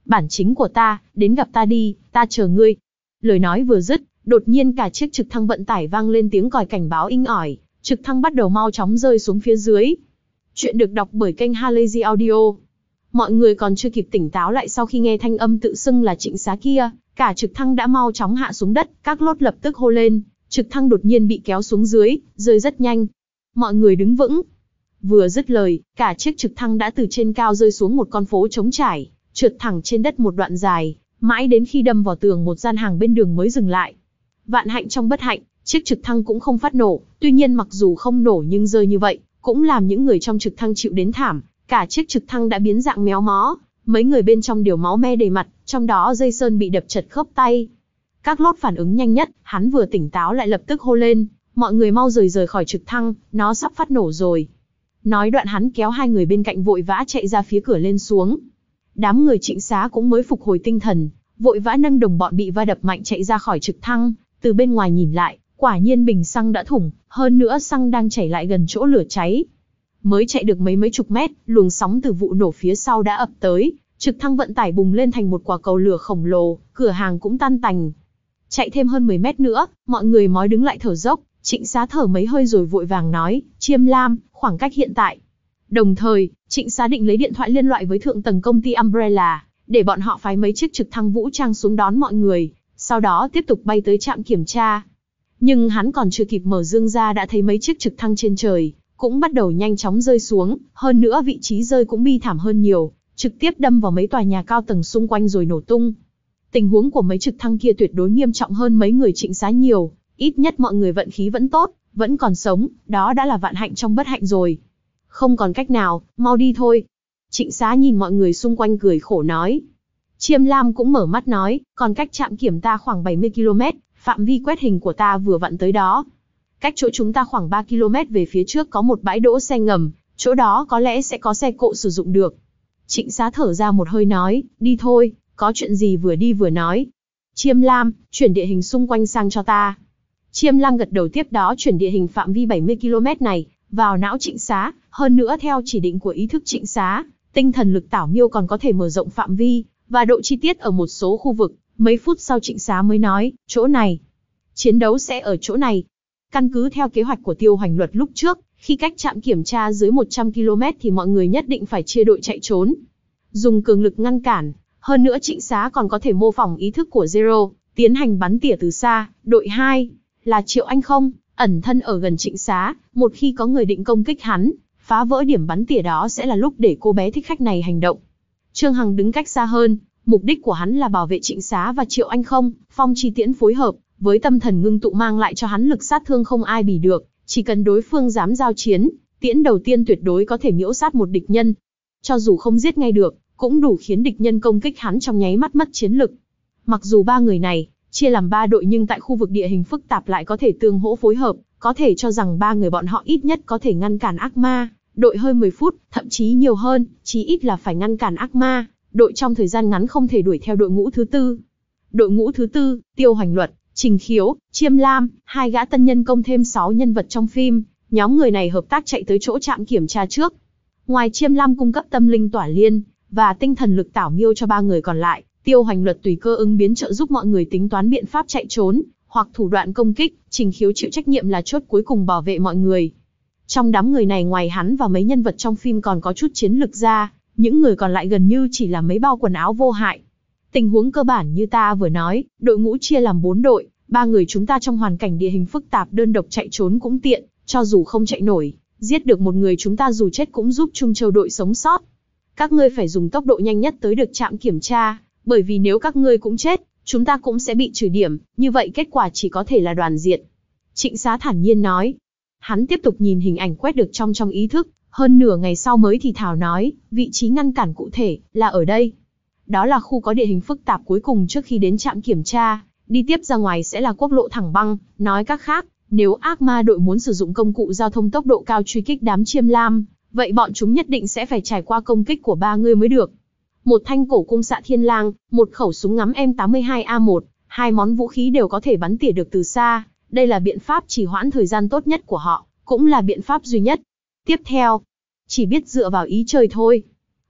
bản chính của ta, đến gặp ta đi, ta chờ ngươi. Lời nói vừa dứt, đột nhiên cả chiếc trực thăng vận tải vang lên tiếng còi cảnh báo inh ỏi, trực thăng bắt đầu mau chóng rơi xuống phía dưới. Chuyện được đọc bởi kênh Halazy Audio. Mọi người còn chưa kịp tỉnh táo lại sau khi nghe thanh âm tự xưng là Trịnh Xá kia, cả trực thăng đã mau chóng hạ xuống đất, các lốt lập tức hô lên, trực thăng đột nhiên bị kéo xuống dưới, rơi rất nhanh. Mọi người đứng vững. Vừa dứt lời, cả chiếc trực thăng đã từ trên cao rơi xuống một con phố trống trải, trượt thẳng trên đất một đoạn dài, mãi đến khi đâm vào tường một gian hàng bên đường mới dừng lại. Vạn hạnh trong bất hạnh, chiếc trực thăng cũng không phát nổ, tuy nhiên mặc dù không nổ nhưng rơi như vậy, cũng làm những người trong trực thăng chịu đến thảm, cả chiếc trực thăng đã biến dạng méo mó, mấy người bên trong đều máu me đầy mặt, trong đó Dây Sơn bị đập chật khớp tay. Các lốt phản ứng nhanh nhất, hắn vừa tỉnh táo lại lập tức hô lên, mọi người mau rời rời khỏi trực thăng, nó sắp phát nổ rồi. Nói đoạn hắn kéo hai người bên cạnh vội vã chạy ra phía cửa lên xuống. Đám người Trịnh Xá cũng mới phục hồi tinh thần, vội vã nâng đồng bọn bị va đập mạnh chạy ra khỏi trực thăng, từ bên ngoài nhìn lại, quả nhiên bình xăng đã thủng, hơn nữa xăng đang chảy lại gần chỗ lửa cháy. Mới chạy được mấy mấy chục mét, luồng sóng từ vụ nổ phía sau đã ập tới, trực thăng vận tải bùng lên thành một quả cầu lửa khổng lồ, cửa hàng cũng tan tành. Chạy thêm hơn mười mét nữa, mọi người mói đứng lại thở dốc, Trịnh Xá thở mấy hơi rồi vội vàng nói, Chiêm Lam, khoảng cách hiện tại. Đồng thời, Trịnh Xá định lấy điện thoại liên lạc với thượng tầng công ty Umbrella, để bọn họ phái mấy chiếc trực thăng vũ trang xuống đón mọi người, sau đó tiếp tục bay tới trạm kiểm tra. Nhưng hắn còn chưa kịp mở dương ra đã thấy mấy chiếc trực thăng trên trời, cũng bắt đầu nhanh chóng rơi xuống, hơn nữa vị trí rơi cũng bi thảm hơn nhiều, trực tiếp đâm vào mấy tòa nhà cao tầng xung quanh rồi nổ tung. Tình huống của mấy trực thăng kia tuyệt đối nghiêm trọng hơn mấy người Trịnh Xá nhiều, ít nhất mọi người vận khí vẫn tốt, vẫn còn sống, đó đã là vạn hạnh trong bất hạnh rồi. Không còn cách nào, mau đi thôi. Trịnh Xá nhìn mọi người xung quanh cười khổ nói. Chiêm Lam cũng mở mắt nói, còn cách trạm kiểm ta khoảng bảy mươi ki lô mét, phạm vi quét hình của ta vừa vặn tới đó. Cách chỗ chúng ta khoảng ba ki lô mét về phía trước có một bãi đỗ xe ngầm, chỗ đó có lẽ sẽ có xe cộ sử dụng được. Trịnh Xá thở ra một hơi nói, đi thôi, có chuyện gì vừa đi vừa nói. Chiêm Lam, chuyển địa hình xung quanh sang cho ta. Chiêm Lam gật đầu tiếp đó chuyển địa hình phạm vi bảy mươi ki lô mét này vào não Trịnh Xá, hơn nữa theo chỉ định của ý thức Trịnh Xá, tinh thần lực tảo miêu còn có thể mở rộng phạm vi và độ chi tiết ở một số khu vực. Mấy phút sau Trịnh Xá mới nói, chỗ này, chiến đấu sẽ ở chỗ này. Căn cứ theo kế hoạch của Tiêu Hoành Luật lúc trước, khi cách trạm kiểm tra dưới một trăm ki lô mét thì mọi người nhất định phải chia đội chạy trốn, dùng cường lực ngăn cản. Hơn nữa Trịnh Xá còn có thể mô phỏng ý thức của Zero, tiến hành bắn tỉa từ xa. Đội hai là Triệu Anh Không, ẩn thân ở gần Trịnh Xá, một khi có người định công kích hắn, phá vỡ điểm bắn tỉa đó sẽ là lúc để cô bé thích khách này hành động. Trương Hằng đứng cách xa hơn, mục đích của hắn là bảo vệ Trịnh Xá và Triệu Anh Không. Phong Chi Tiễn phối hợp với tâm thần ngưng tụ mang lại cho hắn lực sát thương không ai bì được, chỉ cần đối phương dám giao chiến, tiễn đầu tiên tuyệt đối có thể miễu sát một địch nhân. Cho dù không giết ngay được, cũng đủ khiến địch nhân công kích hắn trong nháy mắt mất chiến lực. Mặc dù ba người này chia làm ba đội nhưng tại khu vực địa hình phức tạp lại có thể tương hỗ phối hợp, có thể cho rằng ba người bọn họ ít nhất có thể ngăn cản ác ma đội hơi mười phút, thậm chí nhiều hơn, chí ít là phải ngăn cản ác ma đội trong thời gian ngắn không thể đuổi theo đội ngũ thứ tư. Đội ngũ thứ tư, Tiêu Hoành Luật, Trình Khiếu, Chiêm Lam, hai gã tân nhân công thêm sáu nhân vật trong phim, nhóm người này hợp tác chạy tới chỗ trạm kiểm tra trước. Ngoài Chiêm Lam cung cấp tâm linh tỏa liên và tinh thần lực tảo miêu cho ba người còn lại, Tiêu Hoành Luật tùy cơ ứng biến trợ giúp mọi người tính toán biện pháp chạy trốn hoặc thủ đoạn công kích. Trình Khiếu chịu trách nhiệm là chốt cuối cùng bảo vệ mọi người. Trong đám người này ngoài hắn và mấy nhân vật trong phim còn có chút chiến lực ra, những người còn lại gần như chỉ là mấy bao quần áo vô hại. Tình huống cơ bản như ta vừa nói, đội ngũ chia làm bốn đội, ba người chúng ta trong hoàn cảnh địa hình phức tạp đơn độc chạy trốn cũng tiện, cho dù không chạy nổi, giết được một người chúng ta dù chết cũng giúp Trung Châu đội sống sót. Các ngươi phải dùng tốc độ nhanh nhất tới được trạm kiểm tra, bởi vì nếu các ngươi cũng chết, chúng ta cũng sẽ bị trừ điểm, như vậy kết quả chỉ có thể là đoàn diệt. Trịnh Xá thản nhiên nói. Hắn tiếp tục nhìn hình ảnh quét được trong trong ý thức, hơn nửa ngày sau mới thì thào nói, vị trí ngăn cản cụ thể là ở đây. Đó là khu có địa hình phức tạp cuối cùng trước khi đến trạm kiểm tra, đi tiếp ra ngoài sẽ là quốc lộ thẳng băng. Nói cách khác, nếu ác ma đội muốn sử dụng công cụ giao thông tốc độ cao truy kích đám Chiêm Lam, vậy bọn chúng nhất định sẽ phải trải qua công kích của ba người mới được. Một thanh cổ cung xạ thiên lang, một khẩu súng ngắm M tám mươi hai A một, hai món vũ khí đều có thể bắn tỉa được từ xa. Đây là biện pháp trì hoãn thời gian tốt nhất của họ, cũng là biện pháp duy nhất. Tiếp theo, chỉ biết dựa vào ý trời thôi.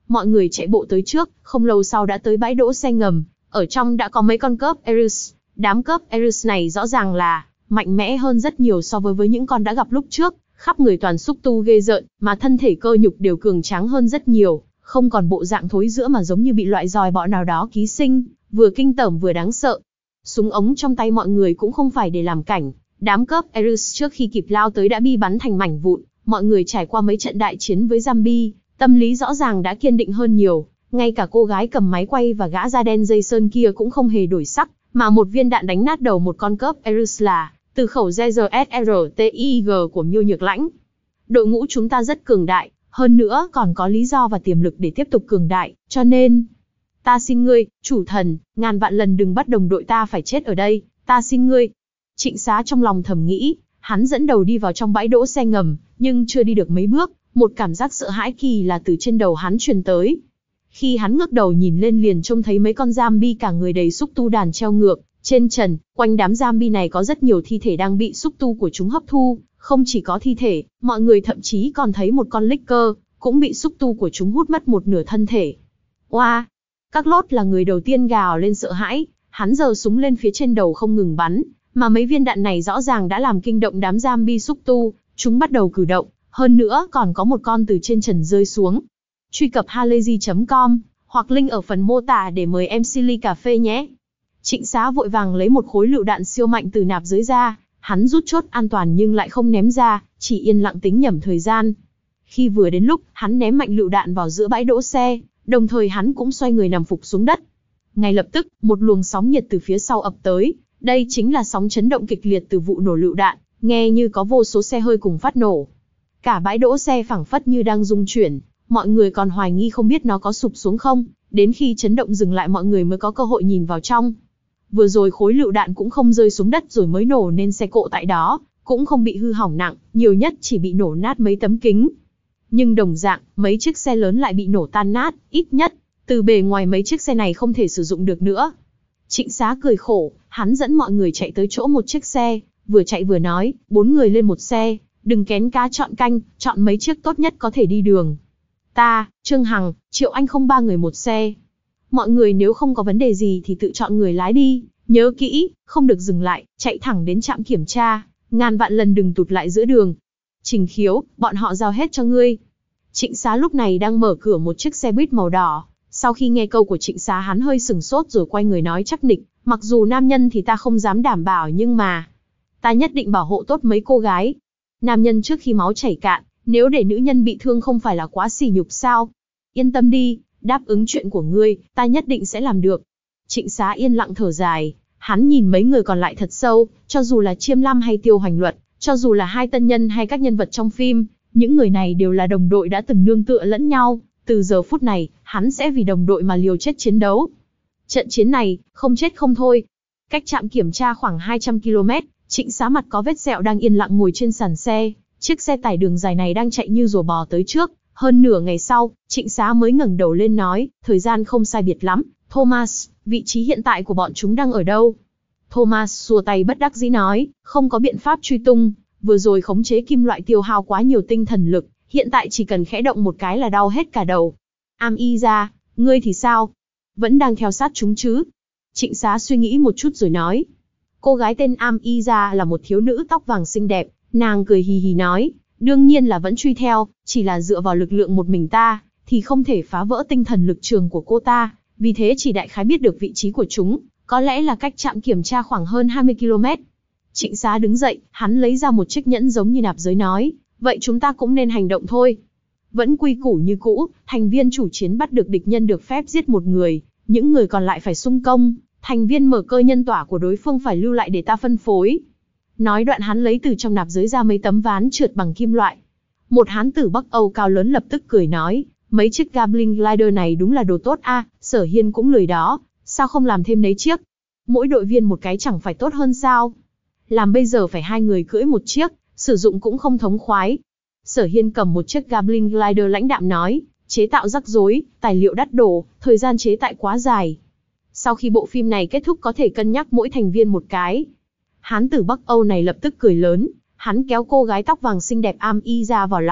Mọi người chạy bộ tới trước, không lâu sau đã tới bãi đỗ xe ngầm, ở trong đã có mấy con cớp Erus. Đám cớp Erus này rõ ràng là mạnh mẽ hơn rất nhiều so với với những con đã gặp lúc trước, khắp người toàn xúc tu ghê rợn, mà thân thể cơ nhục đều cường tráng hơn rất nhiều, không còn bộ dạng thối rữa mà giống như bị loại dòi bọ nào đó ký sinh, vừa kinh tởm vừa đáng sợ. Súng ống trong tay mọi người cũng không phải để làm cảnh, đám cớp Erus trước khi kịp lao tới đã bị bắn thành mảnh vụn, mọi người trải qua mấy trận đại chiến với zombie, tâm lý rõ ràng đã kiên định hơn nhiều, ngay cả cô gái cầm máy quay và gã da đen dây sơn kia cũng không hề đổi sắc, mà một viên đạn đánh nát đầu một con cớp Erus là từ khẩu giê giê ét rờ tê i giê của Miêu Nhược Lãnh. Đội ngũ chúng ta rất cường đại, hơn nữa còn có lý do và tiềm lực để tiếp tục cường đại, cho nên ta xin ngươi, chủ thần, ngàn vạn lần đừng bắt đồng đội ta phải chết ở đây, ta xin ngươi. Trịnh Xá trong lòng thầm nghĩ, hắn dẫn đầu đi vào trong bãi đỗ xe ngầm, nhưng chưa đi được mấy bước, một cảm giác sợ hãi kỳ lạ từ trên đầu hắn truyền tới. Khi hắn ngước đầu nhìn lên liền trông thấy mấy con zombie cả người đầy xúc tu đàn treo ngược trên trần, quanh đám zombie này có rất nhiều thi thể đang bị xúc tu của chúng hấp thu, không chỉ có thi thể, mọi người thậm chí còn thấy một con licker cũng bị xúc tu của chúng hút mất một nửa thân thể. Oa! Các lốt là người đầu tiên gào lên sợ hãi, hắn giơ súng lên phía trên đầu không ngừng bắn, mà mấy viên đạn này rõ ràng đã làm kinh động đám zombie xúc tu, chúng bắt đầu cử động, hơn nữa còn có một con từ trên trần rơi xuống. Truy cập halayzi chấm com hoặc link ở phần mô tả để mời em xê ly cà phê nhé. Trịnh Xá vội vàng lấy một khối lựu đạn siêu mạnh từ nạp dưới ra, hắn rút chốt an toàn nhưng lại không ném ra, chỉ yên lặng tính nhẩm thời gian. Khi vừa đến lúc, hắn ném mạnh lựu đạn vào giữa bãi đỗ xe, đồng thời hắn cũng xoay người nằm phục xuống đất. Ngay lập tức, một luồng sóng nhiệt từ phía sau ập tới, đây chính là sóng chấn động kịch liệt từ vụ nổ lựu đạn, nghe như có vô số xe hơi cùng phát nổ. Cả bãi đỗ xe phảng phất như đang rung chuyển, mọi người còn hoài nghi không biết nó có sụp xuống không, đến khi chấn động dừng lại mọi người mới có cơ hội nhìn vào trong. Vừa rồi khối lựu đạn cũng không rơi xuống đất rồi mới nổ nên xe cộ tại đó cũng không bị hư hỏng nặng, nhiều nhất chỉ bị nổ nát mấy tấm kính. Nhưng đồng dạng, mấy chiếc xe lớn lại bị nổ tan nát, ít nhất, từ bề ngoài mấy chiếc xe này không thể sử dụng được nữa. Trịnh Xá cười khổ, hắn dẫn mọi người chạy tới chỗ một chiếc xe, vừa chạy vừa nói, bốn người lên một xe, đừng kén cá chọn canh, chọn mấy chiếc tốt nhất có thể đi đường. Ta, Trương Hằng, Triệu Anh không ba người một xe. Mọi người nếu không có vấn đề gì thì tự chọn người lái đi, nhớ kỹ, không được dừng lại, chạy thẳng đến trạm kiểm tra, ngàn vạn lần đừng tụt lại giữa đường. Trình Khiếu, bọn họ giao hết cho ngươi. Trịnh Xá lúc này đang mở cửa một chiếc xe buýt màu đỏ, sau khi nghe câu của Trịnh Xá hắn hơi sừng sốt rồi quay người nói chắc nịch, mặc dù nam nhân thì ta không dám đảm bảo nhưng mà ta nhất định bảo hộ tốt mấy cô gái. Nam nhân trước khi máu chảy cạn, nếu để nữ nhân bị thương không phải là quá sỉ nhục sao? Yên tâm đi, đáp ứng chuyện của ngươi, ta nhất định sẽ làm được. Trịnh Xá yên lặng thở dài, hắn nhìn mấy người còn lại thật sâu, cho dù là Chiêm Lam hay Tiêu Hoành Luật, cho dù là hai tân nhân hay các nhân vật trong phim, những người này đều là đồng đội đã từng nương tựa lẫn nhau, từ giờ phút này, hắn sẽ vì đồng đội mà liều chết chiến đấu. Trận chiến này, không chết không thôi. Cách trạm kiểm tra khoảng hai trăm ki lô mét, Trịnh Xá mặt có vết sẹo đang yên lặng ngồi trên sàn xe, chiếc xe tải đường dài này đang chạy như rùa bò tới trước. Hơn nửa ngày sau, Trịnh Xá mới ngẩng đầu lên nói, thời gian không sai biệt lắm, Thomas, vị trí hiện tại của bọn chúng đang ở đâu? Thomas xua tay bất đắc dĩ nói, không có biện pháp truy tung, vừa rồi khống chế kim loại tiêu hao quá nhiều tinh thần lực, hiện tại chỉ cần khẽ động một cái là đau hết cả đầu. Am Y ra, ngươi thì sao? Vẫn đang theo sát chúng chứ? Trịnh Xá suy nghĩ một chút rồi nói. Cô gái tên Am Y ra là một thiếu nữ tóc vàng xinh đẹp, nàng cười hì hì nói, đương nhiên là vẫn truy theo, chỉ là dựa vào lực lượng một mình ta, thì không thể phá vỡ tinh thần lực trường của cô ta, vì thế chỉ đại khái biết được vị trí của chúng, có lẽ là cách trạm kiểm tra khoảng hơn hai mươi ki lô mét. Trịnh Xá đứng dậy, hắn lấy ra một chiếc nhẫn giống như nạp giới nói, vậy chúng ta cũng nên hành động thôi. Vẫn quy củ như cũ, thành viên chủ chiến bắt được địch nhân được phép giết một người, những người còn lại phải xung công, thành viên mở cơ nhân tỏa của đối phương phải lưu lại để ta phân phối. Nói đoạn hắn lấy từ trong nạp giới ra mấy tấm ván trượt bằng kim loại. Một hán tử Bắc Âu cao lớn lập tức cười nói, mấy chiếc Goblin Glider này đúng là đồ tốt a, Sở Hiên cũng lười đó, sao không làm thêm mấy chiếc? Mỗi đội viên một cái chẳng phải tốt hơn sao? Làm bây giờ phải hai người cưỡi một chiếc, sử dụng cũng không thống khoái. Sở Hiên cầm một chiếc Goblin Glider lãnh đạm nói, chế tạo rắc rối, tài liệu đắt đổ, thời gian chế tạo quá dài. Sau khi bộ phim này kết thúc có thể cân nhắc mỗi thành viên một cái. Hán tử Bắc Âu này lập tức cười lớn, hắn kéo cô gái tóc vàng xinh đẹp Am Y ra vào lòng,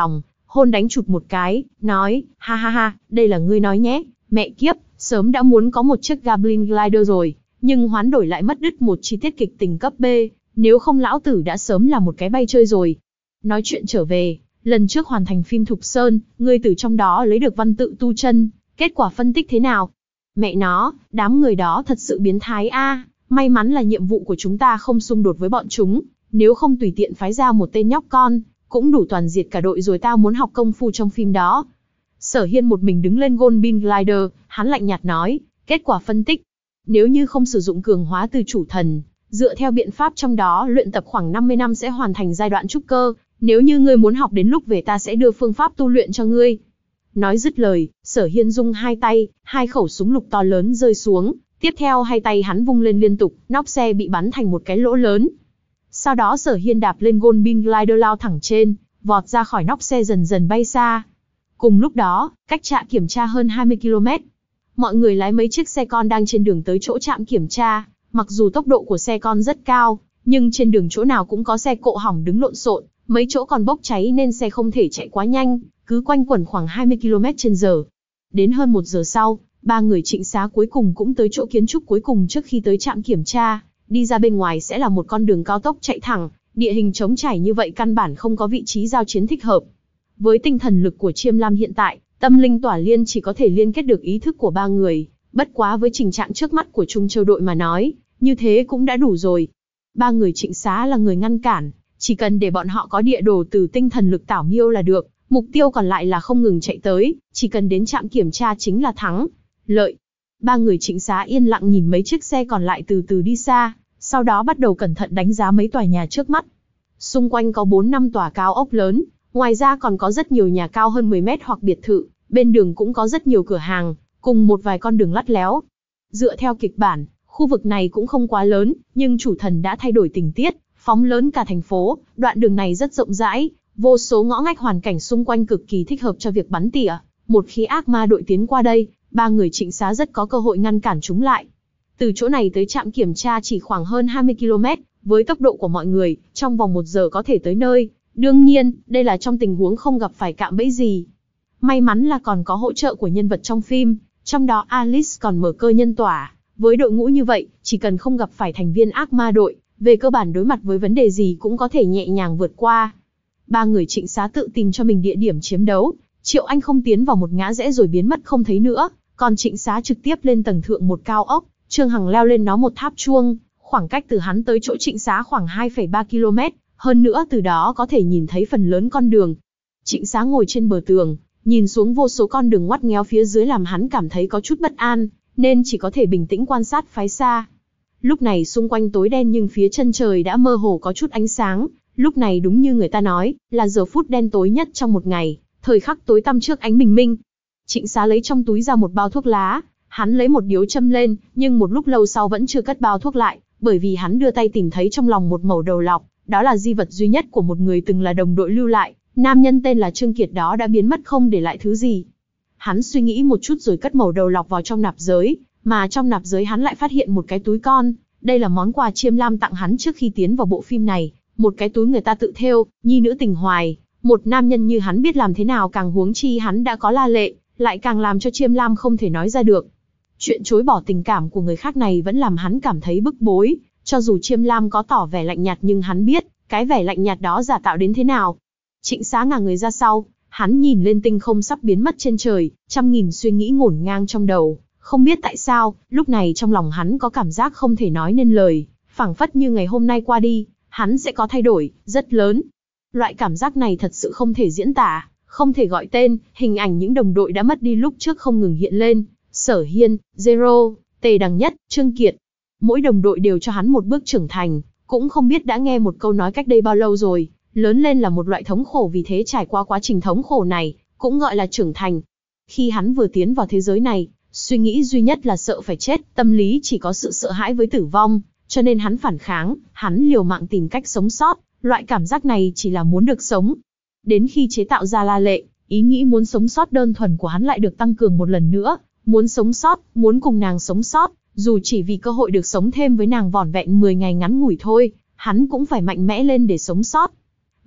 hôn đánh chụt một cái, nói, ha ha ha, đây là ngươi nói nhé, mẹ kiếp, sớm đã muốn có một chiếc Goblin Glider rồi, nhưng hoán đổi lại mất đứt một chi tiết kịch tình cấp B, nếu không lão tử đã sớm là một cái bay chơi rồi. Nói chuyện trở về, lần trước hoàn thành phim Thục Sơn, ngươi từ trong đó lấy được văn tự tu chân, kết quả phân tích thế nào? Mẹ nó, đám người đó thật sự biến thái a, may mắn là nhiệm vụ của chúng ta không xung đột với bọn chúng, nếu không tùy tiện phái ra một tên nhóc con, cũng đủ toàn diệt cả đội rồi. Tao muốn học công phu trong phim đó. Sở Hiên một mình đứng lên Goblin Glider, hắn lạnh nhạt nói, kết quả phân tích. Nếu như không sử dụng cường hóa từ chủ thần, dựa theo biện pháp trong đó luyện tập khoảng năm mươi năm sẽ hoàn thành giai đoạn trúc cơ, nếu như ngươi muốn học đến lúc về ta sẽ đưa phương pháp tu luyện cho ngươi. Nói dứt lời, Sở Hiên rung hai tay, hai khẩu súng lục to lớn rơi xuống, tiếp theo hai tay hắn vung lên liên tục, nóc xe bị bắn thành một cái lỗ lớn. Sau đó Sở Hiên đạp lên Goblin Glider lao thẳng trên, vọt ra khỏi nóc xe dần dần bay xa. Cùng lúc đó, cách trạm kiểm tra hơn hai mươi ki lô mét, mọi người lái mấy chiếc xe con đang trên đường tới chỗ trạm kiểm tra. Mặc dù tốc độ của xe con rất cao, nhưng trên đường chỗ nào cũng có xe cộ hỏng đứng lộn xộn, mấy chỗ còn bốc cháy nên xe không thể chạy quá nhanh, cứ quanh quẩn khoảng hai mươi ki lô mét trên giờ. Đến hơn một giờ sau, ba người Trịnh Xá cuối cùng cũng tới chỗ kiến trúc cuối cùng trước khi tới trạm kiểm tra. Đi ra bên ngoài sẽ là một con đường cao tốc chạy thẳng, địa hình trống trải như vậy căn bản không có vị trí giao chiến thích hợp. Với tinh thần lực của Chiêm Lam hiện tại, tâm linh tỏa liên chỉ có thể liên kết được ý thức của ba người. Bất quá với trình trạng trước mắt của Trung Châu đội mà nói, như thế cũng đã đủ rồi. Ba người Trịnh Xá là người ngăn cản, chỉ cần để bọn họ có địa đồ từ tinh thần lực tảo miêu là được, mục tiêu còn lại là không ngừng chạy tới, chỉ cần đến trạm kiểm tra chính là thắng. Lợi. Ba người Trịnh Xá yên lặng nhìn mấy chiếc xe còn lại từ từ đi xa, sau đó bắt đầu cẩn thận đánh giá mấy tòa nhà trước mắt. Xung quanh có bốn năm tòa cao ốc lớn, ngoài ra còn có rất nhiều nhà cao hơn mười mét hoặc biệt thự, bên đường cũng có rất nhiều cửa hàng, cùng một vài con đường lắt léo. Dựa theo kịch bản, khu vực này cũng không quá lớn, nhưng chủ thần đã thay đổi tình tiết, phóng lớn cả thành phố, đoạn đường này rất rộng rãi, vô số ngõ ngách hoàn cảnh xung quanh cực kỳ thích hợp cho việc bắn tỉa. Một khi ác ma đội tiến qua đây, ba người Trịnh Xá rất có cơ hội ngăn cản chúng lại. Từ chỗ này tới trạm kiểm tra chỉ khoảng hơn hai mươi ki lô mét, với tốc độ của mọi người, trong vòng một giờ có thể tới nơi. Đương nhiên, đây là trong tình huống không gặp phải cạm bẫy gì. May mắn là còn có hỗ trợ của nhân vật trong phim, trong đó Alice còn mở cơ nhân tỏa. Với đội ngũ như vậy, chỉ cần không gặp phải thành viên ác ma đội, về cơ bản đối mặt với vấn đề gì cũng có thể nhẹ nhàng vượt qua. Ba người Trịnh Xá tự tìm cho mình địa điểm chiến đấu, Triệu Anh không tiến vào một ngã rẽ rồi biến mất không thấy nữa, còn Trịnh Xá trực tiếp lên tầng thượng một cao ốc, Trương Hằng leo lên nó một tháp chuông, khoảng cách từ hắn tới chỗ Trịnh Xá khoảng hai phẩy ba ki lô mét, hơn nữa từ đó có thể nhìn thấy phần lớn con đường. Trịnh Xá ngồi trên bờ tường, nhìn xuống vô số con đường ngoắt nghéo phía dưới làm hắn cảm thấy có chút bất an, nên chỉ có thể bình tĩnh quan sát phái xa. Lúc này xung quanh tối đen nhưng phía chân trời đã mơ hồ có chút ánh sáng, lúc này đúng như người ta nói, là giờ phút đen tối nhất trong một ngày, thời khắc tối tăm trước ánh bình minh. Trịnh Xá lấy trong túi ra một bao thuốc lá, hắn lấy một điếu châm lên, nhưng một lúc lâu sau vẫn chưa cất bao thuốc lại, bởi vì hắn đưa tay tìm thấy trong lòng một mẩu đầu lọc, đó là di vật duy nhất của một người từng là đồng đội lưu lại, nam nhân tên là Trương Kiệt đó đã biến mất không để lại thứ gì. Hắn suy nghĩ một chút rồi cất mẩu đầu lọc vào trong nạp giới, mà trong nạp giới hắn lại phát hiện một cái túi con, đây là món quà Chiêm Lam tặng hắn trước khi tiến vào bộ phim này, một cái túi người ta tự thêu, nhi nữ tình hoài, một nam nhân như hắn biết làm thế nào, càng huống chi hắn đã có La Lệ, lại càng làm cho Chiêm Lam không thể nói ra được. Chuyện chối bỏ tình cảm của người khác này vẫn làm hắn cảm thấy bức bối, cho dù Chiêm Lam có tỏ vẻ lạnh nhạt nhưng hắn biết, cái vẻ lạnh nhạt đó giả tạo đến thế nào. Trịnh Xá ngả người ra sau, hắn nhìn lên tinh không sắp biến mất trên trời, trăm nghìn suy nghĩ ngổn ngang trong đầu, không biết tại sao, lúc này trong lòng hắn có cảm giác không thể nói nên lời, phảng phất như ngày hôm nay qua đi, hắn sẽ có thay đổi, rất lớn. Loại cảm giác này thật sự không thể diễn tả, không thể gọi tên, hình ảnh những đồng đội đã mất đi lúc trước không ngừng hiện lên, Sở Hiên, Zero, Tề Đằng Nhất, Trương Kiệt. Mỗi đồng đội đều cho hắn một bước trưởng thành, cũng không biết đã nghe một câu nói cách đây bao lâu rồi, lớn lên là một loại thống khổ, vì thế trải qua quá trình thống khổ này, cũng gọi là trưởng thành. Khi hắn vừa tiến vào thế giới này, suy nghĩ duy nhất là sợ phải chết, tâm lý chỉ có sự sợ hãi với tử vong, cho nên hắn phản kháng, hắn liều mạng tìm cách sống sót, loại cảm giác này chỉ là muốn được sống. Đến khi chế tạo ra La Lệ, ý nghĩ muốn sống sót đơn thuần của hắn lại được tăng cường một lần nữa, muốn sống sót, muốn cùng nàng sống sót, dù chỉ vì cơ hội được sống thêm với nàng vỏn vẹn mười ngày ngắn ngủi thôi, hắn cũng phải mạnh mẽ lên để sống sót.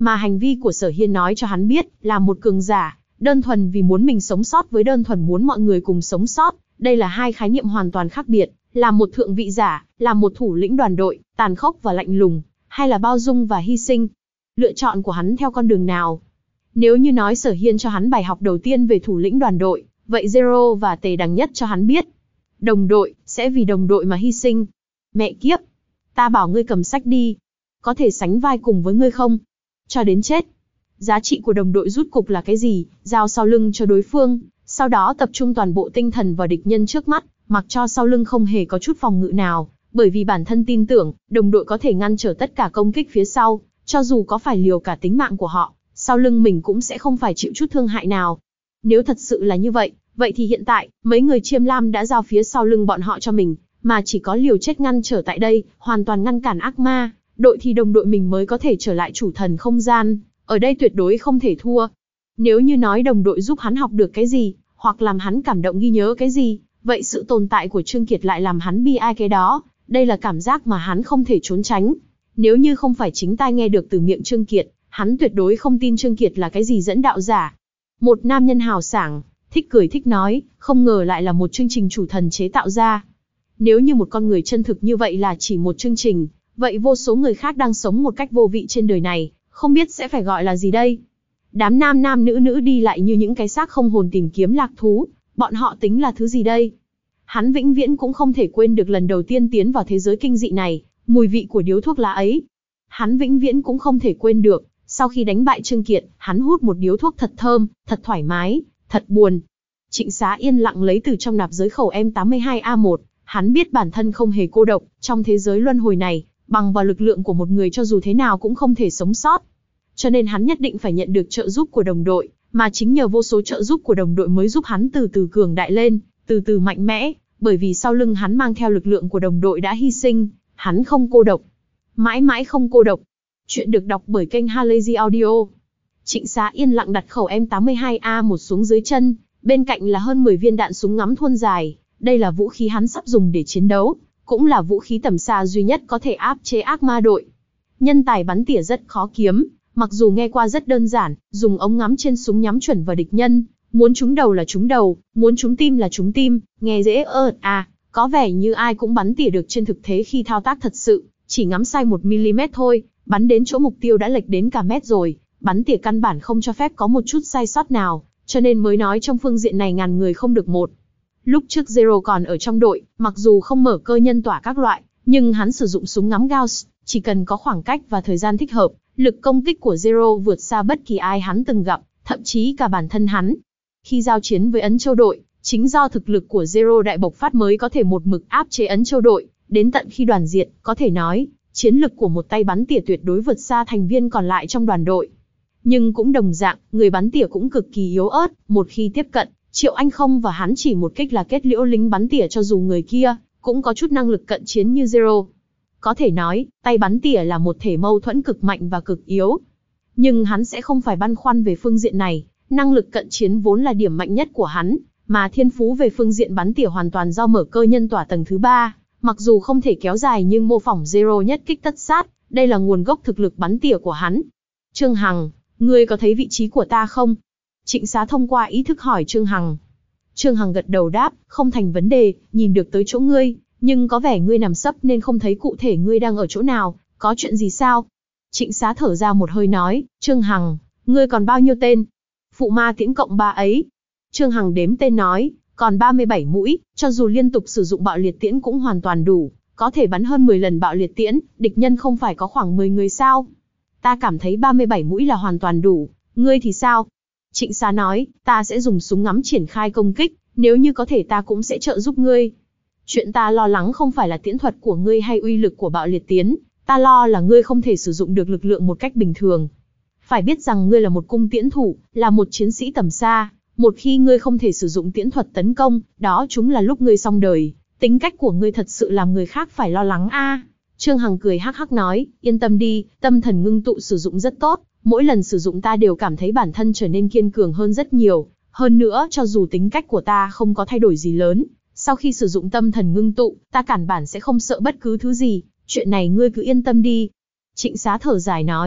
Mà hành vi của Sở Hiên nói cho hắn biết, là một cường giả, đơn thuần vì muốn mình sống sót với đơn thuần muốn mọi người cùng sống sót, đây là hai khái niệm hoàn toàn khác biệt, là một thượng vị giả, là một thủ lĩnh đoàn đội, tàn khốc và lạnh lùng, hay là bao dung và hy sinh. Lựa chọn của hắn theo con đường nào? Nếu như nói Sở Hiên cho hắn bài học đầu tiên về thủ lĩnh đoàn đội, vậy Zero và Tề Đằng Nhất cho hắn biết, đồng đội, sẽ vì đồng đội mà hy sinh. Mẹ kiếp! Ta bảo ngươi cầm sách đi. Có thể sánh vai cùng với ngươi không? Cho đến chết. Giá trị của đồng đội rút cục là cái gì? Giao sau lưng cho đối phương, sau đó tập trung toàn bộ tinh thần vào địch nhân trước mắt, mặc cho sau lưng không hề có chút phòng ngự nào, bởi vì bản thân tin tưởng, đồng đội có thể ngăn trở tất cả công kích phía sau, cho dù có phải liều cả tính mạng của họ, sau lưng mình cũng sẽ không phải chịu chút thương hại nào. Nếu thật sự là như vậy, vậy thì hiện tại, mấy người Chiêm Lam đã giao phía sau lưng bọn họ cho mình, mà chỉ có liều chết ngăn trở tại đây, hoàn toàn ngăn cản ác ma, đội thì đồng đội mình mới có thể trở lại chủ thần không gian, ở đây tuyệt đối không thể thua. Nếu như nói đồng đội giúp hắn học được cái gì, hoặc làm hắn cảm động ghi nhớ cái gì, vậy sự tồn tại của Trương Kiệt lại làm hắn bi ai cái đó, đây là cảm giác mà hắn không thể trốn tránh. Nếu như không phải chính tai nghe được từ miệng Trương Kiệt, hắn tuyệt đối không tin Trương Kiệt là cái gì dẫn đạo giả. Một nam nhân hào sảng, thích cười thích nói, không ngờ lại là một chương trình chủ thần chế tạo ra. Nếu như một con người chân thực như vậy là chỉ một chương trình, vậy vô số người khác đang sống một cách vô vị trên đời này, không biết sẽ phải gọi là gì đây. Đám nam nam nữ nữ đi lại như những cái xác không hồn tìm kiếm lạc thú, bọn họ tính là thứ gì đây? Hắn vĩnh viễn cũng không thể quên được lần đầu tiên tiến vào thế giới kinh dị này, mùi vị của điếu thuốc lá ấy. Hắn vĩnh viễn cũng không thể quên được, sau khi đánh bại Trương Kiệt, hắn hút một điếu thuốc thật thơm, thật thoải mái, thật buồn. Trịnh Xá yên lặng lấy từ trong nạp giới khẩu em tám mươi hai A một, hắn biết bản thân không hề cô độc, trong thế giới luân hồi này, bằng vào lực lượng của một người cho dù thế nào cũng không thể sống sót. Cho nên hắn nhất định phải nhận được trợ giúp của đồng đội, mà chính nhờ vô số trợ giúp của đồng đội mới giúp hắn từ từ cường đại lên, từ từ mạnh mẽ, bởi vì sau lưng hắn mang theo lực lượng của đồng đội đã hy sinh, hắn không cô độc. Mãi mãi không cô độc. Chuyện được đọc bởi kênh Halazy Audio. Trịnh Xá yên lặng đặt khẩu em tám mươi hai A một xuống dưới chân, bên cạnh là hơn mười viên đạn súng ngắm thuôn dài, đây là vũ khí hắn sắp dùng để chiến đấu, cũng là vũ khí tầm xa duy nhất có thể áp chế ác ma đội. Nhân tài bắn tỉa rất khó kiếm, mặc dù nghe qua rất đơn giản, dùng ống ngắm trên súng nhắm chuẩn vào địch nhân, muốn trúng đầu là trúng đầu, muốn trúng tim là trúng tim, nghe dễ ợt à, có vẻ như ai cũng bắn tỉa được trên thực tế khi thao tác thật sự, chỉ ngắm sai một mi-li-mét thôi, bắn đến chỗ mục tiêu đã lệch đến cả mét rồi, bắn tỉa căn bản không cho phép có một chút sai sót nào, cho nên mới nói trong phương diện này ngàn người không được một. Lúc trước Zero còn ở trong đội, mặc dù không mở cơ nhân tỏa các loại, nhưng hắn sử dụng súng ngắm Gauss, chỉ cần có khoảng cách và thời gian thích hợp, lực công kích của Zero vượt xa bất kỳ ai hắn từng gặp, thậm chí cả bản thân hắn. Khi giao chiến với Ấn Châu đội, chính do thực lực của Zero đại bộc phát mới có thể một mực áp chế Ấn Châu đội, đến tận khi đoàn diệt, có thể nói, chiến lực của một tay bắn tỉa tuyệt đối vượt xa thành viên còn lại trong đoàn đội. Nhưng cũng đồng dạng, người bắn tỉa cũng cực kỳ yếu ớt, một khi tiếp cận, Triệu Anh Không và hắn chỉ một kích là kết liễu lính bắn tỉa cho dù người kia cũng có chút năng lực cận chiến như Zero. Có thể nói, tay bắn tỉa là một thể mâu thuẫn cực mạnh và cực yếu. Nhưng hắn sẽ không phải băn khoăn về phương diện này, năng lực cận chiến vốn là điểm mạnh nhất của hắn, mà thiên phú về phương diện bắn tỉa hoàn toàn do mở cơ nhân tỏa tầng thứ ba, mặc dù không thể kéo dài nhưng mô phỏng Zero nhất kích tất sát, đây là nguồn gốc thực lực bắn tỉa của hắn. Trương Hằng, ngươi có thấy vị trí của ta không? Trịnh Xá thông qua ý thức hỏi Trương Hằng. Trương Hằng gật đầu đáp, không thành vấn đề, nhìn được tới chỗ ngươi, nhưng có vẻ ngươi nằm sấp nên không thấy cụ thể ngươi đang ở chỗ nào, có chuyện gì sao? Trịnh Xá thở ra một hơi nói, Trương Hằng, ngươi còn bao nhiêu tên? Phụ ma tiễn cộng ba ấy. Trương Hằng đếm tên nói, còn ba mươi bảy mũi, cho dù liên tục sử dụng bạo liệt tiễn cũng hoàn toàn đủ, có thể bắn hơn mười lần bạo liệt tiễn, địch nhân không phải có khoảng mười người sao? Ta cảm thấy ba mươi bảy mũi là hoàn toàn đủ, ngươi thì sao? Trịnh Xá nói, ta sẽ dùng súng ngắm triển khai công kích, nếu như có thể ta cũng sẽ trợ giúp ngươi. Chuyện ta lo lắng không phải là tiễn thuật của ngươi hay uy lực của bạo liệt tiễn, ta lo là ngươi không thể sử dụng được lực lượng một cách bình thường. Phải biết rằng ngươi là một cung tiễn thủ, là một chiến sĩ tầm xa, một khi ngươi không thể sử dụng tiễn thuật tấn công, đó chúng là lúc ngươi xong đời, tính cách của ngươi thật sự làm người khác phải lo lắng a. À. Trương Hằng cười hắc hắc nói, yên tâm đi, tâm thần ngưng tụ sử dụng rất tốt, mỗi lần sử dụng ta đều cảm thấy bản thân trở nên kiên cường hơn rất nhiều, hơn nữa cho dù tính cách của ta không có thay đổi gì lớn, sau khi sử dụng tâm thần ngưng tụ, ta cản bản sẽ không sợ bất cứ thứ gì, chuyện này ngươi cứ yên tâm đi. Trịnh Xá thở dài nói,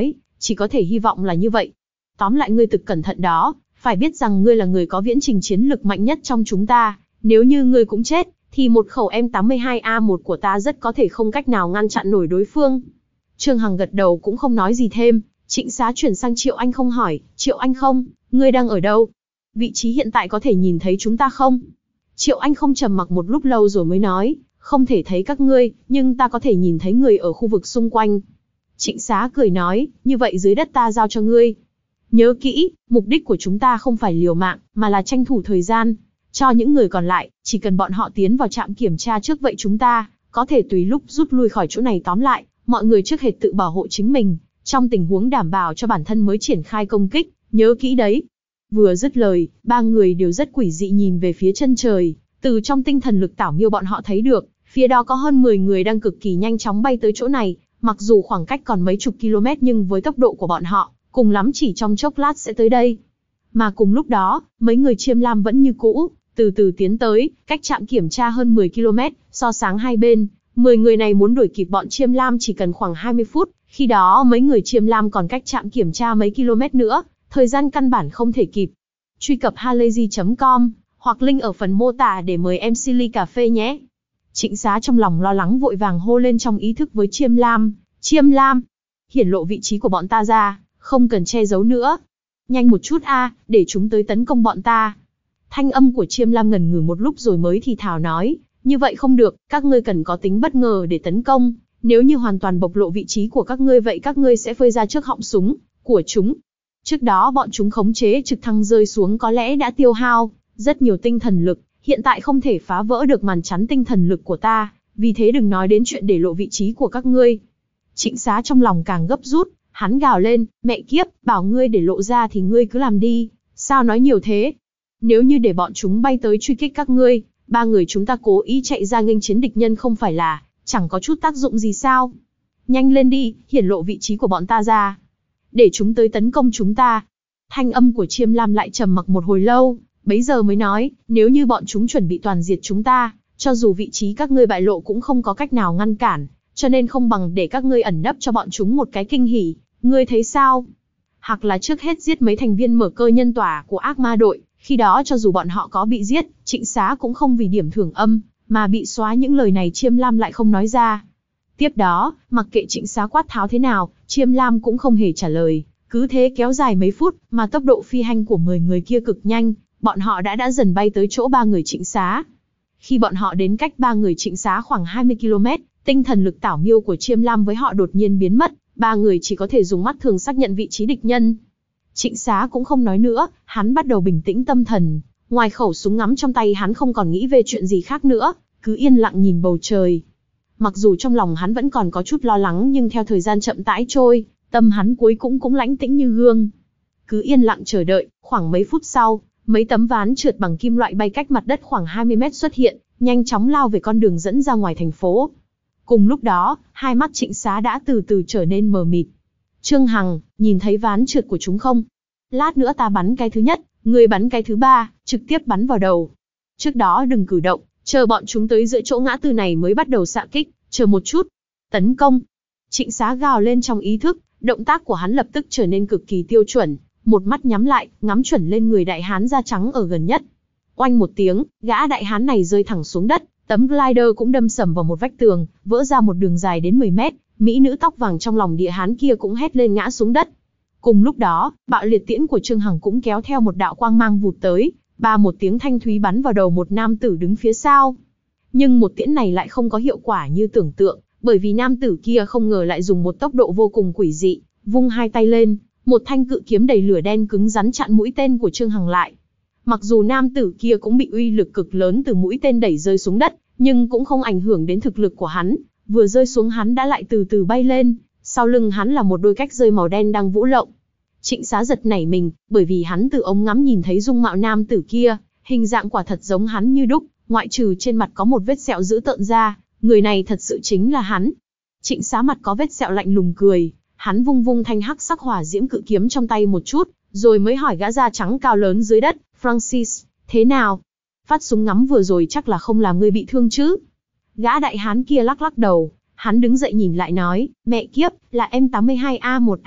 chỉ có thể hy vọng là như vậy. Tóm lại ngươi thực cẩn thận đó, phải biết rằng ngươi là người có viễn trình chiến lực mạnh nhất trong chúng ta, nếu như ngươi cũng chết, thì một khẩu M tám mươi hai A một của ta rất có thể không cách nào ngăn chặn nổi đối phương. Trương Hằng gật đầu cũng không nói gì thêm. Trịnh Xá chuyển sang Triệu Anh Không hỏi, Triệu Anh Không, ngươi đang ở đâu? Vị trí hiện tại có thể nhìn thấy chúng ta không? Triệu Anh Không trầm mặc một lúc lâu rồi mới nói, không thể thấy các ngươi, nhưng ta có thể nhìn thấy người ở khu vực xung quanh. Trịnh Xá cười nói, như vậy dưới đất ta giao cho ngươi. Nhớ kỹ, mục đích của chúng ta không phải liều mạng, mà là tranh thủ thời gian. Cho những người còn lại, chỉ cần bọn họ tiến vào trạm kiểm tra trước vậy chúng ta có thể tùy lúc rút lui khỏi chỗ này. Tóm lại, mọi người trước hết tự bảo hộ chính mình, trong tình huống đảm bảo cho bản thân mới triển khai công kích, nhớ kỹ đấy. Vừa dứt lời, ba người đều rất quỷ dị nhìn về phía chân trời, từ trong tinh thần lực tảo miêu bọn họ thấy được, phía đó có hơn mười người đang cực kỳ nhanh chóng bay tới chỗ này, mặc dù khoảng cách còn mấy chục km nhưng với tốc độ của bọn họ, cùng lắm chỉ trong chốc lát sẽ tới đây. Mà cùng lúc đó, mấy người Chiêm Lam vẫn như cũ, từ từ tiến tới, cách trạm kiểm tra hơn mười ki lô mét, so sáng hai bên, mười người này muốn đuổi kịp bọn Chiêm Lam chỉ cần khoảng hai mươi phút, khi đó mấy người Chiêm Lam còn cách trạm kiểm tra mấy km nữa, thời gian căn bản không thể kịp. Truy cập halayzi chấm com, hoặc link ở phần mô tả để mời em xê ly cà phê nhé. Trịnh Xá trong lòng lo lắng vội vàng hô lên trong ý thức với Chiêm Lam, Chiêm Lam, hiển lộ vị trí của bọn ta ra, không cần che giấu nữa. Nhanh một chút a, để chúng tới tấn công bọn ta. Thanh âm của Chiêm Lam ngần ngừ một lúc rồi mới thì thào nói, như vậy không được, các ngươi cần có tính bất ngờ để tấn công. Nếu như hoàn toàn bộc lộ vị trí của các ngươi vậy các ngươi sẽ phơi ra trước họng súng của chúng. Trước đó bọn chúng khống chế trực thăng rơi xuống có lẽ đã tiêu hao rất nhiều tinh thần lực, hiện tại không thể phá vỡ được màn chắn tinh thần lực của ta, vì thế đừng nói đến chuyện để lộ vị trí của các ngươi. Trịnh Xá trong lòng càng gấp rút, hắn gào lên, mẹ kiếp, bảo ngươi để lộ ra thì ngươi cứ làm đi, sao nói nhiều thế? Nếu như để bọn chúng bay tới truy kích các ngươi, ba người chúng ta cố ý chạy ra nghênh chiến địch nhân không phải là chẳng có chút tác dụng gì sao? Nhanh lên đi, hiển lộ vị trí của bọn ta ra, để chúng tới tấn công chúng ta. Thanh âm của Chiêm Lam lại trầm mặc một hồi lâu, bấy giờ mới nói, nếu như bọn chúng chuẩn bị toàn diệt chúng ta, cho dù vị trí các ngươi bại lộ cũng không có cách nào ngăn cản, cho nên không bằng để các ngươi ẩn nấp cho bọn chúng một cái kinh hỉ, ngươi thấy sao? Hoặc là trước hết giết mấy thành viên mở cơ nhân tỏa của ác ma đội, khi đó cho dù bọn họ có bị giết, Trịnh Xá cũng không vì điểm thưởng âm mà bị xóa. Những lời này Chiêm Lam lại không nói ra. Tiếp đó, mặc kệ Trịnh Xá quát tháo thế nào, Chiêm Lam cũng không hề trả lời, cứ thế kéo dài mấy phút, mà tốc độ phi hành của mười người kia cực nhanh, bọn họ đã đã dần bay tới chỗ ba người Trịnh Xá. Khi bọn họ đến cách ba người Trịnh Xá khoảng hai mươi ki lô mét, tinh thần lực tảo miêu của Chiêm Lam với họ đột nhiên biến mất, ba người chỉ có thể dùng mắt thường xác nhận vị trí địch nhân. Trịnh Xá cũng không nói nữa, hắn bắt đầu bình tĩnh tâm thần, ngoài khẩu súng ngắm trong tay hắn không còn nghĩ về chuyện gì khác nữa, cứ yên lặng nhìn bầu trời. Mặc dù trong lòng hắn vẫn còn có chút lo lắng nhưng theo thời gian chậm rãi trôi, tâm hắn cuối cũng cũng lãnh tĩnh như gương. Cứ yên lặng chờ đợi, khoảng mấy phút sau, mấy tấm ván trượt bằng kim loại bay cách mặt đất khoảng hai mươi mét xuất hiện, nhanh chóng lao về con đường dẫn ra ngoài thành phố. Cùng lúc đó, hai mắt Trịnh Xá đã từ từ trở nên mờ mịt. Trương Hằng, nhìn thấy ván trượt của chúng không? Lát nữa ta bắn cái thứ nhất, người bắn cái thứ ba, trực tiếp bắn vào đầu. Trước đó đừng cử động, chờ bọn chúng tới giữa chỗ ngã tư này mới bắt đầu xạ kích, chờ một chút. Tấn công. Trịnh Xá gào lên trong ý thức, động tác của hắn lập tức trở nên cực kỳ tiêu chuẩn, một mắt nhắm lại, ngắm chuẩn lên người đại hán da trắng ở gần nhất. Oanh một tiếng, gã đại hán này rơi thẳng xuống đất, tấm glider cũng đâm sầm vào một vách tường, vỡ ra một đường dài đến mười mét, mỹ nữ tóc vàng trong lòng địa hán kia cũng hét lên ngã xuống đất. Cùng lúc đó, bạo liệt tiễn của Trương Hằng cũng kéo theo một đạo quang mang vụt tới, ba một tiếng thanh thúy bắn vào đầu một nam tử đứng phía sau. Nhưng một tiễn này lại không có hiệu quả như tưởng tượng, bởi vì nam tử kia không ngờ lại dùng một tốc độ vô cùng quỷ dị, vung hai tay lên, một thanh cự kiếm đầy lửa đen cứng rắn chặn mũi tên của Trương Hằng lại. Mặc dù nam tử kia cũng bị uy lực cực lớn từ mũi tên đẩy rơi xuống đất, nhưng cũng không ảnh hưởng đến thực lực của hắn, vừa rơi xuống hắn đã lại từ từ bay lên, sau lưng hắn là một đôi cách rơi màu đen đang vũ lộng. Trịnh Xá giật nảy mình, bởi vì hắn từ ống ngắm nhìn thấy dung mạo nam tử kia, hình dạng quả thật giống hắn như đúc, ngoại trừ trên mặt có một vết sẹo dữ tợn ra, người này thật sự chính là hắn. Trịnh Xá mặt có vết sẹo lạnh lùng cười, hắn vung vung thanh hắc sắc hỏa diễm cự kiếm trong tay một chút, rồi mới hỏi gã da trắng cao lớn dưới đất, Francis, thế nào? Phát súng ngắm vừa rồi chắc là không làm ngươi bị thương chứ? Gã đại hán kia lắc lắc đầu, hắn đứng dậy nhìn lại nói, mẹ kiếp, là M tám mươi hai A một A,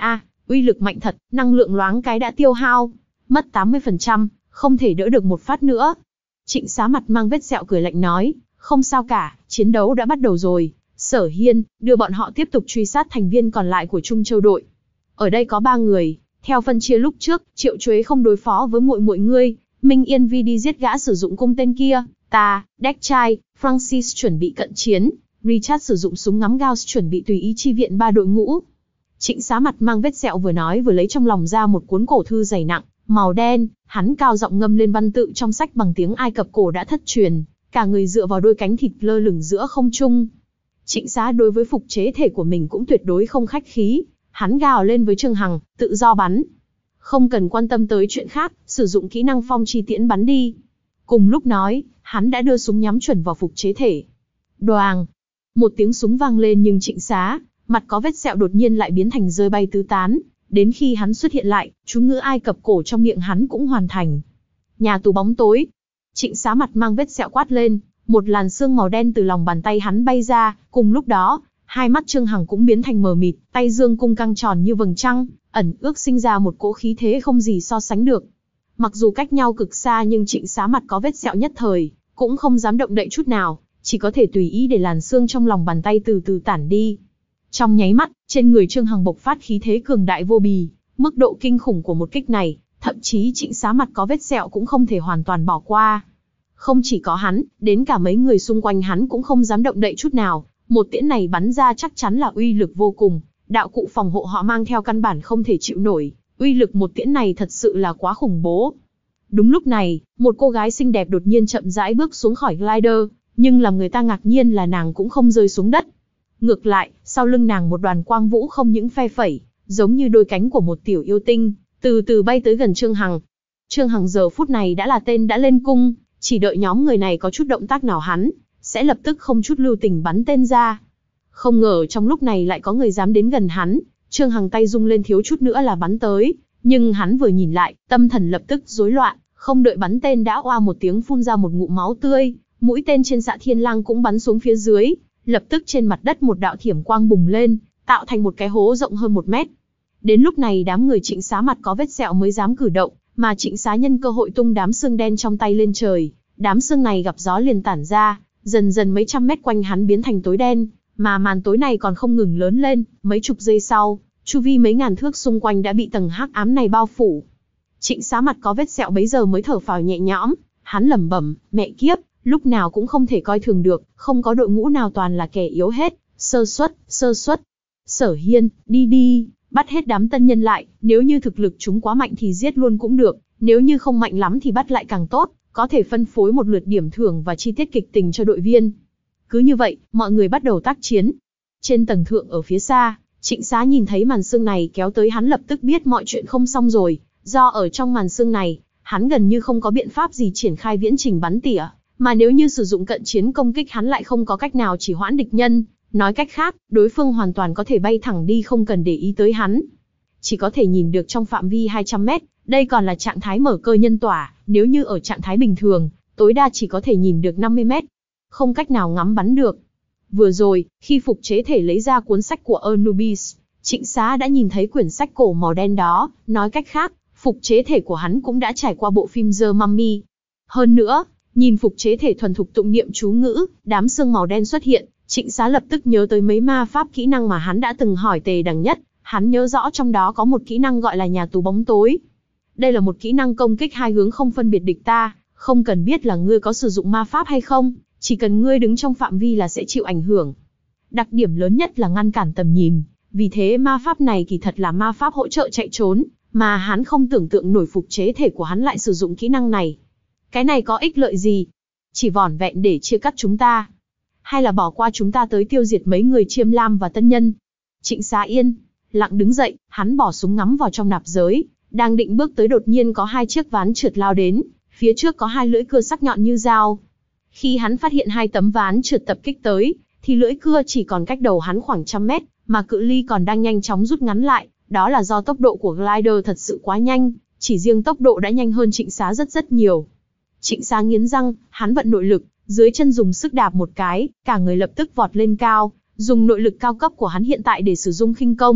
Uy lực mạnh thật, năng lượng loáng cái đã tiêu hao, mất tám mươi phần trăm, không thể đỡ được một phát nữa. Trịnh Xá mặt mang vết sẹo cười lạnh nói, không sao cả, chiến đấu đã bắt đầu rồi. Sở Hiên, đưa bọn họ tiếp tục truy sát thành viên còn lại của Trung Châu đội. Ở đây có ba người, theo phân chia lúc trước, Triệu Chuế không đối phó với muội muội ngươi, Minh Yên Vi đi giết gã sử dụng cung tên kia, ta, Đách Trai, Francis chuẩn bị cận chiến, Richard sử dụng súng ngắm Gauss chuẩn bị tùy ý chi viện ba đội ngũ. Trịnh Xá mặt mang vết sẹo vừa nói vừa lấy trong lòng ra một cuốn cổ thư dày nặng, màu đen, hắn cao giọng ngâm lên văn tự trong sách bằng tiếng Ai Cập cổ đã thất truyền, cả người dựa vào đôi cánh thịt lơ lửng giữa không trung. Trịnh Xá đối với phục chế thể của mình cũng tuyệt đối không khách khí, hắn gào lên với Trương Hằng, tự do bắn. Không cần quan tâm tới chuyện khác, sử dụng kỹ năng phong chi tiễn bắn đi. Cùng lúc nói, hắn đã đưa súng nhắm chuẩn vào phục chế thể. Đoàng! Một tiếng súng vang lên nhưng Trịnh Xá, mặt có vết sẹo đột nhiên lại biến thành rơi bay tứ tán. Đến khi hắn xuất hiện lại, chú ngữ Ai Cập cổ trong miệng hắn cũng hoàn thành. Nhà tù bóng tối. Trịnh Xá mặt mang vết sẹo quát lên, một làn sương màu đen từ lòng bàn tay hắn bay ra, cùng lúc đó, hai mắt Trương Hằng cũng biến thành mờ mịt, tay dương cung căng tròn như vầng trăng, ẩn ước sinh ra một cỗ khí thế không gì so sánh được. Mặc dù cách nhau cực xa nhưng Trịnh Xá mặt có vết sẹo nhất thời, cũng không dám động đậy chút nào, chỉ có thể tùy ý để làn sương trong lòng bàn tay từ từ tản đi. Trong nháy mắt, trên người Trương Hằng bộc phát khí thế cường đại vô bì, mức độ kinh khủng của một kích này, thậm chí Trịnh Xá mặt có vết sẹo cũng không thể hoàn toàn bỏ qua. Không chỉ có hắn, đến cả mấy người xung quanh hắn cũng không dám động đậy chút nào, một tiễn này bắn ra chắc chắn là uy lực vô cùng, đạo cụ phòng hộ họ mang theo căn bản không thể chịu nổi, uy lực một tiễn này thật sự là quá khủng bố. Đúng lúc này, một cô gái xinh đẹp đột nhiên chậm rãi bước xuống khỏi glider, nhưng làm người ta ngạc nhiên là nàng cũng không rơi xuống đất. Ngược lại, sau lưng nàng một đoàn quang vũ không những phe phẩy, giống như đôi cánh của một tiểu yêu tinh, từ từ bay tới gần Trương Hằng. Trương Hằng giờ phút này đã là tên đã lên cung, chỉ đợi nhóm người này có chút động tác nào hắn sẽ lập tức không chút lưu tình bắn tên ra. Không ngờ trong lúc này lại có người dám đến gần hắn, Trương Hằng tay rung lên thiếu chút nữa là bắn tới, nhưng hắn vừa nhìn lại, tâm thần lập tức rối loạn, không đợi bắn tên đã oa một tiếng phun ra một ngụm máu tươi, mũi tên trên Xạ Thiên Lang cũng bắn xuống phía dưới, lập tức trên mặt đất một đạo thiểm quang bùng lên, tạo thành một cái hố rộng hơn một mét. Đến lúc này đám người Trịnh Xá mặt có vết sẹo mới dám cử động, mà Trịnh Xá nhân cơ hội tung đám xương đen trong tay lên trời, đám xương này gặp gió liền tản ra, dần dần mấy trăm mét quanh hắn biến thành tối đen, mà màn tối này còn không ngừng lớn lên, mấy chục giây sau, chu vi mấy ngàn thước xung quanh đã bị tầng hắc ám này bao phủ. Trịnh Xá mặt có vết sẹo bấy giờ mới thở phào nhẹ nhõm, hắn lẩm bẩm, mẹ kiếp, lúc nào cũng không thể coi thường được, không có đội ngũ nào toàn là kẻ yếu hết, sơ suất, sơ suất. Sở Hiên, đi đi, bắt hết đám tân nhân lại, nếu như thực lực chúng quá mạnh thì giết luôn cũng được, nếu như không mạnh lắm thì bắt lại càng tốt, có thể phân phối một lượt điểm thưởng và chi tiết kịch tình cho đội viên. Cứ như vậy, mọi người bắt đầu tác chiến. Trên tầng thượng ở phía xa, Trịnh Xá nhìn thấy màn sương này kéo tới hắn lập tức biết mọi chuyện không xong rồi, do ở trong màn sương này, hắn gần như không có biện pháp gì triển khai viễn trình bắn tỉa, mà nếu như sử dụng cận chiến công kích hắn lại không có cách nào chỉ hoãn địch nhân, nói cách khác, đối phương hoàn toàn có thể bay thẳng đi không cần để ý tới hắn. Chỉ có thể nhìn được trong phạm vi hai trăm mét, đây còn là trạng thái mở cơ nhân tỏa, nếu như ở trạng thái bình thường, tối đa chỉ có thể nhìn được năm mươi mét, không cách nào ngắm bắn được. Vừa rồi, khi phục chế thể lấy ra cuốn sách của Anubis, Trịnh Xá đã nhìn thấy quyển sách cổ màu đen đó, nói cách khác, phục chế thể của hắn cũng đã trải qua bộ phim The Mummy. Hơn nữa, nhìn phục chế thể thuần thục tụng niệm chú ngữ, đám xương màu đen xuất hiện, Trịnh Xá lập tức nhớ tới mấy ma pháp kỹ năng mà hắn đã từng hỏi Tề Đằng Nhất, hắn nhớ rõ trong đó có một kỹ năng gọi là nhà tù bóng tối. Đây là một kỹ năng công kích hai hướng không phân biệt địch ta, không cần biết là ngươi có sử dụng ma pháp hay không, chỉ cần ngươi đứng trong phạm vi là sẽ chịu ảnh hưởng. Đặc điểm lớn nhất là ngăn cản tầm nhìn, vì thế ma pháp này kỳ thật là ma pháp hỗ trợ chạy trốn, mà hắn không tưởng tượng nổi phục chế thể của hắn lại sử dụng kỹ năng này. Cái này có ích lợi gì? Chỉ vỏn vẹn để chia cắt chúng ta? Hay là bỏ qua chúng ta tới tiêu diệt mấy người Chiêm Lam và Tân Nhân? Trịnh Xá yên lặng đứng dậy, hắn bỏ súng ngắm vào trong nạp giới, đang định bước tới đột nhiên có hai chiếc ván trượt lao đến, phía trước có hai lưỡi cưa sắc nhọn như dao. Khi hắn phát hiện hai tấm ván trượt tập kích tới, thì lưỡi cưa chỉ còn cách đầu hắn khoảng trăm mét, mà cự ly còn đang nhanh chóng rút ngắn lại, đó là do tốc độ của glider thật sự quá nhanh, chỉ riêng tốc độ đã nhanh hơn Trịnh Xá rất rất nhiều. Trịnh Xá nghiến răng, hắn vận nội lực, dưới chân dùng sức đạp một cái, cả người lập tức vọt lên cao, dùng nội lực cao cấp của hắn hiện tại để sử dụng khinh công,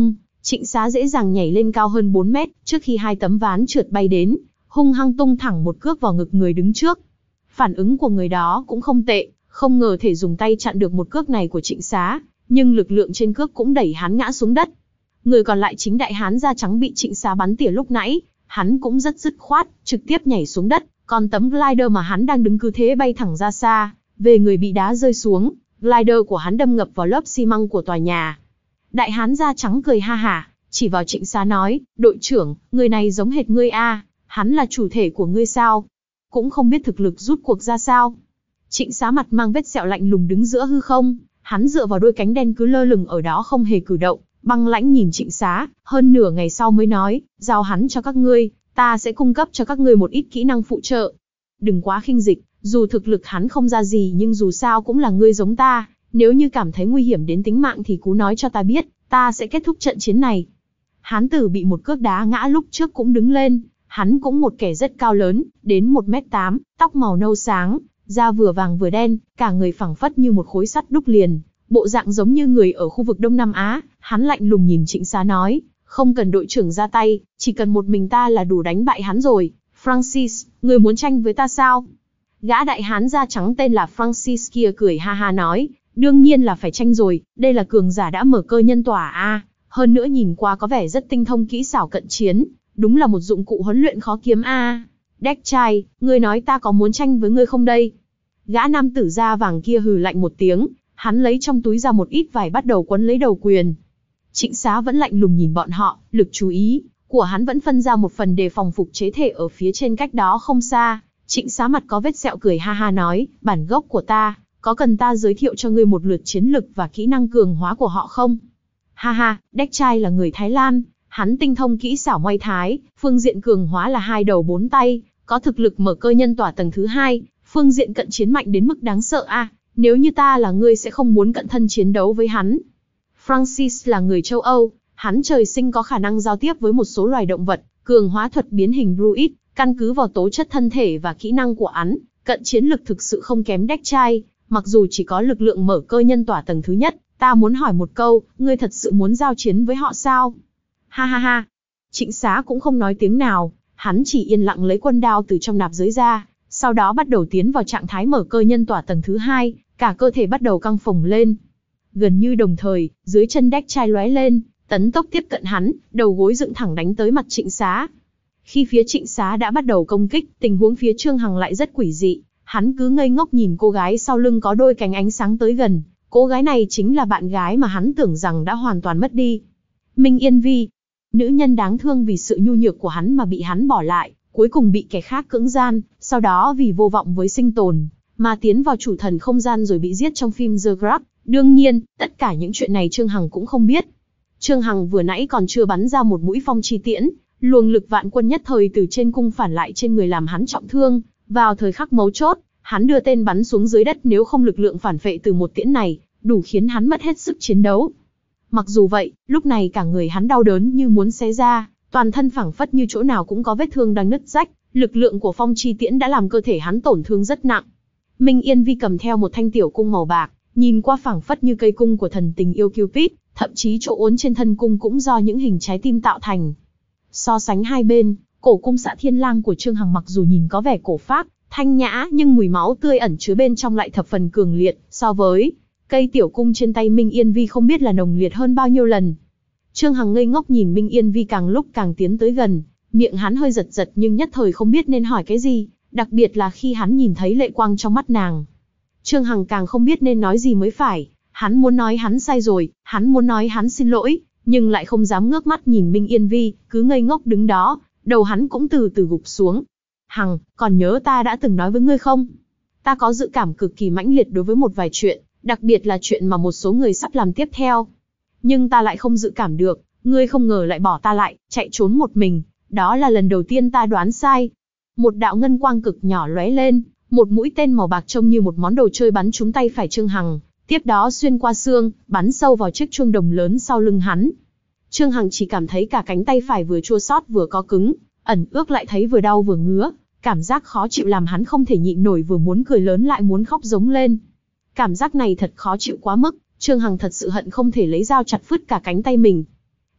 Trịnh Xá dễ dàng nhảy lên cao hơn bốn mét, trước khi hai tấm ván trượt bay đến, hung hăng tung thẳng một cước vào ngực người đứng trước. Phản ứng của người đó cũng không tệ, không ngờ thể dùng tay chặn được một cước này của Trịnh Xá, nhưng lực lượng trên cước cũng đẩy hắn ngã xuống đất. Người còn lại chính đại hán da trắng bị Trịnh Xá bắn tỉa lúc nãy, hắn cũng rất dứt khoát, trực tiếp nhảy xuống đất, còn tấm glider mà hắn đang đứng cứ thế bay thẳng ra xa, về người bị đá rơi xuống, glider của hắn đâm ngập vào lớp xi măng của tòa nhà. Đại hán da trắng cười ha hả, chỉ vào Trịnh Xá nói, đội trưởng, người này giống hệt ngươi a, hắn là chủ thể của ngươi sao? Cũng không biết thực lực rút cuộc ra sao. Trịnh Xá mặt mang vết sẹo lạnh lùng đứng giữa hư không, hắn dựa vào đôi cánh đen cứ lơ lửng ở đó không hề cử động, băng lãnh nhìn Trịnh Xá, hơn nửa ngày sau mới nói, giao hắn cho các ngươi, ta sẽ cung cấp cho các ngươi một ít kỹ năng phụ trợ. Đừng quá khinh dịch, dù thực lực hắn không ra gì nhưng dù sao cũng là ngươi giống ta, nếu như cảm thấy nguy hiểm đến tính mạng thì cứ nói cho ta biết, ta sẽ kết thúc trận chiến này. Hán tử bị một cước đá ngã lúc trước cũng đứng lên, hắn cũng một kẻ rất cao lớn, đến một mét tám, tóc màu nâu sáng, da vừa vàng vừa đen, cả người phẳng phất như một khối sắt đúc liền, bộ dạng giống như người ở khu vực Đông Nam Á. Hắn lạnh lùng nhìn Trịnh Xá nói, không cần đội trưởng ra tay, chỉ cần một mình ta là đủ đánh bại hắn rồi. Francis, người muốn tranh với ta sao? Gã đại hán da trắng tên là Francis kia cười ha ha nói, đương nhiên là phải tranh rồi, đây là cường giả đã mở cơ nhân tỏa a, hơn nữa nhìn qua có vẻ rất tinh thông kỹ xảo cận chiến, đúng là một dụng cụ huấn luyện khó kiếm a. Đếch trai, ngươi nói ta có muốn tranh với ngươi không đây? Gã nam tử da vàng kia hừ lạnh một tiếng, hắn lấy trong túi ra một ít vải bắt đầu quấn lấy đầu quyền. Trịnh Xá vẫn lạnh lùng nhìn bọn họ, lực chú ý của hắn vẫn phân ra một phần đề phòng phục chế thể ở phía trên cách đó không xa. Trịnh Xá mặt có vết sẹo cười ha ha nói, bản gốc của ta, có cần ta giới thiệu cho ngươi một lượt chiến lực và kỹ năng cường hóa của họ không? Ha ha, Đếch trai là người Thái Lan, hắn tinh thông kỹ xảo Muay Thái, phương diện cường hóa là hai đầu bốn tay, có thực lực mở cơ nhân tỏa tầng thứ hai, phương diện cận chiến mạnh đến mức đáng sợ a. À, nếu như ta là ngươi sẽ không muốn cận thân chiến đấu với hắn. Francis là người châu Âu, hắn trời sinh có khả năng giao tiếp với một số loài động vật, cường hóa thuật biến hình druid, căn cứ vào tố chất thân thể và kỹ năng của hắn, cận chiến lực thực sự không kém Đếch trai, mặc dù chỉ có lực lượng mở cơ nhân tỏa tầng thứ nhất. Ta muốn hỏi một câu, ngươi thật sự muốn giao chiến với họ sao? Ha ha ha. Trịnh Xá cũng không nói tiếng nào, hắn chỉ yên lặng lấy quân đao từ trong nạp giới ra, sau đó bắt đầu tiến vào trạng thái mở cơ nhân tỏa tầng thứ hai, cả cơ thể bắt đầu căng phồng lên. Gần như đồng thời, dưới chân Đếch trai lóe lên, tấn tốc tiếp cận hắn, đầu gối dựng thẳng đánh tới mặt Trịnh Xá. Khi phía Trịnh Xá đã bắt đầu công kích, tình huống phía Trương Hằng lại rất quỷ dị, hắn cứ ngây ngốc nhìn cô gái sau lưng có đôi cánh ánh sáng tới gần. Cô gái này chính là bạn gái mà hắn tưởng rằng đã hoàn toàn mất đi. Minh Yên Vi, nữ nhân đáng thương vì sự nhu nhược của hắn mà bị hắn bỏ lại, cuối cùng bị kẻ khác cưỡng gian, sau đó vì vô vọng với sinh tồn, mà tiến vào chủ thần không gian rồi bị giết trong phim The Grudge. Đương nhiên, tất cả những chuyện này Trương Hằng cũng không biết. Trương Hằng vừa nãy còn chưa bắn ra một mũi phong chi tiễn, luồng lực vạn quân nhất thời từ trên cung phản lại trên người làm hắn trọng thương, vào thời khắc mấu chốt, hắn đưa tên bắn xuống dưới đất, nếu không lực lượng phản phệ từ một tiễn này, đủ khiến hắn mất hết sức chiến đấu. Mặc dù vậy, lúc này cả người hắn đau đớn như muốn xé ra, toàn thân phảng phất như chỗ nào cũng có vết thương đang nứt rách, lực lượng của phong chi tiễn đã làm cơ thể hắn tổn thương rất nặng. Minh Yên Vi cầm theo một thanh tiểu cung màu bạc, nhìn qua phảng phất như cây cung của thần tình yêu Cupid, thậm chí chỗ uốn trên thân cung cũng do những hình trái tim tạo thành. So sánh hai bên, cổ cung Xạ Thiên Lang của Trương Hằng mặc dù nhìn có vẻ cổ phác, thanh nhã, nhưng mùi máu tươi ẩn chứa bên trong lại thập phần cường liệt, so với cây tiểu cung trên tay Minh Yên Vi không biết là nồng liệt hơn bao nhiêu lần. Trương Hằng ngây ngốc nhìn Minh Yên Vi càng lúc càng tiến tới gần, miệng hắn hơi giật giật nhưng nhất thời không biết nên hỏi cái gì, đặc biệt là khi hắn nhìn thấy lệ quang trong mắt nàng. Trương Hằng càng không biết nên nói gì mới phải, hắn muốn nói hắn sai rồi, hắn muốn nói hắn xin lỗi, nhưng lại không dám ngước mắt nhìn Minh Yên Vi, cứ ngây ngốc đứng đó, đầu hắn cũng từ từ gục xuống. Hằng, còn nhớ ta đã từng nói với ngươi không? Ta có dự cảm cực kỳ mãnh liệt đối với một vài chuyện, đặc biệt là chuyện mà một số người sắp làm tiếp theo. Nhưng ta lại không dự cảm được, ngươi không ngờ lại bỏ ta lại, chạy trốn một mình, đó là lần đầu tiên ta đoán sai. Một đạo ngân quang cực nhỏ lóe lên, một mũi tên màu bạc trông như một món đồ chơi bắn trúng tay phải Trương Hằng, tiếp đó xuyên qua xương, bắn sâu vào chiếc chuông đồng lớn sau lưng hắn. Trương Hằng chỉ cảm thấy cả cánh tay phải vừa chua xót vừa có cứng, ẩn ước lại thấy vừa đau vừa ngứa, cảm giác khó chịu làm hắn không thể nhịn nổi, vừa muốn cười lớn lại muốn khóc giống lên. Cảm giác này thật khó chịu quá mức, Trương Hằng thật sự hận không thể lấy dao chặt phứt cả cánh tay mình.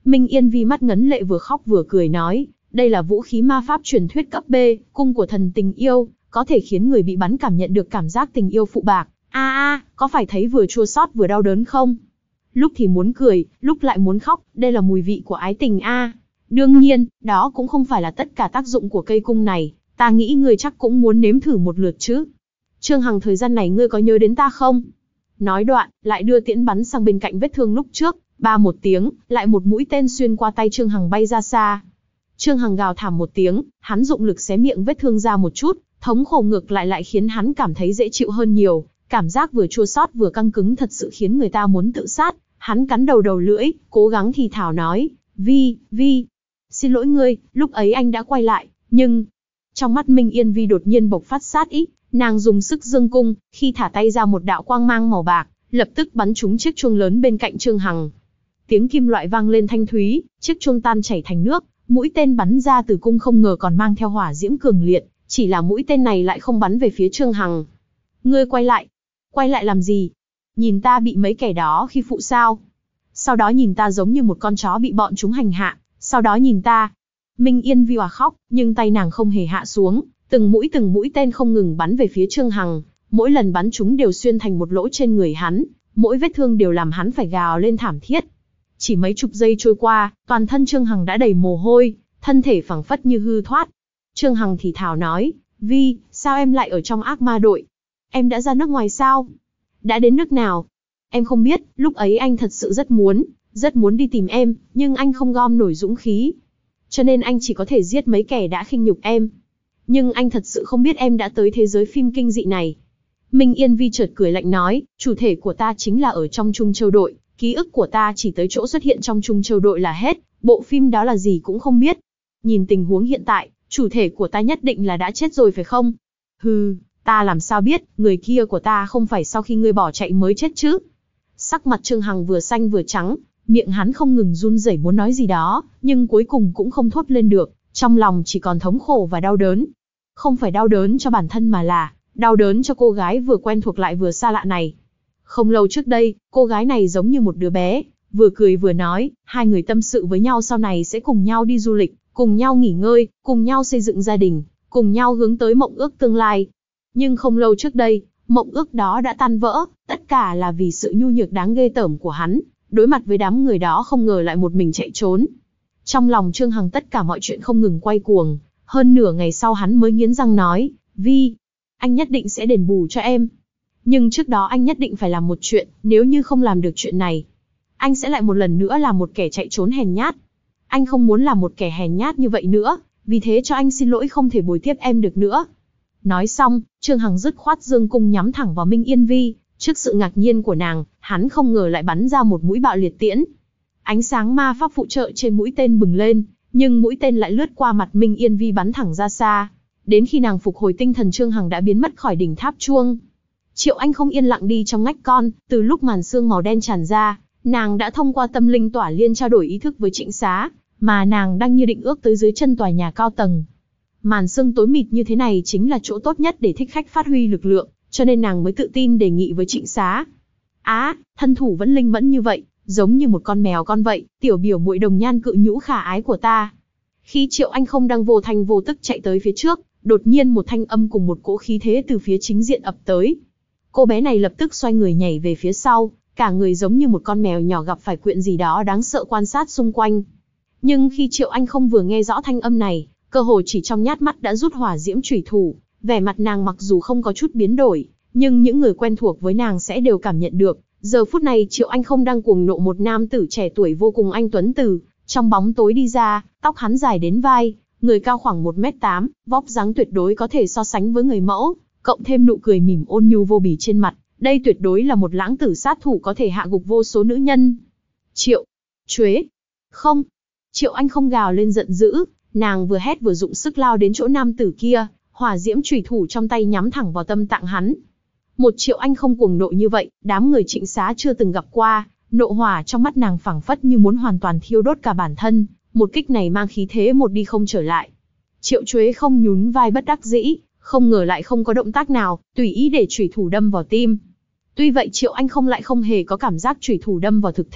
Minh Yên Vi mắt ngấn lệ vừa khóc vừa cười nói, đây là vũ khí ma pháp truyền thuyết cấp B, cung của thần tình yêu, có thể khiến người bị bắn cảm nhận được cảm giác tình yêu phụ bạc. A a, có phải thấy vừa chua xót vừa đau đớn không? Lúc thì muốn cười, lúc lại muốn khóc, đây là mùi vị của ái tình a. Đương nhiên, đó cũng không phải là tất cả tác dụng của cây cung này, ta nghĩ ngươi chắc cũng muốn nếm thử một lượt chứ. Trương Hằng, thời gian này ngươi có nhớ đến ta không? Nói đoạn, lại đưa tiễn bắn sang bên cạnh vết thương lúc trước, ba một tiếng, lại một mũi tên xuyên qua tay Trương Hằng bay ra xa. Trương Hằng gào thảm một tiếng, hắn dụng lực xé miệng vết thương ra một chút, thống khổ ngược lại lại khiến hắn cảm thấy dễ chịu hơn nhiều, cảm giác vừa chua xót vừa căng cứng thật sự khiến người ta muốn tự sát. Hắn cắn đầu đầu lưỡi, cố gắng thì thào nói, Vi, Vi, xin lỗi ngươi, lúc ấy anh đã quay lại, nhưng... Trong mắt Minh Yên Vi đột nhiên bộc phát sát ý, nàng dùng sức giương cung, khi thả tay ra một đạo quang mang màu bạc, lập tức bắn trúng chiếc chuông lớn bên cạnh Trương Hằng. Tiếng kim loại vang lên thanh thúy, chiếc chuông tan chảy thành nước, mũi tên bắn ra từ cung không ngờ còn mang theo hỏa diễm cường liệt, chỉ là mũi tên này lại không bắn về phía Trương Hằng. Ngươi quay lại, quay lại làm gì? Nhìn ta bị mấy kẻ đó khi phụ sao? Sau đó nhìn ta giống như một con chó bị bọn chúng hành hạ, sau đó nhìn ta. Minh Yên Vi hòa khóc, nhưng tay nàng không hề hạ xuống, từng mũi từng mũi tên không ngừng bắn về phía Trương Hằng, mỗi lần bắn chúng đều xuyên thành một lỗ trên người hắn, mỗi vết thương đều làm hắn phải gào lên thảm thiết. Chỉ mấy chục giây trôi qua, toàn thân Trương Hằng đã đầy mồ hôi, thân thể phẳng phất như hư thoát. Trương Hằng thì thào nói, Vi, sao em lại ở trong ác ma đội? Em đã ra nước ngoài sao? Đã đến nước nào? Em không biết, lúc ấy anh thật sự rất muốn, rất muốn đi tìm em, nhưng anh không gom nổi dũng khí. Cho nên anh chỉ có thể giết mấy kẻ đã khinh nhục em. Nhưng anh thật sự không biết em đã tới thế giới phim kinh dị này. Minh Yên Vi chợt cười lạnh nói, chủ thể của ta chính là ở trong Trung Châu đội, ký ức của ta chỉ tới chỗ xuất hiện trong Trung Châu đội là hết, bộ phim đó là gì cũng không biết. Nhìn tình huống hiện tại, chủ thể của ta nhất định là đã chết rồi phải không? Hừ, ta làm sao biết, người kia của ta không phải sau khi ngươi bỏ chạy mới chết chứ? Sắc mặt Trương Hằng vừa xanh vừa trắng, miệng hắn không ngừng run rẩy muốn nói gì đó, nhưng cuối cùng cũng không thốt lên được, trong lòng chỉ còn thống khổ và đau đớn. Không phải đau đớn cho bản thân mà là đau đớn cho cô gái vừa quen thuộc lại vừa xa lạ này. Không lâu trước đây, cô gái này giống như một đứa bé, vừa cười vừa nói, hai người tâm sự với nhau sau này sẽ cùng nhau đi du lịch, cùng nhau nghỉ ngơi, cùng nhau xây dựng gia đình, cùng nhau hướng tới mộng ước tương lai. Nhưng không lâu trước đây, mộng ước đó đã tan vỡ, tất cả là vì sự nhu nhược đáng ghê tởm của hắn, đối mặt với đám người đó không ngờ lại một mình chạy trốn. Trong lòng Trương Hằng tất cả mọi chuyện không ngừng quay cuồng, hơn nửa ngày sau hắn mới nghiến răng nói, Vi, anh nhất định sẽ đền bù cho em. Nhưng trước đó anh nhất định phải làm một chuyện, nếu như không làm được chuyện này, anh sẽ lại một lần nữa là một kẻ chạy trốn hèn nhát. Anh không muốn là một kẻ hèn nhát như vậy nữa, vì thế cho anh xin lỗi không thể bồi tiếp em được nữa. Nói xong, Trương Hằng dứt khoát giương cung nhắm thẳng vào Minh Yên Vi, trước sự ngạc nhiên của nàng, hắn không ngờ lại bắn ra một mũi bạo liệt tiễn. Ánh sáng ma pháp phụ trợ trên mũi tên bừng lên, nhưng mũi tên lại lướt qua mặt Minh Yên Vi bắn thẳng ra xa. Đến khi nàng phục hồi tinh thần, Trương Hằng đã biến mất khỏi đỉnh tháp chuông. Triệu Anh không yên lặng đi trong ngách con, từ lúc màn sương màu đen tràn ra, nàng đã thông qua tâm linh tỏa liên trao đổi ý thức với Trịnh Xá, mà nàng đang như định ước tới dưới chân tòa nhà cao tầng. Màn sương tối mịt như thế này chính là chỗ tốt nhất để thích khách phát huy lực lượng, cho nên nàng mới tự tin đề nghị với Trịnh Xá. Á, à, thân thủ vẫn linh mẫn như vậy, giống như một con mèo con vậy, tiểu biểu muội đồng nhan cự nhũ khả ái của ta. Khi Triệu Anh không đang vô thanh vô tức chạy tới phía trước, đột nhiên một thanh âm cùng một cỗ khí thế từ phía chính diện ập tới. Cô bé này lập tức xoay người nhảy về phía sau, cả người giống như một con mèo nhỏ gặp phải chuyện gì đó đáng sợ quan sát xung quanh. Nhưng khi Triệu Anh không vừa nghe rõ thanh âm này, cơ hồ chỉ trong nhát mắt đã rút hỏa diễm chủy thủ, vẻ mặt nàng mặc dù không có chút biến đổi, nhưng những người quen thuộc với nàng sẽ đều cảm nhận được, giờ phút này Triệu Anh không đang cuồng nộ một nam tử trẻ tuổi vô cùng anh tuấn từ trong bóng tối đi ra, tóc hắn dài đến vai, người cao khoảng một mét tám, vóc dáng tuyệt đối có thể so sánh với người mẫu, cộng thêm nụ cười mỉm ôn nhu vô bì trên mặt, đây tuyệt đối là một lãng tử sát thủ có thể hạ gục vô số nữ nhân. Triệu Chuế, không. Triệu Anh không gào lên giận dữ, nàng vừa hét vừa dụng sức lao đến chỗ nam tử kia, hỏa diễm chủy thủ trong tay nhắm thẳng vào tâm tạng hắn. Một Triệu Anh không cuồng nộ như vậy, đám người Trịnh Xá chưa từng gặp qua, nộ hỏa trong mắt nàng phảng phất như muốn hoàn toàn thiêu đốt cả bản thân, một kích này mang khí thế một đi không trở lại. Triệu Chuế không nhún vai bất đắc dĩ, không ngờ lại không có động tác nào, tùy ý để chủy thủ đâm vào tim. Tuy vậy Triệu Anh không lại không hề có cảm giác chủy thủ đâm vào thực thể,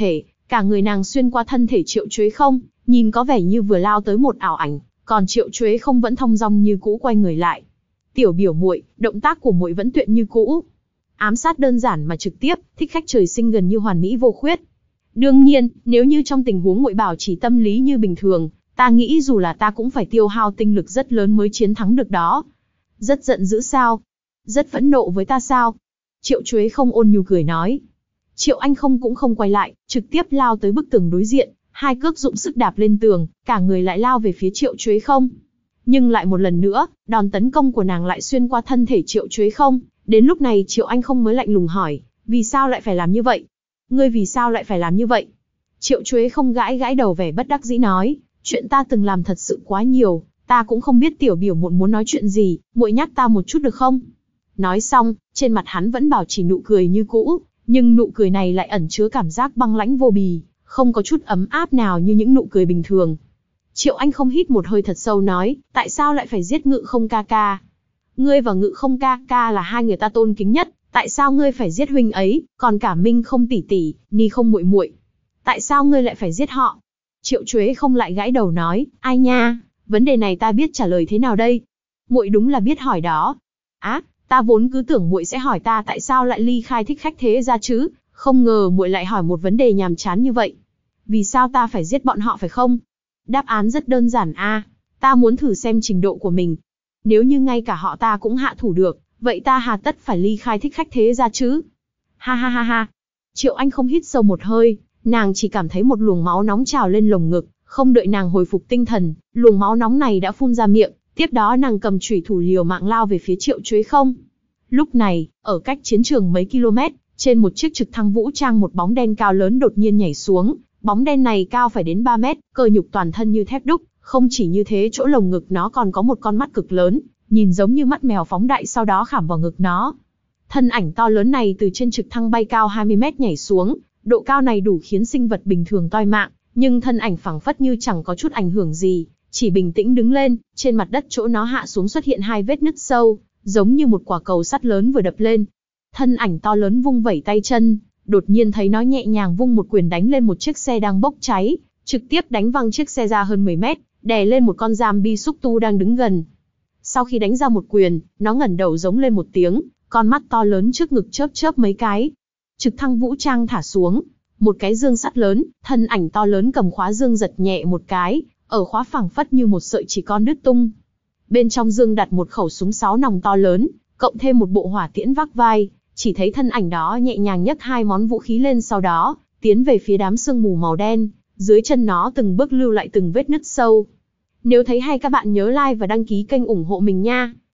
cả người nàng xuyên qua thân thể Triệu Chuế Không, nhìn có vẻ như vừa lao tới một ảo ảnh, còn Triệu Chuế Không vẫn thong dong như cũ quay người lại. Tiểu biểu muội, động tác của muội vẫn tuyệt như cũ. Ám sát đơn giản mà trực tiếp, thích khách trời sinh gần như hoàn mỹ vô khuyết. Đương nhiên, nếu như trong tình huống muội bảo trì tâm lý như bình thường, ta nghĩ dù là ta cũng phải tiêu hao tinh lực rất lớn mới chiến thắng được đó. Rất giận dữ sao? Rất phẫn nộ với ta sao? Triệu Chuế Không ôn nhu cười nói. Triệu Anh Không cũng không quay lại, trực tiếp lao tới bức tường đối diện, hai cước dụng sức đạp lên tường, cả người lại lao về phía Triệu Chuế Không. Nhưng lại một lần nữa, đòn tấn công của nàng lại xuyên qua thân thể Triệu Chuế Không. Đến lúc này Triệu Anh Không mới lạnh lùng hỏi, vì sao lại phải làm như vậy? Ngươi vì sao lại phải làm như vậy? Triệu Chuế Không gãi gãi đầu vẻ bất đắc dĩ nói, chuyện ta từng làm thật sự quá nhiều, ta cũng không biết tiểu biểu muội muốn nói chuyện gì, muội nhắc ta một chút được không? Nói xong, trên mặt hắn vẫn bảo trì nụ cười như cũ, nhưng nụ cười này lại ẩn chứa cảm giác băng lãnh vô bì, không có chút ấm áp nào như những nụ cười bình thường. Triệu Anh Không hít một hơi thật sâu nói, tại sao lại phải giết Ngự Không ca ca? Ngươi và Ngự Không ca ca là hai người ta tôn kính nhất, tại sao ngươi phải giết huynh ấy, còn cả Minh Không tỷ tỷ, Ni Không muội muội, tại sao ngươi lại phải giết họ? Triệu Chuế Không lại gãi đầu nói, ai nha, vấn đề này ta biết trả lời thế nào đây? Muội đúng là biết hỏi đó. Á, ta vốn cứ tưởng muội sẽ hỏi ta tại sao lại ly khai thích khách thế gia chứ, không ngờ muội lại hỏi một vấn đề nhàm chán như vậy. Vì sao ta phải giết bọn họ phải không? Đáp án rất đơn giản a, ta muốn thử xem trình độ của mình. Nếu như ngay cả họ ta cũng hạ thủ được, vậy ta hà tất phải ly khai thích khách thế gia chứ? Ha ha ha ha. Triệu Anh Không hít sâu một hơi, nàng chỉ cảm thấy một luồng máu nóng trào lên lồng ngực, không đợi nàng hồi phục tinh thần, luồng máu nóng này đã phun ra miệng, tiếp đó nàng cầm chủy thủ liều mạng lao về phía Triệu Chuế Không. Lúc này, ở cách chiến trường mấy km, trên một chiếc trực thăng vũ trang một bóng đen cao lớn đột nhiên nhảy xuống, bóng đen này cao phải đến ba mét, cơ nhục toàn thân như thép đúc, không chỉ như thế chỗ lồng ngực nó còn có một con mắt cực lớn, nhìn giống như mắt mèo phóng đại sau đó khảm vào ngực nó. Thân ảnh to lớn này từ trên trực thăng bay cao hai mươi mét nhảy xuống, độ cao này đủ khiến sinh vật bình thường toi mạng, nhưng thân ảnh phẳng phất như chẳng có chút ảnh hưởng gì, chỉ bình tĩnh đứng lên, trên mặt đất chỗ nó hạ xuống xuất hiện hai vết nứt sâu, giống như một quả cầu sắt lớn vừa đập lên. Thân ảnh to lớn vung vẩy tay chân, đột nhiên thấy nó nhẹ nhàng vung một quyền đánh lên một chiếc xe đang bốc cháy, trực tiếp đánh văng chiếc xe ra hơn mười mét, đè lên một con zombie xúc tu đang đứng gần. Sau khi đánh ra một quyền, nó ngẩng đầu giống lên một tiếng, con mắt to lớn trước ngực chớp chớp mấy cái. Trực thăng vũ trang thả xuống, một cái dương sắt lớn, thân ảnh to lớn cầm khóa dương giật nhẹ một cái, ở khóa phẳng phất như một sợi chỉ con đứt tung. Bên trong dương đặt một khẩu súng sáu nòng to lớn, cộng thêm một bộ hỏa tiễn vác vai, chỉ thấy thân ảnh đó nhẹ nhàng nhấc hai món vũ khí lên sau đó, tiến về phía đám sương mù màu đen, dưới chân nó từng bước lưu lại từng vết nứt sâu. Nếu thấy hay các bạn nhớ like và đăng ký kênh ủng hộ mình nha.